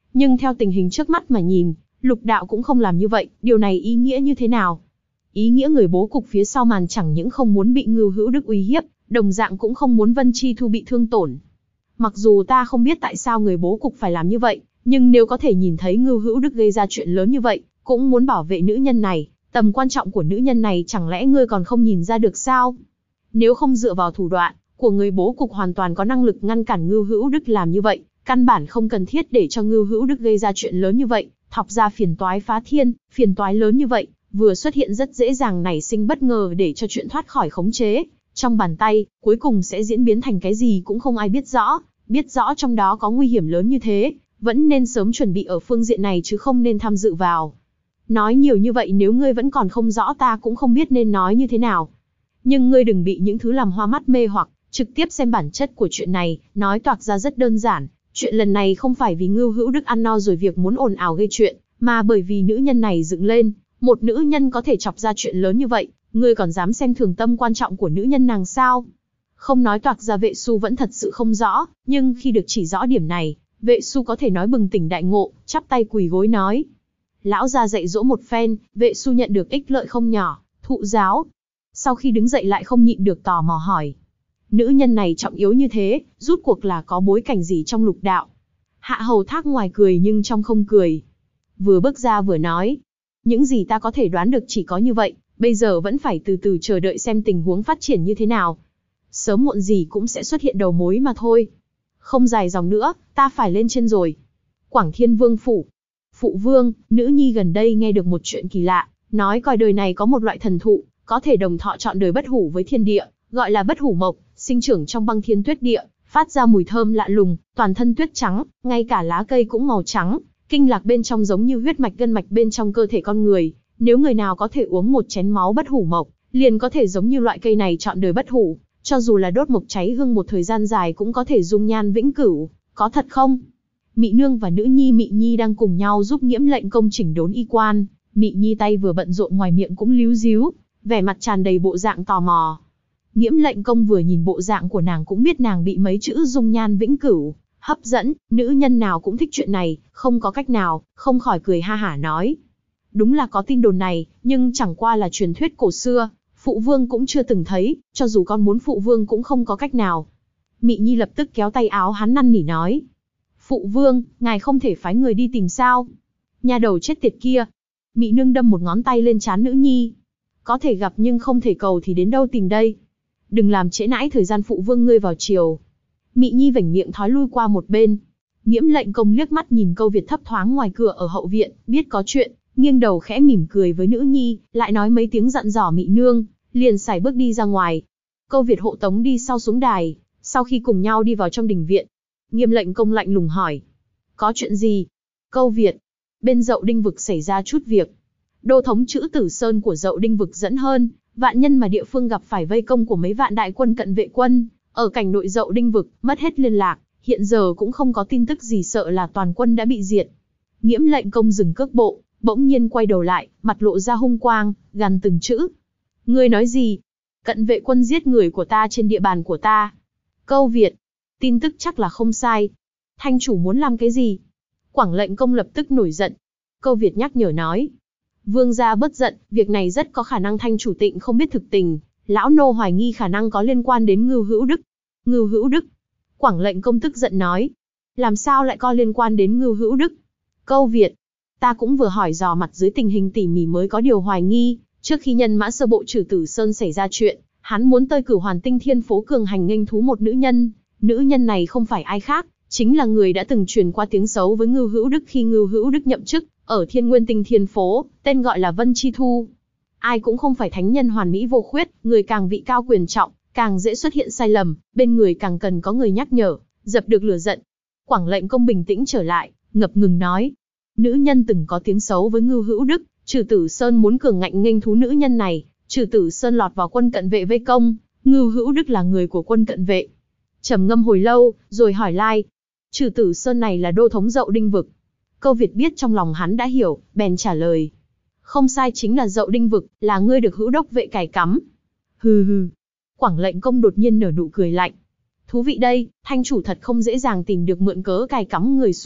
Nhưng theo tình hình trước mắt mà nhìn, Lục Đạo cũng không làm như vậy, điều này ý nghĩa như thế nào? Ý nghĩa người bố cục phía sau màn chẳng những không muốn bị Ngưu Hữu Đức uy hiếp, đồng dạng cũng không muốn Vân Chi Thu bị thương tổn. Mặc dù ta không biết tại sao người bố cục phải làm như vậy, nhưng nếu có thể nhìn thấy Ngưu Hữu Đức gây ra chuyện lớn như vậy, cũng muốn bảo vệ nữ nhân này, tầm quan trọng của nữ nhân này chẳng lẽ ngươi còn không nhìn ra được sao? Nếu không dựa vào thủ đoạn của người bố cục hoàn toàn có năng lực ngăn cản Ngưu Hữu Đức làm như vậy, căn bản không cần thiết để cho Ngưu Hữu Đức gây ra chuyện lớn như vậy, thọc ra phiền toái phá thiên, phiền toái lớn như vậy, vừa xuất hiện rất dễ dàng nảy sinh bất ngờ để cho chuyện thoát khỏi khống chế trong bàn tay, cuối cùng sẽ diễn biến thành cái gì cũng không ai biết rõ trong đó có nguy hiểm lớn như thế, vẫn nên sớm chuẩn bị ở phương diện này chứ không nên tham dự vào. Nói nhiều như vậy nếu ngươi vẫn còn không rõ ta cũng không biết nên nói như thế nào. Nhưng ngươi đừng bị những thứ làm hoa mắt mê hoặc, trực tiếp xem bản chất của chuyện này, nói toạc ra rất đơn giản. Chuyện lần này không phải vì Ngưu Hữu Đức ăn no rồi việc muốn ồn ào gây chuyện, mà bởi vì nữ nhân này dựng lên, một nữ nhân có thể chọc ra chuyện lớn như vậy, ngươi còn dám xem thường tâm quan trọng của nữ nhân nàng sao? Không nói toạc ra Vệ Su vẫn thật sự không rõ, nhưng khi được chỉ rõ điểm này, Vệ Su có thể nói bừng tỉnh đại ngộ, chắp tay quỳ gối nói. Lão gia dạy dỗ một phen, Vệ Su nhận được ích lợi không nhỏ, thụ giáo. Sau khi đứng dậy lại không nhịn được tò mò hỏi. Nữ nhân này trọng yếu như thế, rút cuộc là có bối cảnh gì trong Lục Đạo? Hạ Hầu Thác ngoài cười nhưng trong không cười. Vừa bước ra vừa nói. Những gì ta có thể đoán được chỉ có như vậy, bây giờ vẫn phải từ từ chờ đợi xem tình huống phát triển như thế nào. Sớm muộn gì cũng sẽ xuất hiện đầu mối mà thôi. Không dài dòng nữa, ta phải lên trên rồi. Quảng Thiên Vương phủ. Phụ vương, nữ nhi gần đây nghe được một chuyện kỳ lạ, nói coi đời này có một loại thần thụ, có thể đồng thọ trọn đời bất hủ với thiên địa, gọi là bất hủ mộc, sinh trưởng trong băng thiên tuyết địa, phát ra mùi thơm lạ lùng, toàn thân tuyết trắng, ngay cả lá cây cũng màu trắng, kinh lạc bên trong giống như huyết mạch gân mạch bên trong cơ thể con người, nếu người nào có thể uống một chén máu bất hủ mộc, liền có thể giống như loại cây này trọn đời bất hủ, cho dù là đốt mộc cháy hương một thời gian dài cũng có thể dung nhan vĩnh cửu, có thật không? Mị Nương và nữ nhi Mị Nhi đang cùng nhau giúp Nghiễm Lệnh Công chỉnh đốn y quan, Mị Nhi tay vừa bận rộn ngoài miệng cũng líu díu, vẻ mặt tràn đầy bộ dạng tò mò. Nghiễm Lệnh Công vừa nhìn bộ dạng của nàng cũng biết nàng bị mấy chữ dung nhan vĩnh cửu hấp dẫn, nữ nhân nào cũng thích chuyện này, không có cách nào, không khỏi cười ha hả nói. Đúng là có tin đồn này, nhưng chẳng qua là truyền thuyết cổ xưa, phụ vương cũng chưa từng thấy, cho dù con muốn phụ vương cũng không có cách nào. Mị Nhi lập tức kéo tay áo hắn năn nỉ nói. Phụ vương, ngài không thể phái người đi tìm sao? Nhà đầu chết tiệt kia. Mị Nương đâm một ngón tay lên trán nữ nhi. Có thể gặp nhưng không thể cầu thì đến đâu tìm đây. Đừng làm trễ nãi thời gian phụ vương ngươi vào chiều. Mị Nhi vểnh miệng thói lui qua một bên. Nghiễm Lệnh Công liếc mắt nhìn Câu Việt thấp thoáng ngoài cửa ở hậu viện, biết có chuyện, nghiêng đầu khẽ mỉm cười với nữ nhi, lại nói mấy tiếng dặn dò Mị Nương, liền sải bước đi ra ngoài. Câu Việt hộ tống đi sau xuống đài, sau khi cùng nhau đi vào trong đình viện. Nghiêm Lệnh Công lạnh lùng hỏi. Có chuyện gì? Câu Việt. Bên Dậu Đinh Vực xảy ra chút việc. Đô thống Trữ Tử Sơn của Dậu Đinh Vực dẫn hơn, vạn nhân mà địa phương gặp phải vây công của mấy vạn đại quân cận vệ quân, ở cảnh nội Dậu Đinh Vực, mất hết liên lạc, hiện giờ cũng không có tin tức gì, sợ là toàn quân đã bị diệt. Nghiễm Lệnh Công dừng cước bộ, bỗng nhiên quay đầu lại, mặt lộ ra hung quang, gằn từng chữ. Ngươi nói gì? Cận vệ quân giết người của ta trên địa bàn của ta. Câu Việt. Tin tức chắc là không sai. Thanh chủ muốn làm cái gì? Quảng Lệnh Công lập tức nổi giận. Câu Việt nhắc nhở nói. Vương gia bớt giận, việc này rất có khả năng thanh chủ Tịnh không biết thực tình. Lão nô hoài nghi khả năng có liên quan đến Ngưu Hữu Đức. Ngưu Hữu Đức. Quảng Lệnh Công tức giận nói. Làm sao lại có liên quan đến Ngưu Hữu Đức? Câu Việt. Ta cũng vừa hỏi dò mặt dưới tình hình tỉ mỉ mới có điều hoài nghi. Trước khi nhân mã sơ bộ Trừ Tử Sơn xảy ra chuyện, hắn muốn tơi cửu Hoàn Tinh Thiên Phố cường hành nghênh thú một nữ nhân. Nữ nhân này không phải ai khác, chính là người đã từng truyền qua tiếng xấu với Ngưu Hữu Đức khi Ngưu Hữu Đức nhậm chức ở Thiên Nguyên Tinh Thiên Phố, tên gọi là Vân Chi Thu. Ai cũng không phải thánh nhân hoàn mỹ vô khuyết, người càng vị cao quyền trọng, càng dễ xuất hiện sai lầm, bên người càng cần có người nhắc nhở, dập được lửa giận. Quảng Lệnh Công bình tĩnh trở lại, ngập ngừng nói: nữ nhân từng có tiếng xấu với Ngưu Hữu Đức, Trừ Tử Sơn muốn cường ngạnh nghênh thú nữ nhân này, Trừ Tử Sơn lọt vào quân cận vệ vây công, Ngưu Hữu Đức là người của quân cận vệ. Trầm ngâm hồi lâu, rồi hỏi lai: Trừ Tử Sơn này là đô thống Dậu Đinh Vực? Câu Việt biết trong lòng hắn đã hiểu, bèn trả lời: không sai, chính là Dậu Đinh Vực, là ngươi được Hữu Đốc vệ cài cắm. Hừ hừ. Quảng Lệnh Công đột nhiên nở nụ cười lạnh. Thú vị đây, thanh chủ thật không dễ dàng tìm được mượn cớ cài cắm người xuống,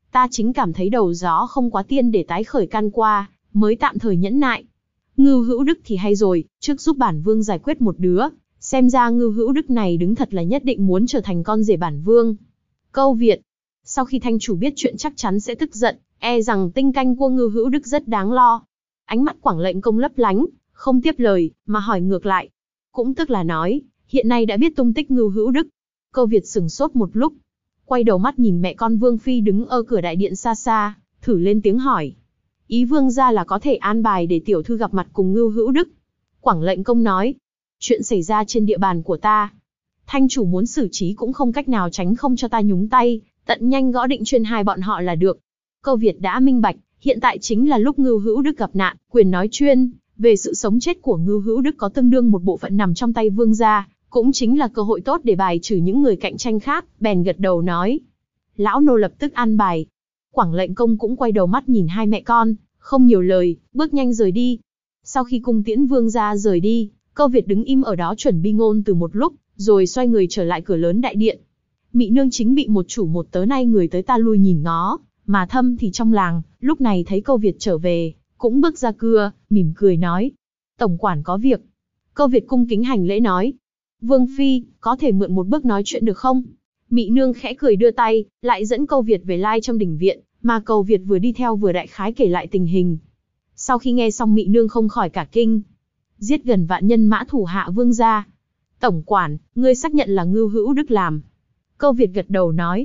Ta chính cảm thấy đầu gió không quá tiên để tái khởi can qua, mới tạm thời nhẫn nại. Ngưu Hữu Đức thì hay rồi, trước giúp bản vương giải quyết một đứa, xem ra Ngưu Hữu Đức này đứng thật là nhất định muốn trở thành con rể bản vương. Câu Việt. Sau khi thanh chủ biết chuyện chắc chắn sẽ tức giận, e rằng tinh canh của Ngưu Hữu Đức rất đáng lo. Ánh mắt Quảng lệnh công lấp lánh, không tiếp lời, mà hỏi ngược lại. Cũng tức là nói, hiện nay đã biết tung tích Ngưu Hữu Đức. Câu Việt sửng sốt một lúc, quay đầu mắt nhìn mẹ con Vương Phi đứng ở cửa đại điện xa xa, thử lên tiếng hỏi. Ý vương gia là có thể an bài để tiểu thư gặp mặt cùng Ngưu Hữu Đức. Quảng lệnh công nói, chuyện xảy ra trên địa bàn của ta. Thanh chủ muốn xử trí cũng không cách nào tránh không cho ta nhúng tay, tận nhanh gõ định chuyên hai bọn họ là được. Câu Việt đã minh bạch, hiện tại chính là lúc Ngưu Hữu Đức gặp nạn, quyền nói chuyên về sự sống chết của Ngưu Hữu Đức có tương đương một bộ phận nằm trong tay vương gia, cũng chính là cơ hội tốt để bài trừ những người cạnh tranh khác, bèn gật đầu nói. Lão nô lập tức an bài. Quảng lệnh công cũng quay đầu mắt nhìn hai mẹ con, không nhiều lời, bước nhanh rời đi. Sau khi cung tiễn vương gia rời đi, Câu Việt đứng im ở đó chuẩn bị ngôn từ một lúc, rồi xoay người trở lại cửa lớn đại điện. Mị nương chính bị một chủ một tớ nay người tới ta lui nhìn ngó, mà thâm thì trong làng, lúc này thấy Câu Việt trở về, cũng bước ra cửa, mỉm cười nói. Tổng quản có việc. Câu Việt cung kính hành lễ nói. Vương Phi, có thể mượn một bước nói chuyện được không? Mị nương khẽ cười đưa tay, lại dẫn Câu Việt về lai trong đình viện, mà Câu Việt vừa đi theo vừa đại khái kể lại tình hình. Sau khi nghe xong Mị nương không khỏi cả kinh. Giết gần vạn nhân mã thủ hạ vương gia. Tổng quản, ngươi xác nhận là Ngưu Hữu Đức làm. Câu Việt gật đầu nói.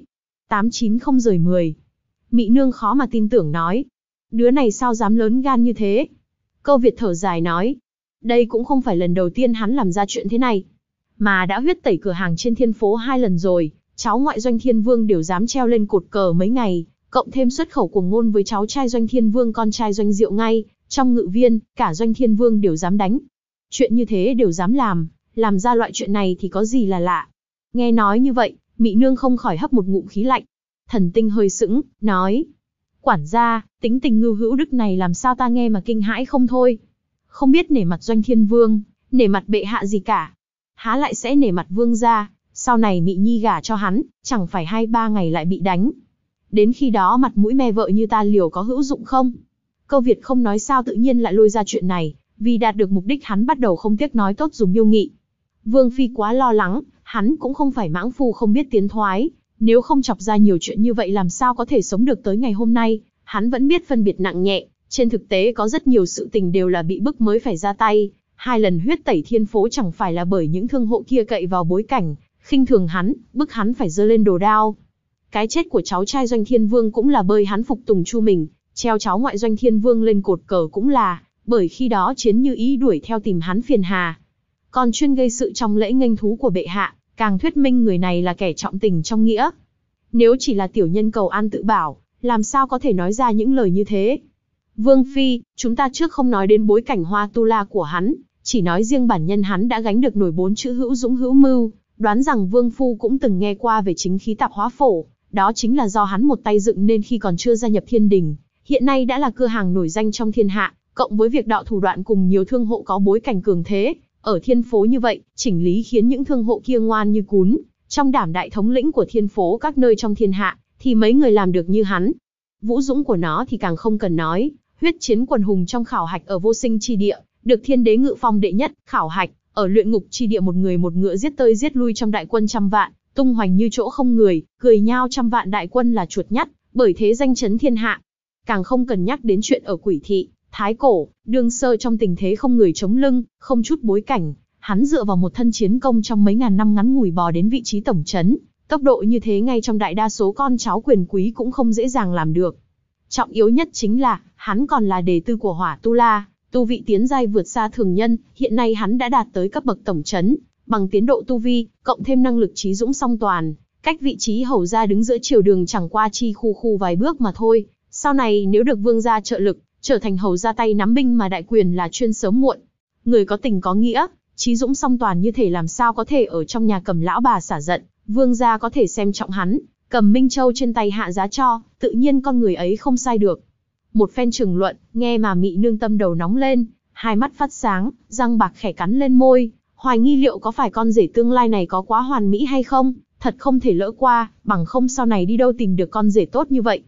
890 rời 10. Mị nương khó mà tin tưởng nói. Đứa này sao dám lớn gan như thế? Câu Việt thở dài nói. Đây cũng không phải lần đầu tiên hắn làm ra chuyện thế này, mà đã huyết tẩy cửa hàng trên Thiên Phố 2 lần rồi. Cháu ngoại Doanh Thiên Vương đều dám treo lên cột cờ mấy ngày, cộng thêm xuất khẩu cuồng ngôn với cháu trai Doanh Thiên Vương con trai Doanh Diệu ngay, trong ngự viên, cả Doanh Thiên Vương đều dám đánh. Chuyện như thế đều dám làm ra loại chuyện này thì có gì là lạ. Nghe nói như vậy, Mị nương không khỏi hấp một ngụm khí lạnh. Thần Tinh hơi sững, nói. Quản gia, tính tình Ngưu Hữu Đức này làm sao ta nghe mà kinh hãi không thôi. Không biết nể mặt Doanh Thiên Vương, nể mặt bệ hạ gì cả. Há lại sẽ nể mặt vương gia, sau này Mị Nhi gả cho hắn, chẳng phải 2-3 ngày lại bị đánh. Đến khi đó mặt mũi me vợ như ta liều có hữu dụng không? Câu Việt không nói sao tự nhiên lại lôi ra chuyện này, vì đạt được mục đích hắn bắt đầu không tiếc nói tốt dùng Miêu Nghị. Vương Phi quá lo lắng, hắn cũng không phải mãng phu không biết tiến thoái, nếu không chọc ra nhiều chuyện như vậy làm sao có thể sống được tới ngày hôm nay, hắn vẫn biết phân biệt nặng nhẹ, trên thực tế có rất nhiều sự tình đều là bị bức mới phải ra tay, 2 lần huyết tẩy Thiên Phố chẳng phải là bởi những thương hộ kia cậy vào bối cảnh, khinh thường hắn, bức hắn phải giơ lên đồ đao. Cái chết của cháu trai Doanh Thiên Vương cũng là bởi hắn phục tùng Chu mình, treo cháu ngoại Doanh Thiên Vương lên cột cờ cũng là bởi khi đó Chiến Như Ý đuổi theo tìm hắn phiền hà. Còn chuyên gây sự trong lễ nghênh thú của bệ hạ, càng thuyết minh người này là kẻ trọng tình trong nghĩa. Nếu chỉ là tiểu nhân cầu an tự bảo, làm sao có thể nói ra những lời như thế? Vương Phi, chúng ta trước không nói đến bối cảnh Hoa Tu La của hắn, chỉ nói riêng bản nhân hắn đã gánh được nổi 4 chữ hữu dũng hữu mưu, đoán rằng Vương Phu cũng từng nghe qua về chính khí tạp hóa phổ, đó chính là do hắn một tay dựng nên khi còn chưa gia nhập Thiên Đình, hiện nay đã là cửa hàng nổi danh trong thiên hạ, cộng với việc đạo thủ đoạn cùng nhiều thương hộ có bối cảnh cường thế, ở Thiên Phố như vậy, chỉnh lý khiến những thương hộ kia ngoan như cún, trong đảm đại thống lĩnh của Thiên Phố các nơi trong thiên hạ, thì mấy người làm được như hắn. Vũ dũng của nó thì càng không cần nói, huyết chiến quần hùng trong khảo hạch ở Vô Sinh chi địa, được Thiên Đế ngự phong đệ nhất, khảo hạch ở Luyện Ngục chi địa một người một ngựa giết tơi giết lui trong đại quân trăm vạn, tung hoành như chỗ không người, cười nhao trăm vạn đại quân là chuột nhắt, bởi thế danh chấn thiên hạ. Càng không cần nhắc đến chuyện ở Quỷ Thị, Thái Cổ, đương sơ trong tình thế không người chống lưng, không chút bối cảnh, hắn dựa vào một thân chiến công trong mấy ngàn năm ngắn ngủi bò đến vị trí tổng trấn, tốc độ như thế ngay trong đại đa số con cháu quyền quý cũng không dễ dàng làm được. Trọng yếu nhất chính là, hắn còn là đề tư của Hỏa Tu La, tu vị tiến giai vượt xa thường nhân, hiện nay hắn đã đạt tới cấp bậc tổng trấn, bằng tiến độ tu vi, cộng thêm năng lực trí dũng song toàn, cách vị trí hầu gia đứng giữa triều đường chẳng qua chi khu vài bước mà thôi, sau này nếu được vương gia trợ lực, trở thành hầu gia tay nắm binh mà đại quyền là chuyên sớm muộn. Người có tình có nghĩa, trí dũng song toàn như thể làm sao có thể ở trong nhà cầm lão bà xả giận, vương gia có thể xem trọng hắn, cầm Minh Châu trên tay hạ giá cho, tự nhiên con người ấy không sai được. Một phen trừng luận, nghe mà Mị nương tâm đầu nóng lên, hai mắt phát sáng, răng bạc khẽ cắn lên môi, hoài nghi liệu có phải con rể tương lai này có quá hoàn mỹ hay không, thật không thể lỡ qua, bằng không sau này đi đâu tìm được con rể tốt như vậy.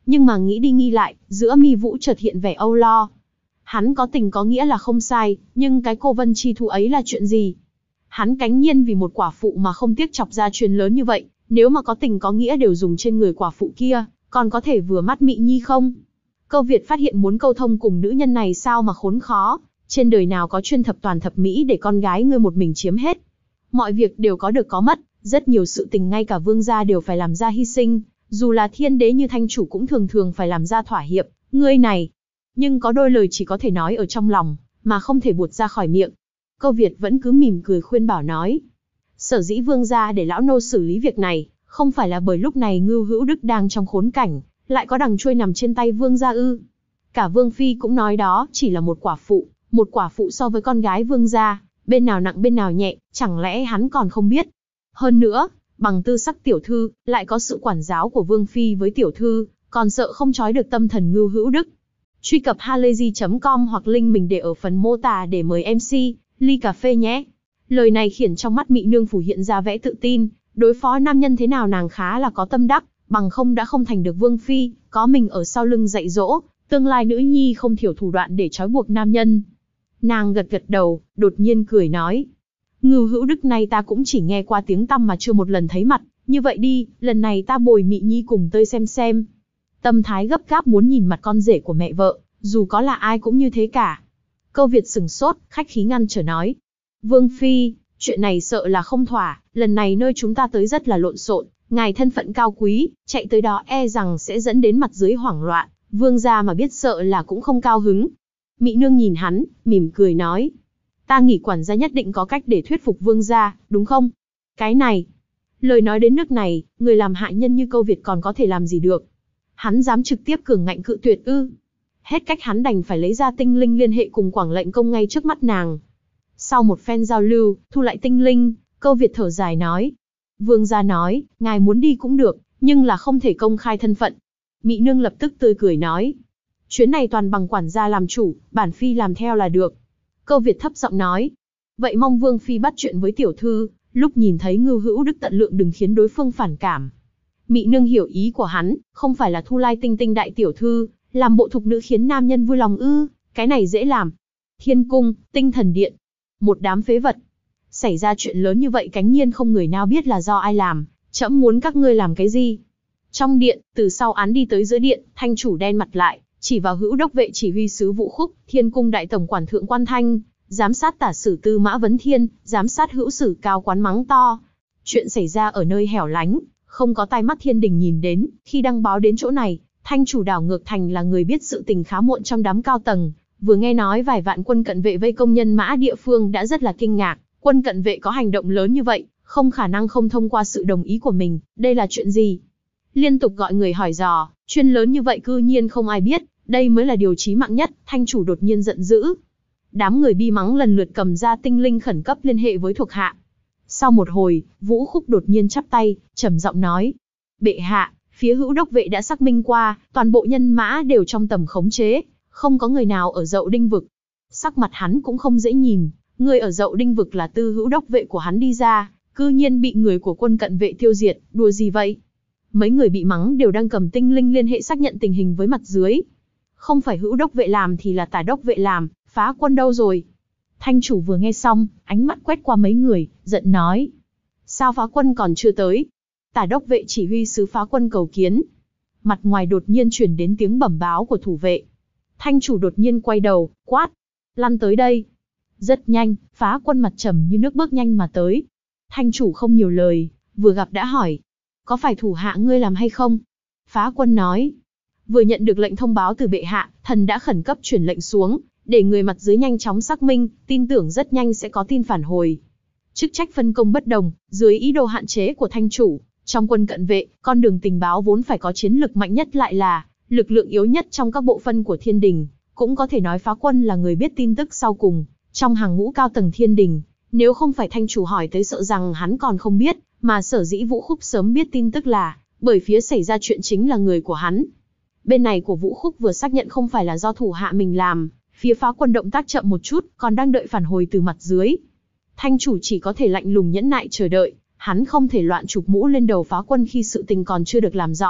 Nhưng mà nghĩ đi nghĩ lại, giữa mi Vũ chợt hiện vẻ âu lo. Hắn có tình có nghĩa là không sai, nhưng cái cô Vân Chi Thu ấy là chuyện gì? Hắn cánh nhiên vì một quả phụ mà không tiếc chọc ra chuyện lớn như vậy, nếu mà có tình có nghĩa đều dùng trên người quả phụ kia, còn có thể vừa mắt Mị Nhi không? Câu Việt phát hiện muốn câu thông cùng nữ nhân này sao mà khốn khó, trên đời nào có chuyên thập toàn thập mỹ để con gái ngươi một mình chiếm hết. Mọi việc đều có được có mất, rất nhiều sự tình ngay cả vương gia đều phải làm ra hy sinh, dù là thiên đế như Thanh chủ cũng thường thường phải làm ra thỏa hiệp, ngươi này. Nhưng có đôi lời chỉ có thể nói ở trong lòng, mà không thể buột ra khỏi miệng. Câu Việt vẫn cứ mỉm cười khuyên bảo nói. Sở dĩ vương gia để lão nô xử lý việc này, không phải là bởi lúc này Ngưu Hữu Đức đang trong khốn cảnh, lại có đằng chuôi nằm trên tay vương gia ư. Cả vương phi cũng nói đó chỉ là một quả phụ so với con gái vương gia, bên nào nặng bên nào nhẹ, chẳng lẽ hắn còn không biết. Hơn nữa, bằng tư sắc tiểu thư, lại có sự quản giáo của vương phi với tiểu thư, còn sợ không trói được tâm thần Ngưu Hữu Đức. Truy cập halayzi.com hoặc link mình để ở phần mô tả để mời MC, ly cà phê nhé. Lời này khiến trong mắt Mị Nương phủ hiện ra vẻ tự tin, đối phó nam nhân thế nào nàng khá là có tâm đắc, bằng không đã không thành được vương phi, có mình ở sau lưng dạy dỗ, tương lai nữ nhi không thiểu thủ đoạn để trói buộc nam nhân. Nàng gật gật đầu, đột nhiên cười nói. Ngưu Hữu Đức này ta cũng chỉ nghe qua tiếng tăm mà chưa một lần thấy mặt, như vậy đi, lần này ta bồi Mị Nhi cùng tới xem. Tâm thái gấp gáp muốn nhìn mặt con rể của mẹ vợ, dù có là ai cũng như thế cả. Câu Việt sừng sốt, khách khí ngăn trở nói. Vương phi, chuyện này sợ là không thỏa, lần này nơi chúng ta tới rất là lộn xộn, ngài thân phận cao quý, chạy tới đó e rằng sẽ dẫn đến mặt dưới hoảng loạn, vương gia mà biết sợ là cũng không cao hứng. Mị Nương nhìn hắn, mỉm cười nói. Ta nghĩ quản gia nhất định có cách để thuyết phục vương gia, đúng không? Cái này, lời nói đến nước này, người làm hại nhân như Câu Việt còn có thể làm gì được? Hắn dám trực tiếp cường ngạnh cự tuyệt ư? Hết cách hắn đành phải lấy ra tinh linh liên hệ cùng Quảng Lệnh Công ngay trước mắt nàng. Sau một phen giao lưu, thu lại tinh linh, Câu Việt thở dài nói. Vương gia nói, ngài muốn đi cũng được, nhưng là không thể công khai thân phận. Mị Nương lập tức tươi cười nói. Chuyến này toàn bằng quản gia làm chủ, bản phi làm theo là được. Câu Việt thấp giọng nói. Vậy mong vương phi bắt chuyện với tiểu thư, lúc nhìn thấy Ngưu Hữu Đức tận lượng đừng khiến đối phương phản cảm. Mị Nương hiểu ý của hắn, không phải là Thu Lai Tinh Tinh đại tiểu thư, làm bộ thục nữ khiến nam nhân vui lòng ư, cái này dễ làm. Thiên cung, Tinh Thần Điện, một đám phế vật. Xảy ra chuyện lớn như vậy cánh nhiên không người nào biết là do ai làm, trẫm muốn các ngươi làm cái gì. Trong điện, từ sau án đi tới giữa điện, Thanh chủ đen mặt lại, chỉ vào Hữu Đốc vệ chỉ huy sứ Vũ Khúc, Thiên cung đại tổng quản Thượng Quan Thanh, giám sát tả sử tư Mã Vấn Thiên, giám sát hữu sử Cao Quán mắng to. Chuyện xảy ra ở nơi hẻo lánh, không có tai mắt thiên đình nhìn đến, khi đăng báo đến chỗ này, Thanh chủ đảo ngược thành là người biết sự tình khá muộn trong đám cao tầng, vừa nghe nói vài vạn quân cận vệ vây công nhân mã địa phương đã rất là kinh ngạc, quân cận vệ có hành động lớn như vậy, không khả năng không thông qua sự đồng ý của mình, đây là chuyện gì? Liên tục gọi người hỏi dò, chuyện lớn như vậy cư nhiên không ai biết, đây mới là điều chí mạng nhất. Thanh chủ đột nhiên giận dữ. Đám người bi mắng lần lượt cầm ra tinh linh khẩn cấp liên hệ với thuộc hạ. Sau một hồi, Vũ Khúc đột nhiên chắp tay, trầm giọng nói. Bệ hạ, phía Hữu Đốc vệ đã xác minh qua, toàn bộ nhân mã đều trong tầm khống chế, không có người nào ở Dậu Đinh vực. Sắc mặt hắn cũng không dễ nhìn, người ở Dậu Đinh vực là Tư Hữu Đốc vệ của hắn đi ra, cư nhiên bị người của quân cận vệ tiêu diệt, đùa gì vậy? Mấy người bị mắng đều đang cầm tinh linh liên hệ xác nhận tình hình với mặt dưới. Không phải Hữu Đốc vệ làm thì là Tả Đốc vệ làm, phá quân đâu rồi? Thanh chủ vừa nghe xong, ánh mắt quét qua mấy người, giận nói. Sao phá quân còn chưa tới? Tả Đốc vệ chỉ huy sứ phá quân cầu kiến. Mặt ngoài đột nhiên chuyển đến tiếng bẩm báo của thủ vệ. Thanh chủ đột nhiên quay đầu, quát. Lăn tới đây. Rất nhanh, phá quân mặt trầm như nước bước nhanh mà tới. Thanh chủ không nhiều lời, vừa gặp đã hỏi. Có phải thủ hạ ngươi làm hay không? Phá quân nói. Vừa nhận được lệnh thông báo từ bệ hạ, thần đã khẩn cấp chuyển lệnh xuống, để người mặt dưới nhanh chóng xác minh, tin tưởng rất nhanh sẽ có tin phản hồi. Chức trách phân công bất đồng, dưới ý đồ hạn chế của thanh chủ, trong quân cận vệ, con đường tình báo vốn phải có chiến lực mạnh nhất lại là lực lượng yếu nhất trong các bộ phận của thiên đình, cũng có thể nói phá quân là người biết tin tức sau cùng, trong hàng ngũ cao tầng thiên đình, nếu không phải thanh chủ hỏi tới sợ rằng hắn còn không biết, mà sở dĩ Vũ Khúc sớm biết tin tức là, bởi phía xảy ra chuyện chính là người của hắn. Bên này của Vũ Khúc vừa xác nhận không phải là do thủ hạ mình làm, phía phá quân động tác chậm một chút, còn đang đợi phản hồi từ mặt dưới. Thanh chủ chỉ có thể lạnh lùng nhẫn nại chờ đợi, hắn không thể loạn chụp mũ lên đầu phá quân khi sự tình còn chưa được làm rõ,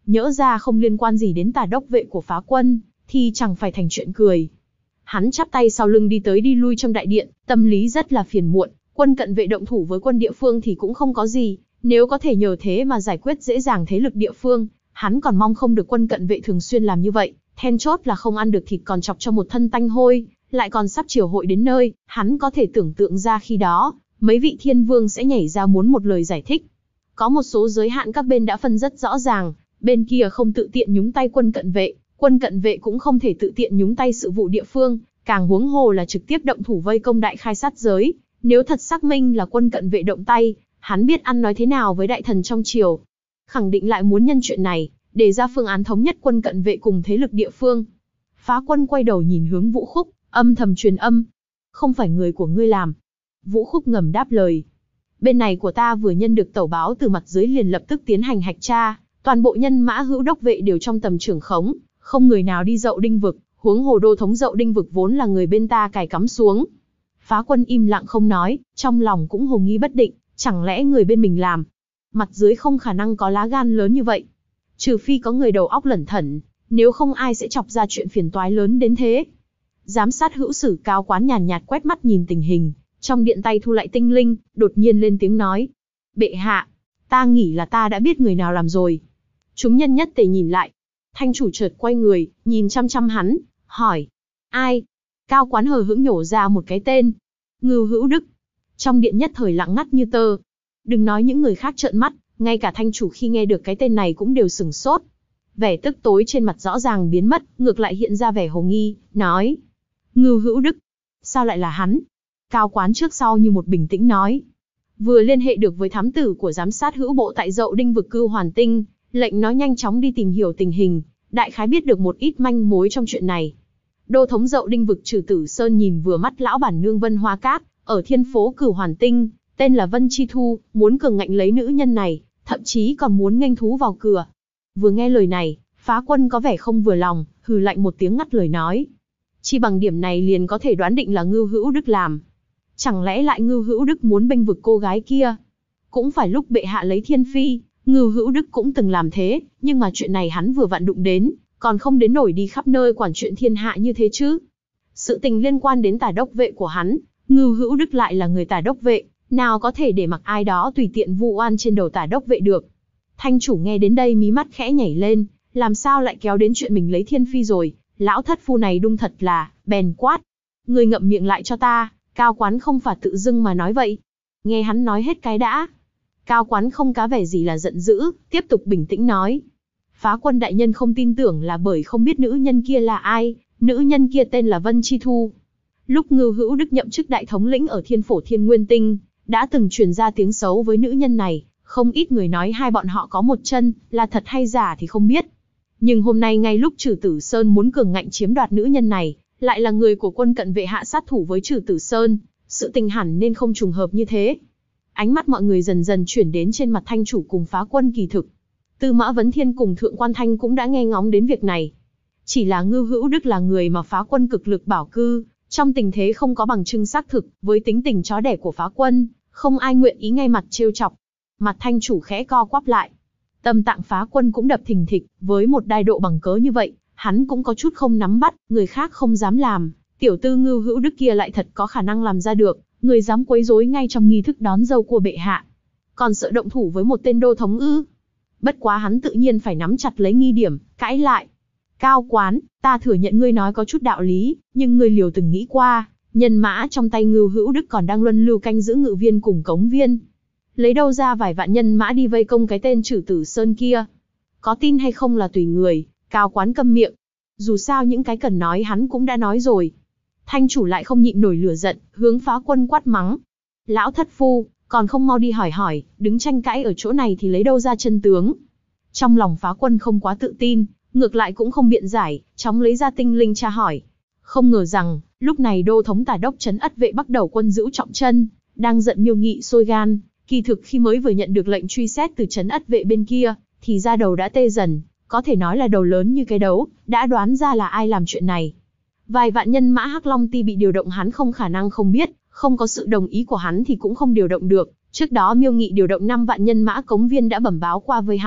nhỡ ra không liên quan gì đến tà đốc vệ của phá quân, thì chẳng phải thành chuyện cười. Hắn chắp tay sau lưng đi tới đi lui trong đại điện, tâm lý rất là phiền muộn, quân cận vệ động thủ với quân địa phương thì cũng không có gì, nếu có thể nhờ thế mà giải quyết dễ dàng thế lực địa phương, hắn còn mong không được quân cận vệ thường xuyên làm như vậy, then chốt là không ăn được thịt còn chọc cho một thân tanh hôi, lại còn sắp triều hội đến nơi, hắn có thể tưởng tượng ra khi đó, mấy vị thiên vương sẽ nhảy ra muốn một lời giải thích. Có một số giới hạn các bên đã phân rất rõ ràng, bên kia không tự tiện nhúng tay quân cận vệ cũng không thể tự tiện nhúng tay sự vụ địa phương, càng huống hồ là trực tiếp động thủ vây công đại khai sát giới. Nếu thật xác minh là quân cận vệ động tay, hắn biết ăn nói thế nào với đại thần trong triều. Khẳng định lại muốn nhân chuyện này, đề ra phương án thống nhất quân cận vệ cùng thế lực địa phương. Phá quân quay đầu nhìn hướng Vũ Khúc, âm thầm truyền âm. Không phải người của ngươi làm. Vũ Khúc ngầm đáp lời. Bên này của ta vừa nhân được tẩu báo từ mặt dưới liền lập tức tiến hành hạch tra, toàn bộ nhân mã hữu đốc vệ đều trong tầm trưởng khống, không người nào đi Dậu Đinh vực, huống hồ đô thống Dậu Đinh vực vốn là người bên ta cài cắm xuống. Phá quân im lặng không nói, trong lòng cũng hồ nghi bất định, chẳng lẽ người bên mình làm. Mặt dưới không khả năng có lá gan lớn như vậy. Trừ phi có người đầu óc lẩn thẩn, nếu không ai sẽ chọc ra chuyện phiền toái lớn đến thế. Giám sát hữu sử Cao Quán nhàn nhạt quét mắt nhìn tình hình, trong điện tay thu lại tinh linh, đột nhiên lên tiếng nói. Bệ hạ, ta nghĩ là ta đã biết người nào làm rồi. Chúng nhân nhất tề nhìn lại. Thanh chủ chợt quay người, nhìn chăm chăm hắn, hỏi. Ai? Cao Quán hờ hững nhổ ra một cái tên. Ngưu Hữu Đức. Trong điện nhất thời lặng ngắt như tơ. Đừng nói những người khác trợn mắt, ngay cả thanh chủ khi nghe được cái tên này cũng đều sửng sốt. Vẻ tức tối trên mặt rõ ràng biến mất, ngược lại hiện ra vẻ hồ nghi, nói. Ngưu Hữu Đức. Sao lại là hắn? Cao Quán trước sau như một bình tĩnh nói. Vừa liên hệ được với thám tử của giám sát hữu bộ tại Dậu Đinh vực Cưu Hoàn Tinh, lệnh nó nhanh chóng đi tìm hiểu tình hình, đại khái biết được một ít manh mối trong chuyện này. Đô thống Dậu Đinh vực Trừ Tử Sơn nhìn vừa mắt lão bản nương Vân Hoa Cát, ở thiên phố Cửu Hoàn Tinh, tên là Vân Chi Thu, muốn cường ngạnh lấy nữ nhân này, thậm chí còn muốn nghênh thú vào cửa. Vừa nghe lời này, Phá Quân có vẻ không vừa lòng, hừ lạnh một tiếng ngắt lời nói. Chỉ bằng điểm này liền có thể đoán định là Ngưu Hữu Đức làm. Chẳng lẽ lại Ngưu Hữu Đức muốn bênh vực cô gái kia? Cũng phải lúc bệ hạ lấy thiên phi, Ngưu Hữu Đức cũng từng làm thế, nhưng mà chuyện này hắn vừa vặn đụng đến, còn không đến nổi đi khắp nơi quản chuyện thiên hạ như thế chứ. Sự tình liên quan đến tả đốc vệ của hắn, Ngưu Hữu Đức lại là người tả đốc vệ, nào có thể để mặc ai đó tùy tiện vu oan trên đầu tả đốc vệ được. Thanh chủ nghe đến đây mí mắt khẽ nhảy lên, làm sao lại kéo đến chuyện mình lấy thiên phi rồi, lão thất phu này đung thật là, bèn quát. Người ngậm miệng lại cho ta. Cao Quán không phải tự dưng mà nói vậy. Nghe hắn nói hết cái đã. Cao Quán không cá vẻ gì là giận dữ, tiếp tục bình tĩnh nói. Phá Quân đại nhân không tin tưởng là bởi không biết nữ nhân kia là ai, nữ nhân kia tên là Vân Chi Thu. Lúc Ngưu Hữu Đức nhậm chức đại thống lĩnh ở Thiên Phổ Thiên Nguyên Tinh, đã từng truyền ra tiếng xấu với nữ nhân này, không ít người nói hai bọn họ có một chân, là thật hay giả thì không biết. Nhưng hôm nay ngay lúc Trừ Tử Sơn muốn cường ngạnh chiếm đoạt nữ nhân này, lại là người của quân cận vệ hạ sát thủ với Trừ Tử Sơn, sự tình hẳn nên không trùng hợp như thế. Ánh mắt mọi người dần dần chuyển đến trên mặt thanh chủ cùng Phá Quân kỳ thực. Tư Mã Vấn Thiên cùng Thượng Quan Thanh cũng đã nghe ngóng đến việc này. Chỉ là Ngưu Hữu Đức là người mà Phá Quân cực lực bảo cư, trong tình thế không có bằng chứng xác thực, với tính tình chó đẻ của Phá Quân, không ai nguyện ý ngay mặt trêu chọc. Mặt thanh chủ khẽ co quắp lại. Tâm tạng Phá Quân cũng đập thình thịch, với một đai độ bằng cớ như vậy, hắn cũng có chút không nắm bắt, người khác không dám làm, tiểu tư Ngưu Hữu Đức kia lại thật có khả năng làm ra được, người dám quấy rối ngay trong nghi thức đón dâu của bệ hạ. Còn sợ động thủ với một tên đô thống ư? Bất quá hắn tự nhiên phải nắm chặt lấy nghi điểm, cãi lại. Cao Quán, ta thừa nhận ngươi nói có chút đạo lý, nhưng ngươi liều từng nghĩ qua, nhân mã trong tay Ngưu Hữu Đức còn đang luân lưu canh giữ ngự viên cùng cống viên. Lấy đâu ra vài vạn nhân mã đi vây công cái tên Trừ Tử Sơn kia? Có tin hay không là tùy người. Cao Quán câm miệng. Dù sao những cái cần nói hắn cũng đã nói rồi. Thanh chủ lại không nhịn nổi lửa giận, hướng Phá Quân quát mắng. Lão thất phu, còn không mau đi hỏi, đứng tranh cãi ở chỗ này thì lấy đâu ra chân tướng. Trong lòng Phá Quân không quá tự tin, ngược lại cũng không biện giải, chóng lấy ra tinh linh tra hỏi. Không ngờ rằng, lúc này đô thống tả đốc trấn Ất Vệ bắt đầu quân giữ trọng chân, đang giận Miêu Nghị sôi gan. Kỳ thực khi mới vừa nhận được lệnh truy xét từ trấn Ất Vệ bên kia, thì ra đầu đã tê dần. Có thể nói là đầu lớn như cái đấu, đã đoán ra là ai làm chuyện này. Vài vạn nhân mã Hắc Long Ti bị điều động hắn không khả năng không biết, không có sự đồng ý của hắn thì cũng không điều động được. Trước đó Miêu Nghị điều động 5 vạn nhân mã cống viên đã bẩm báo qua với hắn,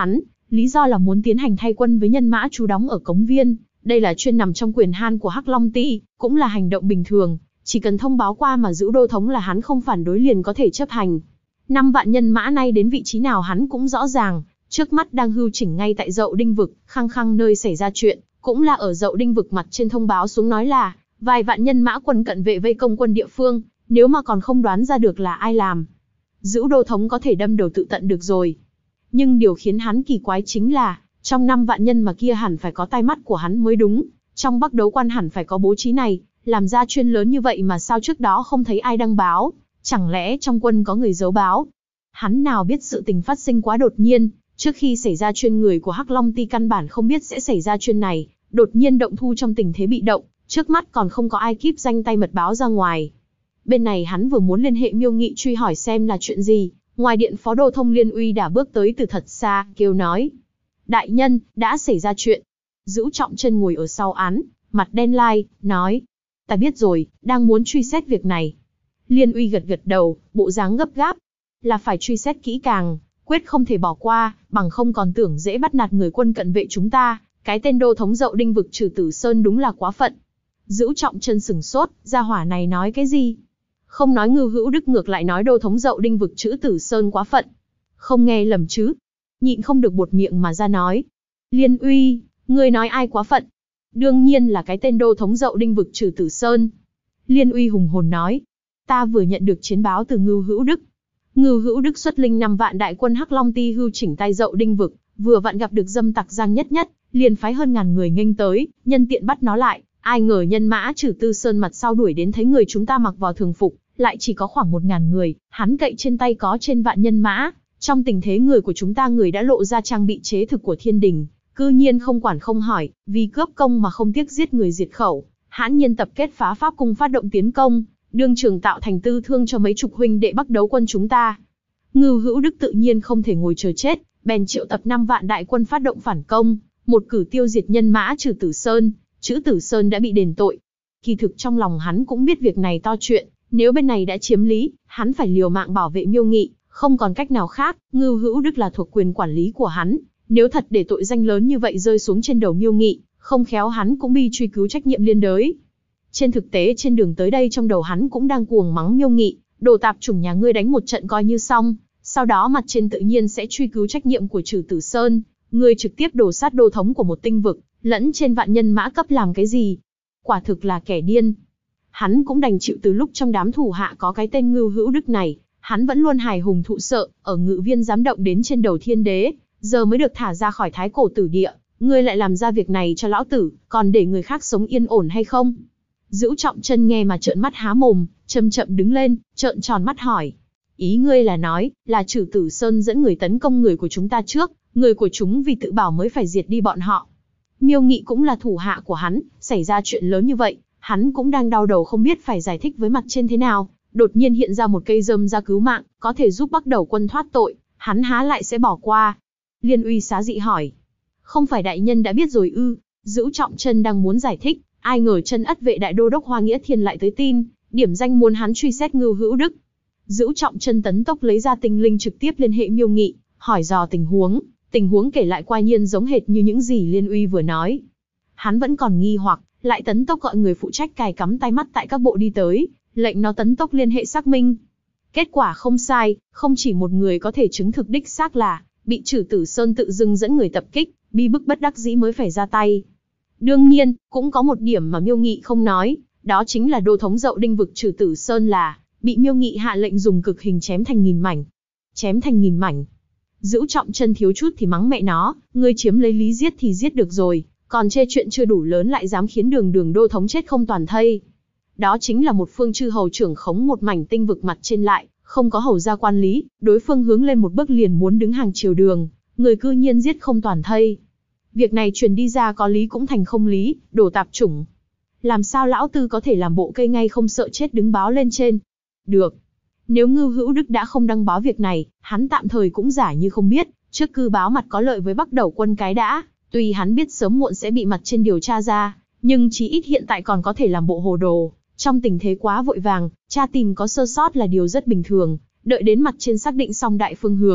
lý do là muốn tiến hành thay quân với nhân mã trú đóng ở Cống Viên. Đây là chuyên nằm trong quyền han của Hắc Long Ty, cũng là hành động bình thường, chỉ cần thông báo qua mà Dữu Đô thống là hắn không phản đối liền có thể chấp hành. 5 vạn nhân mã nay đến vị trí nào hắn cũng rõ ràng, trước mắt đang hưu chỉnh ngay tại Dậu Đinh vực, khăng khăng nơi xảy ra chuyện, cũng là ở Dậu Đinh vực mặt trên thông báo xuống nói là, vài vạn nhân mã quân cận vệ vây công quân địa phương, nếu mà còn không đoán ra được là ai làm. Dữu Đô thống có thể đâm đầu tự tận được rồi. Nhưng điều khiến hắn kỳ quái chính là, trong 5 vạn nhân mà kia hẳn phải có tai mắt của hắn mới đúng, trong Bắc Đấu Quan hẳn phải có bố trí này, làm ra chuyên lớn như vậy mà sao trước đó không thấy ai đăng báo, chẳng lẽ trong quân có người giấu báo. Hắn nào biết sự tình phát sinh quá đột nhiên, trước khi xảy ra chuyên người của Hắc Long Ty căn bản không biết sẽ xảy ra chuyên này, đột nhiên động thu trong tình thế bị động, trước mắt còn không có ai kíp danh tay mật báo ra ngoài. Bên này hắn vừa muốn liên hệ Miêu Nghị truy hỏi xem là chuyện gì, ngoài điện Phó Đô Thông Liên Uy đã bước tới từ thật xa, kêu nói: đại nhân, đã xảy ra chuyện. Dữu Trọng Chân ngồi ở sau án, mặt đen lai, nói: ta biết rồi, đang muốn truy xét việc này. Liên Uy gật gật đầu, bộ dáng gấp gáp. Là phải truy xét kỹ càng, quyết không thể bỏ qua, bằng không còn tưởng dễ bắt nạt người quân cận vệ chúng ta. Cái tên đô thống Dậu Đinh vực Trừ Tử Sơn đúng là quá phận. Dữu Trọng Chân sửng sốt, gia hỏa này nói cái gì? Không nói Ngưu Hữu Đức ngược lại nói đô thống Dậu Đinh vực Trữ Tử Sơn quá phận. Không nghe lầm chứ? Nhịn không được buột miệng mà ra nói: Liên Uy, ngươi nói ai quá phận? Đương nhiên là cái tên đô thống Dậu Đinh vực Trừ Tử Sơn. Liên Uy hùng hồn nói: ta vừa nhận được chiến báo từ Ngưu Hữu Đức. Ngưu Hữu Đức xuất linh 5 vạn đại quân Hắc Long Ty hưu chỉnh tay Dậu Đinh vực, vừa vặn gặp được dâm tặc Giang Nhất Nhất, liền phái hơn ngàn người nghênh tới, nhân tiện bắt nó lại. Ai ngờ nhân mã Trừ Tư Sơn mặt sau đuổi đến thấy người chúng ta mặc vào thường phục, lại chỉ có khoảng 1000 người, hắn cậy trên tay có trên vạn nhân mã. Trong tình thế người của chúng ta người đã lộ ra trang bị chế thực của thiên đình, cư nhiên không quản không hỏi, vì cướp công mà không tiếc giết người diệt khẩu, hãn nhiên tập kết phá pháp cung phát động tiến công, đương trường tạo thành tư thương cho mấy chục huynh đệ Bắc Đấu quân chúng ta. Ngưu Hữu Đức tự nhiên không thể ngồi chờ chết, bèn triệu tập 5 vạn đại quân phát động phản công, một cử tiêu diệt nhân mã Trừ Tử Sơn. Trữ Tử Sơn đã bị đền tội. Kỳ thực trong lòng hắn cũng biết việc này to chuyện, nếu bên này đã chiếm lý, hắn phải liều mạng bảo vệ Miêu Nghị, không còn cách nào khác. Ngưu Hữu Đức là thuộc quyền quản lý của hắn, nếu thật để tội danh lớn như vậy rơi xuống trên đầu Miêu Nghị, không khéo hắn cũng bị truy cứu trách nhiệm liên đới. Trên thực tế trên đường tới đây trong đầu hắn cũng đang cuồng mắng Miêu Nghị, đồ tạp chủng nhà ngươi đánh một trận coi như xong, sau đó mặt trên tự nhiên sẽ truy cứu trách nhiệm của Trừ Tử Sơn, ngươi trực tiếp đổ sát đô thống của một tinh vực, lẫn trên vạn nhân mã cấp làm cái gì? Quả thực là kẻ điên. Hắn cũng đành chịu. Từ lúc trong đám thủ hạ có cái tên Ngưu Hữu Đức này, hắn vẫn luôn hài hùng thụ sợ, ở Ngự Viên dám động đến trên đầu thiên đế, giờ mới được thả ra khỏi Thái Cổ Tử Địa, ngươi lại làm ra việc này cho lão tử, còn để người khác sống yên ổn hay không? Dữu Trọng Chân nghe mà trợn mắt há mồm, chậm chậm đứng lên, trợn tròn mắt hỏi: ý ngươi là nói, là Trừ Tử Sơn dẫn người tấn công người của chúng ta trước, người của chúng vì tự bảo mới phải diệt đi bọn họ. Miêu Nghị cũng là thủ hạ của hắn, xảy ra chuyện lớn như vậy, hắn cũng đang đau đầu không biết phải giải thích với mặt trên thế nào, đột nhiên hiện ra một cây rơm ra cứu mạng, có thể giúp Bắc Đầu quân thoát tội, hắn há lại sẽ bỏ qua? Liên Uy xá dị hỏi: không phải đại nhân đã biết rồi ư? Dữu Trọng Chân đang muốn giải thích, ai ngờ Chân Ất vệ đại đô đốc Hoa Nghĩa Thiên lại tới tin, điểm danh muốn hắn truy xét Ngưu Hữu Đức. Dữu Trọng Chân tấn tốc lấy ra tinh linh trực tiếp liên hệ Miêu Nghị, hỏi dò tình huống kể lại quả nhiên giống hệt như những gì Liên Uy vừa nói. Hắn vẫn còn nghi hoặc, lại tấn tốc gọi người phụ trách cài cắm tai mắt tại các bộ đi tới, lệnh nó tấn tốc liên hệ xác minh. Kết quả không sai, không chỉ một người có thể chứng thực đích xác là bị Trừ Tử Sơn tự dưng dẫn người tập kích, bi bức bất đắc dĩ mới phải ra tay. Đương nhiên, cũng có một điểm mà Miêu Nghị không nói, đó chính là đô thống Dậu Đinh vực Trừ Tử Sơn là bị Miêu Nghị hạ lệnh dùng cực hình chém thành nghìn mảnh. Chém thành nghìn mảnh. Dữu Trọng Chân thiếu chút thì mắng mẹ nó, ngươi chiếm lấy lý giết thì giết được rồi, còn chê chuyện chưa đủ lớn lại dám khiến đường đô thống chết không toàn thây. Đó chính là một phương chư hầu trưởng khống một mảnh tinh vực mặt trên lại, không có hầu gia quan lý, đối phương hướng lên một bước liền muốn đứng hàng triều đường, người cư nhiên giết không toàn thây. Việc này truyền đi ra có lý cũng thành không lý, đồ tạp chủng. Làm sao lão tư có thể làm bộ cây ngay không sợ chết đứng báo lên trên? Được. Nếu Ngưu Hữu Đức đã không đăng báo việc này, hắn tạm thời cũng giả như không biết, trước cư báo mặt có lợi với Bắc Đầu quân cái đã, tuy hắn biết sớm muộn sẽ bị mặt trên điều tra ra, nhưng chí ít hiện tại còn có thể làm bộ hồ đồ, trong tình thế quá vội vàng, tra tìm có sơ sót là điều rất bình thường, đợi đến mặt trên xác định xong đại phương hướng,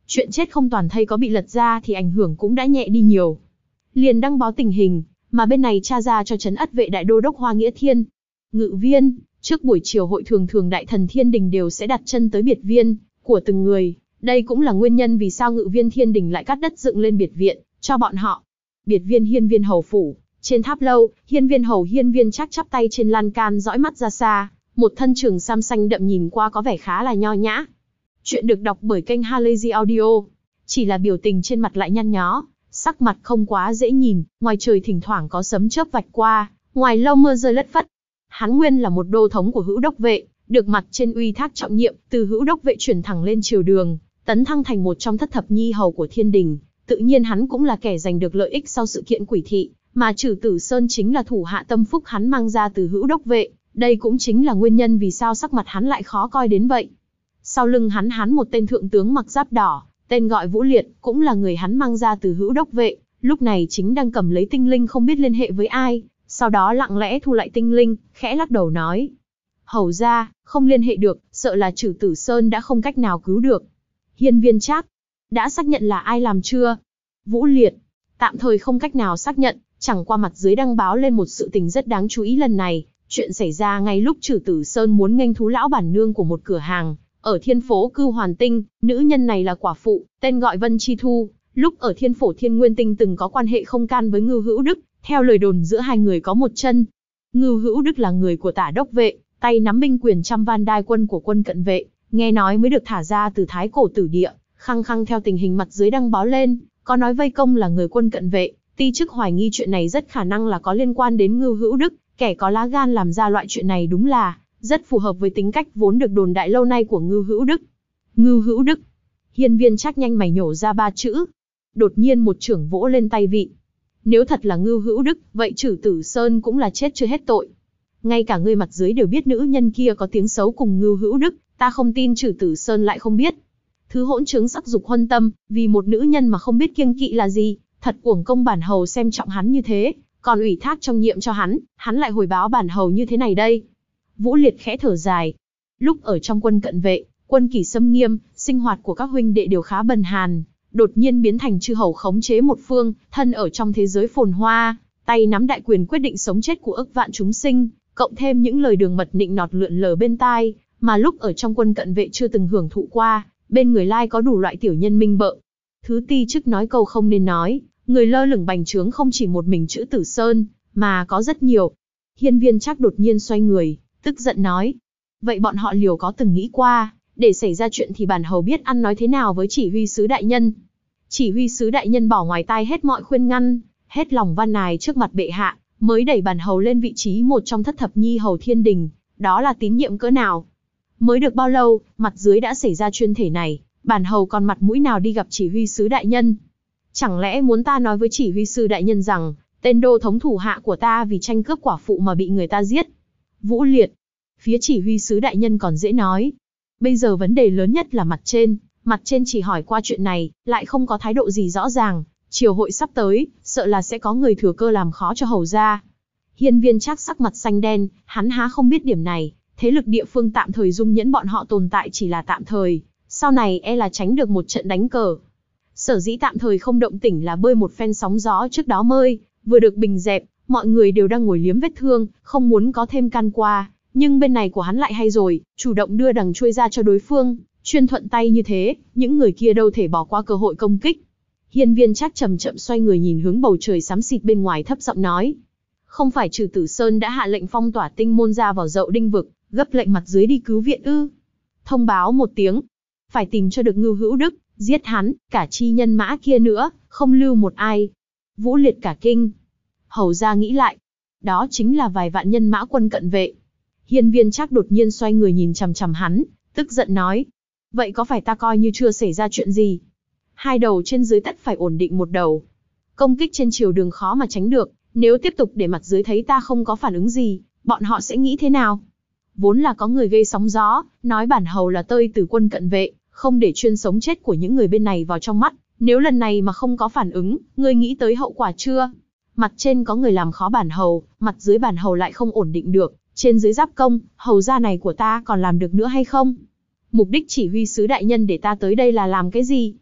Chuyện chết không toàn thây có bị lật ra thì ảnh hưởng cũng đã nhẹ đi nhiều. Liền đăng báo tình hình, mà bên này tra ra cho trấn ất vệ đại đô đốc Hoa Nghĩa Thiên. Ngự viên, trước buổi chiều hội thường đại thần Thiên Đình đều sẽ đặt chân tới biệt viên của từng người. Đây cũng là nguyên nhân vì sao ngự viên Thiên Đình lại cắt đất dựng lên biệt viện cho bọn họ. Biệt viên Hiên Viên Hầu phủ, trên tháp lâu, Hiên Viên Hầu Hiên Viên Trác chắp tay trên lan can dõi mắt ra xa, một thân trường sam xanh đậm nhìn qua có vẻ khá là nho nhã. Chuyện được đọc bởi kênh Halazy Audio, chỉ là biểu tình trên mặt lại nhăn nhó, sắc mặt không quá dễ nhìn, ngoài trời thỉnh thoảng có sấm chớp vạch qua, ngoài lâu mưa rơi lất phất. Hắn nguyên là một đô thống của Hữu Đốc vệ, được mặt trên uy thác trọng nhiệm, từ Hữu Đốc vệ chuyển thẳng lên triều đường, tấn thăng thành một trong thất thập nhi hầu của Thiên Đình. Tự nhiên hắn cũng là kẻ giành được lợi ích sau sự kiện Quỷ thị, mà Trử Tử Sơn chính là thủ hạ tâm phúc hắn mang ra từ Hữu Đốc vệ, đây cũng chính là nguyên nhân vì sao sắc mặt hắn lại khó coi đến vậy. Sau lưng hắn một tên thượng tướng mặc giáp đỏ, tên gọi Vũ Liệt, cũng là người hắn mang ra từ Hữu Đốc vệ, lúc này chính đang cầm lấy tinh linh không biết liên hệ với ai, sau đó lặng lẽ thu lại tinh linh, khẽ lắc đầu nói: "Hầu gia, không liên hệ được, sợ là Trử Tử Sơn đã không cách nào cứu được." Hiên Viên Trác: "Đã xác nhận là ai làm chưa?" Vũ Liệt: "Tạm thời không cách nào xác nhận, chẳng qua mặt dưới đăng báo lên một sự tình rất đáng chú ý lần này, chuyện xảy ra ngay lúc Trử Tử Sơn muốn nghênh thú lão bản nương của một cửa hàng ở Thiên Phố Cưu Hoàn Tinh, nữ nhân này là quả phụ, tên gọi Vân Chi Thu, lúc ở Thiên Phổ Thiên Nguyên Tinh từng có quan hệ không can với Ngưu Hữu Đức, theo lời đồn giữa hai người có một chân. Ngưu Hữu Đức là người của Tả Đốc vệ, tay nắm binh quyền trăm van đai quân của quân cận vệ, nghe nói mới được thả ra từ Thái Cổ Tử Địa, khăng khăng theo tình hình mặt dưới đăng báo lên, có nói vây công là người quân cận vệ, ti chức hoài nghi chuyện này rất khả năng là có liên quan đến Ngưu Hữu Đức, kẻ có lá gan làm ra loại chuyện này đúng là rất phù hợp với tính cách vốn được đồn đại lâu nay của Ngưu Hữu Đức. Ngưu Hữu Đức. Hiên Viên Trác nhanh mày nhổ ra ba chữ. Đột nhiên một chưởng vỗ lên tay vịn. Nếu thật là Ngưu Hữu Đức, vậy Trử Tử Sơn cũng là chết chưa hết tội. Ngay cả người mặt dưới đều biết nữ nhân kia có tiếng xấu cùng Ngưu Hữu Đức, ta không tin Trử Tử Sơn lại không biết. Thứ hỗn trướng sắc dục huân tâm, vì một nữ nhân mà không biết kiêng kỵ là gì, thật uổng công bản hầu xem trọng hắn như thế, còn ủy thác trong nhiệm cho hắn lại hồi báo bản hầu như thế này đây. Vũ Liệt khẽ thở dài. Lúc ở trong quân cận vệ, quân kỷ xâm nghiêm, sinh hoạt của các huynh đệ đều khá bần hàn, đột nhiên biến thành chư hầu khống chế một phương, thân ở trong thế giới phồn hoa, tay nắm đại quyền quyết định sống chết của ức vạn chúng sinh, cộng thêm những lời đường mật nịnh nọt lượn lờ bên tai, mà lúc ở trong quân cận vệ chưa từng hưởng thụ qua, bên người lai có đủ loại tiểu nhân minh bợ. Thứ ti chức nói câu không nên nói, người lơ lửng bành trướng không chỉ một mình Trử Tử Sơn, mà có rất nhiều. Hiên Viên Trác đột nhiên xoay người, tức giận nói: "Vậy bọn họ liều có từng nghĩ qua, để xảy ra chuyện thì bản hầu biết ăn nói thế nào với chỉ huy sứ đại nhân?" Chỉ huy sứ đại nhân bỏ ngoài tai hết mọi khuyên ngăn, hết lòng van nài trước mặt bệ hạ, mới đẩy bản hầu lên vị trí một trong thất thập nhi hầu Thiên Đình, đó là tín nhiệm cỡ nào. Mới được bao lâu, mặt dưới đã xảy ra chuyên thể này, bản hầu còn mặt mũi nào đi gặp chỉ huy sứ đại nhân? Chẳng lẽ muốn ta nói với chỉ huy sứ đại nhân rằng, tên đô thống thủ hạ của ta vì tranh cướp quả phụ mà bị người ta giết? Vũ Liệt: "Phía chỉ huy sứ đại nhân còn dễ nói. Bây giờ vấn đề lớn nhất là mặt trên chỉ hỏi qua chuyện này, lại không có thái độ gì rõ ràng, triều hội sắp tới, sợ là sẽ có người thừa cơ làm khó cho hầu gia." Hiên Viên Trác sắc mặt xanh đen, hắn há không biết điểm này, thế lực địa phương tạm thời dung nhẫn bọn họ tồn tại chỉ là tạm thời, sau này e là tránh được một trận đánh cờ. Sở dĩ tạm thời không động tĩnh là bơi một phen sóng gió trước đó mới vừa được bình dẹp, mọi người đều đang ngồi liếm vết thương, không muốn có thêm can qua, nhưng bên này của hắn lại hay rồi, chủ động đưa đằng chuôi ra cho đối phương, chuyên thuận tay như thế, những người kia đâu thể bỏ qua cơ hội công kích. Hiên Viên Trác chậm chậm xoay người nhìn hướng bầu trời xám xịt bên ngoài thấp giọng nói: "Không phải Trử Tử Sơn đã hạ lệnh phong tỏa Tinh môn ra vào Dậu Đinh vực, gấp lệnh mặt dưới đi cứu viện ư?" "Thông báo một tiếng, phải tìm cho được Ngưu Hữu Đức, giết hắn, cả chi nhân mã kia nữa, không lưu một ai." Vũ Liệt cả kinh. Hầu gia nghĩ lại, đó chính là vài vạn nhân mã quân cận vệ. Hiên Viên Trác đột nhiên xoay người nhìn chằm chằm hắn, tức giận nói: "Vậy có phải ta coi như chưa xảy ra chuyện gì? Hai đầu trên dưới tất phải ổn định một đầu. Công kích trên triều đường khó mà tránh được, nếu tiếp tục để mặt dưới thấy ta không có phản ứng gì, bọn họ sẽ nghĩ thế nào? Vốn là có người gây sóng gió, nói bản hầu là tơi từ quân cận vệ, không để chuyên sống chết của những người bên này vào trong mắt, nếu lần này mà không có phản ứng, ngươi nghĩ tới hậu quả chưa? Mặt trên có người làm khó bản hầu, mặt dưới bản hầu lại không ổn định được, trên dưới giáp công, hầu gia này của ta còn làm được nữa hay không? Mục đích chỉ huy sứ đại nhân để ta tới đây là làm cái gì?"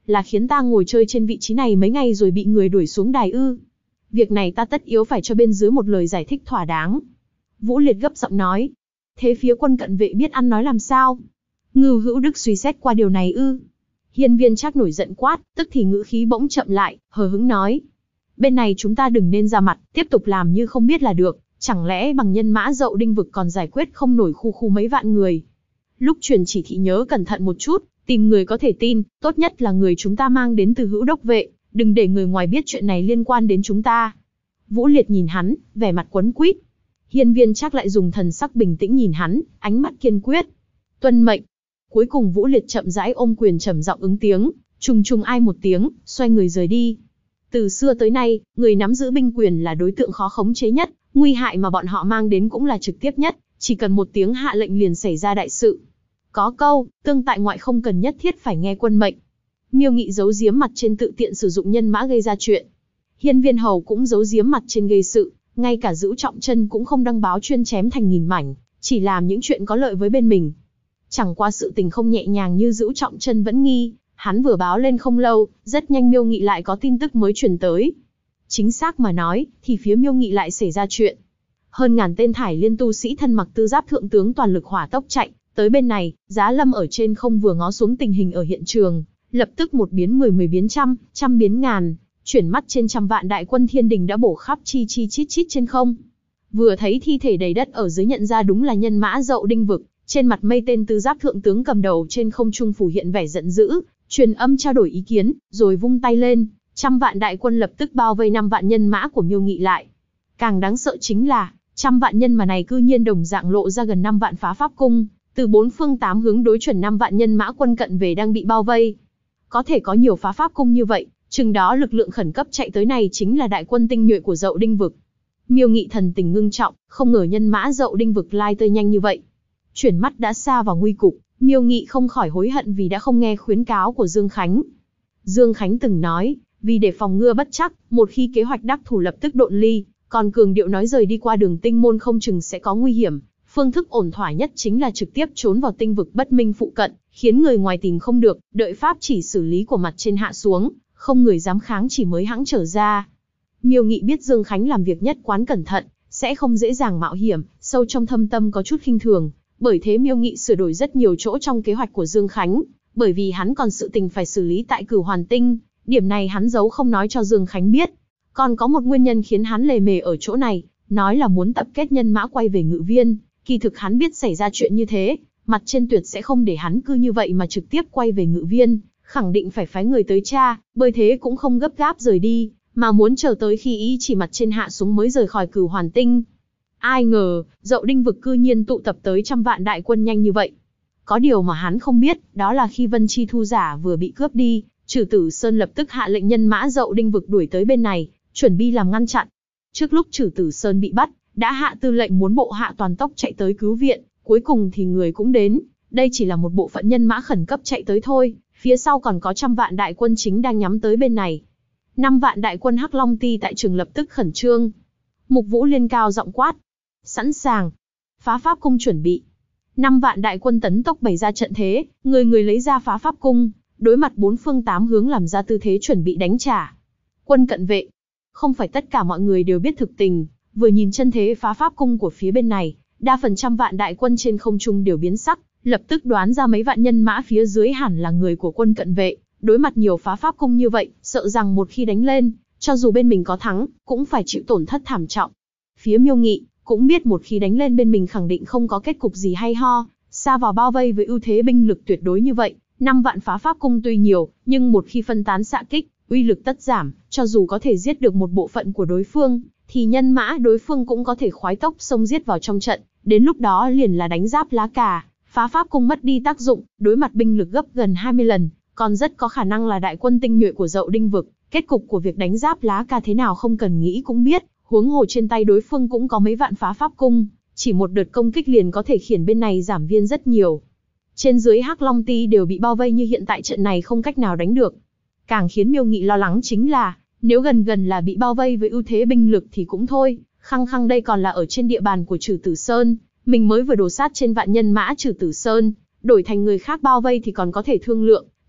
là khiến ta ngồi chơi trên vị trí này mấy ngày rồi bị người đuổi xuống đài ư? Việc này ta tất yếu phải cho bên dưới một lời giải thích thỏa đáng. Vũ Liệt gấp giọng nói. Thế phía quân cận vệ biết ăn nói làm sao? Ngưu Hữu Đức suy xét qua điều này ư? Hiên Viên Trác nổi giận quát, tức thì ngữ khí bỗng chậm lại, hờ hững nói. Bên này chúng ta đừng nên ra mặt, tiếp tục làm như không biết là được, chẳng lẽ bằng nhân mã Dậu Đinh vực còn giải quyết không nổi khu mấy vạn người. Lúc truyền chỉ thị nhớ cẩn thận một chút, tìm người có thể tin, tốt nhất là người chúng ta mang đến từ Hữu Đốc vệ, đừng để người ngoài biết chuyện này liên quan đến chúng ta. Vũ Liệt nhìn hắn, vẻ mặt quấn quýt. Hiên Viên Trác lại dùng thần sắc bình tĩnh nhìn hắn, ánh mắt kiên quyết. Tuân mệnh. Cuối cùng Vũ Liệt chậm rãi ôm quyền trầm giọng ứng tiếng, trùng trùng ai một tiếng, xoay người rời đi. Từ xưa tới nay, người nắm giữ binh quyền là đối tượng khó khống chế nhất, nguy hại mà bọn họ mang đến cũng là trực tiếp nhất, chỉ cần một tiếng hạ lệnh liền xảy ra đại sự. Có câu, tương tại ngoại không cần nhất thiết phải nghe quân mệnh. Miêu Nghị giấu giếm mặt trên tự tiện sử dụng nhân mã gây ra chuyện. Hiên Viên Hầu cũng giấu giếm mặt trên gây sự, ngay cả Dữu Trọng Chân cũng không đăng báo chuyên chém thành nghìn mảnh, chỉ làm những chuyện có lợi với bên mình. Chẳng qua sự tình không nhẹ nhàng như Dữu Trọng Chân vẫn nghi, hắn vừa báo lên không lâu, rất nhanh Miêu Nghị lại có tin tức mới truyền tới. Chính xác mà nói, thì phía Miêu Nghị lại xảy ra chuyện. Hơn ngàn tên Thải Liên tu sĩ thân mặc tư giáp thượng tướng toàn lực hỏa tốc chạy tới bên này. Giá Lâm ở trên không vừa ngó xuống tình hình ở hiện trường, lập tức một biến 10, 10 biến trăm, trăm biến ngàn, chuyển mắt trên trăm vạn đại quân thiên đình đã bổ khắp chi chít chít trên không. Vừa thấy thi thể đầy đất ở dưới nhận ra đúng là nhân mã Dậu Đinh vực, trên mặt mây tên tư giáp thượng tướng cầm đầu trên không trung phủ hiện vẻ giận dữ, truyền âm trao đổi ý kiến, rồi vung tay lên, trăm vạn đại quân lập tức bao vây 5 vạn nhân mã của Miêu Nghị lại. Càng đáng sợ chính là, trăm vạn nhân mà này cư nhiên đồng dạng lộ ra gần 5 vạn phá pháp cung, từ 4 phương 8 hướng đối chuẩn 5 vạn nhân mã quân cận về đang bị bao vây. Có thể có nhiều phá pháp cung như vậy, chừng đó lực lượng khẩn cấp chạy tới này chính là đại quân tinh nhuệ của Dậu Đinh vực. Miêu Nghị thần tình ngưng trọng, không ngờ nhân mã Dậu Đinh vực lai tới nhanh như vậy. Chuyển mắt đã xa vào nguy cục, Miêu Nghị không khỏi hối hận vì đã không nghe khuyến cáo của Dương Khánh. Dương Khánh từng nói, vì để phòng ngừa bất chắc, một khi kế hoạch đắc thủ lập tức độn ly, còn cường điệu nói rời đi qua đường tinh môn không chừng sẽ có nguy hiểm. Phương thức ổn thỏa nhất chính là trực tiếp trốn vào tinh vực bất minh phụ cận, khiến người ngoài tìm không được, đợi pháp chỉ xử lý của mặt trên hạ xuống, không người dám kháng chỉ mới hãng trở ra. Miêu Nghị biết Dương Khánh làm việc nhất quán cẩn thận, sẽ không dễ dàng mạo hiểm, sâu trong thâm tâm có chút khinh thường. Bởi thế Miêu Nghị sửa đổi rất nhiều chỗ trong kế hoạch của Dương Khánh, bởi vì hắn còn sự tình phải xử lý tại Cửu Hoàn Tinh, điểm này hắn giấu không nói cho Dương Khánh biết. Còn có một nguyên nhân khiến hắn lề mề ở chỗ này, nói là muốn tập kết nhân mã quay về Ngự Viên, kỳ thực hắn biết xảy ra chuyện như thế, mặt trên tuyệt sẽ không để hắn cứ như vậy mà trực tiếp quay về Ngự Viên, khẳng định phải phái người tới tra, bởi thế cũng không gấp gáp rời đi, mà muốn chờ tới khi ý chỉ mặt trên hạ xuống mới rời khỏi Cửu Hoàn Tinh. Ai ngờ, Dậu Đinh vực cư nhiên tụ tập tới trăm vạn đại quân nhanh như vậy. Có điều mà hắn không biết, đó là khi Vân Chi Thu giả vừa bị cướp đi, Trử Tử Sơn lập tức hạ lệnh nhân mã Dậu Đinh vực đuổi tới bên này, chuẩn bị làm ngăn chặn. Trước lúc Trử Tử Sơn bị bắt, đã hạ tư lệnh muốn bộ hạ toàn tốc chạy tới cứu viện, cuối cùng thì người cũng đến. Đây chỉ là một bộ phận nhân mã khẩn cấp chạy tới thôi, phía sau còn có trăm vạn đại quân chính đang nhắm tới bên này. 5 vạn đại quân Hắc Long Ti tại trường lập tức khẩn trương. Mục Vũ Liên cao giọng quát. Sẵn sàng. Phá pháp cung chuẩn bị. 5 vạn đại quân tấn tốc bày ra trận thế, người người lấy ra phá pháp cung, đối mặt 4 phương 8 hướng làm ra tư thế chuẩn bị đánh trả. Quân cận vệ. Không phải tất cả mọi người đều biết thực tình, vừa nhìn chân thế phá pháp cung của phía bên này, đa phần trăm vạn đại quân trên không trung đều biến sắc, lập tức đoán ra mấy vạn nhân mã phía dưới hẳn là người của quân cận vệ. Đối mặt nhiều phá pháp cung như vậy, sợ rằng một khi đánh lên, cho dù bên mình có thắng, cũng phải chịu tổn thất thảm trọng. Phía Miêu Nghị cũng biết một khi đánh lên bên mình khẳng định không có kết cục gì hay ho, xa vào bao vây với ưu thế binh lực tuyệt đối như vậy, 5 vạn phá pháp cung tuy nhiều, nhưng một khi phân tán xạ kích, uy lực tất giảm, cho dù có thể giết được một bộ phận của đối phương, thì nhân mã đối phương cũng có thể khoái tốc xông giết vào trong trận, đến lúc đó liền là đánh giáp lá cà, phá pháp cung mất đi tác dụng, đối mặt binh lực gấp gần 20 lần, còn rất có khả năng là đại quân tinh nhuệ của Dậu Đinh vực, kết cục của việc đánh giáp lá cà thế nào không cần nghĩ cũng biết. Huống hồ trên tay đối phương cũng có mấy vạn phá pháp cung, chỉ một đợt công kích liền có thể khiến bên này giảm viên rất nhiều. Trên dưới Hắc Long Ti đều bị bao vây như hiện tại trận này không cách nào đánh được. Càng khiến Miêu Nghị lo lắng chính là, nếu gần là bị bao vây với ưu thế binh lực thì cũng thôi, khăng khăng đây còn là ở trên địa bàn của Trử Tử Sơn, mình mới vừa đổ sát trên vạn nhân mã Trử Tử Sơn, đổi thành người khác bao vây thì còn có thể thương lượng,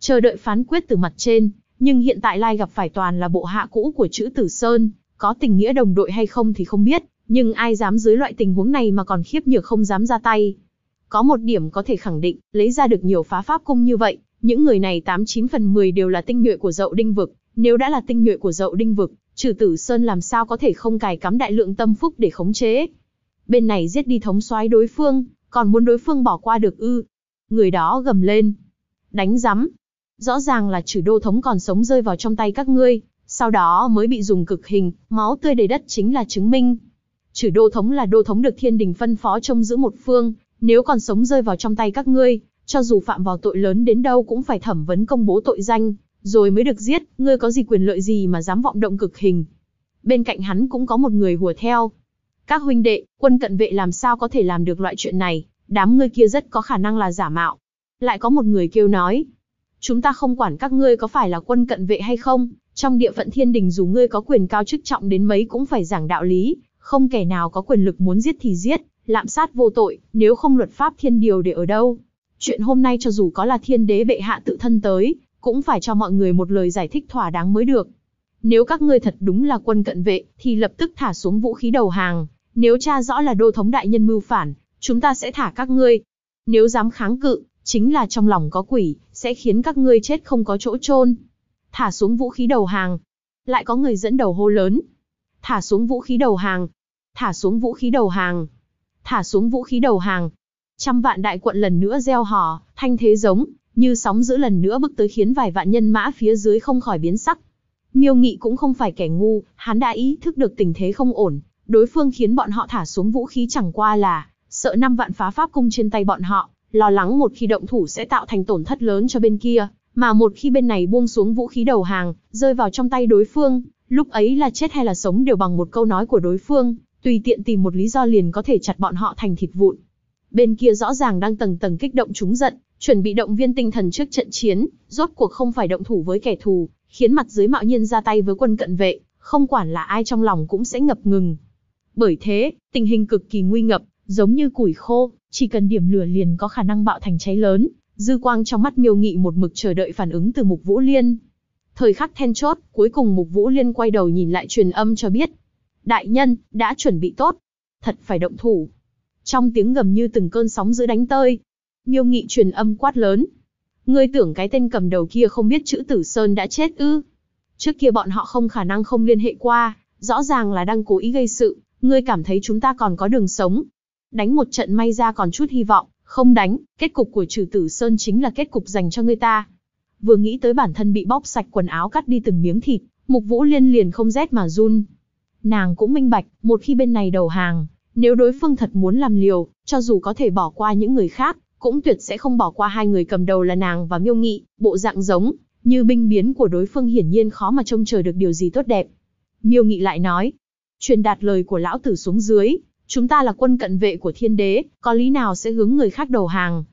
chờ đợi phán quyết từ mặt trên, nhưng hiện tại Lai gặp phải toàn là bộ hạ cũ của Trữ Tử Sơn, có tình nghĩa đồng đội hay không thì không biết, nhưng ai dám dưới loại tình huống này mà còn khiếp nhược không dám ra tay. Có một điểm có thể khẳng định, lấy ra được nhiều phá pháp cung như vậy, những người này 89 phần 10 đều là tinh nhuệ của Dậu Đinh vực, nếu đã là tinh nhuệ của Dậu Đinh vực, Trừ Tử Sơn làm sao có thể không cài cắm đại lượng tâm phúc để khống chế. Bên này giết đi thống soái đối phương, còn muốn đối phương bỏ qua được ư? Người đó gầm lên. Đánh rắm. Rõ ràng là Trừ Đô thống còn sống rơi vào trong tay các ngươi, sau đó mới bị dùng cực hình, máu tươi đầy đất chính là chứng minh. Trừ Đô thống là đô thống được thiên đình phân phó trông giữ một phương, nếu còn sống rơi vào trong tay các ngươi, cho dù phạm vào tội lớn đến đâu cũng phải thẩm vấn công bố tội danh, rồi mới được giết, ngươi có gì quyền lợi gì mà dám vọng động cực hình. Bên cạnh hắn cũng có một người hùa theo. Các huynh đệ, quân cận vệ làm sao có thể làm được loại chuyện này, đám ngươi kia rất có khả năng là giả mạo. Lại có một người kêu nói. Chúng ta không quản các ngươi có phải là quân cận vệ hay không, trong địa phận thiên đình dù ngươi có quyền cao chức trọng đến mấy cũng phải giảng đạo lý, không kẻ nào có quyền lực muốn giết thì giết, lạm sát vô tội, nếu không luật pháp thiên điều để ở đâu. Chuyện hôm nay cho dù có là thiên đế bệ hạ tự thân tới, cũng phải cho mọi người một lời giải thích thỏa đáng mới được. Nếu các ngươi thật đúng là quân cận vệ, thì lập tức thả xuống vũ khí đầu hàng, nếu tra rõ là đô thống đại nhân mưu phản, chúng ta sẽ thả các ngươi. Nếu dám kháng cự, chính là trong lòng có quỷ, sẽ khiến các ngươi chết không có chỗ chôn. Thả xuống vũ khí đầu hàng. Lại có người dẫn đầu hô lớn. Thả xuống vũ khí đầu hàng. Thả xuống vũ khí đầu hàng. Thả xuống vũ khí đầu hàng. Trăm vạn đại quận lần nữa reo hò, thanh thế giống như sóng dữ lần nữa bức tới khiến vài vạn nhân mã phía dưới không khỏi biến sắc. Miêu Nghị cũng không phải kẻ ngu, hắn đã ý thức được tình thế không ổn, đối phương khiến bọn họ thả xuống vũ khí chẳng qua là sợ 5 vạn phá pháp cung trên tay bọn họ, lo lắng một khi động thủ sẽ tạo thành tổn thất lớn cho bên kia, mà một khi bên này buông xuống vũ khí đầu hàng, rơi vào trong tay đối phương, lúc ấy là chết hay là sống đều bằng một câu nói của đối phương, tùy tiện tìm một lý do liền có thể chặt bọn họ thành thịt vụn. Bên kia rõ ràng đang tầng tầng kích động trúng giận, chuẩn bị động viên tinh thần trước trận chiến, rốt cuộc không phải động thủ với kẻ thù, khiến mặt dưới mạo nhiên ra tay với quân cận vệ, không quản là ai trong lòng cũng sẽ ngập ngừng. Bởi thế, tình hình cực kỳ nguy ngập, giống như củi khô, chỉ cần điểm lửa liền có khả năng bạo thành cháy lớn. Dư quang trong mắt Miêu Nghị một mực chờ đợi phản ứng từ Mục Vũ Liên. Thời khắc then chốt, cuối cùng Mục Vũ Liên quay đầu nhìn lại truyền âm cho biết. Đại nhân, đã chuẩn bị tốt. Thật phải động thủ. Trong tiếng gầm như từng cơn sóng dữ đánh tơi. Miêu Nghị truyền âm quát lớn. Ngươi tưởng cái tên cầm đầu kia không biết Trữ Tử Sơn đã chết ư? Trước kia bọn họ không khả năng không liên hệ qua, rõ ràng là đang cố ý gây sự. Ngươi cảm thấy chúng ta còn có đường sống? Đánh một trận may ra còn chút hy vọng, không đánh, kết cục của Trừ Tử Sơn chính là kết cục dành cho ngươi ta. Vừa nghĩ tới bản thân bị bóp sạch quần áo cắt đi từng miếng thịt, Mục Vũ Liên liền không rét mà run. Nàng cũng minh bạch, một khi bên này đầu hàng, nếu đối phương thật muốn làm liều, cho dù có thể bỏ qua những người khác, cũng tuyệt sẽ không bỏ qua hai người cầm đầu là nàng và Miêu Nghị, bộ dạng giống như binh biến của đối phương hiển nhiên khó mà trông chờ được điều gì tốt đẹp. Miêu Nghị lại nói, truyền đạt lời của lão tử xuống dưới, chúng ta là quân cận vệ của thiên đế, có lý nào sẽ hướng người khác đầu hàng?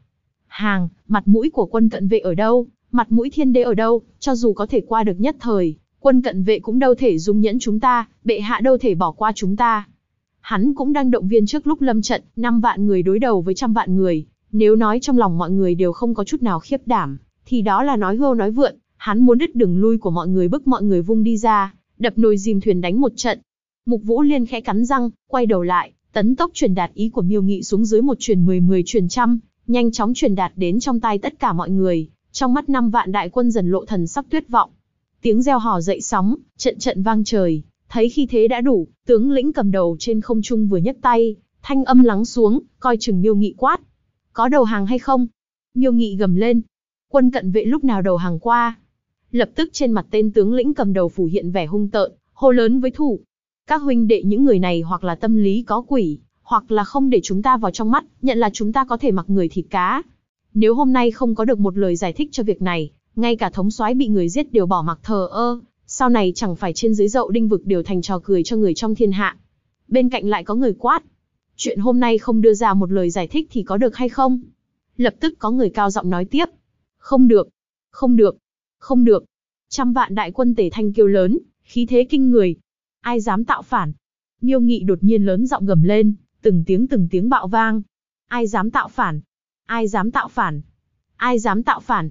Mặt mũi của quân cận vệ ở đâu, mặt mũi thiên đế ở đâu, cho dù có thể qua được nhất thời, quân cận vệ cũng đâu thể dung nhẫn chúng ta, bệ hạ đâu thể bỏ qua chúng ta. Hắn cũng đang động viên trước lúc lâm trận, 5 vạn người đối đầu với 100 vạn người, nếu nói trong lòng mọi người đều không có chút nào khiếp đảm, thì đó là nói hưu nói vượn, hắn muốn đứt đường lui của mọi người bức mọi người vung đi ra, đập nồi dìm thuyền đánh một trận. Mục Vũ Liên khẽ cắn răng, quay đầu lại, tấn tốc truyền đạt ý của Miêu Nghị xuống dưới, một truyền 10, 10 truyền trăm, nhanh chóng truyền đạt đến trong tai tất cả mọi người. Trong mắt 5 vạn đại quân dần lộ thần sắc tuyệt vọng. Tiếng reo hò dậy sóng, trận trận vang trời. Thấy khi thế đã đủ, tướng lĩnh cầm đầu trên không trung vừa nhấc tay, thanh âm lắng xuống, coi chừng Miêu Nghị quát: có đầu hàng hay không? Miêu Nghị gầm lên: quân cận vệ lúc nào đầu hàng qua? Lập tức trên mặt tên tướng lĩnh cầm đầu phủ hiện vẻ hung tợn, hô lớn với thủ: các huynh đệ, những người này hoặc là tâm lý có quỷ, hoặc là không để chúng ta vào trong mắt, nhận là chúng ta có thể mặc người thịt cá. Nếu hôm nay không có được một lời giải thích cho việc này, ngay cả thống soái bị người giết đều bỏ mặc thờ ơ, sau này chẳng phải trên dưới Dậu Đinh vực đều thành trò cười cho người trong thiên hạ. Bên cạnh lại có người quát: chuyện hôm nay không đưa ra một lời giải thích thì có được hay không? Lập tức có người cao giọng nói tiếp: không được, không được, không được. 100 vạn đại quân tề thanh kêu lớn, khí thế kinh người. Ai dám tạo phản? Miêu Nghị đột nhiên lớn giọng gầm lên, từng tiếng bạo vang. Ai dám tạo phản? Ai dám tạo phản? Ai dám tạo phản?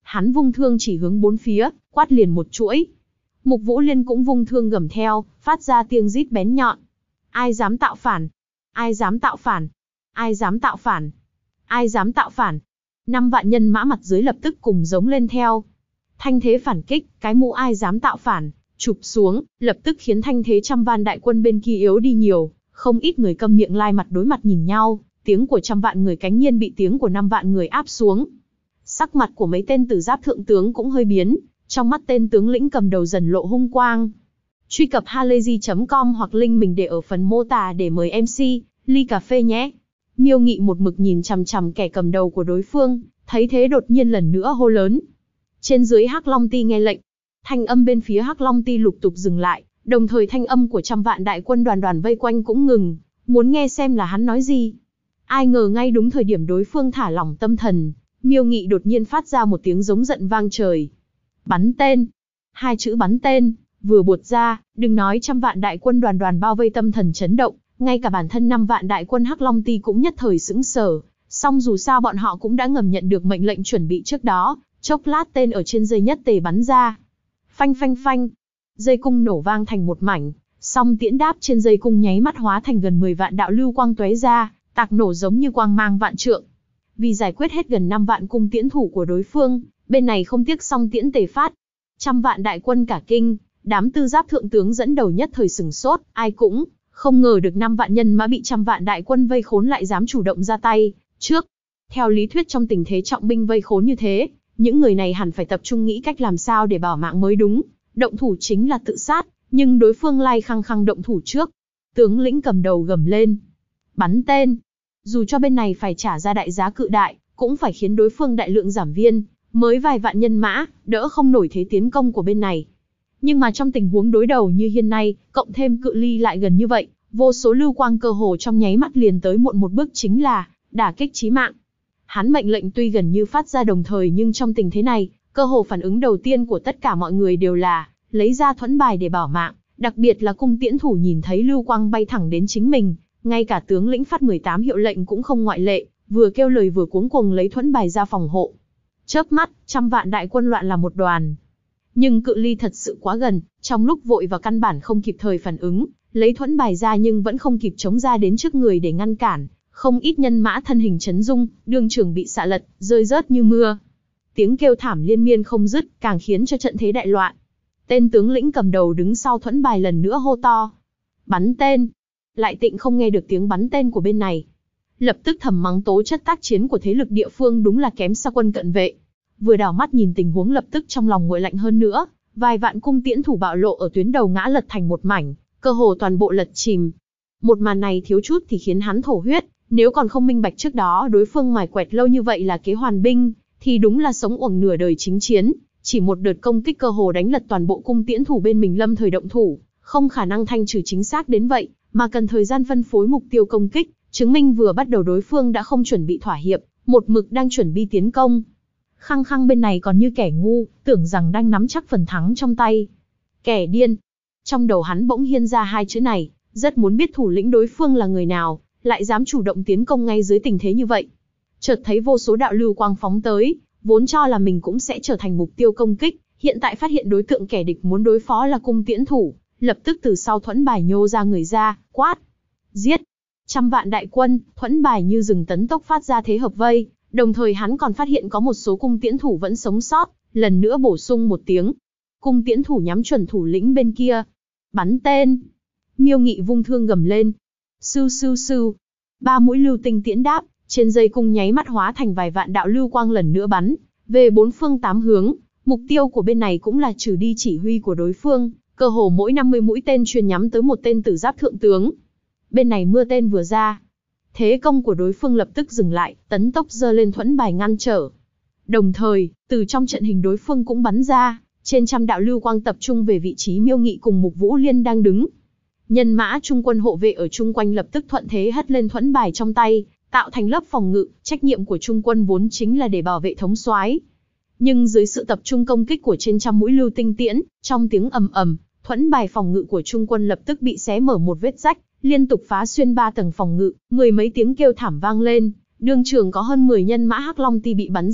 Hắn vung thương chỉ hướng bốn phía, quát liền một chuỗi. Mục Vũ Liên cũng vung thương gầm theo, phát ra tiếng rít bén nhọn. Ai dám tạo phản? Ai dám tạo phản? Ai dám tạo phản? Ai dám tạo phản? 5 vạn nhân mã mặt dưới lập tức cùng giống lên theo. Thanh thế phản kích, cái mũ ai dám tạo phản, chụp xuống, lập tức khiến thanh thế trăm vạn đại quân bên kia yếu đi nhiều, không ít người câm miệng lai mặt đối mặt nhìn nhau, tiếng của trăm vạn người cánh nhiên bị tiếng của 5 vạn người áp xuống. Sắc mặt của mấy tên tử giáp thượng tướng cũng hơi biến, trong mắt tên tướng lĩnh cầm đầu dần lộ hung quang. Truy cập halayzi.com hoặc link mình để ở phần mô tả để mời MC, ly cà phê nhé. Miêu Nghị một mực nhìn chằm chằm kẻ cầm đầu của đối phương, thấy thế đột nhiên lần nữa hô lớn. Trên dưới Hắc Long Ti nghe lệnh. Thanh âm bên phía Hắc Long Ti lục tục dừng lại, đồng thời thanh âm của trăm vạn đại quân đoàn đoàn vây quanh cũng ngừng, muốn nghe xem là hắn nói gì. Ai ngờ ngay đúng thời điểm đối phương thả lỏng tâm thần, Miêu Nghị đột nhiên phát ra một tiếng giống giận vang trời. Bắn tên. Hai chữ bắn tên, vừa buột ra, đừng nói trăm vạn đại quân đoàn đoàn bao vây tâm thần chấn động, ngay cả bản thân 5 vạn đại quân Hắc Long Ti cũng nhất thời sững sờ, song dù sao bọn họ cũng đã ngầm nhận được mệnh lệnh chuẩn bị trước đó, chốc lát tên ở trên dây nhất tề bắn ra. Phanh phanh phanh, dây cung nổ vang thành một mảnh, song tiễn đáp trên dây cung nháy mắt hóa thành gần 10 vạn đạo lưu quang tóe ra, tạc nổ giống như quang mang vạn trượng. Vì giải quyết hết gần 5 vạn cung tiễn thủ của đối phương, bên này không tiếc song tiễn tề phát. Trăm vạn đại quân cả kinh, đám tư giáp thượng tướng dẫn đầu nhất thời sửng sốt, ai cũng không ngờ được 5 vạn nhân mã bị trăm vạn đại quân vây khốn lại dám chủ động ra tay trước. Theo lý thuyết trong tình thế trọng binh vây khốn như thế, những người này hẳn phải tập trung nghĩ cách làm sao để bảo mạng mới đúng, động thủ chính là tự sát, nhưng đối phương lai khăng khăng động thủ trước. Tướng lĩnh cầm đầu gầm lên. Bắn tên. Dù cho bên này phải trả ra đại giá cự đại, cũng phải khiến đối phương đại lượng giảm viên, mới vài vạn nhân mã, đỡ không nổi thế tiến công của bên này. Nhưng mà trong tình huống đối đầu như hiện nay, cộng thêm cự ly lại gần như vậy, vô số lưu quang cơ hồ trong nháy mắt liền tới muộn một bước chính là đả kích chí mạng. Hắn mệnh lệnh tuy gần như phát ra đồng thời nhưng trong tình thế này, cơ hồ phản ứng đầu tiên của tất cả mọi người đều là lấy ra thuẫn bài để bảo mạng, đặc biệt là cung tiễn thủ nhìn thấy lưu quang bay thẳng đến chính mình, ngay cả tướng lĩnh phát 18 hiệu lệnh cũng không ngoại lệ, vừa kêu lời vừa cuống cuồng lấy thuẫn bài ra phòng hộ. Chớp mắt, trăm vạn đại quân loạn là một đoàn. Nhưng cự ly thật sự quá gần, trong lúc vội và căn bản không kịp thời phản ứng, lấy thuẫn bài ra nhưng vẫn không kịp chống ra đến trước người để ngăn cản, không ít nhân mã thân hình chấn rung, đương trường bị xạ lật, rơi rớt như mưa. Tiếng kêu thảm liên miên không dứt, càng khiến cho trận thế đại loạn. Tên tướng lĩnh cầm đầu đứng sau thuẫn bài lần nữa hô to. Bắn tên. Lại Tịnh không nghe được tiếng bắn tên của bên này. Lập tức thầm mắng tố chất tác chiến của thế lực địa phương đúng là kém xa quân cận vệ. Vừa đảo mắt nhìn tình huống lập tức trong lòng nguội lạnh hơn nữa, vài vạn cung tiễn thủ bạo lộ ở tuyến đầu ngã lật thành một mảnh, cơ hồ toàn bộ lật chìm. Một màn này thiếu chút thì khiến hắn thổ huyết, nếu còn không minh bạch trước đó đối phương mài quẹt lâu như vậy là kế hoàn binh, thì đúng là sống uổng nửa đời chính chiến, chỉ một đợt công kích cơ hồ đánh lật toàn bộ cung tiễn thủ bên mình lâm thời động thủ, không khả năng thanh trừ chính xác đến vậy, mà cần thời gian phân phối mục tiêu công kích, chứng minh vừa bắt đầu đối phương đã không chuẩn bị thỏa hiệp, một mực đang chuẩn bị tiến công. Khăng khăng bên này còn như kẻ ngu, tưởng rằng đang nắm chắc phần thắng trong tay. Kẻ điên. Trong đầu hắn bỗng hiện ra hai chữ này, rất muốn biết thủ lĩnh đối phương là người nào, lại dám chủ động tiến công ngay dưới tình thế như vậy. Chợt thấy vô số đạo lưu quang phóng tới, vốn cho là mình cũng sẽ trở thành mục tiêu công kích, hiện tại phát hiện đối tượng kẻ địch muốn đối phó là cung tiễn thủ, lập tức từ sau thuẫn bài nhô ra người ra, quát. Giết! Trăm vạn đại quân, thuẫn bài như rừng tấn tốc phát ra thế hợp vây, đồng thời hắn còn phát hiện có một số cung tiễn thủ vẫn sống sót, lần nữa bổ sung một tiếng. Cung tiễn thủ nhắm chuẩn thủ lĩnh bên kia. Bắn tên! Miêu Nghị vung thương gầm lên. Sưu sưu sưu! 3 mũi lưu tinh tiễn đáp, trên dây cung nháy mắt hóa thành vài vạn đạo lưu quang lần nữa bắn, về 4 phương 8 hướng, mục tiêu của bên này cũng là trừ đi chỉ huy của đối phương, cơ hồ mỗi 50 mũi tên truyền nhắm tới một tên tử giáp thượng tướng. Bên này mưa tên vừa ra, thế công của đối phương lập tức dừng lại, tấn tốc giơ lên thuẫn bài ngăn trở. Đồng thời, từ trong trận hình đối phương cũng bắn ra, trên trăm đạo lưu quang tập trung về vị trí Miêu Nghị cùng Mục Vũ Liên đang đứng. Nhân mã trung quân hộ vệ ở chung quanh lập tức thuận thế hất lên thuẫn bài trong tay, tạo thành lớp phòng ngự, trách nhiệm của trung quân vốn chính là để bảo vệ thống soái. Nhưng dưới sự tập trung công kích của trên trăm mũi lưu tinh tiễn, trong tiếng ầm ầm, thuẫn bài phòng ngự của trung quân lập tức bị xé mở một vết rách, liên tục phá xuyên 3 tầng phòng ngự, mười mấy tiếng kêu thảm vang lên, đương trường có hơn 10 nhân mã Hắc Long Ti bị bắn giết,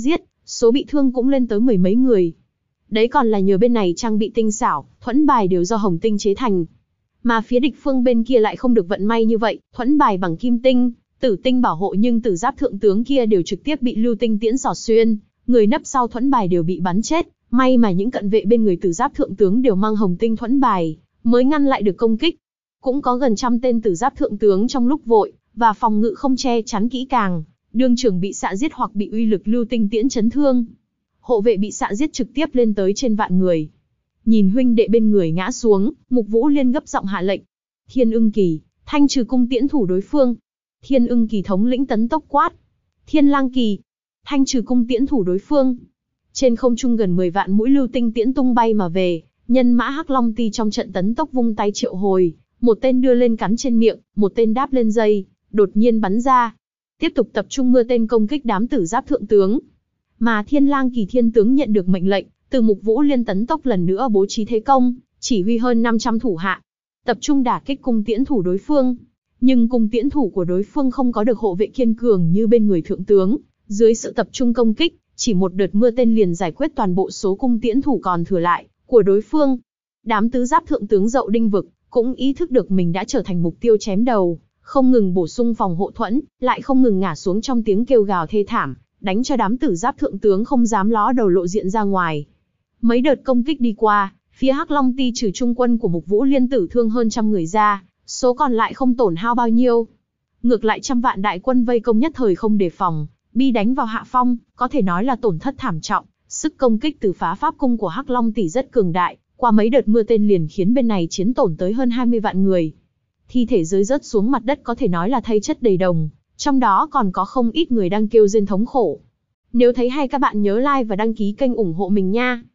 số bị thương cũng lên tới mười mấy người. Đấy còn là nhờ bên này trang bị tinh xảo, thuẫn bài đều do hồng tinh chế thành. Mà phía địch phương bên kia lại không được vận may như vậy, thuẫn bài bằng kim tinh, tử tinh bảo hộ nhưng tử giáp thượng tướng kia đều trực tiếp bị lưu tinh tiễn xỏ xuyên, người nấp sau thuẫn bài đều bị bắn chết. May mà những cận vệ bên người tử giáp thượng tướng đều mang hồng tinh thuẫn bài, mới ngăn lại được công kích. Cũng có gần trăm tên tử giáp thượng tướng trong lúc vội và phòng ngự không che chắn kỹ càng, đương trường bị xạ giết hoặc bị uy lực lưu tinh tiễn chấn thương. Hộ vệ bị xạ giết trực tiếp lên tới trên vạn người. Nhìn huynh đệ bên người ngã xuống, Mục Vũ Liên gấp giọng hạ lệnh: Thiên Ưng Kỳ, thanh trừ cung tiễn thủ đối phương. Thiên Ưng Kỳ thống lĩnh tấn tốc quát: Thiên Lang Kỳ, thanh trừ cung tiễn thủ đối phương. Trên không trung gần 10 vạn mũi lưu tinh tiễn tung bay mà về, nhân mã Hắc Long Ti trong trận tấn tốc vung tay triệu hồi, một tên đưa lên cắn trên miệng, một tên đáp lên dây, đột nhiên bắn ra, tiếp tục tập trung mưa tên công kích đám tử giáp thượng tướng. Mà Thiên Lang Kỳ thiên tướng nhận được mệnh lệnh, từ Mục Vũ Liên tấn tốc lần nữa bố trí thế công, chỉ huy hơn 500 thủ hạ, tập trung đả kích cung tiễn thủ đối phương. Nhưng cung tiễn thủ của đối phương không có được hộ vệ kiên cường như bên người thượng tướng, dưới sự tập trung công kích, chỉ một đợt mưa tên liền giải quyết toàn bộ số cung tiễn thủ còn thừa lại của đối phương. Đám tứ giáp thượng tướng Dậu Đinh Vực cũng ý thức được mình đã trở thành mục tiêu chém đầu, không ngừng bổ sung phòng hộ thuẫn, lại không ngừng ngã xuống trong tiếng kêu gào thê thảm, đánh cho đám tử giáp thượng tướng không dám ló đầu lộ diện ra ngoài. Mấy đợt công kích đi qua, phía Hắc Long Ti trừ trung quân của Mục Vũ Liên tử thương hơn trăm người ra, số còn lại không tổn hao bao nhiêu. Ngược lại trăm vạn đại quân vây công nhất thời không đề phòng, bị đánh vào hạ phong, có thể nói là tổn thất thảm trọng. Sức công kích từ phá pháp cung của Hắc Long Tỷ rất cường đại, qua mấy đợt mưa tên liền khiến bên này chiến tổn tới hơn 20 vạn người. Thi thể rơi rớt xuống mặt đất có thể nói là thây chất đầy đồng, trong đó còn có không ít người đang kêu rên thống khổ. Nếu thấy hay các bạn nhớ like và đăng ký kênh ủng hộ mình nha.